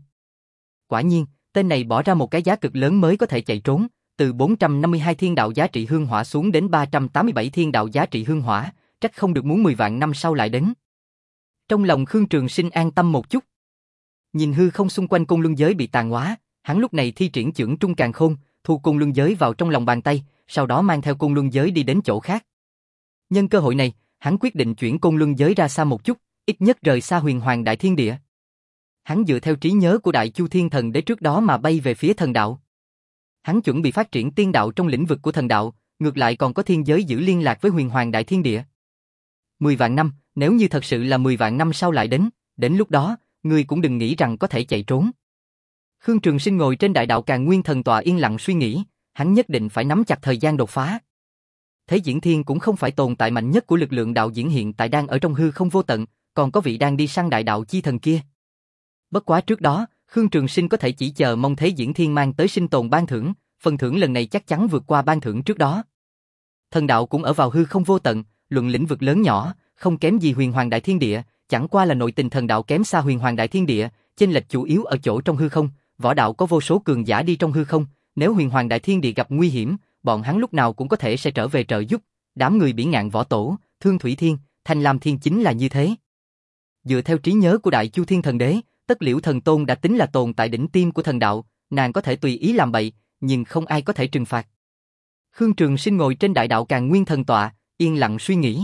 Quả nhiên, tên này bỏ ra một cái giá cực lớn mới có thể chạy trốn, từ bốn trăm năm mươi hai thiên đạo giá trị hương hỏa xuống đến ba trăm tám mươi bảy thiên đạo giá trị hương hỏa, trách không được muốn mười vạn năm sau lại đến. Trong lòng Khương Trường Sinh an tâm một chút. Nhìn hư không xung quanh Côn Luân giới bị tàn hóa, hắn lúc này thi triển chưởng Trung Càn Khôn, thu Côn Luân giới vào trong lòng bàn tay, sau đó mang theo Côn Luân giới đi đến chỗ khác. Nhân cơ hội này, hắn quyết định chuyển Côn Luân giới ra xa một chút, ít nhất rời xa Huyền Hoàng Đại Thiên Địa. Hắn dựa theo trí nhớ của Đại Chu Thiên Thần Đế trước đó mà bay về phía thần đạo. Hắn chuẩn bị phát triển tiên đạo trong lĩnh vực của thần đạo, ngược lại còn có thiên giới giữ liên lạc với Huyền Hoàng Đại Thiên Địa. Mười vạn năm, nếu như thật sự là mười vạn năm sau lại đến, đến lúc đó, ngươi cũng đừng nghĩ rằng có thể chạy trốn. Khương Trường Sinh ngồi trên Đại Đạo Càn Nguyên Thần Tọa yên lặng suy nghĩ, hắn nhất định phải nắm chặt thời gian đột phá. Thế Diễn Thiên cũng không phải tồn tại mạnh nhất của lực lượng đạo diễn hiện tại đang ở trong hư không vô tận, còn có vị đang đi săn đại đạo chi thần kia. Bất quá trước đó, Khương Trường Sinh có thể chỉ chờ mong Thế Diễn Thiên mang tới sinh tồn ban thưởng, phần thưởng lần này chắc chắn vượt qua ban thưởng trước đó. Thần đạo cũng ở vào hư không vô tận, luận lĩnh vực lớn nhỏ, không kém gì Huyền Hoàng Đại Thiên Địa, chẳng qua là nội tình thần đạo kém xa Huyền Hoàng Đại Thiên Địa, chênh lệch chủ yếu ở chỗ trong hư không, võ đạo có vô số cường giả đi trong hư không, nếu Huyền Hoàng Đại Thiên Địa gặp nguy hiểm, bọn hắn lúc nào cũng có thể sẽ trở về trợ giúp, đám người Bỉ Ngạn Võ Tổ, Thương Thủy Thiên, Thanh Lam Thiên chính là như thế. Dựa theo trí nhớ của Đại Chu Thiên Thần Đế, Tất Liễu Thần Tôn đã tính là tồn tại đỉnh tiêm của thần đạo, nàng có thể tùy ý làm bậy, nhưng không ai có thể trừng phạt. Khương Trường Sinh ngồi trên Đại Đạo Càn Nguyên Thần Tọa, yên lặng suy nghĩ.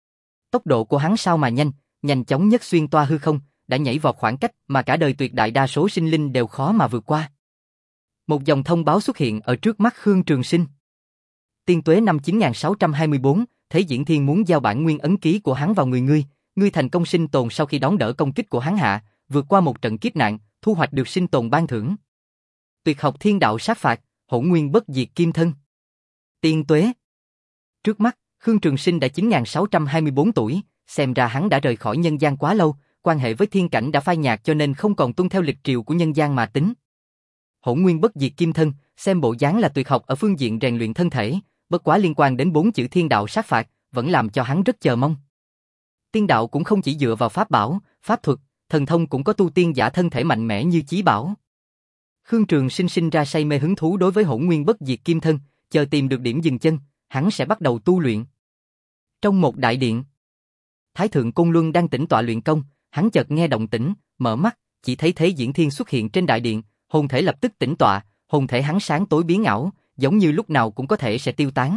Tốc độ của hắn sao mà nhanh, nhanh chóng nhất xuyên toa hư không, đã nhảy vào khoảng cách mà cả đời tuyệt đại đa số sinh linh đều khó mà vượt qua. Một dòng thông báo xuất hiện ở trước mắt Khương Trường Sinh. Tiên tuế năm chín nghìn sáu trăm hai mươi tư, Thế Diễn Thiên muốn giao bản nguyên ấn ký của hắn vào người ngươi, ngươi thành công sinh tồn sau khi đón đỡ công kích của hắn hạ, vượt qua một trận kiếp nạn, thu hoạch được sinh tồn ban thưởng. Tuyệt học thiên đạo sát phạt, hỗn nguyên bất diệt kim thân. Tiên tuế. Trước mắt, Khương Trường Sinh đã chín nghìn sáu trăm hai mươi tư tuổi, xem ra hắn đã rời khỏi nhân gian quá lâu, quan hệ với thiên cảnh đã phai nhạt cho nên không còn tuân theo lịch triều của nhân gian mà tính. Hỗn nguyên bất diệt kim thân, xem bộ dáng là tuyệt học ở phương diện rèn luyện thân thể, bất quá liên quan đến bốn chữ thiên đạo sát phạt, vẫn làm cho hắn rất chờ mong. Tiên đạo cũng không chỉ dựa vào pháp bảo, pháp thuật, thần thông cũng có tu tiên giả thân thể mạnh mẽ như chí bảo. Khương Trường Sinh sinh ra say mê hứng thú đối với hỗn nguyên bất diệt kim thân, chờ tìm được điểm dừng chân, hắn sẽ bắt đầu tu luyện. Trong một đại điện, Thái thượng Côn Luân đang tĩnh tọa luyện công, hắn chợt nghe động tĩnh, mở mắt, chỉ thấy Thế Diễn Thiên xuất hiện trên đại điện, hồn thể lập tức tĩnh tọa, hồn thể hắn sáng tối biến ảo, giống như lúc nào cũng có thể sẽ tiêu tán.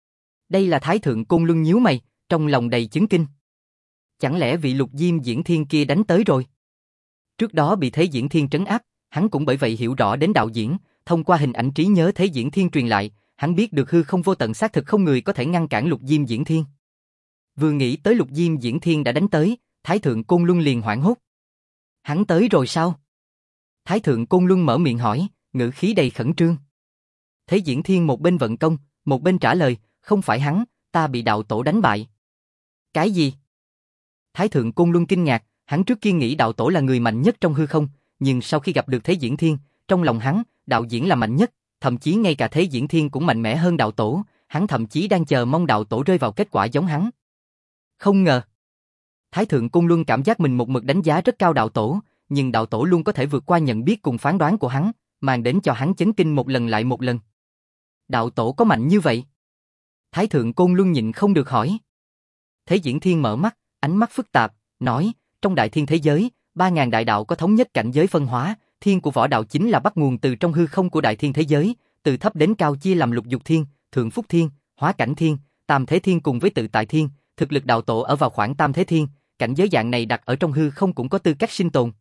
Đây là Thái Thượng Côn Luân nhíu mày, trong lòng đầy chấn kinh. Chẳng lẽ vị Lục Diêm Diễn Thiên kia đánh tới rồi? Trước đó bị Thế Diễn Thiên trấn áp, hắn cũng bởi vậy hiểu rõ đến đạo diễn, thông qua hình ảnh trí nhớ Thế Diễn Thiên truyền lại, hắn biết được hư không vô tận xác thực không người có thể ngăn cản Lục Diêm Diễn Thiên. Vừa nghĩ tới Lục Diêm Diễn Thiên đã đánh tới, Thái Thượng Côn Luân liền hoảng hốt. Hắn tới rồi sao? Thái Thượng Côn Luân mở miệng hỏi, ngữ khí đầy khẩn trương. Thế Diễn Thiên một bên vận công, một bên trả lời, không phải hắn, ta bị đạo tổ đánh bại. Cái gì? Thái Thượng Côn Luân kinh ngạc, hắn trước kia nghĩ đạo tổ là người mạnh nhất trong hư không, nhưng sau khi gặp được Thế Diễn Thiên, trong lòng hắn, đạo diễn là mạnh nhất, thậm chí ngay cả Thế Diễn Thiên cũng mạnh mẽ hơn đạo tổ, hắn thậm chí đang chờ mong đạo tổ rơi vào kết quả giống hắn. Không ngờ. Thái Thượng Côn Luân cảm giác mình một mực đánh giá rất cao đạo tổ, nhưng đạo tổ luôn có thể vượt qua nhận biết cùng phán đoán của hắn, mang đến cho hắn chấn kinh một lần lại một lần. Đạo tổ có mạnh như vậy? Thái Thượng Côn Luân nhịn không được hỏi. Thế Diễn Thiên mở mắt, ánh mắt phức tạp, nói, trong đại thiên thế giới, ba ngàn đại đạo có thống nhất cảnh giới phân hóa, thiên của võ đạo chính là bắt nguồn từ trong hư không của đại thiên thế giới, từ thấp đến cao chia làm lục dục thiên, thượng phúc thiên, hóa cảnh thiên, tam thế thiên cùng với tự tại thiên, thực lực đạo tổ ở vào khoảng tam thế thiên, cảnh giới dạng này đặt ở trong hư không cũng có tư cách sinh tồn.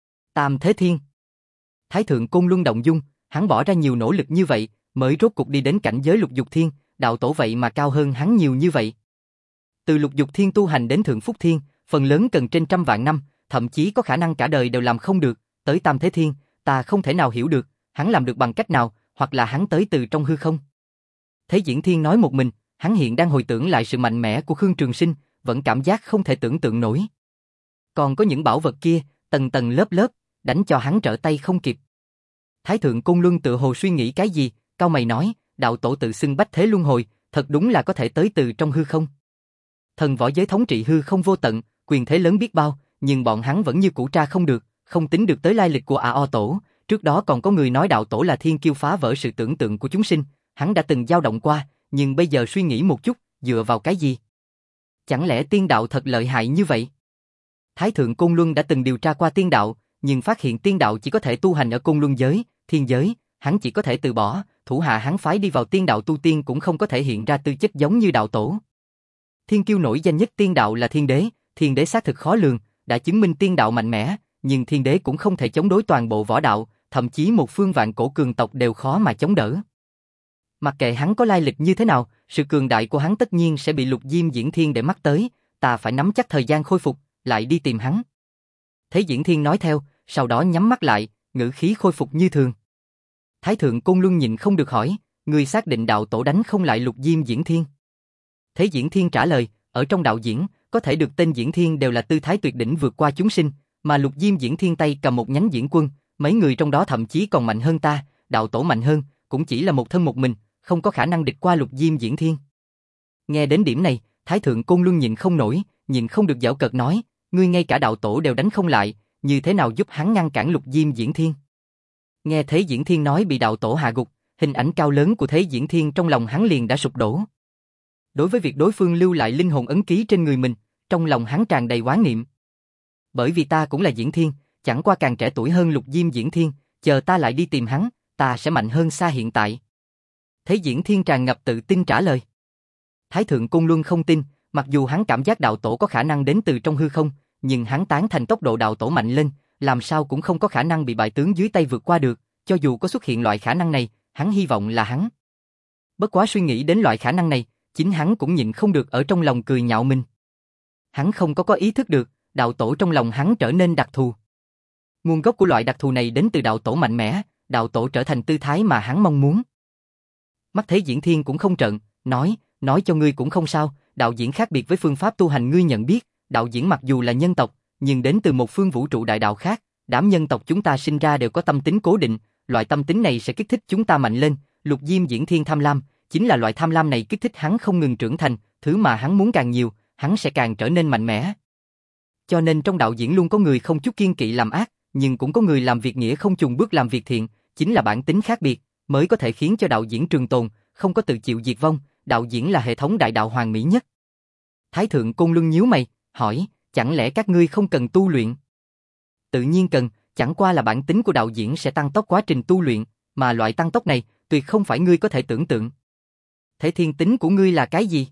Tam thế thiên. Thái Thượng Côn Luân động dung, hắn bỏ ra nhiều nỗ lực như vậy, mới rốt cục đi đến cảnh giới lục dục thiên, đạo tổ vậy mà cao hơn hắn nhiều như vậy. Từ lục dục thiên tu hành đến thượng phúc thiên, phần lớn cần trên trăm vạn năm, thậm chí có khả năng cả đời đều làm không được, tới tam thế thiên, ta không thể nào hiểu được, hắn làm được bằng cách nào, hoặc là hắn tới từ trong hư không. Thế Diễn Thiên nói một mình, hắn hiện đang hồi tưởng lại sự mạnh mẽ của Khương Trường Sinh, vẫn cảm giác không thể tưởng tượng nổi. Còn có những bảo vật kia, tầng tầng lớp lớp, đánh cho hắn trở tay không kịp. Thái Thượng Côn Luân tự hồ suy nghĩ cái gì, cau mày nói, đạo tổ tự xưng bách thế luân hồi, thật đúng là có thể tới từ trong hư không. Thần võ giới thống trị hư không vô tận, quyền thế lớn biết bao, nhưng bọn hắn vẫn như cũ tra không được, không tính được tới lai lịch của A O Tổ. Trước đó còn có người nói đạo tổ là thiên kiêu phá vỡ sự tưởng tượng của chúng sinh, hắn đã từng dao động qua, nhưng bây giờ suy nghĩ một chút, dựa vào cái gì? Chẳng lẽ tiên đạo thật lợi hại như vậy? Thái Thượng Côn Luân đã từng điều tra qua tiên đạo, nhưng phát hiện tiên đạo chỉ có thể tu hành ở Côn Luân giới, thiên giới, hắn chỉ có thể từ bỏ, thủ hạ hắn phái đi vào tiên đạo tu tiên cũng không có thể hiện ra tư chất giống như đạo tổ. Thiên kiêu nổi danh nhất tiên đạo là Thiên Đế, Thiên Đế xác thực khó lường, đã chứng minh tiên đạo mạnh mẽ, nhưng Thiên Đế cũng không thể chống đối toàn bộ võ đạo, thậm chí một phương vạn cổ cường tộc đều khó mà chống đỡ. Mặc kệ hắn có lai lịch như thế nào, sự cường đại của hắn tất nhiên sẽ bị Lục Diêm Diễn Thiên để mắt tới, ta phải nắm chắc thời gian khôi phục, lại đi tìm hắn. Thế Diễn Thiên nói theo, sau đó nhắm mắt lại, ngữ khí khôi phục như thường. Thái Thượng Côn Luân nhịn không được hỏi, người xác định đạo tổ đánh không lại Lục Diêm Diễn Thiên? Thế Diễn Thiên trả lời, ở trong đạo diễn, có thể được tên Diễn Thiên đều là tư thái tuyệt đỉnh vượt qua chúng sinh, mà Lục Diêm Diễn Thiên tay cầm một nhánh diễn quân, mấy người trong đó thậm chí còn mạnh hơn ta, đạo tổ mạnh hơn, cũng chỉ là một thân một mình, không có khả năng địch qua Lục Diêm Diễn Thiên. Nghe đến điểm này, Thái Thượng Côn Luân nhịn không nổi, nhịn không được giễu cợt nói, ngươi ngay cả đạo tổ đều đánh không lại, như thế nào giúp hắn ngăn cản Lục Diêm Diễn Thiên? Nghe Thế Diễn Thiên nói bị đạo tổ hạ gục, hình ảnh cao lớn của Thế Diễn Thiên trong lòng hắn liền đã sụp đổ. Đối với việc đối phương lưu lại linh hồn ấn ký trên người mình, trong lòng hắn tràn đầy oán niệm. Bởi vì ta cũng là Diễn Thiên, chẳng qua càng trẻ tuổi hơn Lục Diêm Diễn Thiên, chờ ta lại đi tìm hắn, ta sẽ mạnh hơn xa hiện tại. Thế Diễn Thiên tràn ngập tự tin trả lời. Thái Thượng Côn Luân không tin, mặc dù hắn cảm giác đạo tổ có khả năng đến từ trong hư không, nhưng hắn tán thành tốc độ đạo tổ mạnh lên, làm sao cũng không có khả năng bị bại tướng dưới tay vượt qua được, cho dù có xuất hiện loại khả năng này, hắn hy vọng là hắn. Bất quá suy nghĩ đến loại khả năng này, chính hắn cũng nhịn không được ở trong lòng cười nhạo mình. Hắn không có có ý thức được, đạo tổ trong lòng hắn trở nên đặc thù. Nguồn gốc của loại đặc thù này đến từ đạo tổ mạnh mẽ, đạo tổ trở thành tư thái mà hắn mong muốn. Mắt Thế Diễn Thiên cũng không trợn, nói, nói cho ngươi cũng không sao, đạo diễn khác biệt với phương pháp tu hành ngươi nhận biết, đạo diễn mặc dù là nhân tộc, nhưng đến từ một phương vũ trụ đại đạo khác, đám nhân tộc chúng ta sinh ra đều có tâm tính cố định, loại tâm tính này sẽ kích thích chúng ta mạnh lên, Lục Diêm Diễn Thiên tham lam, chính là loại tham lam này kích thích hắn không ngừng trưởng thành, thứ mà hắn muốn càng nhiều, hắn sẽ càng trở nên mạnh mẽ. Cho nên trong đạo diễn luôn có người không chút kiêng kỵ làm ác, nhưng cũng có người làm việc nghĩa không chùn bước làm việc thiện, chính là bản tính khác biệt, mới có thể khiến cho đạo diễn trường tồn, không có tự chịu diệt vong, đạo diễn là hệ thống đại đạo hoàn mỹ nhất. Thái Thượng Côn Luân nhíu mày, hỏi, chẳng lẽ các ngươi không cần tu luyện? Tự nhiên cần, Chẳng qua là bản tính của đạo diễn sẽ tăng tốc quá trình tu luyện, mà loại tăng tốc này, tuyệt không phải ngươi có thể tưởng tượng. Thế thiên tính của ngươi là cái gì?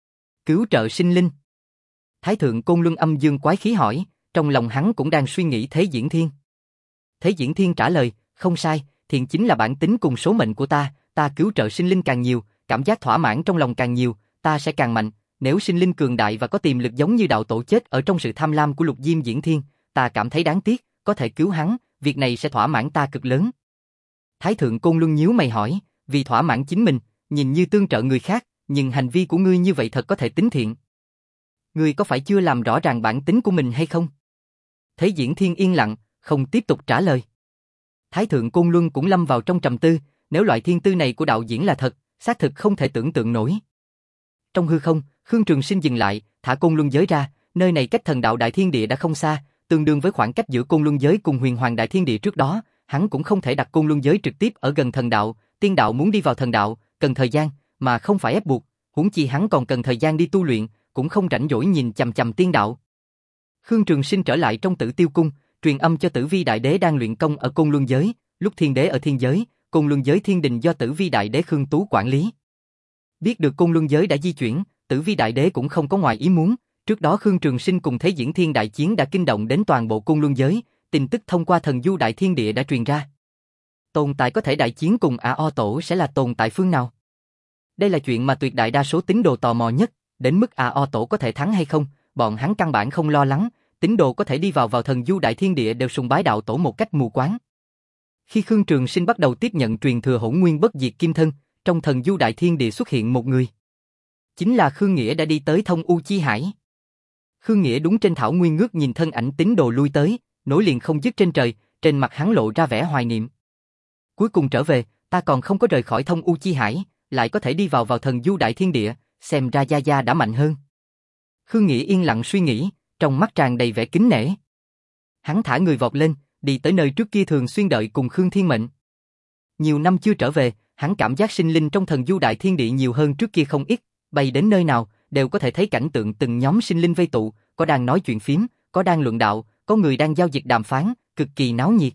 Cứu trợ sinh linh. Thái thượng Côn Luân âm dương quái khí hỏi, trong lòng hắn cũng đang suy nghĩ Thế Diễn Thiên. Thế Diễn Thiên trả lời, không sai, thiện chính là bản tính cùng số mệnh của ta, ta cứu trợ sinh linh càng nhiều, cảm giác thỏa mãn trong lòng càng nhiều, ta sẽ càng mạnh, nếu sinh linh cường đại và có tiềm lực giống như đạo tổ chết ở trong sự tham lam của Lục Diêm Diễn Thiên, ta cảm thấy đáng tiếc, có thể cứu hắn, việc này sẽ thỏa mãn ta cực lớn. Thái thượng Côn Luân nhíu mày hỏi, vì thỏa mãn chính mình, nhìn như tương trợ người khác, nhưng hành vi của ngươi như vậy thật có thể tính thiện. Ngươi có phải chưa làm rõ ràng bản tính của mình hay không? Thế Diễn Thiên yên lặng, không tiếp tục trả lời. Thái thượng Côn Luân cũng lâm vào trong trầm tư, nếu loại thiên tư này của đạo diễn là thật, xác thực không thể tưởng tượng nổi. Trong hư không, Khương Trường Sinh dừng lại, thả Côn Luân giới ra, nơi này cách thần đạo đại thiên địa đã không xa, tương đương với khoảng cách giữa Côn Luân giới cùng Huyền Hoàng đại thiên địa trước đó, hắn cũng không thể đặt Côn Luân giới trực tiếp ở gần thần đạo, tiên đạo muốn đi vào thần đạo, cần thời gian, mà không phải ép buộc, huống chi hắn còn cần thời gian đi tu luyện, cũng không rảnh rỗi nhìn chằm chằm tiên đạo. Khương Trường Sinh trở lại trong Tử Tiêu cung, truyền âm cho Tử Vi đại đế đang luyện công ở Côn Luân giới, lúc thiên đế ở thiên giới, Côn Luân giới thiên đình do Tử Vi đại đế Khương Tú quản lý. Biết được Côn Luân giới đã di chuyển, Tử Vi đại đế cũng không có ngoài ý muốn, trước đó Khương Trường Sinh cùng Thế Diễn Thiên đại chiến đã kinh động đến toàn bộ Côn Luân giới, tin tức thông qua thần du đại thiên địa đã truyền ra. Tồn tại có thể đại chiến cùng A O Tổ sẽ là tồn tại phương nào? Đây là chuyện mà tuyệt đại đa số tín đồ tò mò nhất, đến mức A O Tổ có thể thắng hay không, bọn hắn căn bản không lo lắng, tín đồ có thể đi vào vào thần du đại thiên địa đều sùng bái đạo tổ một cách mù quáng. Khi Khương Trường Sinh bắt đầu tiếp nhận truyền thừa Hỗn Nguyên Bất Diệt Kim Thân, trong thần du đại thiên địa xuất hiện một người. Chính là Khương Nghĩa đã đi tới Thông U Chi Hải. Khương Nghĩa đúng trên thảo nguyên ngước nhìn thân ảnh tín đồ lui tới, nối liền không dứt trên trời, trên mặt hắn lộ ra vẻ hoài niệm. Cuối cùng trở về, ta còn không có rời khỏi Thông U Chi Hải, lại có thể đi vào vào thần du đại thiên địa, xem ra Gia Gia đã mạnh hơn. Khương Nghĩa yên lặng suy nghĩ, trong mắt tràn đầy vẻ kính nể. Hắn thả người vọt lên, đi tới nơi trước kia thường xuyên đợi cùng Khương Thiên Mệnh. Nhiều năm chưa trở về, hắn cảm giác sinh linh trong thần du đại thiên địa nhiều hơn trước kia không ít, bay đến nơi nào, đều có thể thấy cảnh tượng từng nhóm sinh linh vây tụ, có đang nói chuyện phím, có đang luận đạo, có người đang giao dịch đàm phán, cực kỳ náo nhiệt.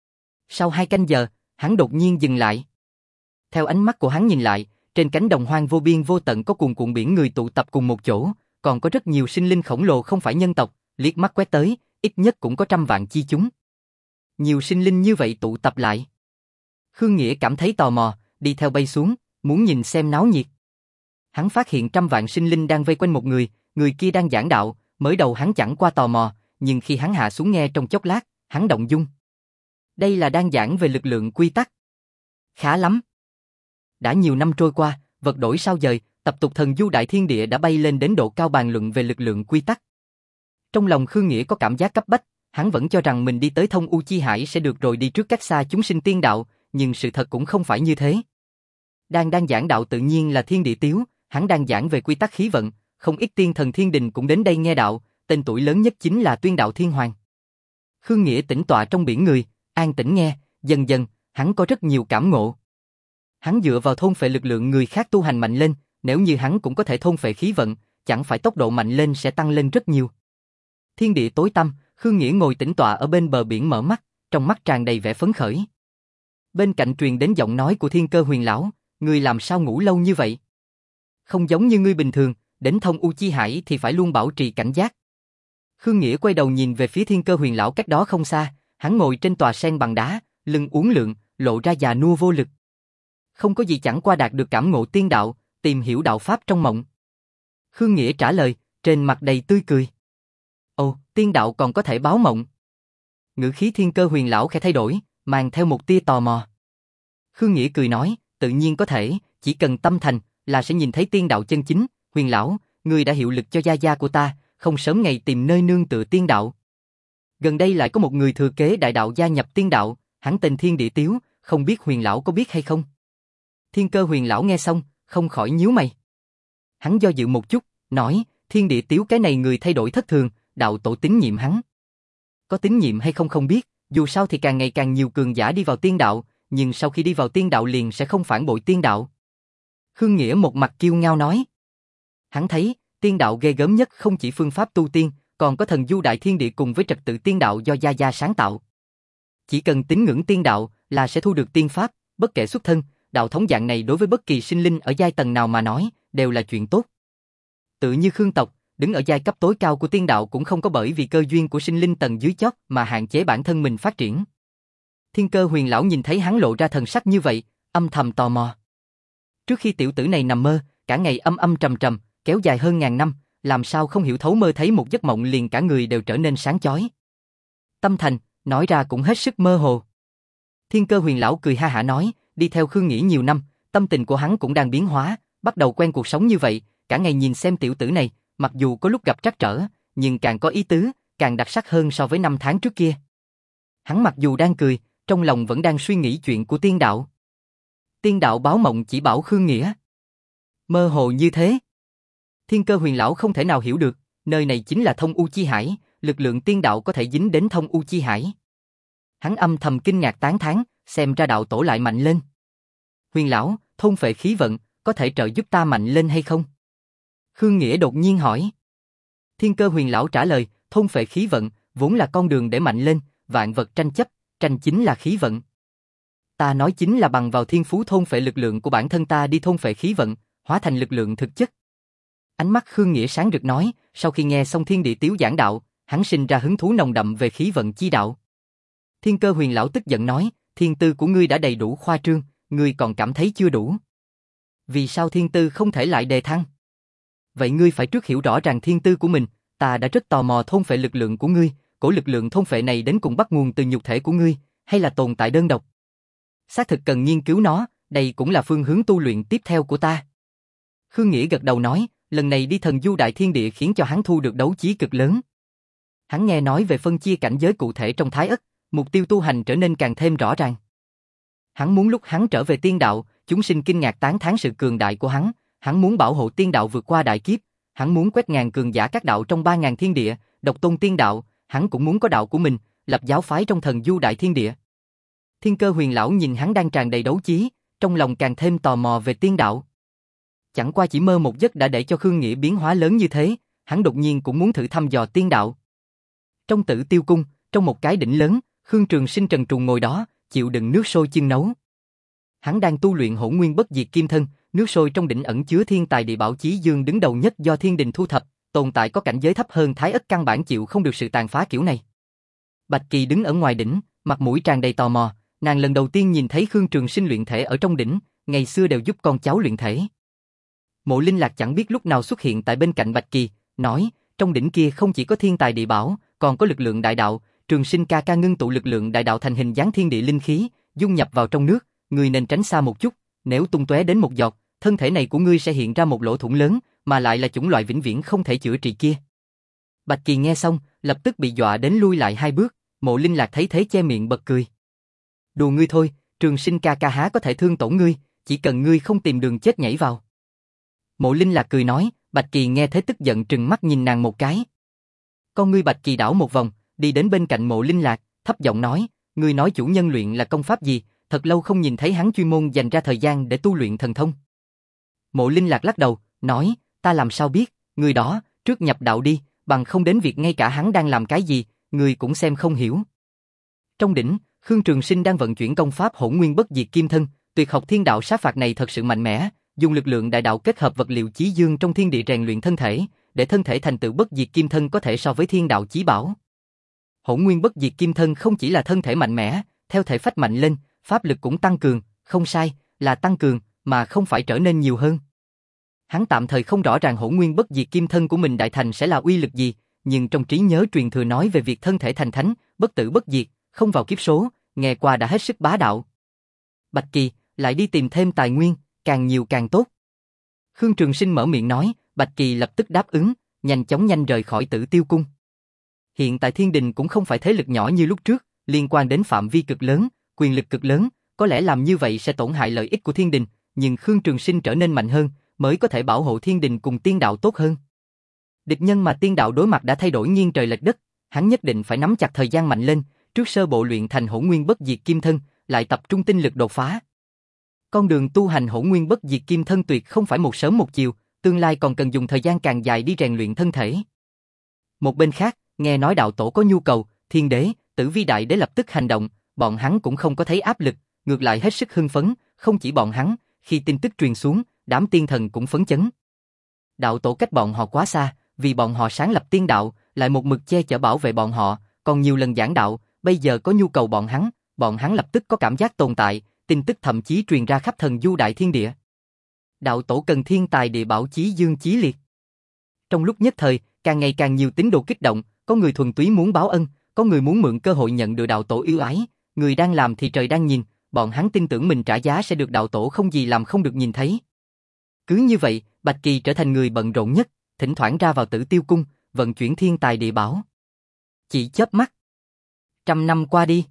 Sau hai canh giờ, hắn đột nhiên dừng lại. Theo ánh mắt của hắn nhìn lại, trên cánh đồng hoang vô biên vô tận có cuồn cuộn biển người tụ tập cùng một chỗ, còn có rất nhiều sinh linh khổng lồ không phải nhân tộc, liếc mắt quét tới, ít nhất cũng có trăm vạn chi chúng. Nhiều sinh linh như vậy tụ tập lại. Khương Nghĩa cảm thấy tò mò, đi theo bay xuống, muốn nhìn xem náo nhiệt. Hắn phát hiện trăm vạn sinh linh đang vây quanh một người, người kia đang giảng đạo, mới đầu hắn chẳng qua tò mò, nhưng khi hắn hạ xuống nghe trong chốc lát, hắn động dung. Đây là đang giảng về lực lượng quy tắc. Khá lắm. Đã nhiều năm trôi qua, vật đổi sao dời, tập tục thần du đại thiên địa đã bay lên đến độ cao bàn luận về lực lượng quy tắc. Trong lòng Khương Nghĩa có cảm giác cấp bách, hắn vẫn cho rằng mình đi tới Thông U Chi Hải sẽ được rồi đi trước cách xa chúng sinh tiên đạo, nhưng sự thật cũng không phải như thế. Đang đang giảng đạo tự nhiên là thiên địa tiếu, hắn đang giảng về quy tắc khí vận, không ít tiên thần thiên đình cũng đến đây nghe đạo, tên tuổi lớn nhất chính là Tuyên Đạo Thiên Hoàng. Khương Nghĩa tĩnh tọa trong biển người, an tĩnh nghe, dần dần, hắn có rất nhiều cảm ngộ. Hắn dựa vào thôn phệ lực lượng người khác tu hành mạnh lên, nếu như hắn cũng có thể thôn phệ khí vận, chẳng phải tốc độ mạnh lên sẽ tăng lên rất nhiều. Thiên địa tối tăm, Khương Nghĩa ngồi tĩnh tọa ở bên bờ biển mở mắt, trong mắt tràn đầy vẻ phấn khởi. Bên cạnh truyền đến giọng nói của Thiên Cơ Huyền lão, ngươi làm sao ngủ lâu như vậy? Không giống như ngươi bình thường, đến Thông U Chi Hải thì phải luôn bảo trì cảnh giác. Khương Nghĩa quay đầu nhìn về phía Thiên Cơ Huyền lão cách đó không xa, hắn ngồi trên tòa sen bằng đá, lưng uốn lượn, lộ ra già nua vô lực. Không có gì chẳng qua đạt được cảm ngộ tiên đạo, tìm hiểu đạo pháp trong mộng. Khương Nghĩa trả lời, trên mặt đầy tươi cười. Ồ, tiên đạo còn có thể báo mộng. Ngữ khí Thiên Cơ Huyền lão khẽ thay đổi, mang theo một tia tò mò. Khương Nghĩa cười nói, tự nhiên có thể, chỉ cần tâm thành, là sẽ nhìn thấy tiên đạo chân chính. Huyền lão, ngươi đã hiệu lực cho gia gia của ta, không sớm ngày tìm nơi nương tựa tiên đạo. Gần đây lại có một người thừa kế đại đạo gia nhập tiên đạo, hắn tên Thiên Địa Tiếu, không biết Huyền lão có biết hay không? Thiên Cơ Huyền lão nghe xong, không khỏi nhíu mày. Hắn do dự một chút, nói, Thiên Địa Tiếu cái này người thay đổi thất thường, đạo tổ tín nhiệm hắn. Có tín nhiệm hay không không biết, dù sao thì càng ngày càng nhiều cường giả đi vào tiên đạo, nhưng sau khi đi vào tiên đạo liền sẽ không phản bội tiên đạo. Khương Nghĩa một mặt kiêu ngao nói. Hắn thấy, tiên đạo ghê gớm nhất không chỉ phương pháp tu tiên, còn có thần du đại thiên địa cùng với trật tự tiên đạo do Gia Gia sáng tạo. Chỉ cần tín ngưỡng tiên đạo là sẽ thu được tiên pháp, bất kể xuất thân, đạo thống dạng này đối với bất kỳ sinh linh ở giai tầng nào mà nói, đều là chuyện tốt. Tự như Khương tộc, đứng ở giai cấp tối cao của tiên đạo cũng không có bởi vì cơ duyên của sinh linh tầng dưới chót mà hạn chế bản thân mình phát triển. Thiên Cơ Huyền lão nhìn thấy hắn lộ ra thần sắc như vậy, âm thầm tò mò. Trước khi tiểu tử này nằm mơ, cả ngày âm âm trầm trầm, kéo dài hơn ngàn năm, làm sao không hiểu thấu mơ thấy một giấc mộng liền cả người đều trở nên sáng chói. Tâm thành, nói ra cũng hết sức mơ hồ. Thiên Cơ Huyền lão cười ha hả nói, đi theo Khương Nghĩ nhiều năm, tâm tình của hắn cũng đang biến hóa, bắt đầu quen cuộc sống như vậy, cả ngày nhìn xem tiểu tử này, mặc dù có lúc gặp trắc trở, nhưng càng có ý tứ, càng đặc sắc hơn so với năm tháng trước kia. Hắn mặc dù đang cười, trong lòng vẫn đang suy nghĩ chuyện của tiên đạo. Tiên đạo báo mộng chỉ bảo Khương Nghĩa. Mơ hồ như thế. Thiên Cơ Huyền lão không thể nào hiểu được, nơi này chính là Thông U Chi Hải, lực lượng tiên đạo có thể dính đến Thông U Chi Hải. Hắn âm thầm kinh ngạc tán thán, xem ra đạo tổ lại mạnh lên. Huyền lão, thôn phệ khí vận, có thể trợ giúp ta mạnh lên hay không? Khương Nghĩa đột nhiên hỏi. Thiên Cơ Huyền lão trả lời, thôn phệ khí vận, vốn là con đường để mạnh lên, vạn vật tranh chấp, tranh chính là khí vận. Ta nói chính là bằng vào thiên phú thôn phệ lực lượng của bản thân ta đi thôn phệ khí vận, hóa thành lực lượng thực chất. Ánh mắt Khương Nghĩa sáng rực nói, sau khi nghe xong Thiên Địa Tiếu giảng đạo, hắn sinh ra hứng thú nồng đậm về khí vận chi đạo. Thiên Cơ Huyền lão tức giận nói, thiên tư của ngươi đã đầy đủ khoa trương, ngươi còn cảm thấy chưa đủ. Vì sao thiên tư không thể lại đề thăng? Vậy ngươi phải trước hiểu rõ ràng thiên tư của mình, ta đã rất tò mò thôn phệ lực lượng của ngươi, cổ lực lượng thôn phệ này đến cùng bắt nguồn từ nhục thể của ngươi, hay là tồn tại đơn độc? Xác thực cần nghiên cứu nó, đây cũng là phương hướng tu luyện tiếp theo của ta. Khương Nghĩa gật đầu nói, lần này đi thần du đại thiên địa khiến cho hắn thu được đấu chí cực lớn. Hắn nghe nói về phân chia cảnh giới cụ thể trong Thái Ất, mục tiêu tu hành trở nên càng thêm rõ ràng. Hắn muốn lúc hắn trở về tiên đạo, chúng sinh kinh ngạc tán thán sự cường đại của hắn, hắn muốn bảo hộ tiên đạo vượt qua đại kiếp, hắn muốn quét ngàn cường giả các đạo trong ba ngàn thiên địa, độc tôn tiên đạo, hắn cũng muốn có đạo của mình, lập giáo phái trong thần du đại thiên địa. Thiên Cơ Huyền lão nhìn hắn đang tràn đầy đấu chí, trong lòng càng thêm tò mò về tiên đạo. Chẳng qua chỉ mơ một giấc đã để cho Khương Nghĩa biến hóa lớn như thế, hắn đột nhiên cũng muốn thử thăm dò tiên đạo. Trong Tử Tiêu cung, trong một cái đỉnh lớn, Khương Trường Sinh trần truồng ngồi đó, chịu đựng nước sôi chiên nấu. Hắn đang tu luyện Hỗn Nguyên Bất Diệt Kim Thân, nước sôi trong đỉnh ẩn chứa thiên tài địa bảo chí dương đứng đầu nhất do thiên đình thu thập, tồn tại có cảnh giới thấp hơn Thái Ất căn bản chịu không được sự tàn phá kiểu này. Bạch Kỳ đứng ở ngoài đỉnh, mặt mũi tràn đầy tò mò, nàng lần đầu tiên nhìn thấy Khương Trường Sinh luyện thể ở trong đỉnh, ngày xưa đều giúp con cháu luyện thể. Mộ Linh Lạc chẳng biết lúc nào xuất hiện tại bên cạnh Bạch Kỳ, nói, trong đỉnh kia không chỉ có thiên tài địa bảo, còn có lực lượng đại đạo, Trường Sinh ca ca ngưng tụ lực lượng đại đạo thành hình dáng thiên địa linh khí, dung nhập vào trong nước, ngươi nên tránh xa một chút, nếu tung tóe đến một giọt, thân thể này của ngươi sẽ hiện ra một lỗ thủng lớn, mà lại là chủng loại vĩnh viễn không thể chữa trị kia. Bạch Kỳ nghe xong, lập tức bị dọa đến lui lại hai bước, Mộ Linh Lạc thấy thế che miệng bật cười. Đùa ngươi thôi, Trường Sinh ca ca há có thể thương tổn ngươi, chỉ cần ngươi không tìm đường chết nhảy vào. Mộ Linh Lạc cười nói, Bạch Kỳ nghe thế tức giận trừng mắt nhìn nàng một cái. Con ngươi Bạch Kỳ đảo một vòng, đi đến bên cạnh Mộ Linh Lạc, thấp giọng nói, ngươi nói chủ nhân luyện là công pháp gì, thật lâu không nhìn thấy hắn chuyên môn dành ra thời gian để tu luyện thần thông. Mộ Linh Lạc lắc đầu, nói, ta làm sao biết, người đó, trước nhập đạo đi, bằng không đến việc ngay cả hắn đang làm cái gì, người cũng xem không hiểu. Trong đỉnh, Khương Trường Sinh đang vận chuyển công pháp Hỗn Nguyên Bất Diệt Kim Thân, tuyệt học thiên đạo sát phạt này thật sự mạnh mẽ, dùng lực lượng đại đạo kết hợp vật liệu chí dương trong thiên địa rèn luyện thân thể, để thân thể thành tựu bất diệt kim thân có thể so với thiên đạo chí bảo. Hỗn Nguyên Bất Diệt Kim Thân không chỉ là thân thể mạnh mẽ, theo thể phách mạnh lên, pháp lực cũng tăng cường, không sai, là tăng cường, mà không phải trở nên nhiều hơn. Hắn tạm thời không rõ ràng Hỗn Nguyên Bất Diệt Kim Thân của mình đại thành sẽ là uy lực gì, nhưng trong trí nhớ truyền thừa nói về việc thân thể thành thánh, bất tử bất diệt, không vào kiếp số, nghe qua đã hết sức bá đạo. Bạch Kỳ, lại đi tìm thêm tài nguyên, càng nhiều càng tốt. Khương Trường Sinh mở miệng nói, Bạch Kỳ lập tức đáp ứng, nhanh chóng nhanh rời khỏi Tử Tiêu cung. Hiện tại Thiên Đình cũng không phải thế lực nhỏ như lúc trước, liên quan đến phạm vi cực lớn, quyền lực cực lớn, có lẽ làm như vậy sẽ tổn hại lợi ích của Thiên Đình, nhưng Khương Trường Sinh trở nên mạnh hơn, mới có thể bảo hộ Thiên Đình cùng tiên đạo tốt hơn. Địch nhân mà tiên đạo đối mặt đã thay đổi nghiêng trời lệch đất, hắn nhất định phải nắm chặt thời gian mạnh lên, trước sơ bộ luyện thành Hỗn Nguyên Bất Diệt Kim Thân, lại tập trung tinh lực đột phá. Con đường tu hành Hỗn Nguyên Bất Diệt Kim Thân tuyệt không phải một sớm một chiều, tương lai còn cần dùng thời gian càng dài đi rèn luyện thân thể. Một bên khác, nghe nói đạo tổ có nhu cầu, Thiên Đế, Tử Vi Đại Đế lập tức hành động, bọn hắn cũng không có thấy áp lực, ngược lại hết sức hưng phấn, không chỉ bọn hắn, khi tin tức truyền xuống, đám tiên thần cũng phấn chấn. Đạo tổ cách bọn họ quá xa, vì bọn họ sáng lập tiên đạo, lại một mực che chở bảo vệ bọn họ, còn nhiều lần giảng đạo, bây giờ có nhu cầu bọn hắn, bọn hắn lập tức có cảm giác tồn tại, tin tức thậm chí truyền ra khắp thần du đại thiên địa. Đạo tổ cần thiên tài địa bảo chí dương chí liệt. Trong lúc nhất thời, càng ngày càng nhiều tín đồ kích động, có người thuần túy muốn báo ân, có người muốn mượn cơ hội nhận được đạo tổ yêu ái, người đang làm thì trời đang nhìn, bọn hắn tin tưởng mình trả giá sẽ được đạo tổ không gì làm không được nhìn thấy. Cứ như vậy, Bạch Kỳ trở thành người bận rộn nhất, thỉnh thoảng ra vào Tử Tiêu cung, vận chuyển thiên tài địa bảo. Chỉ chớp mắt, trăm năm qua đi.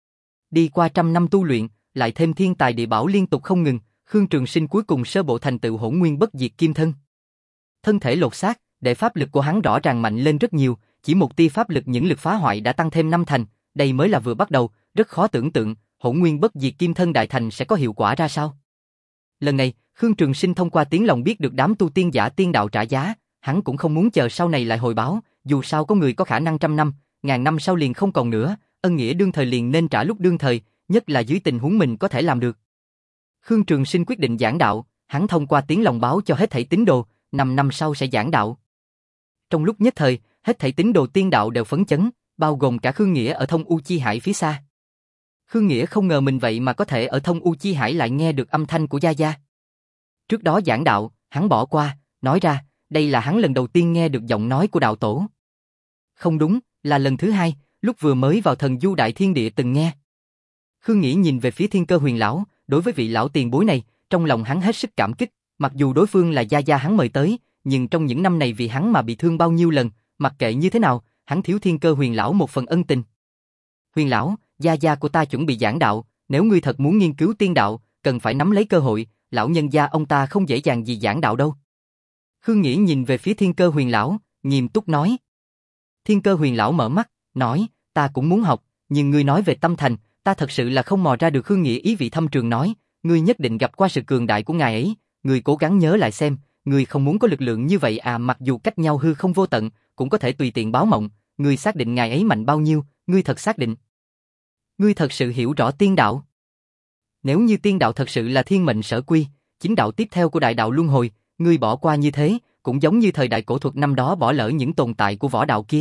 Đi qua trăm năm tu luyện, lại thêm thiên tài địa bảo liên tục không ngừng, Khương Trường Sinh cuối cùng sơ bộ thành tựu Hỗn Nguyên Bất Diệt Kim Thân. Thân thể lột xác, để pháp lực của hắn rõ ràng mạnh lên rất nhiều, chỉ một tia pháp lực những lực phá hoại đã tăng thêm năm thành, đây mới là vừa bắt đầu, rất khó tưởng tượng, Hỗn Nguyên Bất Diệt Kim Thân đại thành sẽ có hiệu quả ra sao. Lần này, Khương Trường Sinh thông qua tiếng lòng biết được đám tu tiên giả tiên đạo trả giá, hắn cũng không muốn chờ sau này lại hồi báo, dù sao có người có khả năng trăm năm, ngàn năm sau liền không còn nữa, ân nghĩa đương thời liền nên trả lúc đương thời, nhất là dưới tình huống mình có thể làm được. Khương Trường Sinh quyết định giảng đạo, hắn thông qua tiếng lòng báo cho hết thảy tín đồ, năm năm sau sẽ giảng đạo. Trong lúc nhất thời, hết thảy tín đồ tiên đạo đều phấn chấn, bao gồm cả Khương Nghĩa ở Thông U Chi Hải phía xa. Khương Nghĩa không ngờ mình vậy mà có thể ở Thông U Chi Hải lại nghe được âm thanh của Gia Gia. Trước đó giảng đạo, hắn bỏ qua, nói ra, đây là hắn lần đầu tiên nghe được giọng nói của đạo tổ. Không đúng, là lần thứ hai, lúc vừa mới vào thần du đại thiên địa từng nghe. Khương Nghĩa nhìn về phía Thiên Cơ Huyền lão, đối với vị lão tiền bối này, trong lòng hắn hết sức cảm kích, mặc dù đối phương là Gia Gia hắn mời tới, nhưng trong những năm này vì hắn mà bị thương bao nhiêu lần, mặc kệ như thế nào, hắn thiếu Thiên Cơ Huyền lão một phần ân tình. Huyền lão, Gia Gia của ta chuẩn bị giảng đạo, nếu ngươi thật muốn nghiên cứu tiên đạo, cần phải nắm lấy cơ hội, lão nhân gia ông ta không dễ dàng gì giảng đạo đâu. Khương Nghĩa nhìn về phía Thiên Cơ Huyền lão, nghiêm túc nói. Thiên Cơ Huyền lão mở mắt, nói, ta cũng muốn học, nhưng ngươi nói về tâm thành, ta thật sự là không mò ra được. Khương Nghĩa ý vị thâm trường nói, ngươi nhất định gặp qua sự cường đại của ngài ấy, ngươi cố gắng nhớ lại xem, ngươi không muốn có lực lượng như vậy à? Mặc dù cách nhau hư không vô tận, cũng có thể tùy tiện báo mộng, ngươi xác định ngài ấy mạnh bao nhiêu, ngươi thật xác định. Ngươi thật sự hiểu rõ tiên đạo. Nếu như tiên đạo thật sự là thiên mệnh sở quy, chính đạo tiếp theo của đại đạo luân hồi, ngươi bỏ qua như thế, cũng giống như thời đại cổ thuật năm đó bỏ lỡ những tồn tại của võ đạo kia.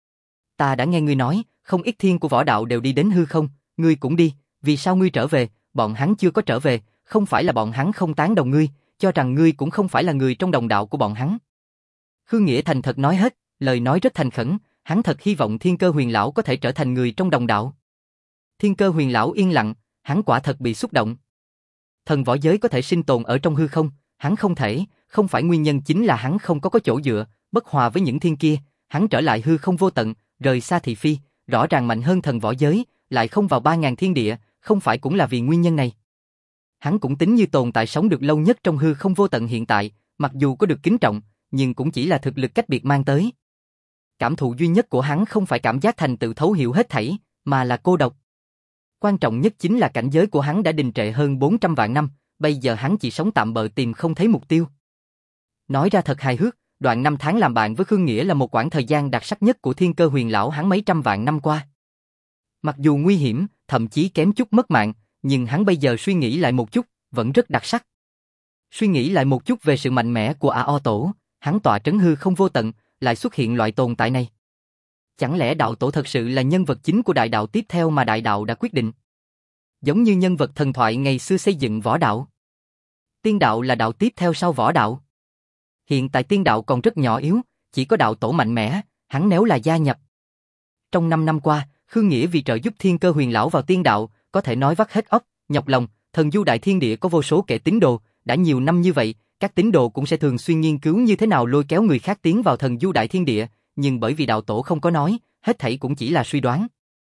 Ta đã nghe ngươi nói, không ít thiên của võ đạo đều đi đến hư không, ngươi cũng đi, vì sao ngươi trở về? Bọn hắn chưa có trở về, không phải là bọn hắn không tán đồng ngươi, cho rằng ngươi cũng không phải là người trong đồng đạo của bọn hắn. Khương Nghĩa thành thật nói hết, lời nói rất thành khẩn, hắn thật hy vọng Thiên Cơ Huyền lão có thể trở thành người trong đồng đạo. Thiên Cơ Huyền lão yên lặng, hắn quả thật bị xúc động. Thần võ giới có thể sinh tồn ở trong hư không, hắn không thể, không phải nguyên nhân chính là hắn không có có chỗ dựa, bất hòa với những thiên kia, hắn trở lại hư không vô tận, rời xa thị phi, rõ ràng mạnh hơn thần võ giới, lại không vào ba ngàn thiên địa, không phải cũng là vì nguyên nhân này. Hắn cũng tính như tồn tại sống được lâu nhất trong hư không vô tận hiện tại, mặc dù có được kính trọng, nhưng cũng chỉ là thực lực cách biệt mang tới. Cảm thụ duy nhất của hắn không phải cảm giác thành tựu thấu hiểu hết thảy, mà là cô độc. Quan trọng nhất chính là cảnh giới của hắn đã đình trệ hơn bốn trăm vạn năm, bây giờ hắn chỉ sống tạm bợ tìm không thấy mục tiêu. Nói ra thật hài hước, đoạn năm tháng làm bạn với Khương Nghĩa là một quãng thời gian đặc sắc nhất của Thiên Cơ Huyền lão hắn mấy trăm vạn năm qua. Mặc dù nguy hiểm, thậm chí kém chút mất mạng, nhưng hắn bây giờ suy nghĩ lại một chút, vẫn rất đặc sắc. Suy nghĩ lại một chút về sự mạnh mẽ của A O Tổ, hắn tọa trấn hư không vô tận, lại xuất hiện loại tồn tại này. Chẳng lẽ đạo tổ thật sự là nhân vật chính của đại đạo tiếp theo mà đại đạo đã quyết định? Giống như nhân vật thần thoại ngày xưa xây dựng võ đạo. Tiên đạo là đạo tiếp theo sau võ đạo. Hiện tại tiên đạo còn rất nhỏ yếu, chỉ có đạo tổ mạnh mẽ, hắn nếu là gia nhập. Trong năm năm qua, Khương Nghĩa vì trợ giúp Thiên Cơ Huyền lão vào tiên đạo, có thể nói vắt hết óc, nhọc lòng, thần du đại thiên địa có vô số kẻ tín đồ, đã nhiều năm như vậy, các tín đồ cũng sẽ thường xuyên nghiên cứu như thế nào lôi kéo người khác tiến vào thần du đại thiên địa, nhưng bởi vì đạo tổ không có nói, hết thảy cũng chỉ là suy đoán.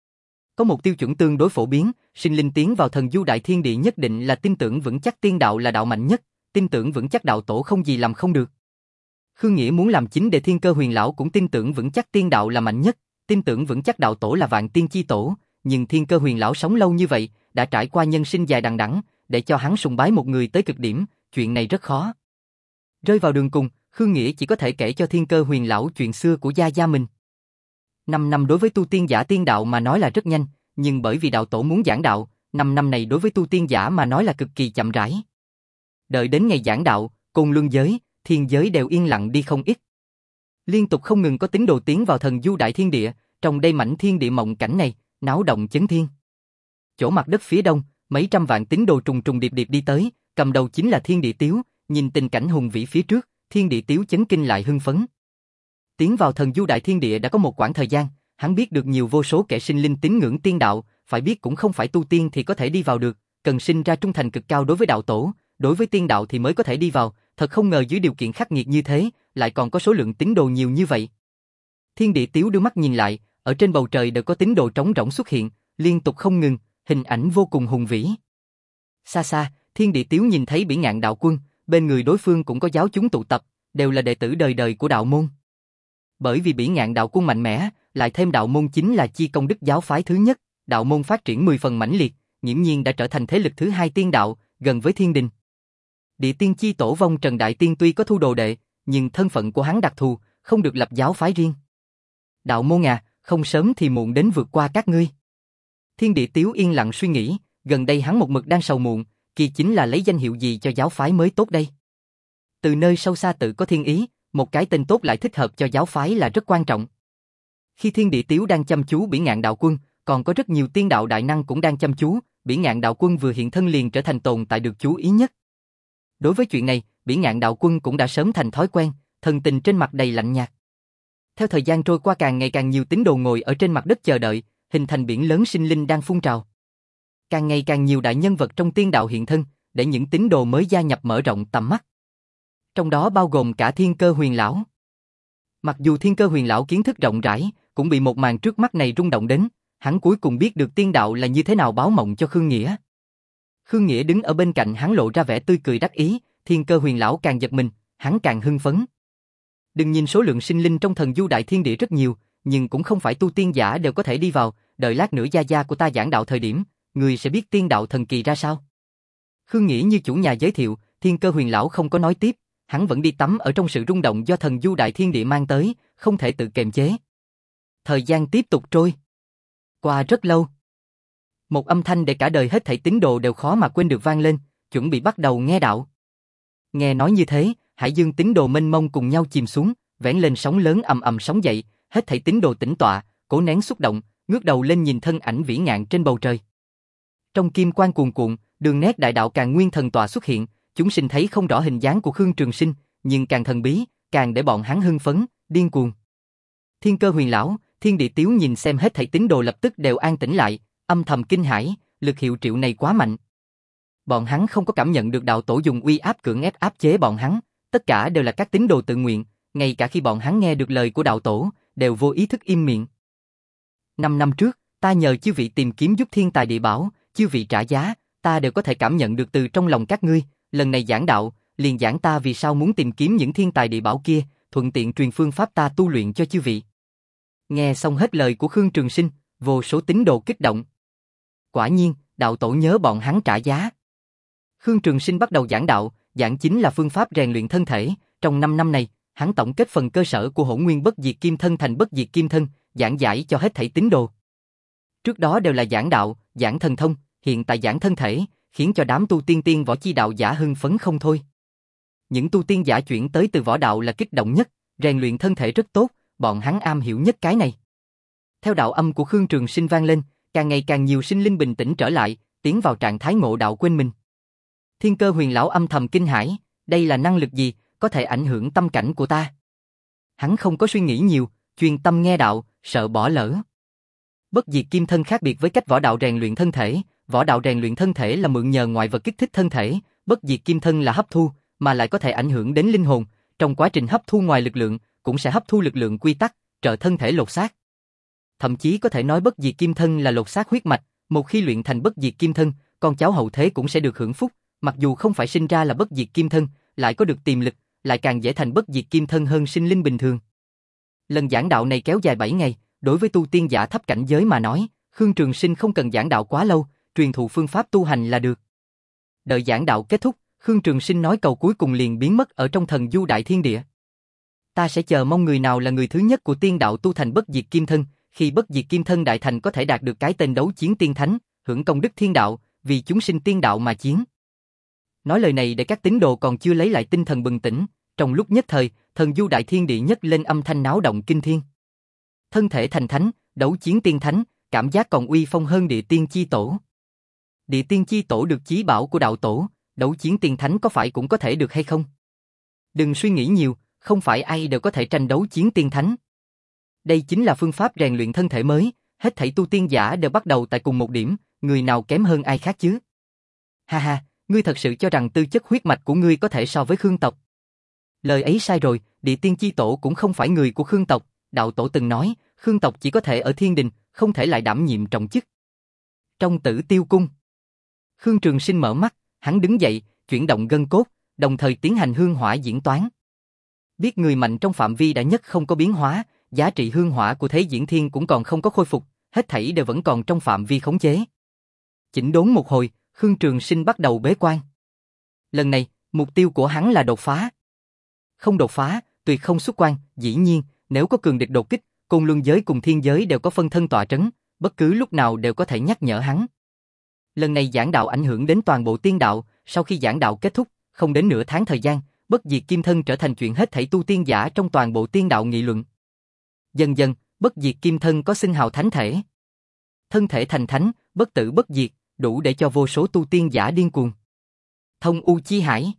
Có một tiêu chuẩn tương đối phổ biến, sinh linh tiến vào thần du đại thiên địa nhất định là tin tưởng vững chắc tiên đạo là đạo mạnh nhất, tin tưởng vững chắc đạo tổ không gì làm không được. Khương Nghĩa muốn làm chính để Thiên Cơ Huyền lão cũng tin tưởng vững chắc tiên đạo là mạnh nhất, tin tưởng vững chắc đạo tổ là vạn tiên chi tổ, nhưng Thiên Cơ Huyền lão sống lâu như vậy, đã trải qua nhân sinh dài đằng đẵng, để cho hắn sùng bái một người tới cực điểm, chuyện này rất khó. Rơi vào đường cùng, Khương Nghĩa chỉ có thể kể cho Thiên Cơ Huyền lão chuyện xưa của gia gia mình. Năm năm đối với tu tiên giả tiên đạo mà nói là rất nhanh, nhưng bởi vì đạo tổ muốn giảng đạo, năm năm này đối với tu tiên giả mà nói là cực kỳ chậm rãi. Đợi đến ngày giảng đạo, côn luân giới, thiên giới đều yên lặng đi không ít. Liên tục không ngừng có tín đồ tiến vào thần du đại thiên địa, trong đây mảnh thiên địa mộng cảnh này, náo động chấn thiên. Chỗ mặt đất phía đông, mấy trăm vạn tín đồ trùng trùng điệp điệp đi tới, cầm đầu chính là Thiên Địa Tiếu, nhìn tình cảnh hùng vĩ phía trước, Thiên Địa Tiếu chấn kinh lại hưng phấn. Tiến vào thần du đại thiên địa đã có một quãng thời gian, hắn biết được nhiều vô số kẻ sinh linh tín ngưỡng tiên đạo, phải biết cũng không phải tu tiên thì có thể đi vào được, cần sinh ra trung thành cực cao đối với đạo tổ, đối với tiên đạo thì mới có thể đi vào, thật không ngờ dưới điều kiện khắc nghiệt như thế, lại còn có số lượng tín đồ nhiều như vậy. Thiên Địa Tiếu đưa mắt nhìn lại, ở trên bầu trời đều có tín đồ trống rỗng xuất hiện, liên tục không ngừng, hình ảnh vô cùng hùng vĩ. Xa xa, Thiên Địa Tiếu nhìn thấy Bỉ Ngạn đạo quân, bên người đối phương cũng có giáo chúng tụ tập, đều là đệ tử đời đời của đạo môn. Bởi vì Bỉ Ngạn đạo quân mạnh mẽ, lại thêm đạo môn chính là chi công đức giáo phái thứ nhất, đạo môn phát triển mười phần mãnh liệt, nghiễm nhiên đã trở thành thế lực thứ hai tiên đạo, gần với thiên đình. Địa tiên chi tổ vong Trần Đại Tiên tuy có thu đồ đệ, nhưng thân phận của hắn đặc thù, không được lập giáo phái riêng. Đạo môn à, không sớm thì muộn đến vượt qua các ngươi. Thiên Địa Tiếu yên lặng suy nghĩ, gần đây hắn một mực đang sầu muộn, kỳ chính là lấy danh hiệu gì cho giáo phái mới tốt đây. Từ nơi sâu xa tự có thiên ý, một cái tên tốt lại thích hợp cho giáo phái là rất quan trọng. Khi Thiên Địa Tiếu đang chăm chú Bỉ Ngạn đạo quân, còn có rất nhiều tiên đạo đại năng cũng đang chăm chú, Bỉ Ngạn đạo quân vừa hiện thân liền trở thành tồn tại được chú ý nhất. Đối với chuyện này, Bỉ Ngạn đạo quân cũng đã sớm thành thói quen, thần tình trên mặt đầy lạnh nhạt. Theo thời gian trôi qua càng ngày càng nhiều tín đồ ngồi ở trên mặt đất chờ đợi, hình thành biển lớn sinh linh đang phun trào. Càng ngày càng nhiều đại nhân vật trong tiên đạo hiện thân, để những tín đồ mới gia nhập mở rộng tầm mắt. Trong đó bao gồm cả Thiên Cơ Huyền lão. Mặc dù Thiên Cơ Huyền lão kiến thức rộng rãi, cũng bị một màn trước mắt này rung động đến, hắn cuối cùng biết được tiên đạo là như thế nào báo mộng cho Khương Nghĩa. Khương Nghĩa đứng ở bên cạnh hắn lộ ra vẻ tươi cười đắc ý, Thiên Cơ Huyền lão càng giật mình, hắn càng hưng phấn. Đừng nhìn số lượng sinh linh trong thần du đại thiên địa rất nhiều, nhưng cũng không phải tu tiên giả đều có thể đi vào, đợi lát nữa gia gia của ta giảng đạo thời điểm, người sẽ biết tiên đạo thần kỳ ra sao. Khương Nghĩa như chủ nhà giới thiệu, Thiên Cơ Huyền lão không có nói tiếp, hắn vẫn đi tắm ở trong sự rung động do thần du đại thiên địa mang tới, không thể tự kiềm chế. Thời gian tiếp tục trôi. Qua rất lâu. Một âm thanh để cả đời hết thảy tín đồ đều khó mà quên được vang lên, chuẩn bị bắt đầu nghe đạo. Nghe nói như thế, hải dương tín đồ mênh mông cùng nhau chìm xuống, vén lên sóng lớn ầm ầm sóng dậy, hết thảy tín đồ tĩnh tọa, cố nén xúc động, ngước đầu lên nhìn thân ảnh vĩ ngạn trên bầu trời. Trong kim quang cuồn cuộn, đường nét đại đạo càng nguyên thần tọa xuất hiện, chúng sinh thấy không rõ hình dáng của Khương Trường Sinh, nhưng càng thần bí, càng để bọn hắn hưng phấn, điên cuồng. Thiên Cơ Huyền lão, Thiên Địa Tiếu nhìn xem hết thảy tín đồ lập tức đều an tĩnh lại, âm thầm kinh hãi, lực hiệu triệu này quá mạnh. Bọn hắn không có cảm nhận được đạo tổ dùng uy áp cưỡng ép áp chế bọn hắn, tất cả đều là các tín đồ tự nguyện, ngay cả khi bọn hắn nghe được lời của đạo tổ, đều vô ý thức im miệng. Năm năm trước, ta nhờ chư vị tìm kiếm giúp thiên tài địa bảo, chư vị trả giá, ta đều có thể cảm nhận được từ trong lòng các ngươi, lần này giảng đạo, liền giảng ta vì sao muốn tìm kiếm những thiên tài địa bảo kia, thuận tiện truyền phương pháp ta tu luyện cho chư vị. Nghe xong hết lời của Khương Trường Sinh, vô số tín đồ kích động. Quả nhiên, đạo tổ nhớ bọn hắn trả giá. Khương Trường Sinh bắt đầu giảng đạo, giảng chính là phương pháp rèn luyện thân thể, trong năm năm này, hắn tổng kết phần cơ sở của Hỗn Nguyên Bất Diệt Kim Thân thành Bất Diệt Kim Thân, giảng giải cho hết thảy tín đồ. Trước đó đều là giảng đạo, giảng thần thông, hiện tại giảng thân thể, khiến cho đám tu tiên tiên võ chi đạo giả hưng phấn không thôi. Những tu tiên giả chuyển tới từ võ đạo là kích động nhất, rèn luyện thân thể rất tốt, bọn hắn am hiểu nhất cái này. Theo đạo âm của Khương Trường Sinh vang lên, càng ngày càng nhiều sinh linh bình tĩnh trở lại, tiến vào trạng thái ngộ đạo quên mình. Thiên Cơ Huyền lão âm thầm kinh hãi, đây là năng lực gì, có thể ảnh hưởng tâm cảnh của ta. Hắn không có suy nghĩ nhiều, chuyên tâm nghe đạo, sợ bỏ lỡ. Bất Diệt Kim Thân khác biệt với cách võ đạo rèn luyện thân thể, võ đạo rèn luyện thân thể là mượn nhờ ngoại vật kích thích thân thể, Bất Diệt Kim Thân là hấp thu, mà lại có thể ảnh hưởng đến linh hồn, trong quá trình hấp thu ngoài lực lượng, cũng sẽ hấp thu lực lượng quy tắc, trợ thân thể lột xác. Thậm chí có thể nói Bất Diệt Kim Thân là lột xác huyết mạch, một khi luyện thành Bất Diệt Kim Thân, con cháu hậu thế cũng sẽ được hưởng phúc, mặc dù không phải sinh ra là Bất Diệt Kim Thân, lại có được tiềm lực, lại càng dễ thành Bất Diệt Kim Thân hơn sinh linh bình thường. Lần giảng đạo này kéo dài bảy ngày, đối với tu tiên giả thấp cảnh giới mà nói, Khương Trường Sinh không cần giảng đạo quá lâu, truyền thụ phương pháp tu hành là được. Đợi giảng đạo kết thúc, Khương Trường Sinh nói câu cuối cùng liền biến mất ở trong thần du đại thiên địa. Ta sẽ chờ mong người nào là người thứ nhất của tiên đạo tu thành Bất Diệt Kim Thân, khi bất diệt kim thân đại thành có thể đạt được cái tên đấu chiến tiên thánh, hưởng công đức thiên đạo, vì chúng sinh tiên đạo mà chiến. Nói lời này để các tín đồ còn chưa lấy lại tinh thần bừng tỉnh, trong lúc nhất thời, thần du đại thiên địa nhất lên âm thanh náo động kinh thiên. Thân thể thành thánh, đấu chiến tiên thánh, cảm giác còn uy phong hơn địa tiên chi tổ. Địa tiên chi tổ được chí bảo của đạo tổ, đấu chiến tiên thánh có phải cũng có thể được hay không? Đừng suy nghĩ nhiều, không phải ai đều có thể tranh đấu chiến tiên thánh. Đây chính là phương pháp rèn luyện thân thể mới, hết thảy tu tiên giả đều bắt đầu tại cùng một điểm, người nào kém hơn ai khác chứ? Ha ha, ngươi thật sự cho rằng tư chất huyết mạch của ngươi có thể so với Khương tộc? Lời ấy sai rồi, địa tiên chi tổ cũng không phải người của Khương tộc, đạo tổ từng nói, Khương tộc chỉ có thể ở thiên đình, không thể lại đảm nhiệm trọng chức. Trong Tử Tiêu cung, Khương Trường Sinh mở mắt, hắn đứng dậy, chuyển động gân cốt, đồng thời tiến hành hương hỏa diễn toán. Biết người mạnh trong phạm vi đã nhất không có biến hóa, giá trị hương hỏa của Thế Diễn Thiên cũng còn không có khôi phục, hết thảy đều vẫn còn trong phạm vi khống chế. Chỉnh đốn một hồi, Khương Trường Sinh bắt đầu bế quan. Lần này, mục tiêu của hắn là đột phá. Không đột phá, tuyệt không xuất quan, dĩ nhiên, nếu có cường địch đột kích, Côn Luân giới cùng Thiên giới đều có phân thân tọa trấn, bất cứ lúc nào đều có thể nhắc nhở hắn. Lần này giảng đạo ảnh hưởng đến toàn bộ tiên đạo, sau khi giảng đạo kết thúc, không đến nửa tháng thời gian, bất diệt kim thân trở thành chuyện hết thảy tu tiên giả trong toàn bộ tiên đạo nghị luận. Dần dần, bất diệt kim thân có xưng hào thánh thể. Thân thể thành thánh, bất tử bất diệt, đủ để cho vô số tu tiên giả điên cuồng. Thông U Chi Hải.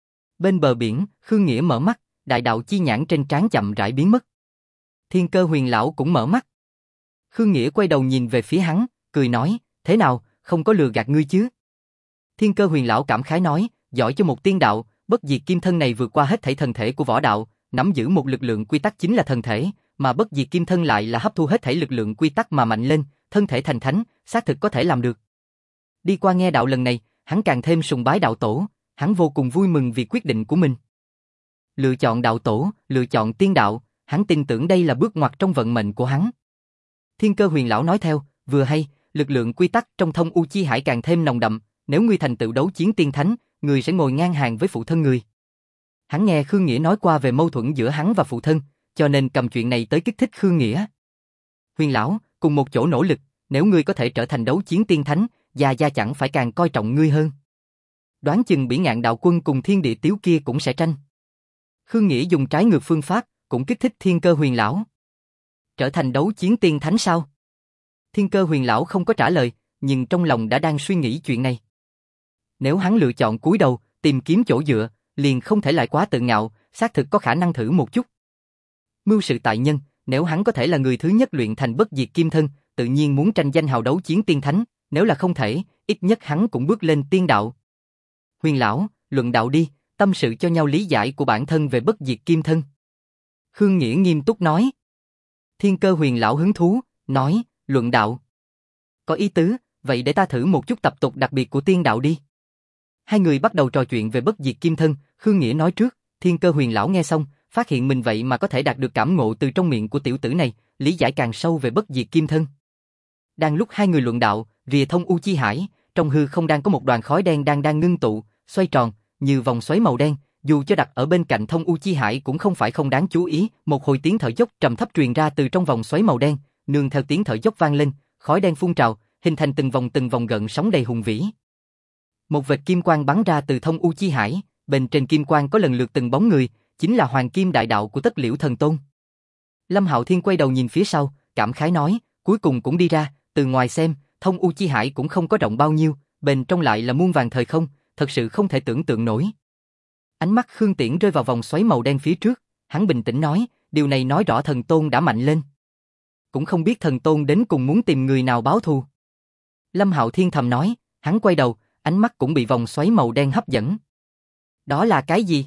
Bên bờ biển, Khương Nghĩa mở mắt, đại đạo chi nhãn trên trán chậm rãi biến mất. Thiên Cơ Huyền lão cũng mở mắt. Khương Nghĩa quay đầu nhìn về phía hắn, cười nói, thế nào, không có lừa gạt ngươi chứ? Thiên Cơ Huyền lão cảm khái nói, giỏi cho một tiên đạo, bất diệt kim thân này vượt qua hết thảy thần thể của võ đạo, nắm giữ một lực lượng quy tắc chính là thần thể, mà bất diệt kim thân lại là hấp thu hết thảy lực lượng quy tắc mà mạnh lên, thân thể thành thánh, xác thực có thể làm được. Đi qua nghe đạo lần này, hắn càng thêm sùng bái đạo tổ, hắn vô cùng vui mừng vì quyết định của mình. Lựa chọn đạo tổ, lựa chọn tiên đạo, hắn tin tưởng đây là bước ngoặt trong vận mệnh của hắn. Thiên Cơ Huyền lão nói theo, vừa hay, lực lượng quy tắc trong Thông U Chi Hải càng thêm nồng đậm, nếu ngươi thành tựu đấu chiến tiên thánh, ngươi sẽ ngồi ngang hàng với phụ thân ngươi. Hắn nghe Khương Nghĩa nói qua về mâu thuẫn giữa hắn và phụ thân, cho nên cầm chuyện này tới kích thích Khương Nghĩa. Huyền lão, cùng một chỗ nỗ lực, nếu ngươi có thể trở thành đấu chiến tiên thánh, Gia Gia chẳng phải càng coi trọng ngươi hơn. Đoán chừng Bỉ Ngạn đạo quân cùng Thiên Địa Tiếu kia cũng sẽ tranh. Khương Nghĩa dùng trái ngược phương pháp, cũng kích thích Thiên Cơ Huyền lão. Trở thành đấu chiến tiên thánh sao? Thiên Cơ Huyền lão không có trả lời, nhưng trong lòng đã đang suy nghĩ chuyện này. Nếu hắn lựa chọn cúi đầu, tìm kiếm chỗ dựa, liền không thể lại quá tự ngạo, xác thực có khả năng thử một chút. Mưu sự tại nhân, nếu hắn có thể là người thứ nhất luyện thành bất diệt kim thân, tự nhiên muốn tranh danh hào đấu chiến tiên thánh, nếu là không thể, ít nhất hắn cũng bước lên tiên đạo. Huyền lão, luận đạo đi, tâm sự cho nhau lý giải của bản thân về bất diệt kim thân. Khương Nghĩa nghiêm túc nói. Thiên Cơ Huyền lão hứng thú, nói, luận đạo. Có ý tứ, vậy để ta thử một chút tập tục đặc biệt của tiên đạo đi. Hai người bắt đầu trò chuyện về bất diệt kim thân, Khương Nghĩa nói trước, Thiên Cơ Huyền lão nghe xong, phát hiện mình vậy mà có thể đạt được cảm ngộ từ trong miệng của tiểu tử này, lý giải càng sâu về bất diệt kim thân. Đang lúc hai người luận đạo, rìa Thông U Chi Hải, trong hư không đang có một đoàn khói đen đang đang ngưng tụ, xoay tròn, như vòng xoáy màu đen, dù cho đặt ở bên cạnh Thông U Chi Hải cũng không phải không đáng chú ý, một hồi tiếng thở dốc trầm thấp truyền ra từ trong vòng xoáy màu đen, nương theo tiếng thở dốc vang lên, khói đen phun trào, hình thành từng vòng từng vòng gợn sóng đầy hùng vĩ. Một vệt kim quang bắn ra từ Thông U Chi Hải, bên trên kim quang có lần lượt từng bóng người, chính là Hoàng Kim Đại Đạo của Tất Liễu Thần Tôn. Lâm Hạo Thiên quay đầu nhìn phía sau, cảm khái nói, cuối cùng cũng đi ra, từ ngoài xem, Thông U Chi Hải cũng không có rộng bao nhiêu, bên trong lại là muôn vàng thời không, thật sự không thể tưởng tượng nổi. Ánh mắt Khương Tiễn rơi vào vòng xoáy màu đen phía trước, hắn bình tĩnh nói, điều này nói rõ Thần Tôn đã mạnh lên. Cũng không biết Thần Tôn đến cùng muốn tìm người nào báo thù. Lâm Hạo Thiên thầm nói, hắn quay đầu, ánh mắt cũng bị vòng xoáy màu đen hấp dẫn. Đó là cái gì?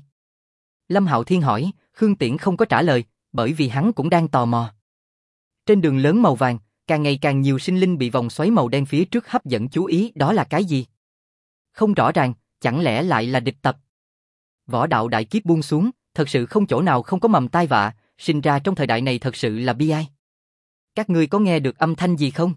Lâm Hạo Thiên hỏi, Khương Tiễn không có trả lời, bởi vì hắn cũng đang tò mò. Trên đường lớn màu vàng, càng ngày càng nhiều sinh linh bị vòng xoáy màu đen phía trước hấp dẫn chú ý, đó là cái gì? Không rõ ràng, chẳng lẽ lại là địch tập? Võ đạo đại kiếp buông xuống, thật sự không chỗ nào không có mầm tai vạ, sinh ra trong thời đại này thật sự là bi ai. Các ngươi có nghe được âm thanh gì không?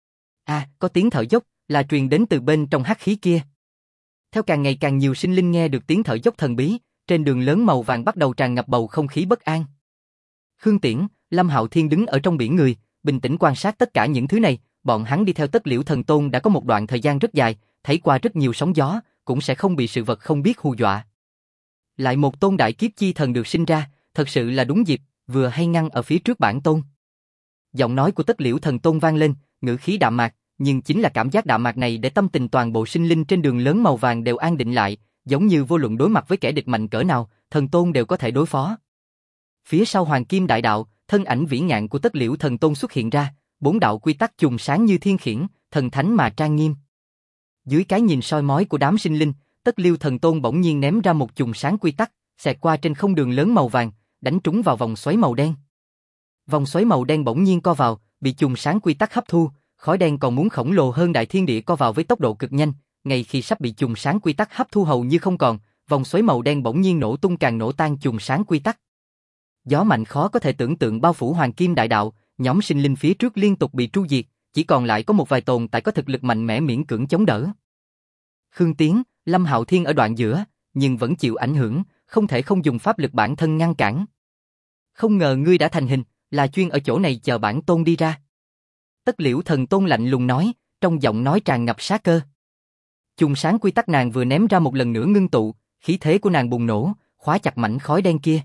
À, có tiếng thở dốc, là truyền đến từ bên trong hắc khí kia. Theo càng ngày càng nhiều sinh linh nghe được tiếng thở dốc thần bí, trên đường lớn màu vàng bắt đầu tràn ngập bầu không khí bất an. Khương Tiễn, Lâm Hạo Thiên đứng ở trong biển người, bình tĩnh quan sát tất cả những thứ này, bọn hắn đi theo Tất Liễu Thần Tôn đã có một đoạn thời gian rất dài, thấy qua rất nhiều sóng gió, cũng sẽ không bị sự vật không biết hù dọa. Lại một tôn đại kiếp chi thần được sinh ra, thật sự là đúng dịp, vừa hay ngăn ở phía trước bản tôn. Giọng nói của Tất Liễu Thần Tôn vang lên, ngữ khí đạm mạc, nhưng chính là cảm giác đạm mạc này để tâm tình toàn bộ sinh linh trên đường lớn màu vàng đều an định lại, giống như vô luận đối mặt với kẻ địch mạnh cỡ nào, Thần Tôn đều có thể đối phó. Phía sau Hoàng Kim Đại Đạo, thân ảnh vĩ ngạn của Tất Liễu Thần Tôn xuất hiện ra, bốn đạo quy tắc chùm sáng như thiên khiển, thần thánh mà trang nghiêm. Dưới cái nhìn soi mói của đám sinh linh, Tất Liễu Thần Tôn bỗng nhiên ném ra một chùm sáng quy tắc, xẹt qua trên không đường lớn màu vàng, đánh trúng vào vòng xoáy màu đen. Vòng xoáy màu đen bỗng nhiên co vào, bị chùm sáng quy tắc hấp thu, khói đen còn muốn khổng lồ hơn đại thiên địa co vào với tốc độ cực nhanh, ngay khi sắp bị chùm sáng quy tắc hấp thu hầu như không còn, vòng xoáy màu đen bỗng nhiên nổ tung càng nổ tan chùm sáng quy tắc. Gió mạnh khó có thể tưởng tượng bao phủ Hoàng Kim Đại Đạo, nhóm sinh linh phía trước liên tục bị tru diệt, chỉ còn lại có một vài tồn tại có thực lực mạnh mẽ miễn cưỡng chống đỡ. Khương Tiến, Lâm Hạo Thiên ở đoạn giữa, nhưng vẫn chịu ảnh hưởng, không thể không dùng pháp lực bản thân ngăn cản. Không ngờ ngươi đã thành hình, là chuyên ở chỗ này chờ bản tôn đi ra. Tất Liễu Thần Tôn lạnh lùng nói, trong giọng nói tràn ngập sát cơ. Chùm sáng quy tắc nàng vừa ném ra một lần nữa ngưng tụ, khí thế của nàng bùng nổ, khóa chặt mảnh khói đen kia.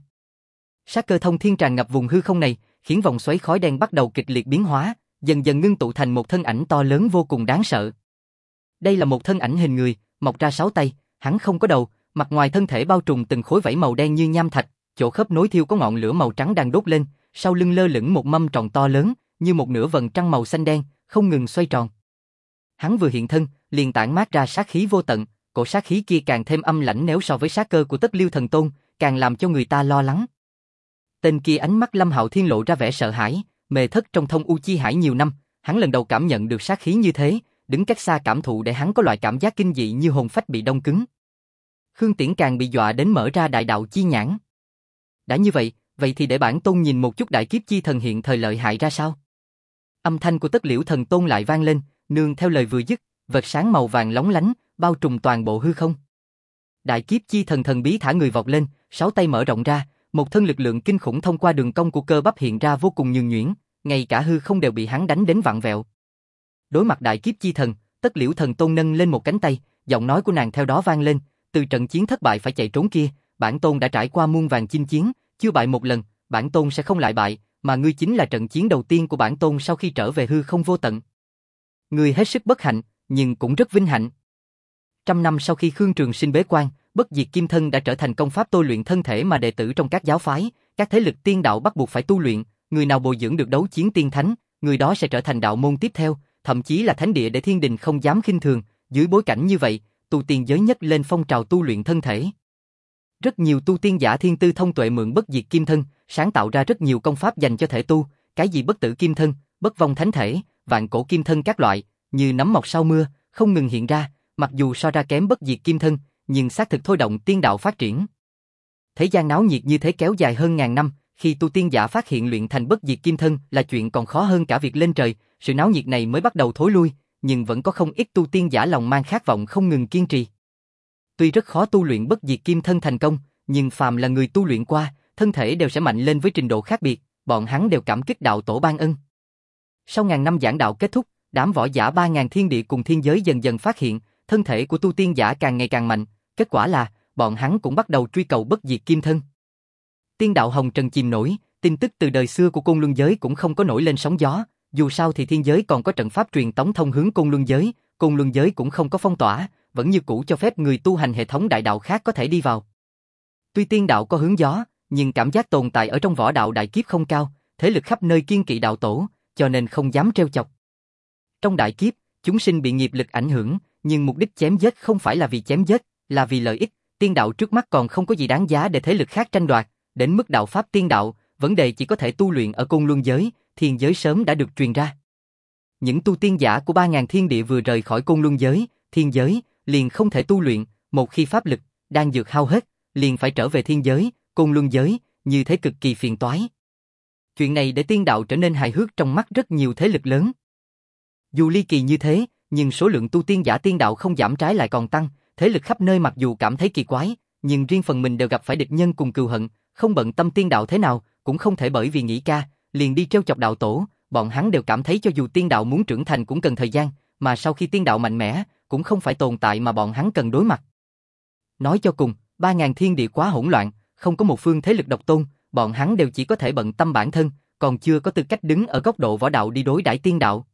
Sát cơ thông thiên tràn ngập vùng hư không này, khiến vòng xoáy khói đen bắt đầu kịch liệt biến hóa, dần dần ngưng tụ thành một thân ảnh to lớn vô cùng đáng sợ. Đây là một thân ảnh hình người, mọc ra sáu tay, hắn không có đầu, mặt ngoài thân thể bao trùm từng khối vảy màu đen như nham thạch, chỗ khớp nối thiêu có ngọn lửa màu trắng đang đốt lên, sau lưng lơ lửng một mâm tròn to lớn, như một nửa vầng trăng màu xanh đen, không ngừng xoay tròn. Hắn vừa hiện thân, liền tản mát ra sát khí vô tận, cổ sát khí kia càng thêm âm lãnh nếu so với sát cơ của Tất Liễu Thần Tôn, càng làm cho người ta lo lắng. Tên kia ánh mắt Lâm Hạo Thiên lộ ra vẻ sợ hãi, mê thất trong thông u chi hải nhiều năm, hắn lần đầu cảm nhận được sát khí như thế, đứng cách xa cảm thụ để hắn có loại cảm giác kinh dị như hồn phách bị đông cứng. Khương Tiễn càng bị dọa đến mở ra đại đạo chi nhãn. Đã như vậy, vậy thì để bản tôn nhìn một chút đại kiếp chi thần hiện thời lợi hại ra sao. Âm thanh của Tất Liễu Thần Tôn lại vang lên, nương theo lời vừa dứt, vật sáng màu vàng lóng lánh, bao trùm toàn bộ hư không. Đại kiếp chi thần thần bí thả người vọt lên, sáu tay mở rộng ra, một thân lực lượng kinh khủng thông qua đường cong của cơ bắp hiện ra vô cùng nhường nhuyễn, ngay cả hư không đều bị hắn đánh đến vặn vẹo. Đối mặt đại kiếp chi thần, Tất Liễu Thần Tôn nâng lên một cánh tay, giọng nói của nàng theo đó vang lên, từ trận chiến thất bại phải chạy trốn kia, bản tôn đã trải qua muôn vàn chinh chiến, chưa bại một lần, bản tôn sẽ không lại bại, mà ngươi chính là trận chiến đầu tiên của bản tôn sau khi trở về hư không vô tận. Ngươi hết sức bất hạnh, nhưng cũng rất vinh hạnh. Trăm năm sau khi Khương Trường Sinh bế quan, Bất Diệt Kim Thân đã trở thành công pháp tôi luyện thân thể mà đệ tử trong các giáo phái, các thế lực tiên đạo bắt buộc phải tu luyện, người nào bồi dưỡng được đấu chiến tiên thánh, người đó sẽ trở thành đạo môn tiếp theo, thậm chí là thánh địa để thiên đình không dám khinh thường. Dưới bối cảnh như vậy, tu tiên giới nhất lên phong trào tu luyện thân thể. Rất nhiều tu tiên giả thiên tư thông tuệ mượn Bất Diệt Kim Thân, sáng tạo ra rất nhiều công pháp dành cho thể tu, cái gì bất tử kim thân, bất vong thánh thể, vạn cổ kim thân các loại, như nấm mọc sau mưa, không ngừng hiện ra, mặc dù so ra kém Bất Diệt Kim Thân, nhưng xác thực thôi động tiên đạo phát triển. Thế gian náo nhiệt như thế kéo dài hơn ngàn năm, khi tu tiên giả phát hiện luyện thành Bất Diệt Kim Thân là chuyện còn khó hơn cả việc lên trời, sự náo nhiệt này mới bắt đầu thối lui, nhưng vẫn có không ít tu tiên giả lòng mang khát vọng không ngừng kiên trì. Tuy rất khó tu luyện Bất Diệt Kim Thân thành công, nhưng phàm là người tu luyện qua, thân thể đều sẽ mạnh lên với trình độ khác biệt, bọn hắn đều cảm kích đạo tổ ban ân. Sau ngàn năm giảng đạo kết thúc, đám võ giả ba ngàn thiên địa cùng thiên giới dần dần phát hiện, thân thể của tu tiên giả càng ngày càng mạnh, kết quả là, bọn hắn cũng bắt đầu truy cầu Bất Diệt Kim Thân. Tiên đạo hồng trần chìm nổi, tin tức từ đời xưa của Côn Luân giới cũng không có nổi lên sóng gió, dù sao thì thiên giới còn có trận pháp truyền tống thông hướng Côn Luân giới, Côn Luân giới cũng không có phong tỏa, vẫn như cũ cho phép người tu hành hệ thống đại đạo khác có thể đi vào. Tuy tiên đạo có hướng gió, nhưng cảm giác tồn tại ở trong võ đạo đại kiếp không cao, thế lực khắp nơi kiên kỵ đạo tổ, cho nên không dám trêu chọc. Trong đại kiếp, chúng sinh bị nghiệp lực ảnh hưởng, nhưng mục đích chém giết không phải là vì chém giết, là vì lợi ích, tiên đạo trước mắt còn không có gì đáng giá để thế lực khác tranh đoạt, đến mức đạo pháp tiên đạo, vấn đề chỉ có thể tu luyện ở Côn Luân giới, thiên giới sớm đã được truyền ra. Những tu tiên giả của ba ngàn thiên địa vừa rời khỏi Côn Luân giới, thiên giới, liền không thể tu luyện, một khi pháp lực, đang dược hao hết, liền phải trở về thiên giới, Côn Luân giới, như thế cực kỳ phiền toái. Chuyện này để tiên đạo trở nên hài hước trong mắt rất nhiều thế lực lớn. Dù ly kỳ như thế, nhưng số lượng tu tiên giả tiên đạo không giảm trái lại còn tăng, thế lực khắp nơi mặc dù cảm thấy kỳ quái, nhưng riêng phần mình đều gặp phải địch nhân cùng cừu hận, không bận tâm tiên đạo thế nào, cũng không thể bởi vì nghĩ ca, liền đi trêu chọc đạo tổ, bọn hắn đều cảm thấy cho dù tiên đạo muốn trưởng thành cũng cần thời gian, mà sau khi tiên đạo mạnh mẽ, cũng không phải tồn tại mà bọn hắn cần đối mặt. Nói cho cùng, ba ngàn thiên địa quá hỗn loạn, không có một phương thế lực độc tôn, bọn hắn đều chỉ có thể bận tâm bản thân, còn chưa có tư cách đứng ở góc độ võ đạo đi đối đãi tiên đạo.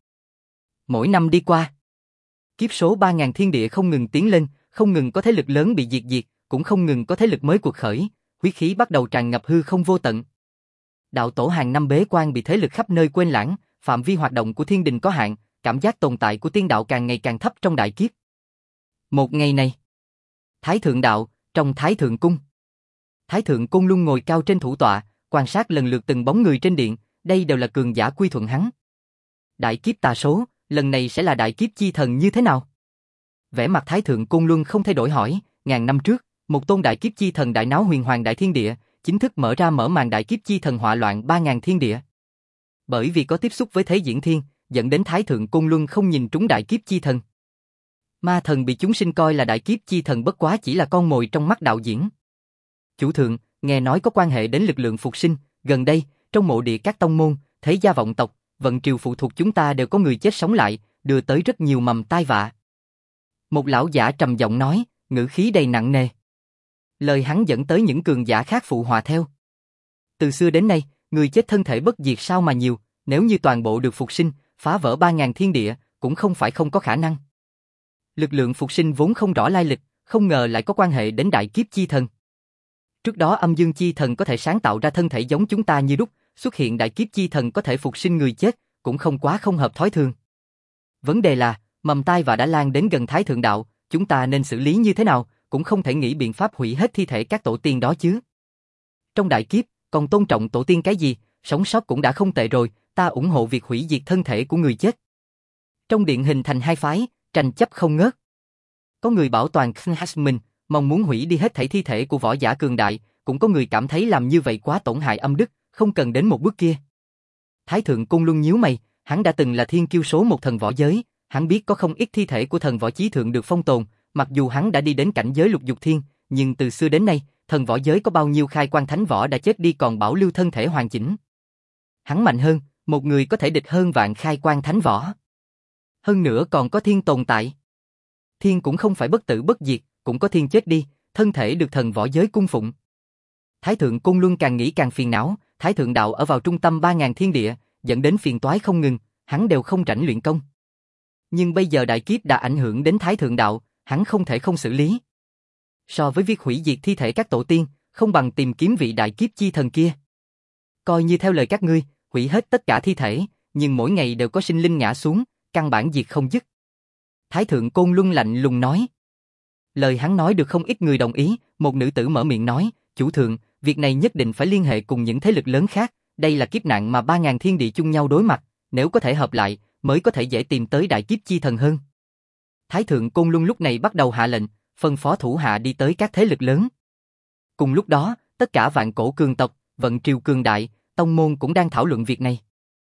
Mỗi năm đi qua, kiếp số ba ngàn thiên địa không ngừng tiến lên, không ngừng có thế lực lớn bị diệt diệt, cũng không ngừng có thế lực mới cuộc khởi, huyết khí bắt đầu tràn ngập hư không vô tận. Đạo tổ hàng năm bế quan bị thế lực khắp nơi quên lãng, phạm vi hoạt động của thiên đình có hạn, cảm giác tồn tại của tiên đạo càng ngày càng thấp trong đại kiếp. Một ngày này, Thái Thượng Đạo, trong Thái Thượng Cung. Thái Thượng Cung luôn ngồi cao trên thủ tọa, quan sát lần lượt từng bóng người trên điện, đây đều là cường giả quy thuận hắn. Đại kiếp tà số, lần này sẽ là đại kiếp chi thần như thế nào? Vẻ mặt Thái Thượng Cung Luân không thay đổi hỏi, ngàn năm trước, một tôn đại kiếp chi thần đại náo huyền hoàng đại thiên địa, chính thức mở ra mở màn đại kiếp chi thần họa loạn ba ngàn thiên địa. Bởi vì có tiếp xúc với thế diễn thiên, dẫn đến Thái Thượng Cung Luân không nhìn trúng đại kiếp chi thần. Ma thần bị chúng sinh coi là đại kiếp chi thần bất quá chỉ là con mồi trong mắt đạo diễn. Chủ thượng, nghe nói có quan hệ đến lực lượng phục sinh, gần đây, trong mộ địa các tông môn, thế gia vọng tộc, vận triều phụ thuộc chúng ta đều có người chết sống lại, đưa tới rất nhiều mầm tai vạ. Một lão giả trầm giọng nói, ngữ khí đầy nặng nề. Lời hắn dẫn tới những cường giả khác phụ họa theo. Từ xưa đến nay, người chết thân thể bất diệt sao mà nhiều, nếu như toàn bộ được phục sinh, phá vỡ ba ngàn thiên địa, cũng không phải không có khả năng. Lực lượng phục sinh vốn không rõ lai lịch, không ngờ lại có quan hệ đến đại kiếp chi thần. Trước đó âm dương chi thần có thể sáng tạo ra thân thể giống chúng ta như đúc, xuất hiện đại kiếp chi thần có thể phục sinh người chết, cũng không quá không hợp thói thường. Vấn đề là, mầm tai vạ đã lan đến gần Thái Thượng Đạo, chúng ta nên xử lý như thế nào, cũng không thể nghĩ biện pháp hủy hết thi thể các tổ tiên đó chứ. Trong đại kiếp, còn tôn trọng tổ tiên cái gì, sống sót cũng đã không tệ rồi, ta ủng hộ việc hủy diệt thân thể của người chết. Trong điện hình thành hai phái, tranh chấp không ngớt. Có người bảo toàn Khashmin, mong muốn hủy đi hết thảy thi thể của võ giả cường đại, cũng có người cảm thấy làm như vậy quá tổn hại âm đức, không cần đến một bước kia. Thái Thượng Cung Luân nhíu mày, hắn đã từng là thiên kiêu số một thần võ giới, hắn biết có không ít thi thể của thần võ chí thượng được phong tồn, mặc dù hắn đã đi đến cảnh giới lục dục thiên, nhưng từ xưa đến nay, thần võ giới có bao nhiêu khai quan thánh võ đã chết đi còn bảo lưu thân thể hoàn chỉnh. Hắn mạnh hơn, một người có thể địch hơn vạn khai quan thánh võ. Hơn nữa còn có thiên tồn tại. Thiên cũng không phải bất tử bất diệt, cũng có thiên chết đi, thân thể được thần võ giới cung phụng. Thái Thượng Cung Luân càng nghĩ càng phiền não, Thái Thượng Đạo ở vào trung tâm ba ngàn thiên địa, dẫn đến phiền toái không ngừng, hắn đều không rảnh luyện công. Nhưng bây giờ đại kiếp đã ảnh hưởng đến Thái Thượng Đạo, hắn không thể không xử lý. So với việc hủy diệt thi thể các tổ tiên, không bằng tìm kiếm vị đại kiếp chi thần kia. Coi như theo lời các ngươi, hủy hết tất cả thi thể, nhưng mỗi ngày đều có sinh linh ngã xuống, căn bản diệt không dứt. Thái Thượng Côn Luân lạnh lùng nói. Lời hắn nói được không ít người đồng ý, một nữ tử mở miệng nói, chủ thượng, việc này nhất định phải liên hệ cùng những thế lực lớn khác, đây là kiếp nạn mà ba ngàn thiên địa chung nhau đối mặt, nếu có thể hợp lại, mới có thể dễ tìm tới đại kiếp chi thần hơn. Thái Thượng Côn Luân lúc này bắt đầu hạ lệnh, phân phó thủ hạ đi tới các thế lực lớn. Cùng lúc đó, tất cả vạn cổ cường tộc, vận triều cường đại, tông môn cũng đang thảo luận việc này.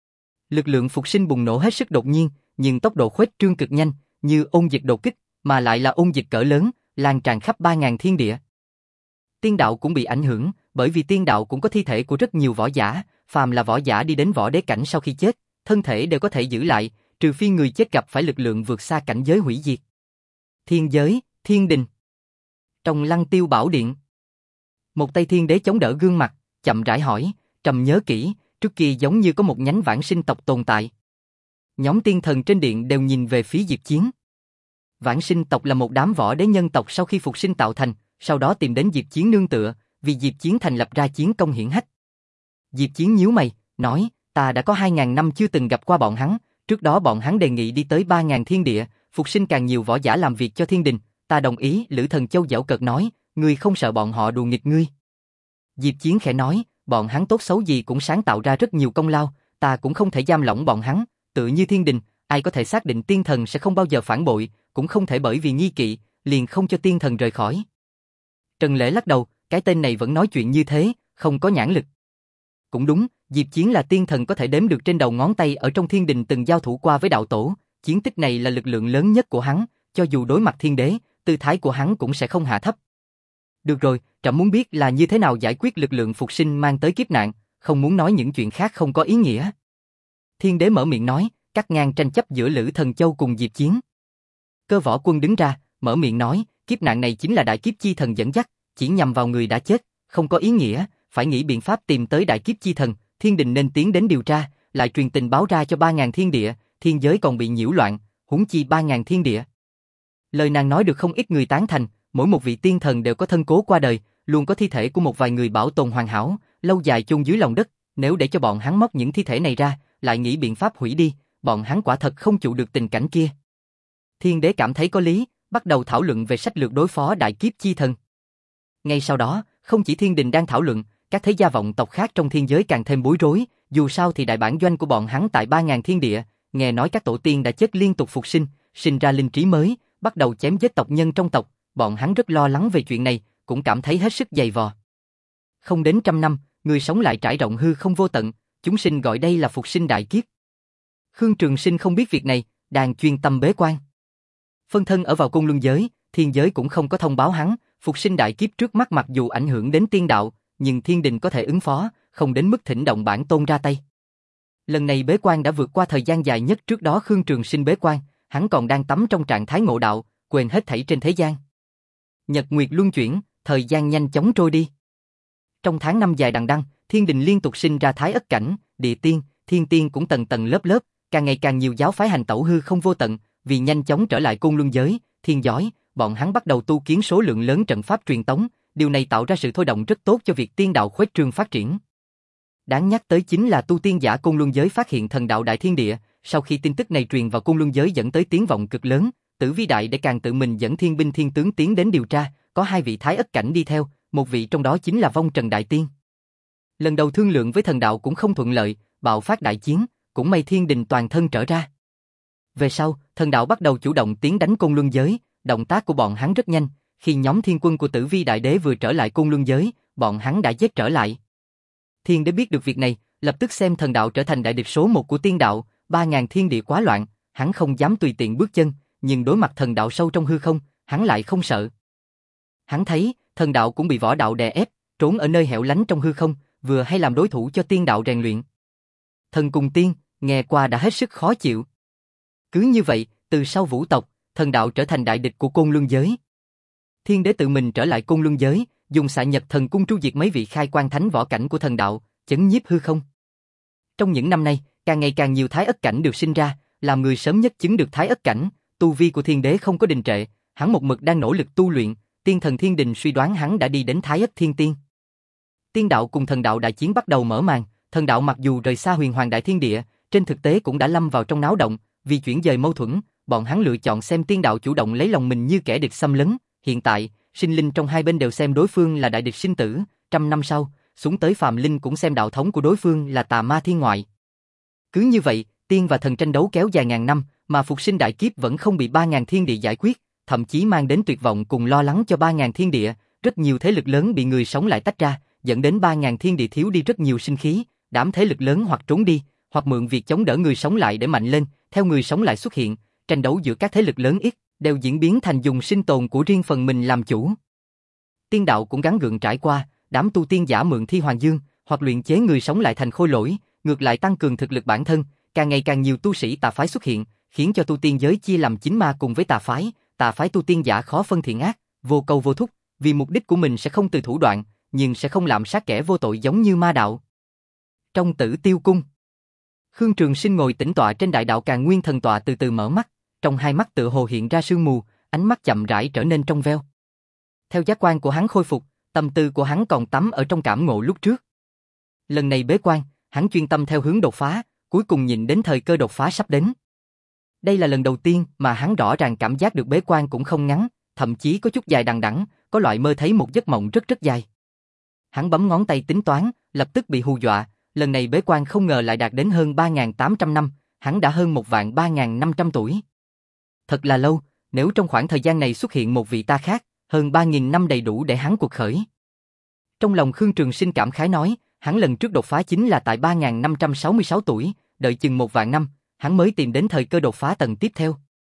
Lực lượng phục sinh bùng nổ hết sức đột nhiên, nhưng tốc độ khuếch trương cực nhanh, như ôn dịch đột kích, mà lại là ôn dịch cỡ lớn, lan tràn khắp ba ngàn thiên địa. Tiên đạo cũng bị ảnh hưởng, bởi vì tiên đạo cũng có thi thể của rất nhiều võ giả, phàm là võ giả đi đến võ đế cảnh sau khi chết, thân thể đều có thể giữ lại, trừ phi người chết gặp phải lực lượng vượt xa cảnh giới hủy diệt. Thiên giới, thiên đình. Trong Lăng Tiêu Bảo Điện, một tay thiên đế chống đỡ gương mặt, chậm rãi hỏi, trầm nhớ kỹ, trước kia giống như có một nhánh vãng sinh tộc tồn tại. Nhóm tiên thần trên điện đều nhìn về phía Diệp Chiến. Vãng sinh tộc là một đám võ đế nhân tộc sau khi phục sinh tạo thành, sau đó tìm đến Diệp Chiến nương tựa, vì Diệp Chiến thành lập ra chiến công hiển hách. Diệp Chiến nhíu mày, nói, ta đã có hai ngàn năm chưa từng gặp qua bọn hắn, trước đó bọn hắn đề nghị đi tới ba ngàn thiên địa, phục sinh càng nhiều võ giả làm việc cho thiên đình, ta đồng ý. Lữ Thần Châu giễu cợt nói, ngươi không sợ bọn họ đùa nghịch ngươi. Diệp Chiến khẽ nói, bọn hắn tốt xấu gì cũng sáng tạo ra rất nhiều công lao, ta cũng không thể giam lỏng bọn hắn, tự như thiên đình, ai có thể xác định tiên thần sẽ không bao giờ phản bội, cũng không thể bởi vì nghi kỵ, liền không cho tiên thần rời khỏi. Trần Lễ lắc đầu, cái tên này vẫn nói chuyện như thế, không có nhãn lực. Cũng đúng, Diệp Chiến là tiên thần có thể đếm được trên đầu ngón tay ở trong thiên đình từng giao thủ qua với đạo tổ, chiến tích này là lực lượng lớn nhất của hắn, cho dù đối mặt thiên đế, tư thái của hắn cũng sẽ không hạ thấp. Được rồi, trẫm muốn biết là như thế nào giải quyết lực lượng phục sinh mang tới kiếp nạn, không muốn nói những chuyện khác không có ý nghĩa. Thiên đế mở miệng nói, cắt ngang tranh chấp giữa Lữ Thần Châu cùng Diệp Chiến. Cơ Võ Quân đứng ra, mở miệng nói, kiếp nạn này chính là đại kiếp chi thần dẫn dắt, chỉ nhằm vào người đã chết, không có ý nghĩa, phải nghĩ biện pháp tìm tới đại kiếp chi thần, thiên đình nên tiến đến điều tra, lại truyền tình báo ra cho ba ngàn thiên địa, thiên giới còn bị nhiễu loạn, huống chi ba ngàn thiên địa. Lời nàng nói được không ít người tán thành, mỗi một vị tiên thần đều có thân cố qua đời, luôn có thi thể của một vài người bảo tồn hoàn hảo, lâu dài chôn dưới lòng đất, nếu để cho bọn hắn móc những thi thể này ra, lại nghĩ biện pháp hủy đi, bọn hắn quả thật không chịu được tình cảnh kia. Thiên đế cảm thấy có lý, bắt đầu thảo luận về sách lược đối phó đại kiếp chi thần. Ngay sau đó, không chỉ thiên đình đang thảo luận, các thế gia vọng tộc khác trong thiên giới càng thêm bối rối, dù sao thì đại bản doanh của bọn hắn tại ba ngàn thiên địa, nghe nói các tổ tiên đã chết liên tục phục sinh, sinh ra linh trí mới, bắt đầu chém giết tộc nhân trong tộc, bọn hắn rất lo lắng về chuyện này, cũng cảm thấy hết sức dày vò. Không đến trăm năm, người sống lại trải rộng hư không vô tận, chúng sinh gọi đây là phục sinh đại kiếp. Khương Trường Sinh không biết việc này, đang chuyên tâm bế quan. Phân thân ở vào Côn Luân giới, thiên giới cũng không có thông báo hắn, phục sinh đại kiếp trước mắt mặc dù ảnh hưởng đến tiên đạo, nhưng thiên đình có thể ứng phó, không đến mức thỉnh động bản tôn ra tay. Lần này bế quan đã vượt qua thời gian dài nhất, trước đó Khương Trường Sinh bế quan, hắn còn đang tắm trong trạng thái ngộ đạo, quên hết thảy trên thế gian. Nhật nguyệt luân chuyển, thời gian nhanh chóng trôi đi. Trong tháng năm dài đằng đẵng, thiên đình liên tục sinh ra thái ất cảnh, địa tiên, thiên tiên cũng tầng tầng lớp lớp, càng ngày càng nhiều giáo phái hành tẩu hư không vô tận, vì nhanh chóng trở lại Côn Luân giới, thiên giới, bọn hắn bắt đầu tu kiến số lượng lớn trận pháp truyền tống, điều này tạo ra sự thôi động rất tốt cho việc tiên đạo khuếch trương phát triển. Đáng nhắc tới chính là tu tiên giả Côn Luân giới phát hiện thần đạo đại thiên địa, sau khi tin tức này truyền vào Côn Luân giới dẫn tới tiếng vọng cực lớn, Tử Vi Đại để càng tự mình dẫn thiên binh thiên tướng tiến đến điều tra, có hai vị thái ất cảnh đi theo, một vị trong đó chính là Vong Trần Đại Tiên. Lần đầu thương lượng với thần đạo cũng không thuận lợi, bạo phát đại chiến, cũng may thiên đình toàn thân trở ra. Về sau, thần đạo bắt đầu chủ động tiến đánh Côn Luân giới, động tác của bọn hắn rất nhanh, khi nhóm thiên quân của Tử Vi Đại Đế vừa trở lại Côn Luân giới, bọn hắn đã giết trở lại. Thiên đế biết được việc này, lập tức xem thần đạo trở thành đại địch số một của tiên đạo, ba ngàn thiên địa quá loạn, hắn không dám tùy tiện bước chân, nhưng đối mặt thần đạo sâu trong hư không, hắn lại không sợ. Hắn thấy, thần đạo cũng bị võ đạo đè ép, trốn ở nơi hẻo lánh trong hư không, vừa hay làm đối thủ cho tiên đạo rèn luyện. Thần cùng tiên, nghe qua đã hết sức khó chịu. Cứ như vậy, từ sau Vũ tộc, thần đạo trở thành đại địch của Côn Luân giới. Thiên đế tự mình trở lại Côn Luân giới, dùng xạ nhật thần cung tru diệt mấy vị khai quan thánh võ cảnh của thần đạo, chấn nhiếp hư không. Trong những năm nay, càng ngày càng nhiều thái ất cảnh được sinh ra, làm người sớm nhất chứng được thái ất cảnh, tu vi của thiên đế không có đình trệ, hắn một mực đang nỗ lực tu luyện, tiên thần thiên đình suy đoán hắn đã đi đến thái ất thiên tiên. Tiên đạo cùng thần đạo đại chiến bắt đầu mở màn, thần đạo mặc dù rời xa huyền hoàng đại thiên địa, trên thực tế cũng đã lâm vào trong náo động, vì chuyển dời mâu thuẫn, bọn hắn lựa chọn xem tiên đạo chủ động lấy lòng mình như kẻ địch xâm lấn, hiện tại, sinh linh trong hai bên đều xem đối phương là đại địch sinh tử, trăm năm sau, xuống tới phàm linh cũng xem đạo thống của đối phương là tà ma thiên ngoại. Cứ như vậy, tiên và thần tranh đấu kéo dài ngàn năm, mà phục sinh đại kiếp vẫn không bị ba ngàn thiên địa giải quyết, thậm chí mang đến tuyệt vọng cùng lo lắng cho ba ngàn thiên địa, rất nhiều thế lực lớn bị người sống lại tách ra, dẫn đến ba ngàn thiên địa thiếu đi rất nhiều sinh khí, đám thế lực lớn hoặc trốn đi, hoặc mượn việc chống đỡ người sống lại để mạnh lên, theo người sống lại xuất hiện, tranh đấu giữa các thế lực lớn ít, đều diễn biến thành dùng sinh tồn của riêng phần mình làm chủ. Tiên đạo cũng gắng gượng trải qua, đám tu tiên giả mượn thi hoàng dương, hoặc luyện chế người sống lại thành khôi lỗi, ngược lại tăng cường thực lực bản thân, càng ngày càng nhiều tu sĩ tà phái xuất hiện, khiến cho tu tiên giới chia làm chính ma cùng với tà phái, tà phái tu tiên giả khó phân thiện ác, vô câu vô thúc, vì mục đích của mình sẽ không từ thủ đoạn, nhưng sẽ không làm sát kẻ vô tội giống như ma đạo. Trong Tử Tiêu cung, Khương Trường Sinh ngồi tĩnh tọa trên đại đạo Càn Nguyên thần tọa từ từ mở mắt, trong hai mắt tựa hồ hiện ra sương mù, ánh mắt chậm rãi trở nên trong veo. Theo giác quan của hắn khôi phục, tâm tư của hắn còn tắm ở trong cảm ngộ lúc trước. Lần này bế quan, hắn chuyên tâm theo hướng đột phá, cuối cùng nhìn đến thời cơ đột phá sắp đến. Đây là lần đầu tiên mà hắn rõ ràng cảm giác được bế quan cũng không ngắn, thậm chí có chút dài đằng đẵng, có loại mơ thấy một giấc mộng rất rất dài. Hắn bấm ngón tay tính toán, lập tức bị hù dọa, lần này bế quan không ngờ lại đạt đến hơn ba nghìn tám trăm năm, hắn đã hơn một vạn ba nghìn năm trăm tuổi. Thật là lâu, nếu trong khoảng thời gian này xuất hiện một vị ta khác, hơn ba nghìn năm đầy đủ để hắn cuộc khởi. Trong lòng Khương Trường Sinh cảm khái nói, hắn lần trước đột phá chính là tại ba nghìn năm trăm sáu mươi sáu tuổi, đợi chừng một vạn năm, hắn mới tìm đến thời cơ đột phá tầng tiếp theo.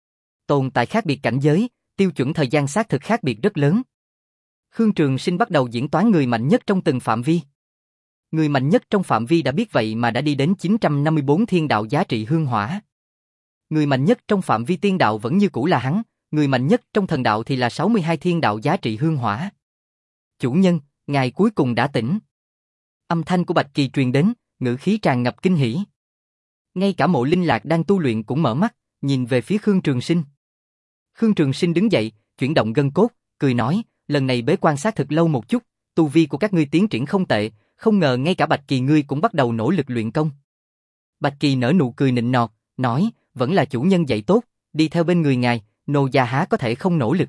Tồn tại khác biệt cảnh giới, tiêu chuẩn thời gian xác thực khác biệt rất lớn. Khương Trường Sinh bắt đầu diễn toán người mạnh nhất trong từng phạm vi. Người mạnh nhất trong phạm vi đã biết vậy mà đã đi đến chín trăm năm mươi bốn thiên đạo giá trị hương hỏa. Người mạnh nhất trong phạm vi tiên đạo vẫn như cũ là hắn, người mạnh nhất trong thần đạo thì là sáu mươi hai thiên đạo giá trị hương hỏa. Chủ nhân, ngài cuối cùng đã tỉnh. Âm thanh của Bạch Kỳ truyền đến, ngữ khí tràn ngập kinh hỉ. Ngay cả Mộ Linh Lạc đang tu luyện cũng mở mắt, nhìn về phía Khương Trường Sinh. Khương Trường Sinh đứng dậy, chuyển động gân cốt, cười nói, lần này bế quan sát thực lâu một chút, tu vi của các ngươi tiến triển không tệ, không ngờ ngay cả Bạch Kỳ ngươi cũng bắt đầu nỗ lực luyện công. Bạch Kỳ nở nụ cười nịnh nọt, nói, vẫn là chủ nhân dạy tốt, đi theo bên người ngài, nô gia há có thể không nỗ lực.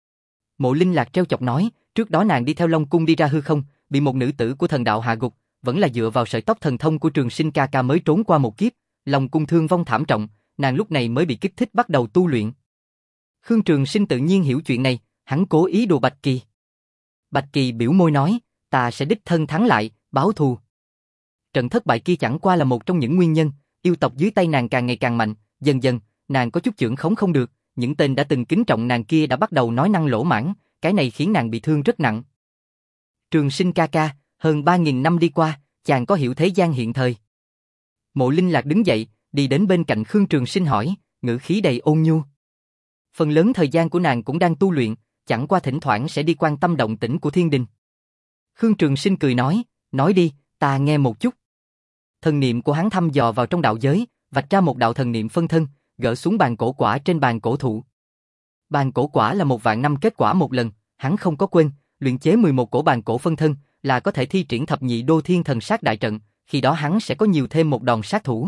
Mộ Linh Lạc trêu chọc nói, trước đó nàng đi theo Long Cung đi ra hư không, bị một nữ tử của thần đạo hạ gục, vẫn là dựa vào sợi tóc thần thông của Trường Sinh ca ca mới trốn qua một kiếp, Long Cung thương vong thảm trọng, nàng lúc này mới bị kích thích bắt đầu tu luyện. Khương Trường Sinh tự nhiên hiểu chuyện này, hắn cố ý đùa Bạch Kỳ. Bạch Kỳ biểu môi nói, ta sẽ đích thân thắng lại, báo thù. Trận thất bại kia chẳng qua là một trong những nguyên nhân, yêu tộc dưới tay nàng càng ngày càng mạnh, dần dần, nàng có chút chưởng khống không được, những tên đã từng kính trọng nàng kia đã bắt đầu nói năng lỗ mãng, cái này khiến nàng bị thương rất nặng. Trường Sinh ca ca, hơn ba nghìn năm đi qua, chàng có hiểu thế gian hiện thời. Mộ Linh Lạc đứng dậy, đi đến bên cạnh Khương Trường Sinh hỏi, ngữ khí đầy ôn nhu. Phần lớn thời gian của nàng cũng đang tu luyện, chẳng qua thỉnh thoảng sẽ đi quan tâm động tĩnh của thiên đình. Khương Trường Sinh cười nói, nói đi, ta nghe một chút. Thần niệm của hắn thăm dò vào trong đạo giới, vạch ra một đạo thần niệm phân thân, gỡ xuống bàn cổ quả trên bàn cổ thụ. Bàn cổ quả là một vạn năm kết quả một lần, hắn không có quên, luyện chế mười một cổ bàn cổ phân thân là có thể thi triển thập nhị đô thiên thần sát đại trận, khi đó hắn sẽ có nhiều thêm một đòn sát thủ.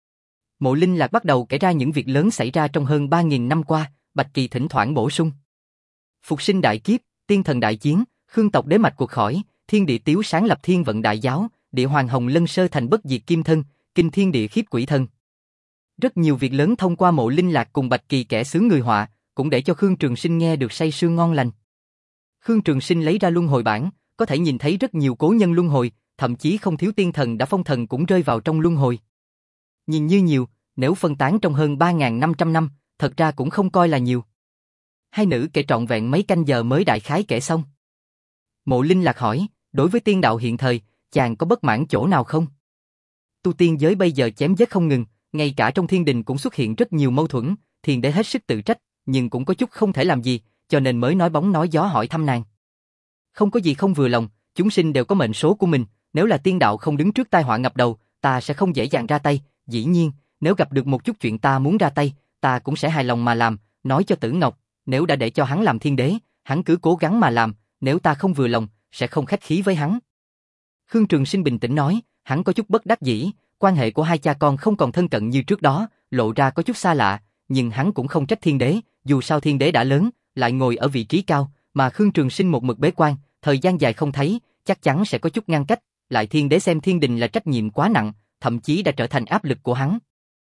Mộ Linh Lạc bắt đầu kể ra những việc lớn xảy ra trong hơn ba nghìn năm qua, Bạch Kỳ thỉnh thoảng bổ sung. Phục sinh đại kiếp, tiên thần đại chiến, Khương tộc đế mạch cuộc khỏi, thiên địa tiếu sáng lập thiên vận đại giáo, địa hoàng hồng lân sơ thành bất diệt kim thân, kinh thiên địa khiếp quỷ thân. Rất nhiều việc lớn thông qua Mộ Linh Lạc cùng Bạch Kỳ kẻ xứ người họa, cũng để cho Khương Trường Sinh nghe được say sưa ngon lành. Khương Trường Sinh lấy ra luân hồi bản, có thể nhìn thấy rất nhiều cố nhân luân hồi, thậm chí không thiếu tiên thần đã phong thần cũng rơi vào trong luân hồi. Nhìn như nhiều, nếu phân tán trong hơn ba nghìn năm trăm năm, thật ra cũng không coi là nhiều. Hai nữ kể trọn vẹn mấy canh giờ mới đại khái kể xong. Mộ Linh Lạc hỏi, đối với tiên đạo hiện thời, chàng có bất mãn chỗ nào không? Tu tiên giới bây giờ chém giết không ngừng, ngay cả trong thiên đình cũng xuất hiện rất nhiều mâu thuẫn, thiên đế hết sức tự trách, nhưng cũng có chút không thể làm gì, cho nên mới nói bóng nói gió hỏi thăm nàng. Không có gì không vừa lòng, chúng sinh đều có mệnh số của mình, nếu là tiên đạo không đứng trước tai họa ngập đầu, ta sẽ không dễ dàng ra tay, dĩ nhiên, nếu gặp được một chút chuyện ta muốn ra tay, ta cũng sẽ hài lòng mà làm, nói cho Tử Ngọc, nếu đã để cho hắn làm thiên đế, hắn cứ cố gắng mà làm, nếu ta không vừa lòng, sẽ không khách khí với hắn. Khương Trường Sinh bình tĩnh nói, hắn có chút bất đắc dĩ, quan hệ của hai cha con không còn thân cận như trước đó, lộ ra có chút xa lạ, nhưng hắn cũng không trách thiên đế, dù sao thiên đế đã lớn, lại ngồi ở vị trí cao, mà Khương Trường Sinh một mực bế quan, thời gian dài không thấy, chắc chắn sẽ có chút ngăn cách, lại thiên đế xem thiên đình là trách nhiệm quá nặng, thậm chí đã trở thành áp lực của hắn.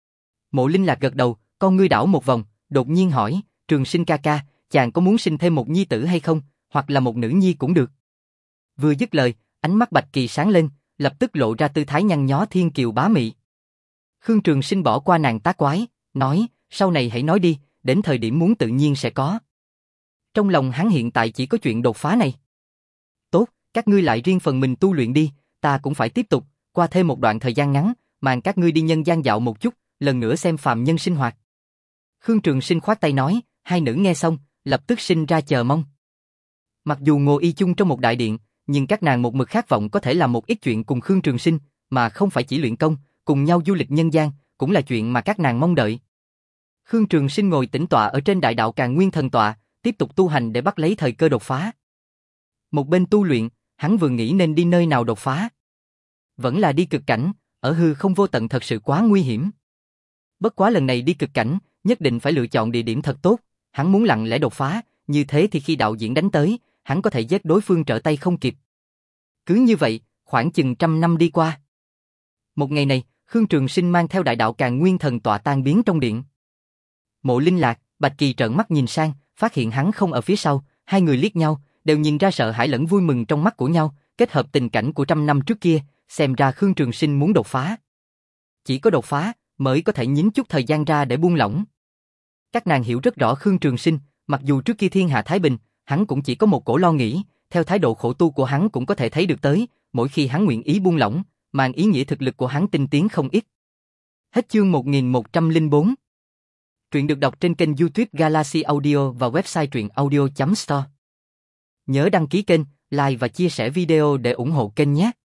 Mộ Linh Lạc gật đầu, con ngươi đảo một vòng, đột nhiên hỏi, Trường Sinh ca ca, chàng có muốn sinh thêm một nhi tử hay không, hoặc là một nữ nhi cũng được. Vừa dứt lời, ánh mắt Bạch Kỳ sáng lên, lập tức lộ ra tư thái nhăn nhó thiên kiều bá mị. Khương Trường Sinh bỏ qua nàng tá quái, nói, sau này hãy nói đi, đến thời điểm muốn tự nhiên sẽ có. Trong lòng hắn hiện tại chỉ có chuyện đột phá này. Tốt, các ngươi lại riêng phần mình tu luyện đi, ta cũng phải tiếp tục, qua thêm một đoạn thời gian ngắn, màn các ngươi đi nhân gian dạo một chút, lần nữa xem phàm nhân sinh hoạt. Khương Trường Sinh khoát tay nói, hai nữ nghe xong, lập tức sinh ra chờ mong. Mặc dù ngồi y chung trong một đại điện, nhưng các nàng một mực khát vọng có thể làm một ít chuyện cùng Khương Trường Sinh, mà không phải chỉ luyện công, cùng nhau du lịch nhân gian, cũng là chuyện mà các nàng mong đợi. Khương Trường Sinh ngồi tĩnh tọa ở trên đại đạo Càn Nguyên Thần Tọa, tiếp tục tu hành để bắt lấy thời cơ đột phá. Một bên tu luyện, hắn vừa nghĩ nên đi nơi nào đột phá. Vẫn là đi cực cảnh, ở hư không vô tận thật sự quá nguy hiểm. Bất quá lần này đi cực cảnh, nhất định phải lựa chọn địa điểm thật tốt, hắn muốn lặng lẽ đột phá, như thế thì khi đạo diễn đánh tới, hắn có thể giết đối phương trở tay không kịp. Cứ như vậy, khoảng chừng trăm năm đi qua. Một ngày này, Khương Trường Sinh mang theo đại đạo Càn Nguyên Thần Tọa tan biến trong điện. Mộ Linh Lạc, Bạch Kỳ trợn mắt nhìn sang, phát hiện hắn không ở phía sau, hai người liếc nhau, đều nhìn ra sợ hãi lẫn vui mừng trong mắt của nhau, kết hợp tình cảnh của trăm năm trước kia, xem ra Khương Trường Sinh muốn đột phá. Chỉ có đột phá, mới có thể nhín chút thời gian ra để buông lỏng. Các nàng hiểu rất rõ Khương Trường Sinh, mặc dù trước kia thiên hạ thái bình, hắn cũng chỉ có một cổ lo nghĩ, theo thái độ khổ tu của hắn cũng có thể thấy được tới, mỗi khi hắn nguyện ý buông lỏng, mang ý nghĩa thực lực của hắn tinh tiến không ít. Hết chương một nghìn một trăm lẻ bốn. Truyện được đọc trên kênh YouTube Galaxy Audio và website truyện audio chấm store. Nhớ đăng ký kênh, like và chia sẻ video để ủng hộ kênh nhé.